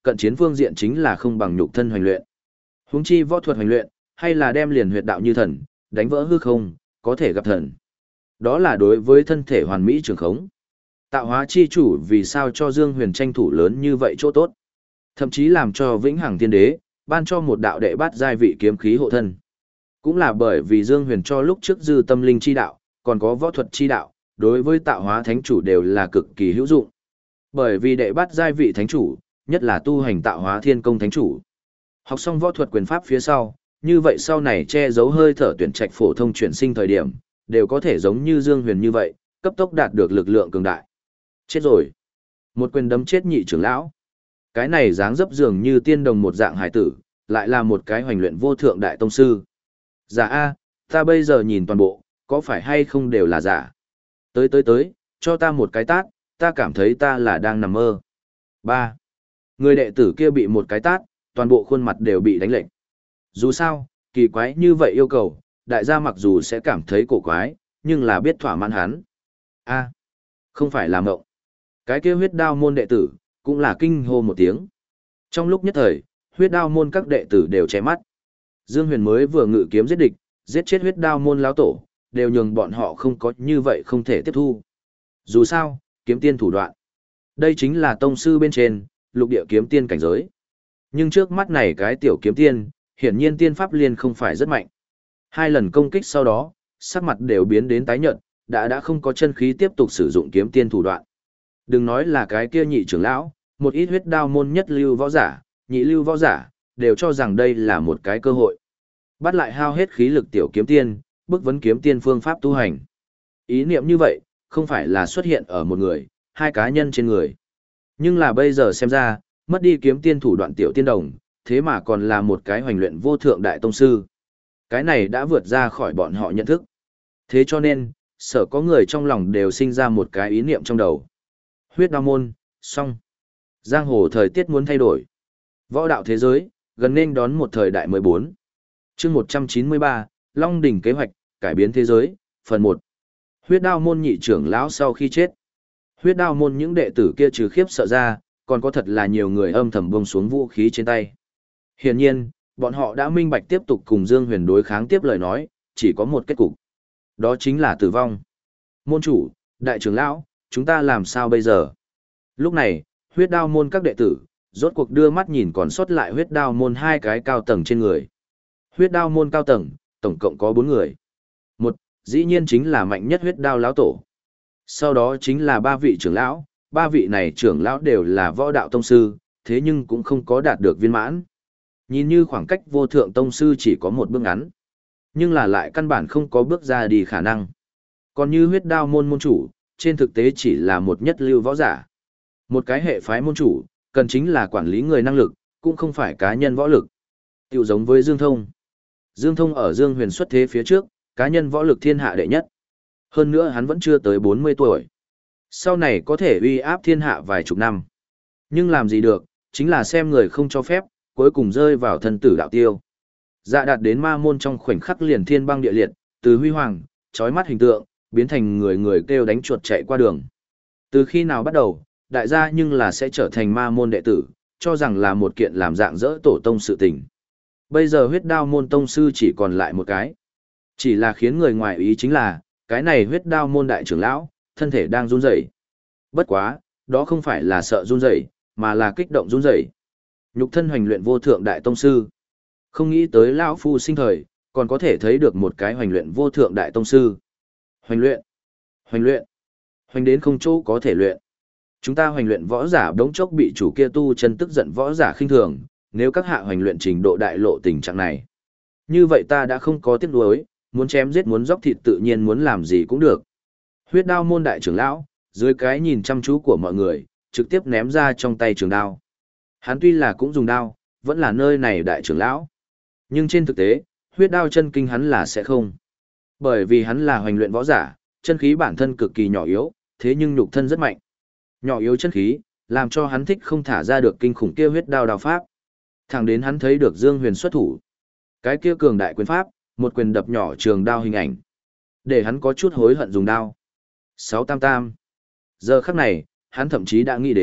cận chiến phương diện chính là không bằng nhục thân hoành luyện. Huống chi võ thuật hoành luyện, hay là đem liền huyệt đạo như thần, đánh vỡ hư không, có thể gặp thần. Đó là đối với thân thể hoàn mỹ trường khống. Tạo hóa chi chủ vì sao cho Dương Huyền tranh thủ lớn như vậy chỗ tốt. Thậm chí làm cho Vĩnh Hằng Tiên Đế, ban cho một đạo đệ bát giai vị kiếm khí hộ thân. Cũng là bởi vì Dương Huyền cho lúc trước dư tâm linh chi đạo, còn có võ thuật chi đạo, đối với tạo hóa thánh chủ đều là cực kỳ hữu dụng. Bởi vì đệ bát giai vị thánh chủ, nhất là tu hành tạo hóa thiên công thánh chủ. Học xong võ thuật quyền pháp phía sau, như vậy sau này che giấu hơi thở tuyển trạch phổ thông chuyển sinh thời điểm, đều có thể giống như Dương Huyền như vậy, cấp tốc đạt được lực lượng cường đại. Chết rồi. Một quyền đấm chết nhị trưởng lão. Cái này dáng dấp dường như tiên đồng một dạng hải tử, lại là một cái hoành luyện vô thượng đại tông sư. Giả A, ta bây giờ nhìn toàn bộ, có phải hay không đều là giả. Tới tới tới, cho ta một cái tát, ta cảm thấy ta là đang nằm mơ. Ba. Người đệ tử kia bị một cái tát, toàn bộ khuôn mặt đều bị đánh lệnh. Dù sao, kỳ quái như vậy yêu cầu, đại gia mặc dù sẽ cảm thấy cổ quái, nhưng là biết thỏa mãn hắn. A. Không phải là mộng. Cái kia huyết đao môn đệ tử, cũng là kinh hô một tiếng. Trong lúc nhất thời, huyết đao môn các đệ tử đều che mắt. Dương Huyền mới vừa ngự kiếm giết địch, giết chết huyết đao môn lão tổ, đều nhường bọn họ không có như vậy không thể tiếp thu. Dù sao, kiếm tiên thủ đoạn. Đây chính là tông sư bên trên, lục địa kiếm tiên cảnh giới. Nhưng trước mắt này cái tiểu kiếm tiên, hiển nhiên tiên pháp liên không phải rất mạnh. Hai lần công kích sau đó, sắc mặt đều biến đến tái nhợt, đã đã không có chân khí tiếp tục sử dụng kiếm tiên thủ đoạn. Đừng nói là cái kia nhị trưởng lão, một ít huyết đao môn nhất lưu võ giả, nhị lưu võ giả, đều cho rằng đây là một cái cơ hội. Bắt lại hao hết khí lực tiểu kiếm tiên, bức vấn kiếm tiên phương pháp tu hành. Ý niệm như vậy, không phải là xuất hiện ở một người, hai cá nhân trên người. Nhưng là bây giờ xem ra, mất đi kiếm tiên thủ đoạn tiểu tiên đồng, thế mà còn là một cái hoành luyện vô thượng đại tông sư. Cái này đã vượt ra khỏi bọn họ nhận thức. Thế cho nên, sợ có người trong lòng đều sinh ra một cái ý niệm trong đầu. Huyết đao môn, xong. Giang hồ thời tiết muốn thay đổi. Võ đạo thế giới, gần nên đón một thời đại mới bốn. chương một trăm chín mươi ba, Long đỉnh kế hoạch, cải biến thế giới, phần một. Huyết đao môn nhị trưởng lão sau khi chết. Huyết đao môn những đệ tử kia trừ khiếp sợ ra, còn có thật là nhiều người âm thầm buông xuống vũ khí trên tay. Hiển nhiên, bọn họ đã minh bạch tiếp tục cùng Dương Huyền đối kháng tiếp lời nói, chỉ có một kết cục. Đó chính là tử vong. Môn chủ, đại trưởng lão, chúng ta làm sao bây giờ? Lúc này, huyết đao môn các đệ tử, rốt cuộc đưa mắt nhìn còn sót lại huyết đao môn hai cái cao tầng trên người. Huyết đao môn cao tầng, tổng cộng có bốn người. Một, dĩ nhiên chính là mạnh nhất huyết đao lão tổ. Sau đó chính là ba vị trưởng lão, ba vị này trưởng lão đều là võ đạo tông sư, thế nhưng cũng không có đạt được viên mãn. Nhìn như khoảng cách vô thượng tông sư chỉ có một bước ngắn, nhưng là lại căn bản không có bước ra đi khả năng. Còn như huyết đao môn môn chủ, trên thực tế chỉ là một nhất lưu võ giả. Một cái hệ phái môn chủ, cần chính là quản lý người năng lực, cũng không phải cá nhân võ lực. Tiểu giống với Dương Thông. Dương Thông ở Dương Huyền xuất thế phía trước, cá nhân võ lực thiên hạ đệ nhất. Hơn nữa hắn vẫn chưa tới bốn mươi tuổi. Sau này có thể uy áp thiên hạ vài chục năm. Nhưng làm gì được, chính là xem người không cho phép, cuối cùng rơi vào thân tử đạo tiêu. Dạ đạt đến ma môn trong khoảnh khắc liền thiên băng địa liệt, từ huy hoàng, chói mắt hình tượng, biến thành người người kêu đánh chuột chạy qua đường. Từ khi nào bắt đầu, đại gia nhưng là sẽ trở thành ma môn đệ tử, cho rằng là một kiện làm dạng dỡ tổ tông sự tình. Bây giờ huyết đao môn tông sư chỉ còn lại một cái. Chỉ là khiến người ngoài ý chính là, cái này huyết đao môn đại trưởng lão, thân thể đang run rẩy. Bất quá, đó không phải là sợ run rẩy, mà là kích động run rẩy. Nhục thân hoành luyện vô thượng đại tông sư. Không nghĩ tới lão phu sinh thời, còn có thể thấy được một cái hoành luyện vô thượng đại tông sư. Hoành luyện, hoành luyện, hoành đến không chỗ có thể luyện. Chúng ta hoành luyện võ giả đống chốc bị chủ kia tu chân tức giận võ giả khinh thường, nếu các hạ hoành luyện trình độ đại lộ tình trạng này. Như vậy ta đã không có tiếc nuối, muốn chém giết muốn dốc thịt tự nhiên muốn làm gì cũng được. Huyết đao môn đại trưởng lão, dưới cái nhìn chăm chú của mọi người, trực tiếp ném ra trong tay trường đao. Hắn tuy là cũng dùng đao, vẫn là nơi này đại trưởng lão. Nhưng trên thực tế, huyết đao chân kinh hắn là sẽ không. Bởi vì hắn là hoành luyện võ giả, chân khí bản thân cực kỳ nhỏ yếu, thế nhưng nhục thân rất mạnh. Nhỏ yếu chân khí, làm cho hắn thích không thả ra được kinh khủng kia huyết đao đao pháp. Thẳng đến hắn thấy được Dương Huyền xuất thủ. Cái kia cường đại quyền pháp, một quyền đập nhỏ trường đao hình ảnh. Để hắn có chút hối hận dùng đao. Sáu tam tam. Giờ khắc này, hắn thậm chí đã nghĩ đến,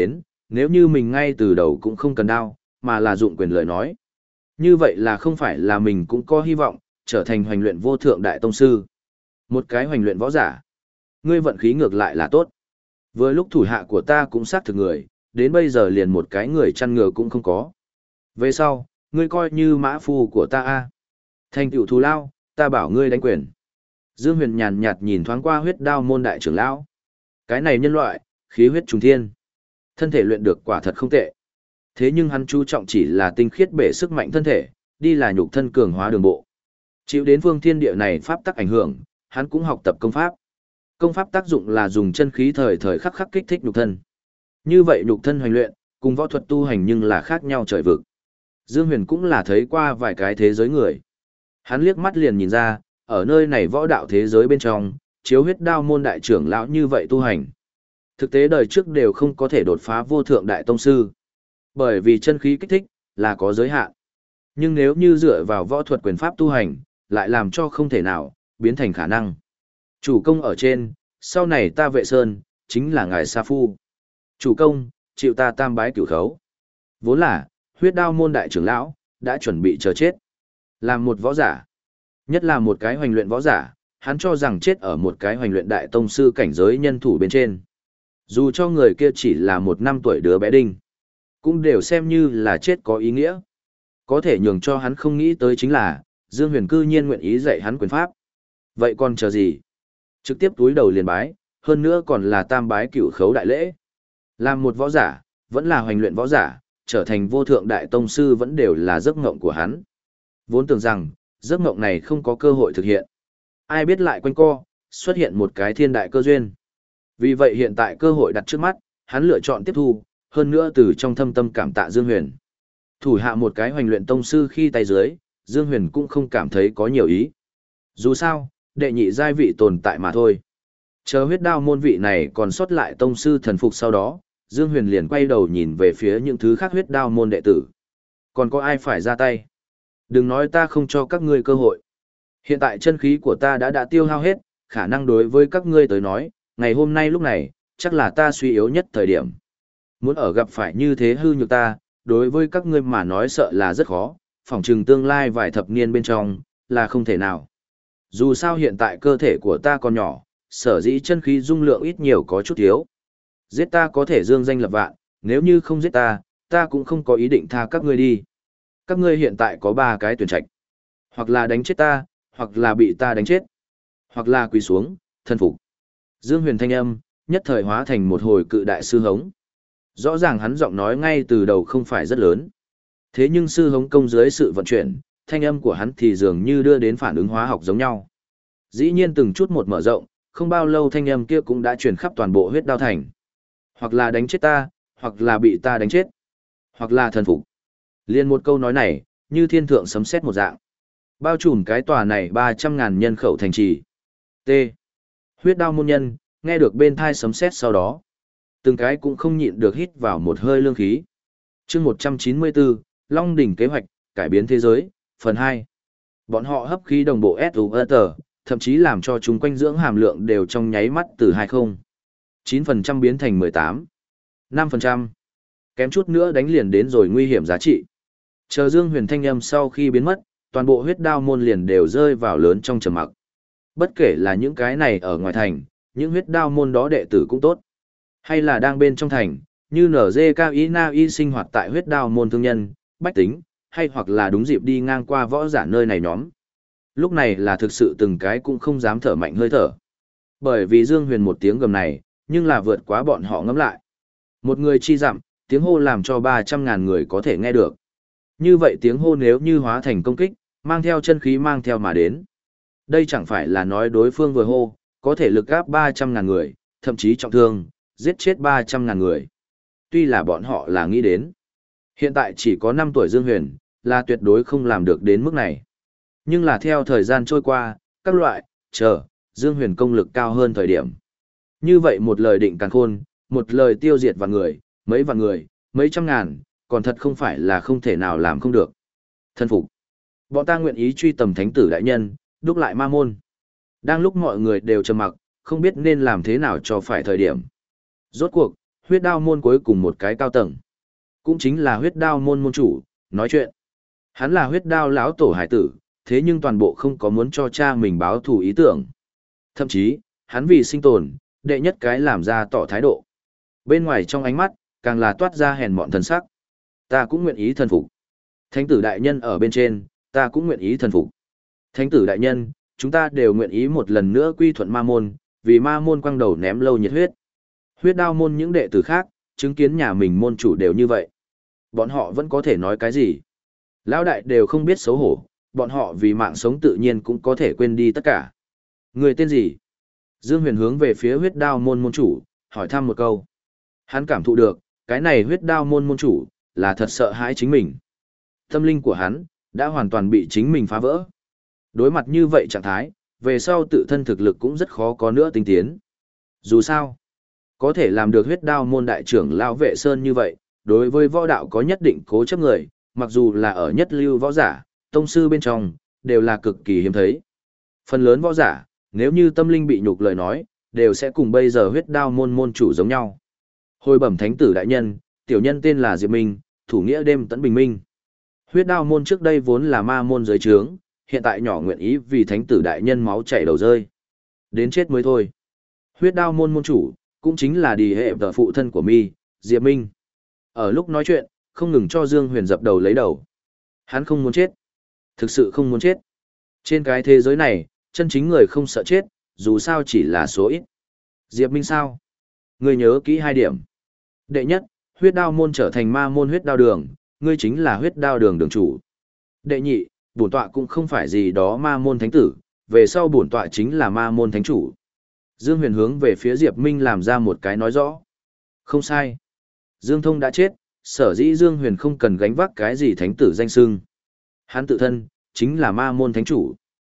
nếu như mình ngay từ đầu cũng không cần đao, mà là dụng quyền lời nói. Như vậy là không phải là mình cũng có hy vọng, trở thành hoành luyện vô thượng đại tông sư. Một cái hoành luyện võ giả. Ngươi vận khí ngược lại là tốt. Vừa lúc thủ hạ của ta cũng xác thực người, đến bây giờ liền một cái người chăn ngừa cũng không có. Về sau, ngươi coi như mã phu của ta a. Thành tựu thù lao, ta bảo ngươi đánh quyền. Dương Huyền nhàn nhạt nhìn thoáng qua huyết đao môn đại trưởng lão. Cái này nhân loại, khí huyết trùng thiên. Thân thể luyện được quả thật không tệ. Thế nhưng hắn chú trọng chỉ là tinh khiết bể sức mạnh thân thể, đi là nhục thân cường hóa đường bộ. Chịu đến phương thiên địa này pháp tắc ảnh hưởng, hắn cũng học tập công pháp. Công pháp tác dụng là dùng chân khí thời thời khắc khắc kích thích nhục thân. Như vậy nhục thân hoành luyện, cùng võ thuật tu hành nhưng là khác nhau trời vực. Dương Huyền cũng là thấy qua vài cái thế giới người. Hắn liếc mắt liền nhìn ra, ở nơi này võ đạo thế giới bên trong, chiếu huyết đao môn đại trưởng lão như vậy tu hành. Thực tế đời trước đều không có thể đột phá vô thượng đại tông sư. Bởi vì chân khí kích thích, là có giới hạn. Nhưng nếu như dựa vào võ thuật quyền pháp tu hành, lại làm cho không thể nào, biến thành khả năng. Chủ công ở trên, sau này ta vệ sơn, chính là ngài Sa Phu. Chủ công, chịu ta tam bái cửu khấu. Vốn là, huyết đao môn đại trưởng lão, đã chuẩn bị chờ chết. Làm một võ giả, nhất là một cái hoành luyện võ giả, hắn cho rằng chết ở một cái hoành luyện đại tông sư cảnh giới nhân thủ bên trên. Dù cho người kia chỉ là một năm tuổi đứa bé đinh, cũng đều xem như là chết có ý nghĩa. Có thể nhường cho hắn không nghĩ tới chính là, Dương Huyền cư nhiên nguyện ý dạy hắn quyền pháp. Vậy còn chờ gì? Trực tiếp túi đầu liền bái, hơn nữa còn là tam bái cửu khấu đại lễ. Làm một võ giả, vẫn là hoành luyện võ giả, trở thành vô thượng đại tông sư vẫn đều là giấc mộng của hắn. Vốn tưởng rằng, giấc mộng này không có cơ hội thực hiện. Ai biết lại quanh co, xuất hiện một cái thiên đại cơ duyên. Vì vậy hiện tại cơ hội đặt trước mắt, hắn lựa chọn tiếp thu, hơn nữa từ trong thâm tâm cảm tạ Dương Huyền. Thủ hạ một cái hoành luyện tông sư khi tay dưới, Dương Huyền cũng không cảm thấy có nhiều ý. Dù sao, đệ nhị giai vị tồn tại mà thôi. Chờ huyết đao môn vị này còn sót lại tông sư thần phục sau đó, Dương Huyền liền quay đầu nhìn về phía những thứ khác huyết đao môn đệ tử. Còn có ai phải ra tay? Đừng nói ta không cho các ngươi cơ hội. Hiện tại chân khí của ta đã đã tiêu hao hết, khả năng đối với các ngươi tới nói, ngày hôm nay lúc này, chắc là ta suy yếu nhất thời điểm. Muốn ở gặp phải như thế hư nhược ta, đối với các ngươi mà nói sợ là rất khó, phỏng chừng tương lai vài thập niên bên trong, là không thể nào. Dù sao hiện tại cơ thể của ta còn nhỏ, sở dĩ chân khí dung lượng ít nhiều có chút thiếu. Giết ta có thể dương danh lập vạn, nếu như không giết ta, ta cũng không có ý định tha các ngươi đi. Các ngươi hiện tại có ba cái tuyển trạch. Hoặc là đánh chết ta, hoặc là bị ta đánh chết, hoặc là quỳ xuống, thân phục. Dương Huyền thanh âm, nhất thời hóa thành một hồi cự đại sư hống. Rõ ràng hắn giọng nói ngay từ đầu không phải rất lớn. Thế nhưng sư hống công dưới sự vận chuyển, thanh âm của hắn thì dường như đưa đến phản ứng hóa học giống nhau. Dĩ nhiên từng chút một mở rộng, không bao lâu thanh âm kia cũng đã truyền khắp toàn bộ huyết đao thành. Hoặc là đánh chết ta, hoặc là bị ta đánh chết, hoặc là thần phục. Liên một câu nói này, như thiên thượng sấm sét một dạng. Bao trùm cái tòa này ba trăm ngàn nhân khẩu thành trì. T. Huyết đao môn nhân, nghe được bên thai sấm sét sau đó. Từng cái cũng không nhịn được hít vào một hơi lương khí. chương một trăm chín mươi bốn, Long đỉnh kế hoạch, cải biến thế giới, phần hai. Bọn họ hấp khí đồng bộ ét u tờ, thậm chí làm cho chúng quanh dưỡng hàm lượng đều trong nháy mắt từ hai mươi, chín phần trăm biến thành mười tám, năm phần trăm. Kém chút nữa đánh liền đến rồi nguy hiểm giá trị. Chờ Dương Huyền thanh âm sau khi biến mất, toàn bộ huyết đao môn liền đều rơi vào lớn trong trầm mặc. Bất kể là những cái này ở ngoài thành, những huyết đao môn đó đệ tử cũng tốt. Hay là đang bên trong thành, như nờ dê cao y na y sinh hoạt tại huyết đao môn thương nhân, bách tính, hay hoặc là đúng dịp đi ngang qua võ giả nơi này nhóm. Lúc này là thực sự từng cái cũng không dám thở mạnh hơi thở. Bởi vì Dương Huyền một tiếng gầm này, nhưng là vượt quá bọn họ ngẫm lại. Một người chi dặm, tiếng hô làm cho ba trăm ngàn người có thể nghe được. Như vậy tiếng hô nếu như hóa thành công kích, mang theo chân khí mang theo mà đến. Đây chẳng phải là nói đối phương vừa hô, có thể lực gáp ba trăm ngàn người, thậm chí trọng thương, giết chết ba trăm ngàn người. Tuy là bọn họ là nghĩ đến. Hiện tại chỉ có năm tuổi Dương Huyền, là tuyệt đối không làm được đến mức này. Nhưng là theo thời gian trôi qua, các loại, chờ, Dương Huyền công lực cao hơn thời điểm. Như vậy một lời định càn khôn, một lời tiêu diệt vạn người, mấy vạn người, mấy trăm ngàn, còn thật không phải là không thể nào làm không được. Thân phục. Bọn ta nguyện ý truy tầm thánh tử đại nhân, đúc lại ma môn. Đang lúc mọi người đều trầm mặc, không biết nên làm thế nào cho phải thời điểm. Rốt cuộc, Huyết đao môn cuối cùng một cái cao tầng, cũng chính là huyết đao môn môn chủ, nói chuyện. Hắn là huyết đao lão tổ hải tử, thế nhưng toàn bộ không có muốn cho cha mình báo thù ý tưởng. Thậm chí, hắn vì sinh tồn, đệ nhất cái làm ra tỏ thái độ. Bên ngoài trong ánh mắt, càng là toát ra hèn mọn thần sắc. Ta cũng nguyện ý thần phục. Thánh tử đại nhân ở bên trên, ta cũng nguyện ý thần phục. Thánh tử đại nhân, chúng ta đều nguyện ý một lần nữa quy thuận ma môn, vì ma môn quăng đầu ném lâu nhiệt huyết. Huyết đao môn những đệ tử khác, chứng kiến nhà mình môn chủ đều như vậy. Bọn họ vẫn có thể nói cái gì? Lão đại đều không biết xấu hổ, bọn họ vì mạng sống tự nhiên cũng có thể quên đi tất cả. Người tên gì? Dương Huyền hướng về phía huyết đao môn môn chủ, hỏi thăm một câu. Hắn cảm thụ được, cái này huyết đao môn môn chủ, là thật sợ hãi chính mình. Tâm linh của hắn, đã hoàn toàn bị chính mình phá vỡ. Đối mặt như vậy trạng thái, về sau tự thân thực lực cũng rất khó có nữa tinh tiến. Dù sao, có thể làm được huyết đao môn đại trưởng lão Vệ Sơn như vậy, đối với võ đạo có nhất định cố chấp người, mặc dù là ở nhất lưu võ giả, tông sư bên trong, đều là cực kỳ hiếm thấy. Phần lớn võ giả, nếu như tâm linh bị nhục lời nói, đều sẽ cùng bây giờ huyết đao môn môn chủ giống nhau. Hồi bẩm thánh tử đại nhân, tiểu nhân tên là Diệp Minh, thủ nghĩa đêm tẫn bình minh. Huyết đao môn trước đây vốn là ma môn dưới trướng, hiện tại nhỏ nguyện ý vì thánh tử đại nhân máu chảy đầu rơi. Đến chết mới thôi. Huyết đao môn môn chủ, cũng chính là đi hệ vợ phụ thân của mi, Diệp Minh. Ở lúc nói chuyện, không ngừng cho Dương Huyền dập đầu lấy đầu. Hắn không muốn chết. Thực sự không muốn chết. Trên cái thế giới này, chân chính người không sợ chết, dù sao chỉ là số ít. Diệp Minh sao? Ngươi nhớ kỹ hai điểm. Đệ nhất, huyết đao môn trở thành ma môn huyết đao đường, ngươi chính là huyết đao đường đường chủ. Đệ nhị, bổn tọa cũng không phải gì đó ma môn thánh tử, về sau bổn tọa chính là ma môn thánh chủ. Dương Huyền hướng về phía Diệp Minh làm ra một cái nói rõ. Không sai. Dương Thông đã chết, sở dĩ Dương Huyền không cần gánh vác cái gì thánh tử danh xưng. Hắn tự thân, chính là ma môn thánh chủ.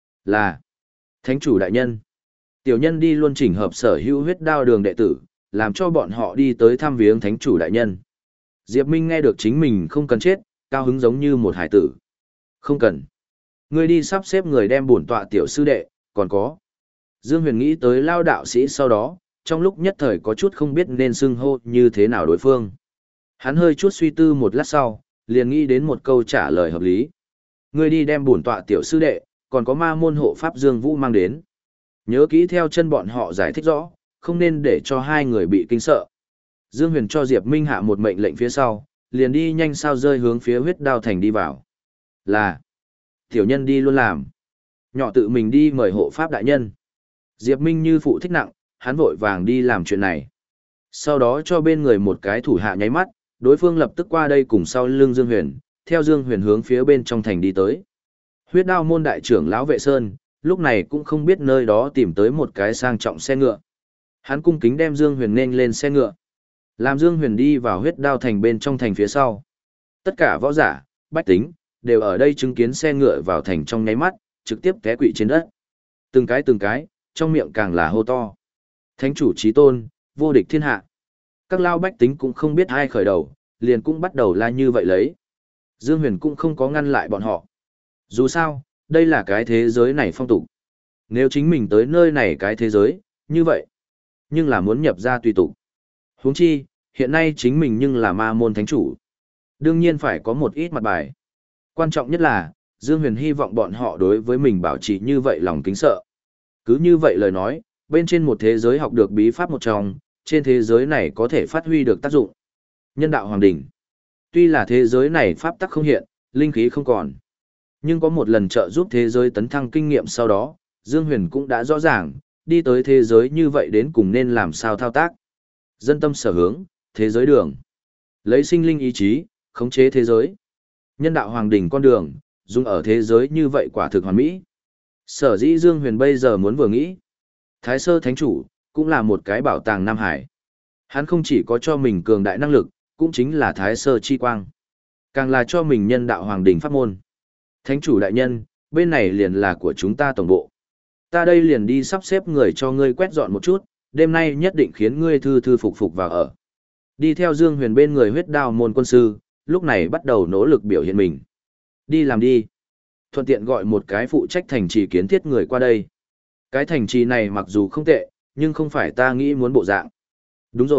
Là thánh chủ đại nhân. Tiểu nhân đi luôn chỉnh hợp sở hữu huyết đao đường đệ tử, làm cho bọn họ đi tới thăm viếng thánh chủ đại nhân. Diệp Minh nghe được chính mình không cần chết, cao hứng giống như một hải tử. Không cần. Ngươi đi sắp xếp người đem bổn tọa tiểu sư đệ, còn có. Dương Huyền nghĩ tới lao đạo sĩ sau đó, trong lúc nhất thời có chút không biết nên xưng hô như thế nào đối phương. Hắn hơi chút suy tư một lát sau, liền nghĩ đến một câu trả lời hợp lý. Ngươi đi đem bổn tọa tiểu sư đệ, còn có ma môn hộ pháp Dương Vũ mang đến. Nhớ kỹ theo chân bọn họ giải thích rõ, không nên để cho hai người bị kinh sợ. Dương Huyền cho Diệp Minh hạ một mệnh lệnh phía sau, liền đi nhanh sao rơi hướng phía huyết đao thành đi vào. Là, tiểu nhân đi luôn làm. Nhỏ tự mình đi mời hộ pháp đại nhân. Diệp Minh như phụ thích nặng, hắn vội vàng đi làm chuyện này. Sau đó cho bên người một cái thủ hạ nháy mắt, đối phương lập tức qua đây cùng sau lưng Dương Huyền, theo Dương Huyền hướng phía bên trong thành đi tới. Huyết đao môn đại trưởng lão Vệ Sơn, lúc này cũng không biết nơi đó tìm tới một cái sang trọng xe ngựa. Hắn cung kính đem Dương Huyền nên lên xe ngựa. Làm Dương Huyền đi vào huyết đao thành bên trong thành phía sau. Tất cả võ giả, bách tính, đều ở đây chứng kiến xe ngựa vào thành trong nháy mắt, trực tiếp té quỵ trên đất. Từng cái từng cái, trong miệng càng là hô to. Thánh chủ chí tôn, vô địch thiên hạ. Các lao bách tính cũng không biết ai khởi đầu, liền cũng bắt đầu la như vậy lấy. Dương Huyền cũng không có ngăn lại bọn họ. Dù sao, đây là cái thế giới này phong tục. Nếu chính mình tới nơi này cái thế giới, như vậy. Nhưng là muốn nhập ra tùy tục. Huống chi, hiện nay chính mình nhưng là ma môn thánh chủ. Đương nhiên phải có một ít mặt bài. Quan trọng nhất là, Dương Huyền hy vọng bọn họ đối với mình bảo trì như vậy lòng kính sợ. Cứ như vậy lời nói, bên trên một thế giới học được bí pháp một trong, trên thế giới này có thể phát huy được tác dụng. Nhân đạo hoàng đỉnh. Tuy là thế giới này pháp tắc không hiện, linh khí không còn. Nhưng có một lần trợ giúp thế giới tấn thăng kinh nghiệm sau đó, Dương Huyền cũng đã rõ ràng, đi tới thế giới như vậy đến cùng nên làm sao thao tác. Dân tâm sở hướng, thế giới đường. Lấy sinh linh ý chí, khống chế thế giới. Nhân đạo hoàng đỉnh con đường, dùng ở thế giới như vậy quả thực hoàn mỹ. Sở dĩ Dương Huyền bây giờ muốn vừa nghĩ. Thái Sơ Thánh Chủ, cũng là một cái bảo tàng Nam Hải. Hắn không chỉ có cho mình cường đại năng lực, cũng chính là Thái Sơ Chi Quang. Càng là cho mình nhân đạo hoàng đỉnh pháp môn. Thánh Chủ đại nhân, bên này liền là của chúng ta tổng bộ. Ta đây liền đi sắp xếp người cho ngươi quét dọn một chút, đêm nay nhất định khiến ngươi thư thư phục phục vào ở. Đi theo Dương Huyền bên người huyết đao môn quân sư, lúc này bắt đầu nỗ lực biểu hiện mình. Đi làm đi. Thuận tiện gọi một cái phụ trách thành trì kiến thiết người qua đây. Cái thành trì này mặc dù không tệ, nhưng không phải ta nghĩ muốn bộ dạng. Đúng rồi,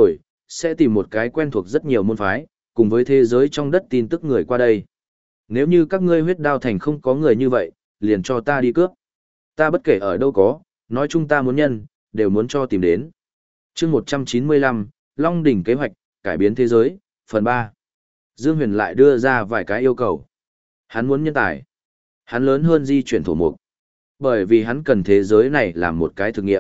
sẽ tìm một cái quen thuộc rất nhiều môn phái, cùng với thế giới trong đất tin tức người qua đây. Nếu như các ngươi huyết đao thành không có người như vậy, liền cho ta đi cướp. Ta bất kể ở đâu có, nói chung ta muốn nhân, đều muốn cho tìm đến. chương một trăm chín mươi lăm, Long đỉnh kế hoạch, cải biến thế giới, phần ba. Dương Huyền lại đưa ra vài cái yêu cầu. Hắn muốn nhân tài. Hắn lớn hơn di chuyển thổ mục. Bởi vì hắn cần thế giới này làm một cái thực nghiệm.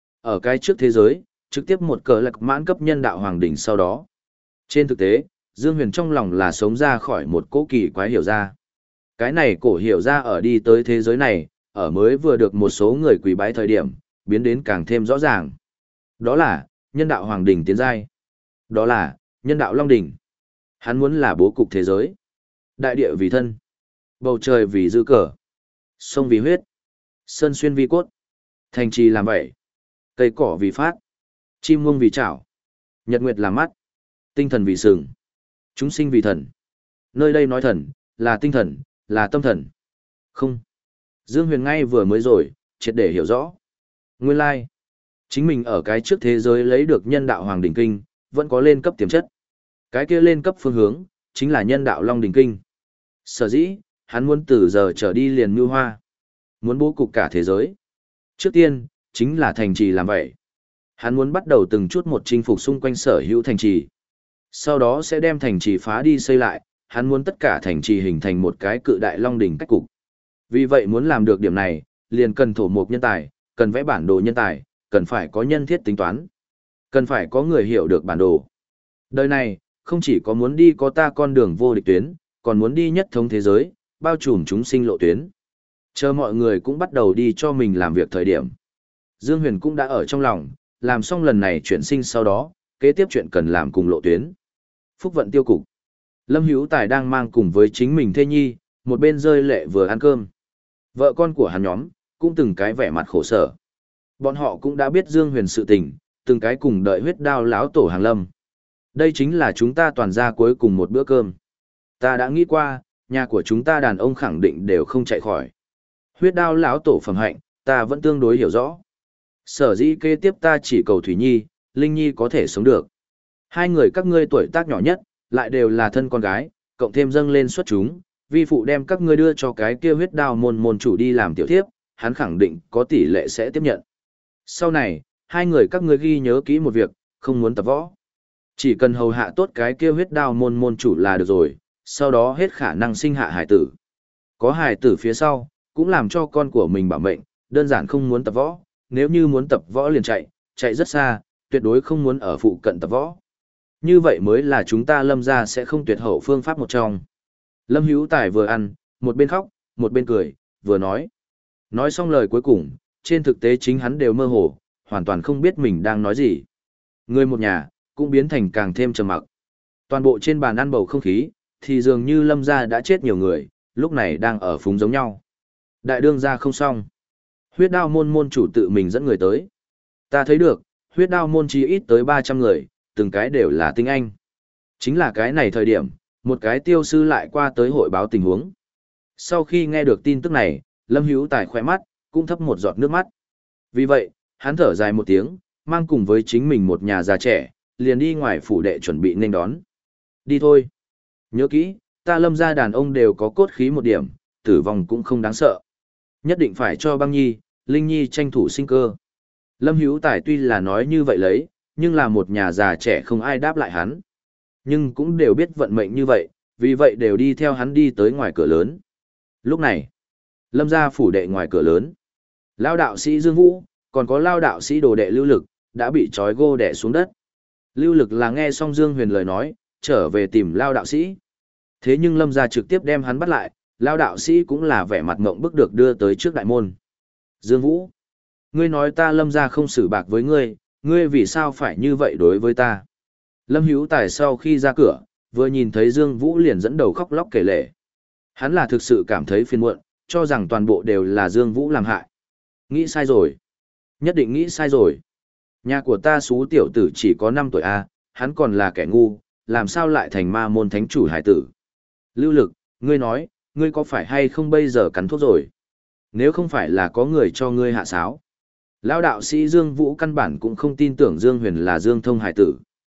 Ở cái trước thế giới, trực tiếp một cờ lạc mãn cấp nhân đạo hoàng đỉnh sau đó. Trên thực tế, Dương Huyền trong lòng là sống ra khỏi một cỗ kỳ quái hiểu ra. Cái này cổ hiểu ra ở đi tới thế giới này, ở mới vừa được một số người quỳ bái thời điểm, biến đến càng thêm rõ ràng. Đó là, nhân đạo hoàng đỉnh tiến giai. Đó là, nhân đạo long đỉnh. Hắn muốn là bố cục thế giới. Đại địa vì thân. Bầu trời vì dư cờ. Sông vì huyết. Sơn xuyên vì cốt. Thành trì làm vậy. Cây cỏ vì phát. Chim muông vì chảo. Nhật nguyệt làm mắt. Tinh thần vì sừng. Chúng sinh vì thần. Nơi đây nói thần, là tinh thần, là tâm thần. Không. Dương Huyền ngay vừa mới rồi, triệt để hiểu rõ. Nguyên lai. Chính mình ở cái trước thế giới lấy được nhân đạo hoàng đỉnh kinh, vẫn có lên cấp tiềm chất. Cái kia lên cấp phương hướng, chính là nhân đạo long đỉnh kinh. Sở dĩ, hắn muốn từ giờ trở đi liền mưu hoa. Muốn bố cục cả thế giới. Trước tiên, chính là thành trì làm vậy. Hắn muốn bắt đầu từng chút một chinh phục xung quanh sở hữu thành trì. Sau đó sẽ đem thành trì phá đi xây lại, hắn muốn tất cả thành trì hình thành một cái cự đại long đỉnh cách cục. Vì vậy muốn làm được điểm này, liền cần thổ mục nhân tài, cần vẽ bản đồ nhân tài, cần phải có nhân thiết tính toán. Cần phải có người hiểu được bản đồ. Đời này, không chỉ có muốn đi có ta con đường vô địch tuyến, còn muốn đi nhất thống thế giới, bao trùm chúng sinh lộ tuyến. Chờ mọi người cũng bắt đầu đi cho mình làm việc thời điểm. Dương Huyền cũng đã ở trong lòng, làm xong lần này chuyển sinh sau đó, kế tiếp chuyện cần làm cùng lộ tuyến. Phúc vận tiêu cục. Lâm Hữu Tài đang mang cùng với chính mình thê nhi, một bên rơi lệ vừa ăn cơm. Vợ con của hắn nhóm, cũng từng cái vẻ mặt khổ sở. Bọn họ cũng đã biết Dương Huyền sự tình, từng cái cùng đợi huyết đao lão tổ hàng lâm. Đây chính là chúng ta toàn ra cuối cùng một bữa cơm. Ta đã nghĩ qua, nhà của chúng ta đàn ông khẳng định đều không chạy khỏi. Huyết đao lão tổ phẩm hạnh, ta vẫn tương đối hiểu rõ. Sở dĩ kế tiếp ta chỉ cầu Thủy Nhi, Linh Nhi có thể sống được. Hai người các ngươi tuổi tác nhỏ nhất, lại đều là thân con gái, cộng thêm dâng lên xuất chúng, vi phụ đem các ngươi đưa cho cái kia huyết đao môn môn chủ đi làm tiểu thiếp, hắn khẳng định có tỷ lệ sẽ tiếp nhận. Sau này, hai người các ngươi ghi nhớ kỹ một việc, không muốn tập võ. Chỉ cần hầu hạ tốt cái kia huyết đao môn môn chủ là được rồi, sau đó hết khả năng sinh hạ hải tử. Có hải tử phía sau, cũng làm cho con của mình bảo mệnh, đơn giản không muốn tập võ, nếu như muốn tập võ liền chạy, chạy rất xa, tuyệt đối không muốn ở phụ cận tập võ. Như vậy mới là chúng ta Lâm gia sẽ không tuyệt hậu phương pháp một trong. Lâm Hữu Tài vừa ăn, một bên khóc, một bên cười, vừa nói. Nói xong lời cuối cùng, trên thực tế chính hắn đều mơ hồ, hoàn toàn không biết mình đang nói gì. Người một nhà, cũng biến thành càng thêm trầm mặc. Toàn bộ trên bàn ăn bầu không khí, thì dường như Lâm gia đã chết nhiều người, lúc này đang ở phúng giống nhau. Đại đương gia không xong. Huyết đao môn môn chủ tự mình dẫn người tới. Ta thấy được, huyết đao môn chỉ ít tới ba trăm người, từng cái đều là tinh anh. Chính là cái này thời điểm, một cái tiêu sư lại qua tới hội báo tình huống. Sau khi nghe được tin tức này, Lâm Hữu Tài khỏe mắt, cũng thấp một giọt nước mắt. Vì vậy, hắn thở dài một tiếng, mang cùng với chính mình một nhà già trẻ, liền đi ngoài phủ đệ chuẩn bị nên đón. Đi thôi. Nhớ kỹ, ta Lâm gia đàn ông đều có cốt khí một điểm, tử vong cũng không đáng sợ. Nhất định phải cho băng nhi, Linh Nhi tranh thủ sinh cơ. Lâm Hữu Tài tuy là nói như vậy lấy, nhưng là một nhà già trẻ không ai đáp lại hắn. Nhưng cũng đều biết vận mệnh như vậy, vì vậy đều đi theo hắn đi tới ngoài cửa lớn. Lúc này, Lâm gia phủ đệ ngoài cửa lớn. Lao đạo sĩ Dương Vũ, còn có lao đạo sĩ đồ đệ Lưu Lực, đã bị trói gô đẻ xuống đất. Lưu Lực là nghe xong Dương Huyền lời nói, trở về tìm lao đạo sĩ. Thế nhưng Lâm gia trực tiếp đem hắn bắt lại, lao đạo sĩ cũng là vẻ mặt ngộng bức được đưa tới trước đại môn. Dương Vũ, ngươi nói ta Lâm gia không xử bạc với ngươi, ngươi vì sao phải như vậy đối với ta? Lâm Hữu Tài sau khi ra cửa, vừa nhìn thấy Dương Vũ liền dẫn đầu khóc lóc kể lể. Hắn là thực sự cảm thấy phiền muộn, cho rằng toàn bộ đều là Dương Vũ làm hại. Nghĩ sai rồi. Nhất định nghĩ sai rồi. Nhà của ta xú tiểu tử chỉ có năm tuổi A, hắn còn là kẻ ngu, làm sao lại thành ma môn thánh chủ hải tử. Lưu Lực, ngươi nói, ngươi có phải hay không bây giờ cắn thuốc rồi? Nếu không phải là có người cho ngươi hạ sáo. Lão đạo sĩ Dương Vũ căn bản cũng không tin tưởng Dương Huyền là Dương Thông hải tử.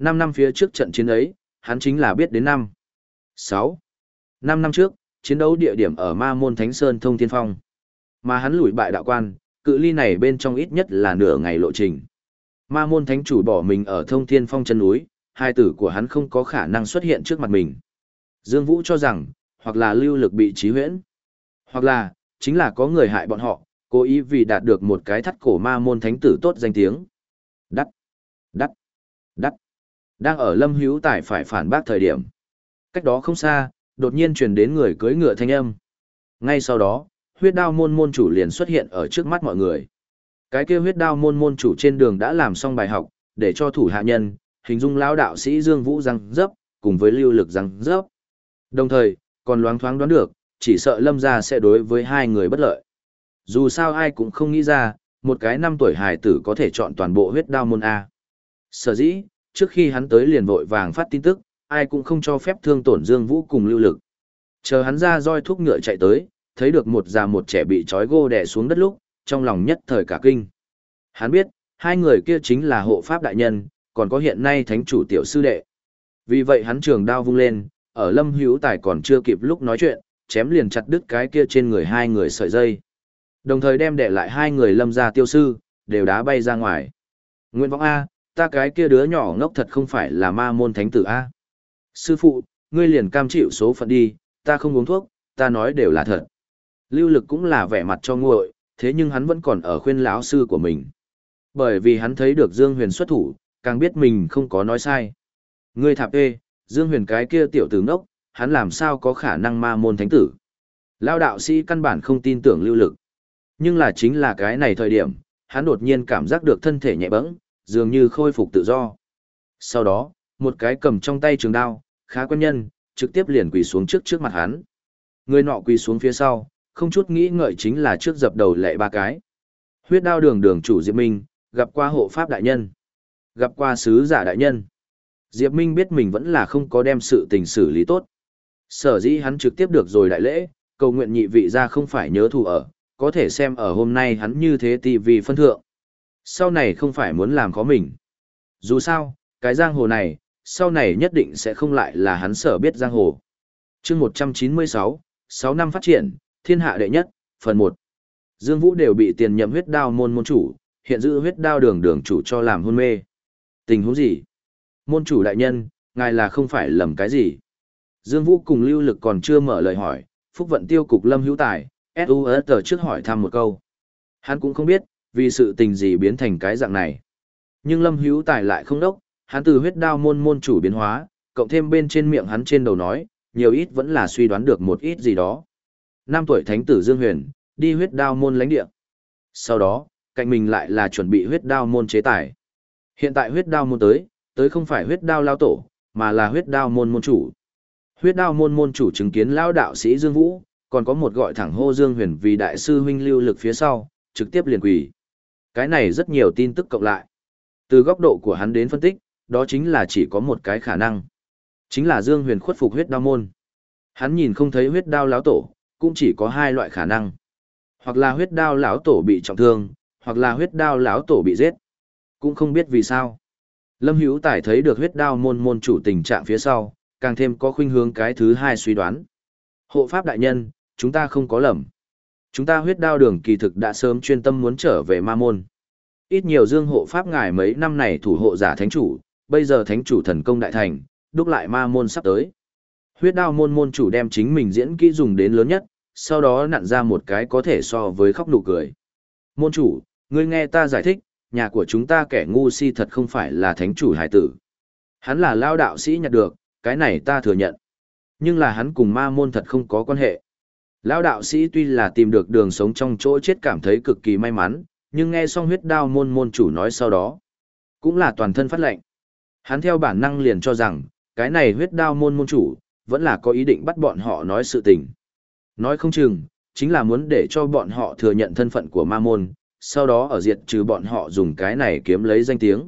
Năm năm phía trước trận chiến ấy, hắn chính là biết đến năm. Sáu. Năm năm trước, chiến đấu địa điểm ở Ma Môn Thánh Sơn Thông Thiên Phong. Mà hắn lùi bại đạo quan, cự ly này bên trong ít nhất là nửa ngày lộ trình. Ma Môn Thánh chủ bỏ mình ở Thông Thiên Phong chân núi, hai tử của hắn không có khả năng xuất hiện trước mặt mình. Dương Vũ cho rằng, hoặc là lưu lực bị trí huyễn, hoặc là, chính là có người hại bọn họ, cố ý vì đạt được một cái thắt cổ Ma Môn Thánh tử tốt danh tiếng. Đắt, đắt, đắt. Đang ở Lâm Hữu Tài phải phản bác thời điểm. Cách đó không xa, đột nhiên truyền đến người cưỡi ngựa thanh âm. Ngay sau đó, huyết đao môn môn chủ liền xuất hiện ở trước mắt mọi người. Cái kia huyết đao môn môn chủ trên đường đã làm xong bài học, để cho thủ hạ nhân, hình dung lão đạo sĩ Dương Vũ răng dấp, cùng với lưu lực răng dấp. Đồng thời, còn loáng thoáng đoán được, chỉ sợ Lâm gia sẽ đối với hai người bất lợi. Dù sao ai cũng không nghĩ ra, một cái năm tuổi hài tử có thể chọn toàn bộ huyết đao môn A. Sở dĩ, trước khi hắn tới liền vội vàng phát tin tức, ai cũng không cho phép thương tổn Dương Vũ cùng lưu lực. Chờ hắn ra roi thúc ngựa chạy tới, thấy được một già một trẻ bị trói gô đè xuống đất lúc, trong lòng nhất thời cả kinh. Hắn biết, hai người kia chính là hộ pháp đại nhân, còn có hiện nay thánh chủ tiểu sư đệ. Vì vậy hắn trường đao vung lên, ở Lâm Hữu Tài còn chưa kịp lúc nói chuyện, chém liền chặt đứt cái kia trên người hai người sợi dây. Đồng thời đem để lại hai người Lâm gia tiêu sư, đều đá bay ra ngoài. Nguyễn Võng A, ta cái kia đứa nhỏ ngốc thật không phải là Ma Môn Thánh tử A. Sư phụ, ngươi liền cam chịu số phận đi, ta không uống thuốc, ta nói đều là thật. Lưu lực cũng là vẻ mặt cho nguội, thế nhưng hắn vẫn còn ở khuyên lão sư của mình. Bởi vì hắn thấy được Dương Huyền xuất thủ, càng biết mình không có nói sai. Ngươi thạp ê, Dương Huyền cái kia tiểu tử ngốc, hắn làm sao có khả năng Ma Môn Thánh tử. Lão đạo sĩ căn bản không tin tưởng lưu lực. Nhưng là chính là cái này thời điểm, hắn đột nhiên cảm giác được thân thể nhẹ bẫng, dường như khôi phục tự do. Sau đó, một cái cầm trong tay trường đao, khá quen nhân, trực tiếp liền quỳ xuống trước trước mặt hắn. Người nọ quỳ xuống phía sau, không chút nghĩ ngợi chính là trước dập đầu lệ ba cái. Huyết đao đường đường chủ Diệp Minh, gặp qua hộ pháp đại nhân, gặp qua sứ giả đại nhân. Diệp Minh biết mình vẫn là không có đem sự tình xử lý tốt. Sở dĩ hắn trực tiếp được rồi đại lễ, cầu nguyện nhị vị ra không phải nhớ thù ở, có thể xem ở hôm nay hắn như thế tivi phân thượng. Sau này không phải muốn làm khó mình. Dù sao, cái giang hồ này, sau này nhất định sẽ không lại là hắn sở biết giang hồ. chương một trăm chín mươi sáu, sáu năm phát triển, thiên hạ đệ nhất, phần một. Dương Vũ đều bị tiền nhậm huyết đao môn môn chủ, hiện giữ huyết đao đường đường chủ cho làm hôn mê. Tình huống gì? Môn chủ đại nhân, ngài là không phải lầm cái gì? Dương Vũ cùng lưu lực còn chưa mở lời hỏi, phúc vận tiêu cục Lâm Hữu Tài, ét u ét tờ trước hỏi thăm một câu. Hắn cũng không biết, vì sự tình gì biến thành cái dạng này. Nhưng Lâm Hữu Tài lại không đốc, hắn từ huyết đao môn môn chủ biến hóa, cộng thêm bên trên miệng hắn trên đầu nói, nhiều ít vẫn là suy đoán được một ít gì đó. Năm tuổi thánh tử Dương Huyền, đi huyết đao môn lãnh địa. Sau đó, cạnh mình lại là chuẩn bị huyết đao môn chế tài. Hiện tại huyết đao môn tới, tới không phải huyết đao lao tổ, mà là huyết đao môn môn chủ. Huyết đao môn môn chủ chứng kiến lao đạo sĩ Dương Vũ, còn có một gọi thẳng hô Dương Huyền vì đại sư huynh lưu lực phía sau, trực tiếp liền quỳ. Cái này rất nhiều tin tức cộng lại. Từ góc độ của hắn đến phân tích, đó chính là chỉ có một cái khả năng. Chính là Dương Huyền khuất phục huyết đao môn. Hắn nhìn không thấy huyết đao lão tổ, cũng chỉ có hai loại khả năng. Hoặc là huyết đao lão tổ bị trọng thương, hoặc là huyết đao lão tổ bị giết. Cũng không biết vì sao. Lâm Hữu Tài thấy được huyết đao môn môn chủ tình trạng phía sau, càng thêm có khuynh hướng cái thứ hai suy đoán. Hộ pháp đại nhân, chúng ta không có lầm. Chúng ta huyết đao đường kỳ thực đã sớm chuyên tâm muốn trở về ma môn. Ít nhiều Dương hộ pháp ngài mấy năm này thủ hộ giả thánh chủ, bây giờ thánh chủ thần công đại thành, đúc lại ma môn sắp tới. Huyết đao môn môn chủ đem chính mình diễn kỹ dùng đến lớn nhất, sau đó nặn ra một cái có thể so với khóc nụ cười. Môn chủ, ngươi nghe ta giải thích, nhà của chúng ta kẻ ngu si thật không phải là thánh chủ hải tử. Hắn là lao đạo sĩ nhặt được, cái này ta thừa nhận. Nhưng là hắn cùng ma môn thật không có quan hệ. Lao đạo sĩ tuy là tìm được đường sống trong chỗ chết cảm thấy cực kỳ may mắn, nhưng nghe xong huyết đao môn môn chủ nói sau đó, cũng là toàn thân phát lệnh. Hắn theo bản năng liền cho rằng, cái này huyết đao môn môn chủ, vẫn là có ý định bắt bọn họ nói sự tình. Nói không chừng, chính là muốn để cho bọn họ thừa nhận thân phận của ma môn, sau đó ở diệt trừ bọn họ dùng cái này kiếm lấy danh tiếng.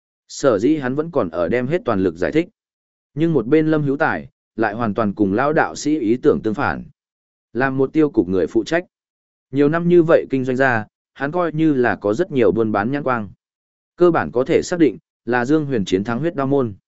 Sở dĩ hắn vẫn còn ở đem hết toàn lực giải thích. Nhưng một bên Lâm Hữu Tài, lại hoàn toàn cùng lão đạo sĩ ý tưởng tương phản. Làm một tiêu cục người phụ trách. Nhiều năm như vậy kinh doanh ra, hắn coi như là có rất nhiều buôn bán nhãn quang. Cơ bản có thể xác định, là Dương Huyền chiến thắng huyết đao môn.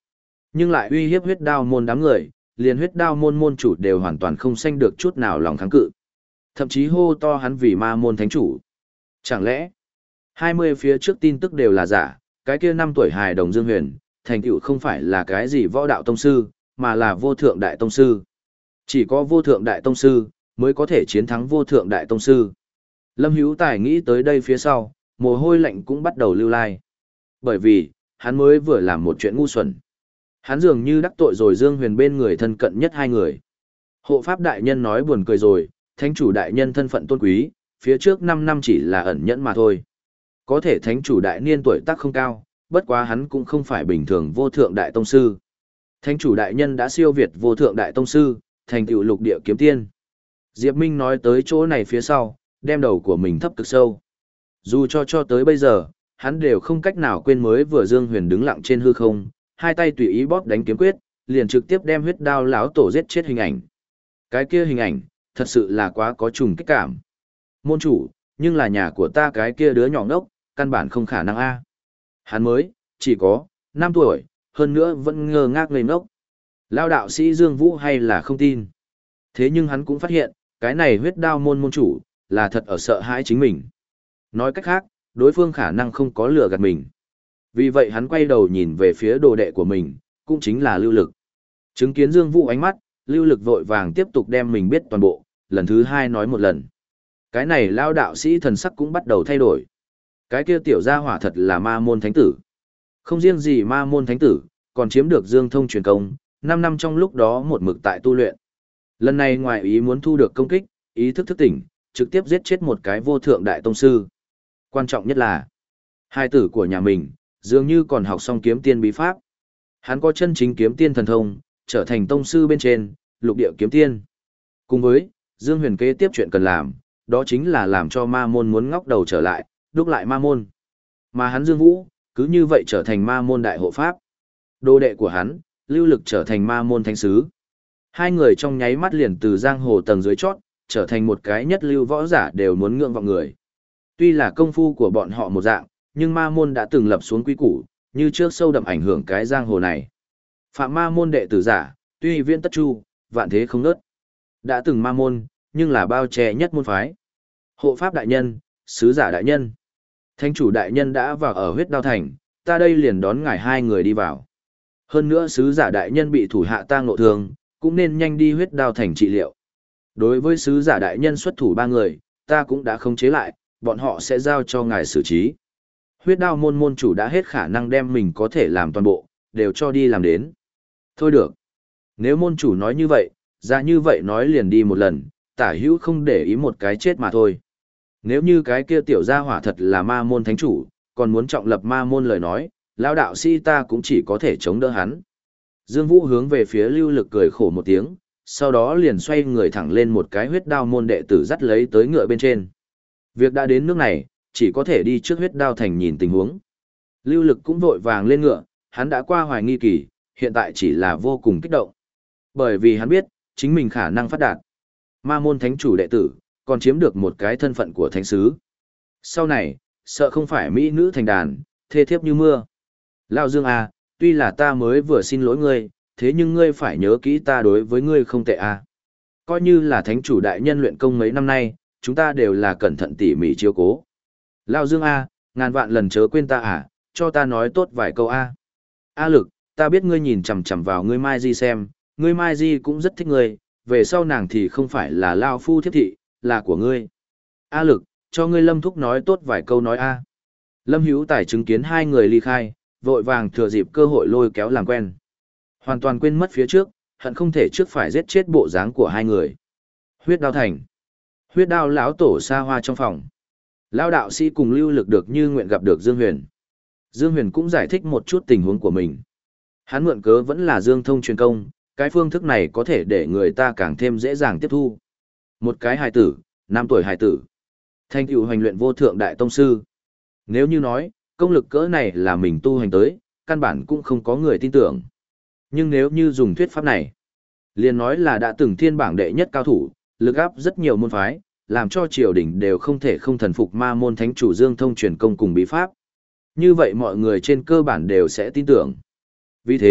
Nhưng lại uy hiếp huyết đao môn đám người, liền huyết đao môn môn chủ đều hoàn toàn không sanh được chút nào lòng kháng cự. Thậm chí hô to hắn vì ma môn thánh chủ. Chẳng lẽ, hai mươi phía trước tin tức đều là giả, cái kia năm tuổi hài đồng Dương Huyền, thành tựu không phải là cái gì võ đạo tông sư, mà là vô thượng đại tông sư. Chỉ có vô thượng đại tông sư, mới có thể chiến thắng vô thượng đại tông sư. Lâm Hữu Tài nghĩ tới đây phía sau, mồ hôi lạnh cũng bắt đầu lưu lai. Bởi vì, hắn mới vừa làm một chuyện ngu xuẩn. Hắn dường như đắc tội rồi Dương Huyền bên người thân cận nhất hai người. Hộ pháp đại nhân nói buồn cười rồi, thánh chủ đại nhân thân phận tôn quý, phía trước năm năm chỉ là ẩn nhẫn mà thôi. Có thể thánh chủ đại niên tuổi tác không cao, bất quá hắn cũng không phải bình thường vô thượng đại tông sư. Thánh chủ đại nhân đã siêu việt vô thượng đại tông sư, thành tựu lục địa kiếm tiên. Diệp Minh nói tới chỗ này phía sau, đem đầu của mình thấp cực sâu. Dù cho cho tới bây giờ, hắn đều không cách nào quên mới vừa Dương Huyền đứng lặng trên hư không, hai tay tùy ý bóp đánh kiếm quyết, liền trực tiếp đem huyết đao lão tổ giết chết hình ảnh. Cái kia hình ảnh, thật sự là quá có trùng kích cảm. Môn chủ, nhưng là nhà của ta cái kia đứa nhỏ ngốc, căn bản không khả năng a. Hắn mới, chỉ có, năm tuổi, hơn nữa vẫn ngơ ngác ngây ngốc. Lao đạo sĩ Dương Vũ hay là không tin. Thế nhưng hắn cũng phát hiện, cái này huyết đao môn môn chủ, là thật ở sợ hãi chính mình. Nói cách khác, đối phương khả năng không có lừa gạt mình. Vì vậy hắn quay đầu nhìn về phía đồ đệ của mình, cũng chính là Lưu Lực. Chứng kiến Dương Vũ ánh mắt, Lưu Lực vội vàng tiếp tục đem mình biết toàn bộ, lần thứ hai nói một lần. Cái này lao đạo sĩ thần sắc cũng bắt đầu thay đổi. Cái kia tiểu gia hỏa thật là ma môn thánh tử. Không riêng gì ma môn thánh tử, còn chiếm được Dương Thông truyền công, năm năm trong lúc đó một mực tại tu luyện. Lần này ngoài ý muốn thu được công kích, ý thức thức tỉnh, trực tiếp giết chết một cái vô thượng đại tông sư. Quan trọng nhất là, hai tử của nhà mình, dường như còn học xong kiếm tiên bí pháp. Hắn có chân chính kiếm tiên thần thông, trở thành tông sư bên trên, lục địa kiếm tiên. Cùng với, Dương Huyền kế tiếp chuyện cần làm, đó chính là làm cho ma môn muốn ngóc đầu trở lại, đúc lại ma môn. Mà hắn Dương Vũ, cứ như vậy trở thành ma môn đại hộ pháp. Đô đệ của hắn, Lưu Lực trở thành ma môn thánh sứ. Hai người trong nháy mắt liền từ giang hồ tầng dưới chót, trở thành một cái nhất lưu võ giả đều muốn ngưỡng vọng người. Tuy là công phu của bọn họ một dạng, nhưng ma môn đã từng lập xuống quy củ, như trước sâu đậm ảnh hưởng cái giang hồ này. Phạm ma môn đệ tử giả, tuy viễn tất chu, vạn thế không nớt. Đã từng ma môn, nhưng là bao che nhất môn phái. Hộ pháp đại nhân, sứ giả đại nhân. Thánh chủ đại nhân đã vào ở huyết đao thành, ta đây liền đón ngài hai người đi vào. Hơn nữa sứ giả đại nhân bị thủ hạ tang ngộ thương, cũng nên nhanh đi huyết đao thành trị liệu. Đối với sứ giả đại nhân xuất thủ ba người, ta cũng đã không chế lại, bọn họ sẽ giao cho ngài xử trí. Huyết đao môn môn chủ đã hết khả năng đem mình có thể làm toàn bộ, đều cho đi làm đến. Thôi được. Nếu môn chủ nói như vậy, ra như vậy nói liền đi một lần, tả hữu không để ý một cái chết mà thôi. Nếu như cái kia tiểu gia hỏa thật là ma môn thánh chủ, còn muốn trọng lập ma môn lời nói, lão đạo sĩ ta cũng chỉ có thể chống đỡ hắn. Dương Vũ hướng về phía Lưu Lực cười khổ một tiếng, sau đó liền xoay người thẳng lên một cái huyết đao môn đệ tử dắt lấy tới ngựa bên trên. Việc đã đến nước này, chỉ có thể đi trước huyết đao thành nhìn tình huống. Lưu Lực cũng vội vàng lên ngựa, hắn đã qua hoài nghi kỳ, hiện tại chỉ là vô cùng kích động. Bởi vì hắn biết, chính mình khả năng phát đạt. Ma môn thánh chủ đệ tử, còn chiếm được một cái thân phận của thánh sứ. Sau này, sợ không phải mỹ nữ thành đàn, thê thiếp như mưa. Lao Dương à, tuy là ta mới vừa xin lỗi ngươi, thế nhưng ngươi phải nhớ kỹ ta đối với ngươi không tệ à. Coi như là thánh chủ đại nhân luyện công mấy năm nay, chúng ta đều là cẩn thận tỉ mỉ chiếu cố. Lao Dương à, ngàn vạn lần chớ quên ta à, cho ta nói tốt vài câu a. À. A Lực, ta biết ngươi nhìn chằm chằm vào ngươi Mai Di xem, ngươi Mai Di cũng rất thích ngươi, về sau nàng thì không phải là Lao Phu thiếp thị, là của ngươi. A Lực, cho ngươi Lâm Thúc nói tốt vài câu nói a. Lâm Hữu Tài chứng kiến hai người ly khai, vội vàng thừa dịp cơ hội lôi kéo làm quen. Hoàn toàn quên mất phía trước, hận không thể trước phải giết chết bộ dáng của hai người. Huyết đao thành. Huyết đao lão tổ xa hoa trong phòng. Lão đạo sĩ cùng Lưu Lực được như nguyện gặp được Dương Huyền. Dương Huyền cũng giải thích một chút tình huống của mình. Hắn mượn cớ vẫn là Dương Thông truyền công, cái phương thức này có thể để người ta càng thêm dễ dàng tiếp thu. Một cái hài tử, năm tuổi hài tử. Thành tựu hành luyện vô thượng đại tông sư. Nếu như nói, công lực cỡ này là mình tu hành tới, căn bản cũng không có người tin tưởng. Nhưng nếu như dùng thuyết pháp này, liền nói là đã từng thiên bảng đệ nhất cao thủ, lực áp rất nhiều môn phái, làm cho triều đình đều không thể không thần phục ma môn thánh chủ Dương Thông truyền công cùng bí pháp. Như vậy mọi người trên cơ bản đều sẽ tin tưởng. Vì thế,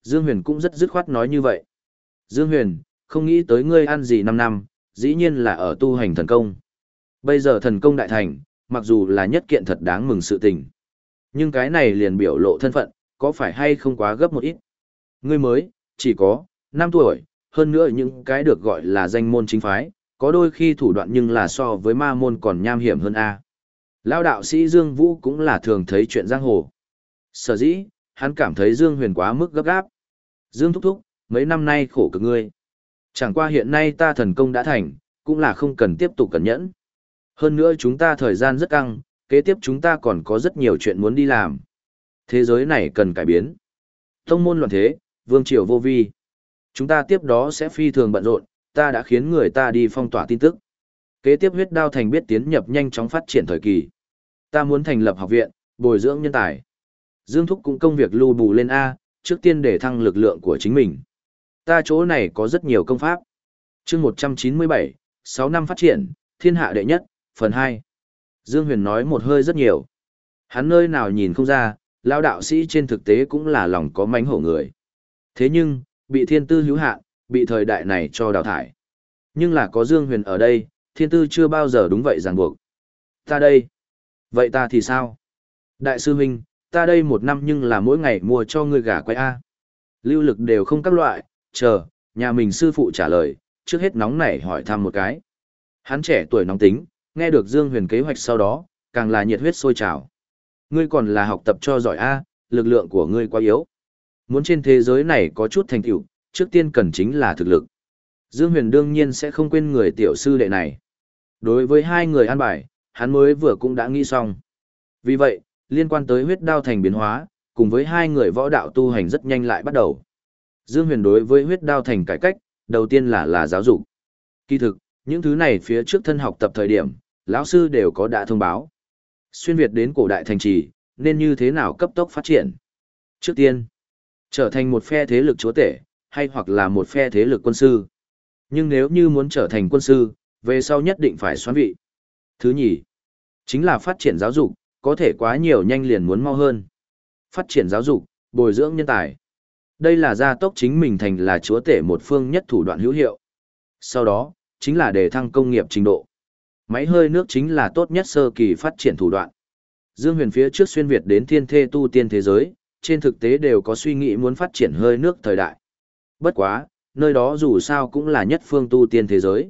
Dương Huyền cũng rất dứt khoát nói như vậy. Dương Huyền, không nghĩ tới ngươi ăn gì năm năm, dĩ nhiên là ở tu hành thần công. Bây giờ thần công đại thành, mặc dù là nhất kiện thật đáng mừng sự tình. Nhưng cái này liền biểu lộ thân phận, có phải hay không quá gấp một ít. Ngươi mới, chỉ có, năm tuổi, hơn nữa những cái được gọi là danh môn chính phái, có đôi khi thủ đoạn nhưng là so với ma môn còn nham hiểm hơn a. Lão đạo sĩ Dương Vũ cũng là thường thấy chuyện giang hồ. Sở dĩ, hắn cảm thấy Dương Huyền quá mức gấp gáp. Dương thúc thúc, mấy năm nay khổ cực ngươi. Chẳng qua hiện nay ta thần công đã thành, cũng là không cần tiếp tục cẩn nhẫn. Hơn nữa chúng ta thời gian rất căng, kế tiếp chúng ta còn có rất nhiều chuyện muốn đi làm. Thế giới này cần cải biến. Tông môn loạn thế, vương triều vô vi. Chúng ta tiếp đó sẽ phi thường bận rộn, ta đã khiến người ta đi phong tỏa tin tức. Kế tiếp huyết đao thành biết tiến nhập nhanh chóng phát triển thời kỳ. Ta muốn thành lập học viện, bồi dưỡng nhân tài. Dương Thúc cũng công việc lưu bù lên A, trước tiên để thăng lực lượng của chính mình. Ta chỗ này có rất nhiều công pháp. chương một trăm chín mươi bảy, sáu năm phát triển, thiên hạ đệ nhất, phần hai. Dương Huyền nói một hơi rất nhiều. Hắn nơi nào nhìn không ra, lão đạo sĩ trên thực tế cũng là lòng có mánh hổ người. Thế nhưng, bị thiên tư hữu hạn, bị thời đại này cho đào thải. Nhưng là có Dương Huyền ở đây, thiên tư chưa bao giờ đúng vậy ràng buộc. Ta đây. Vậy ta thì sao? Đại sư huynh, ta đây một năm nhưng là mỗi ngày mua cho ngươi gà quay A. Lưu lực đều không các loại, chờ, nhà mình sư phụ trả lời, trước hết nóng nảy hỏi thăm một cái. Hắn trẻ tuổi nóng tính, nghe được Dương Huyền kế hoạch sau đó, càng là nhiệt huyết sôi trào. Ngươi còn là học tập cho giỏi A, lực lượng của ngươi quá yếu. Muốn trên thế giới này có chút thành tựu, trước tiên cần chính là thực lực. Dương Huyền đương nhiên sẽ không quên người tiểu sư đệ này. Đối với hai người an bài, hắn mới vừa cũng đã nghĩ xong. Vì vậy, liên quan tới huyết đao thành biến hóa, cùng với hai người võ đạo tu hành rất nhanh lại bắt đầu. Dương Huyền đối với huyết đao thành cải cách, đầu tiên là là giáo dục. Kỳ thực, những thứ này phía trước thân học tập thời điểm, lão sư đều có đã thông báo. Xuyên Việt đến cổ đại thành trì, nên như thế nào cấp tốc phát triển. Trước tiên, trở thành một phe thế lực chúa tể, hay hoặc là một phe thế lực quân sư. Nhưng nếu như muốn trở thành quân sư, về sau nhất định phải xoán vị. Thứ nhì, chính là phát triển giáo dục, có thể quá nhiều nhanh liền muốn mau hơn. Phát triển giáo dục, bồi dưỡng nhân tài. Đây là gia tốc chính mình thành là chúa tể một phương nhất thủ đoạn hữu hiệu. Sau đó, chính là đề thăng công nghiệp trình độ. Máy hơi nước chính là tốt nhất sơ kỳ phát triển thủ đoạn. Dương Huyền phía trước xuyên Việt đến thiên thê tu tiên thế giới, trên thực tế đều có suy nghĩ muốn phát triển hơi nước thời đại. Bất quá, nơi đó dù sao cũng là nhất phương tu tiên thế giới.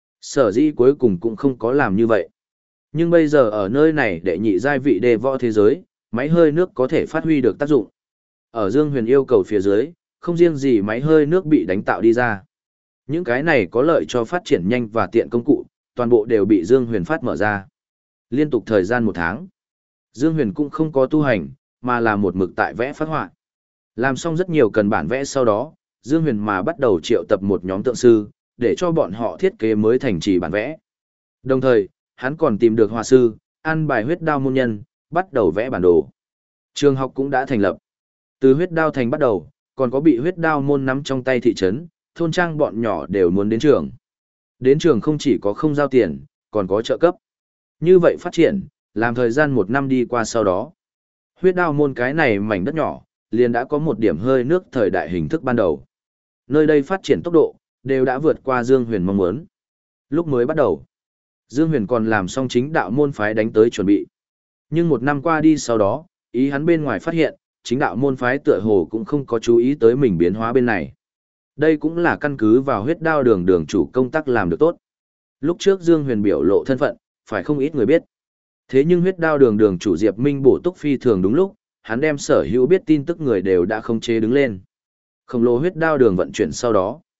Sở dĩ cuối cùng cũng không có làm như vậy. Nhưng bây giờ ở nơi này đệ nhị giai vị đề võ thế giới, máy hơi nước có thể phát huy được tác dụng. Ở Dương Huyền yêu cầu phía dưới, không riêng gì máy hơi nước bị đánh tạo đi ra. Những cái này có lợi cho phát triển nhanh và tiện công cụ, toàn bộ đều bị Dương Huyền phát mở ra. Liên tục thời gian một tháng, Dương Huyền cũng không có tu hành, mà là một mực tại vẽ phát họa. Làm xong rất nhiều cần bản vẽ sau đó, Dương Huyền mà bắt đầu triệu tập một nhóm tượng sư, để cho bọn họ thiết kế mới thành trì bản vẽ. Đồng thời, hắn còn tìm được họa sư, an bài huyết đao môn nhân, bắt đầu vẽ bản đồ. Trường học cũng đã thành lập. Từ huyết đao thành bắt đầu, còn có bị huyết đao môn nắm trong tay thị trấn, thôn trang bọn nhỏ đều muốn đến trường. Đến trường không chỉ có không giao tiền, còn có trợ cấp. Như vậy phát triển, làm thời gian một năm đi qua sau đó. Huyết đao môn cái này mảnh đất nhỏ, liền đã có một điểm hơi nước thời đại hình thức ban đầu. Nơi đây phát triển tốc độ, đều đã vượt qua Dương Huyền mong muốn. Lúc mới bắt đầu, Dương Huyền còn làm xong chính đạo môn phái đánh tới chuẩn bị. Nhưng một năm qua đi sau đó, ý hắn bên ngoài phát hiện, chính đạo môn phái tựa hồ cũng không có chú ý tới mình biến hóa bên này. Đây cũng là căn cứ vào huyết đao đường đường chủ công tác làm được tốt. Lúc trước Dương Huyền biểu lộ thân phận, phải không ít người biết. Thế nhưng huyết đao đường đường chủ Diệp Minh bổ túc phi thường đúng lúc, hắn đem sở hữu biết tin tức người đều đã không chế đứng lên. Khổng lồ huyết đao đường vận chuyển sau đó,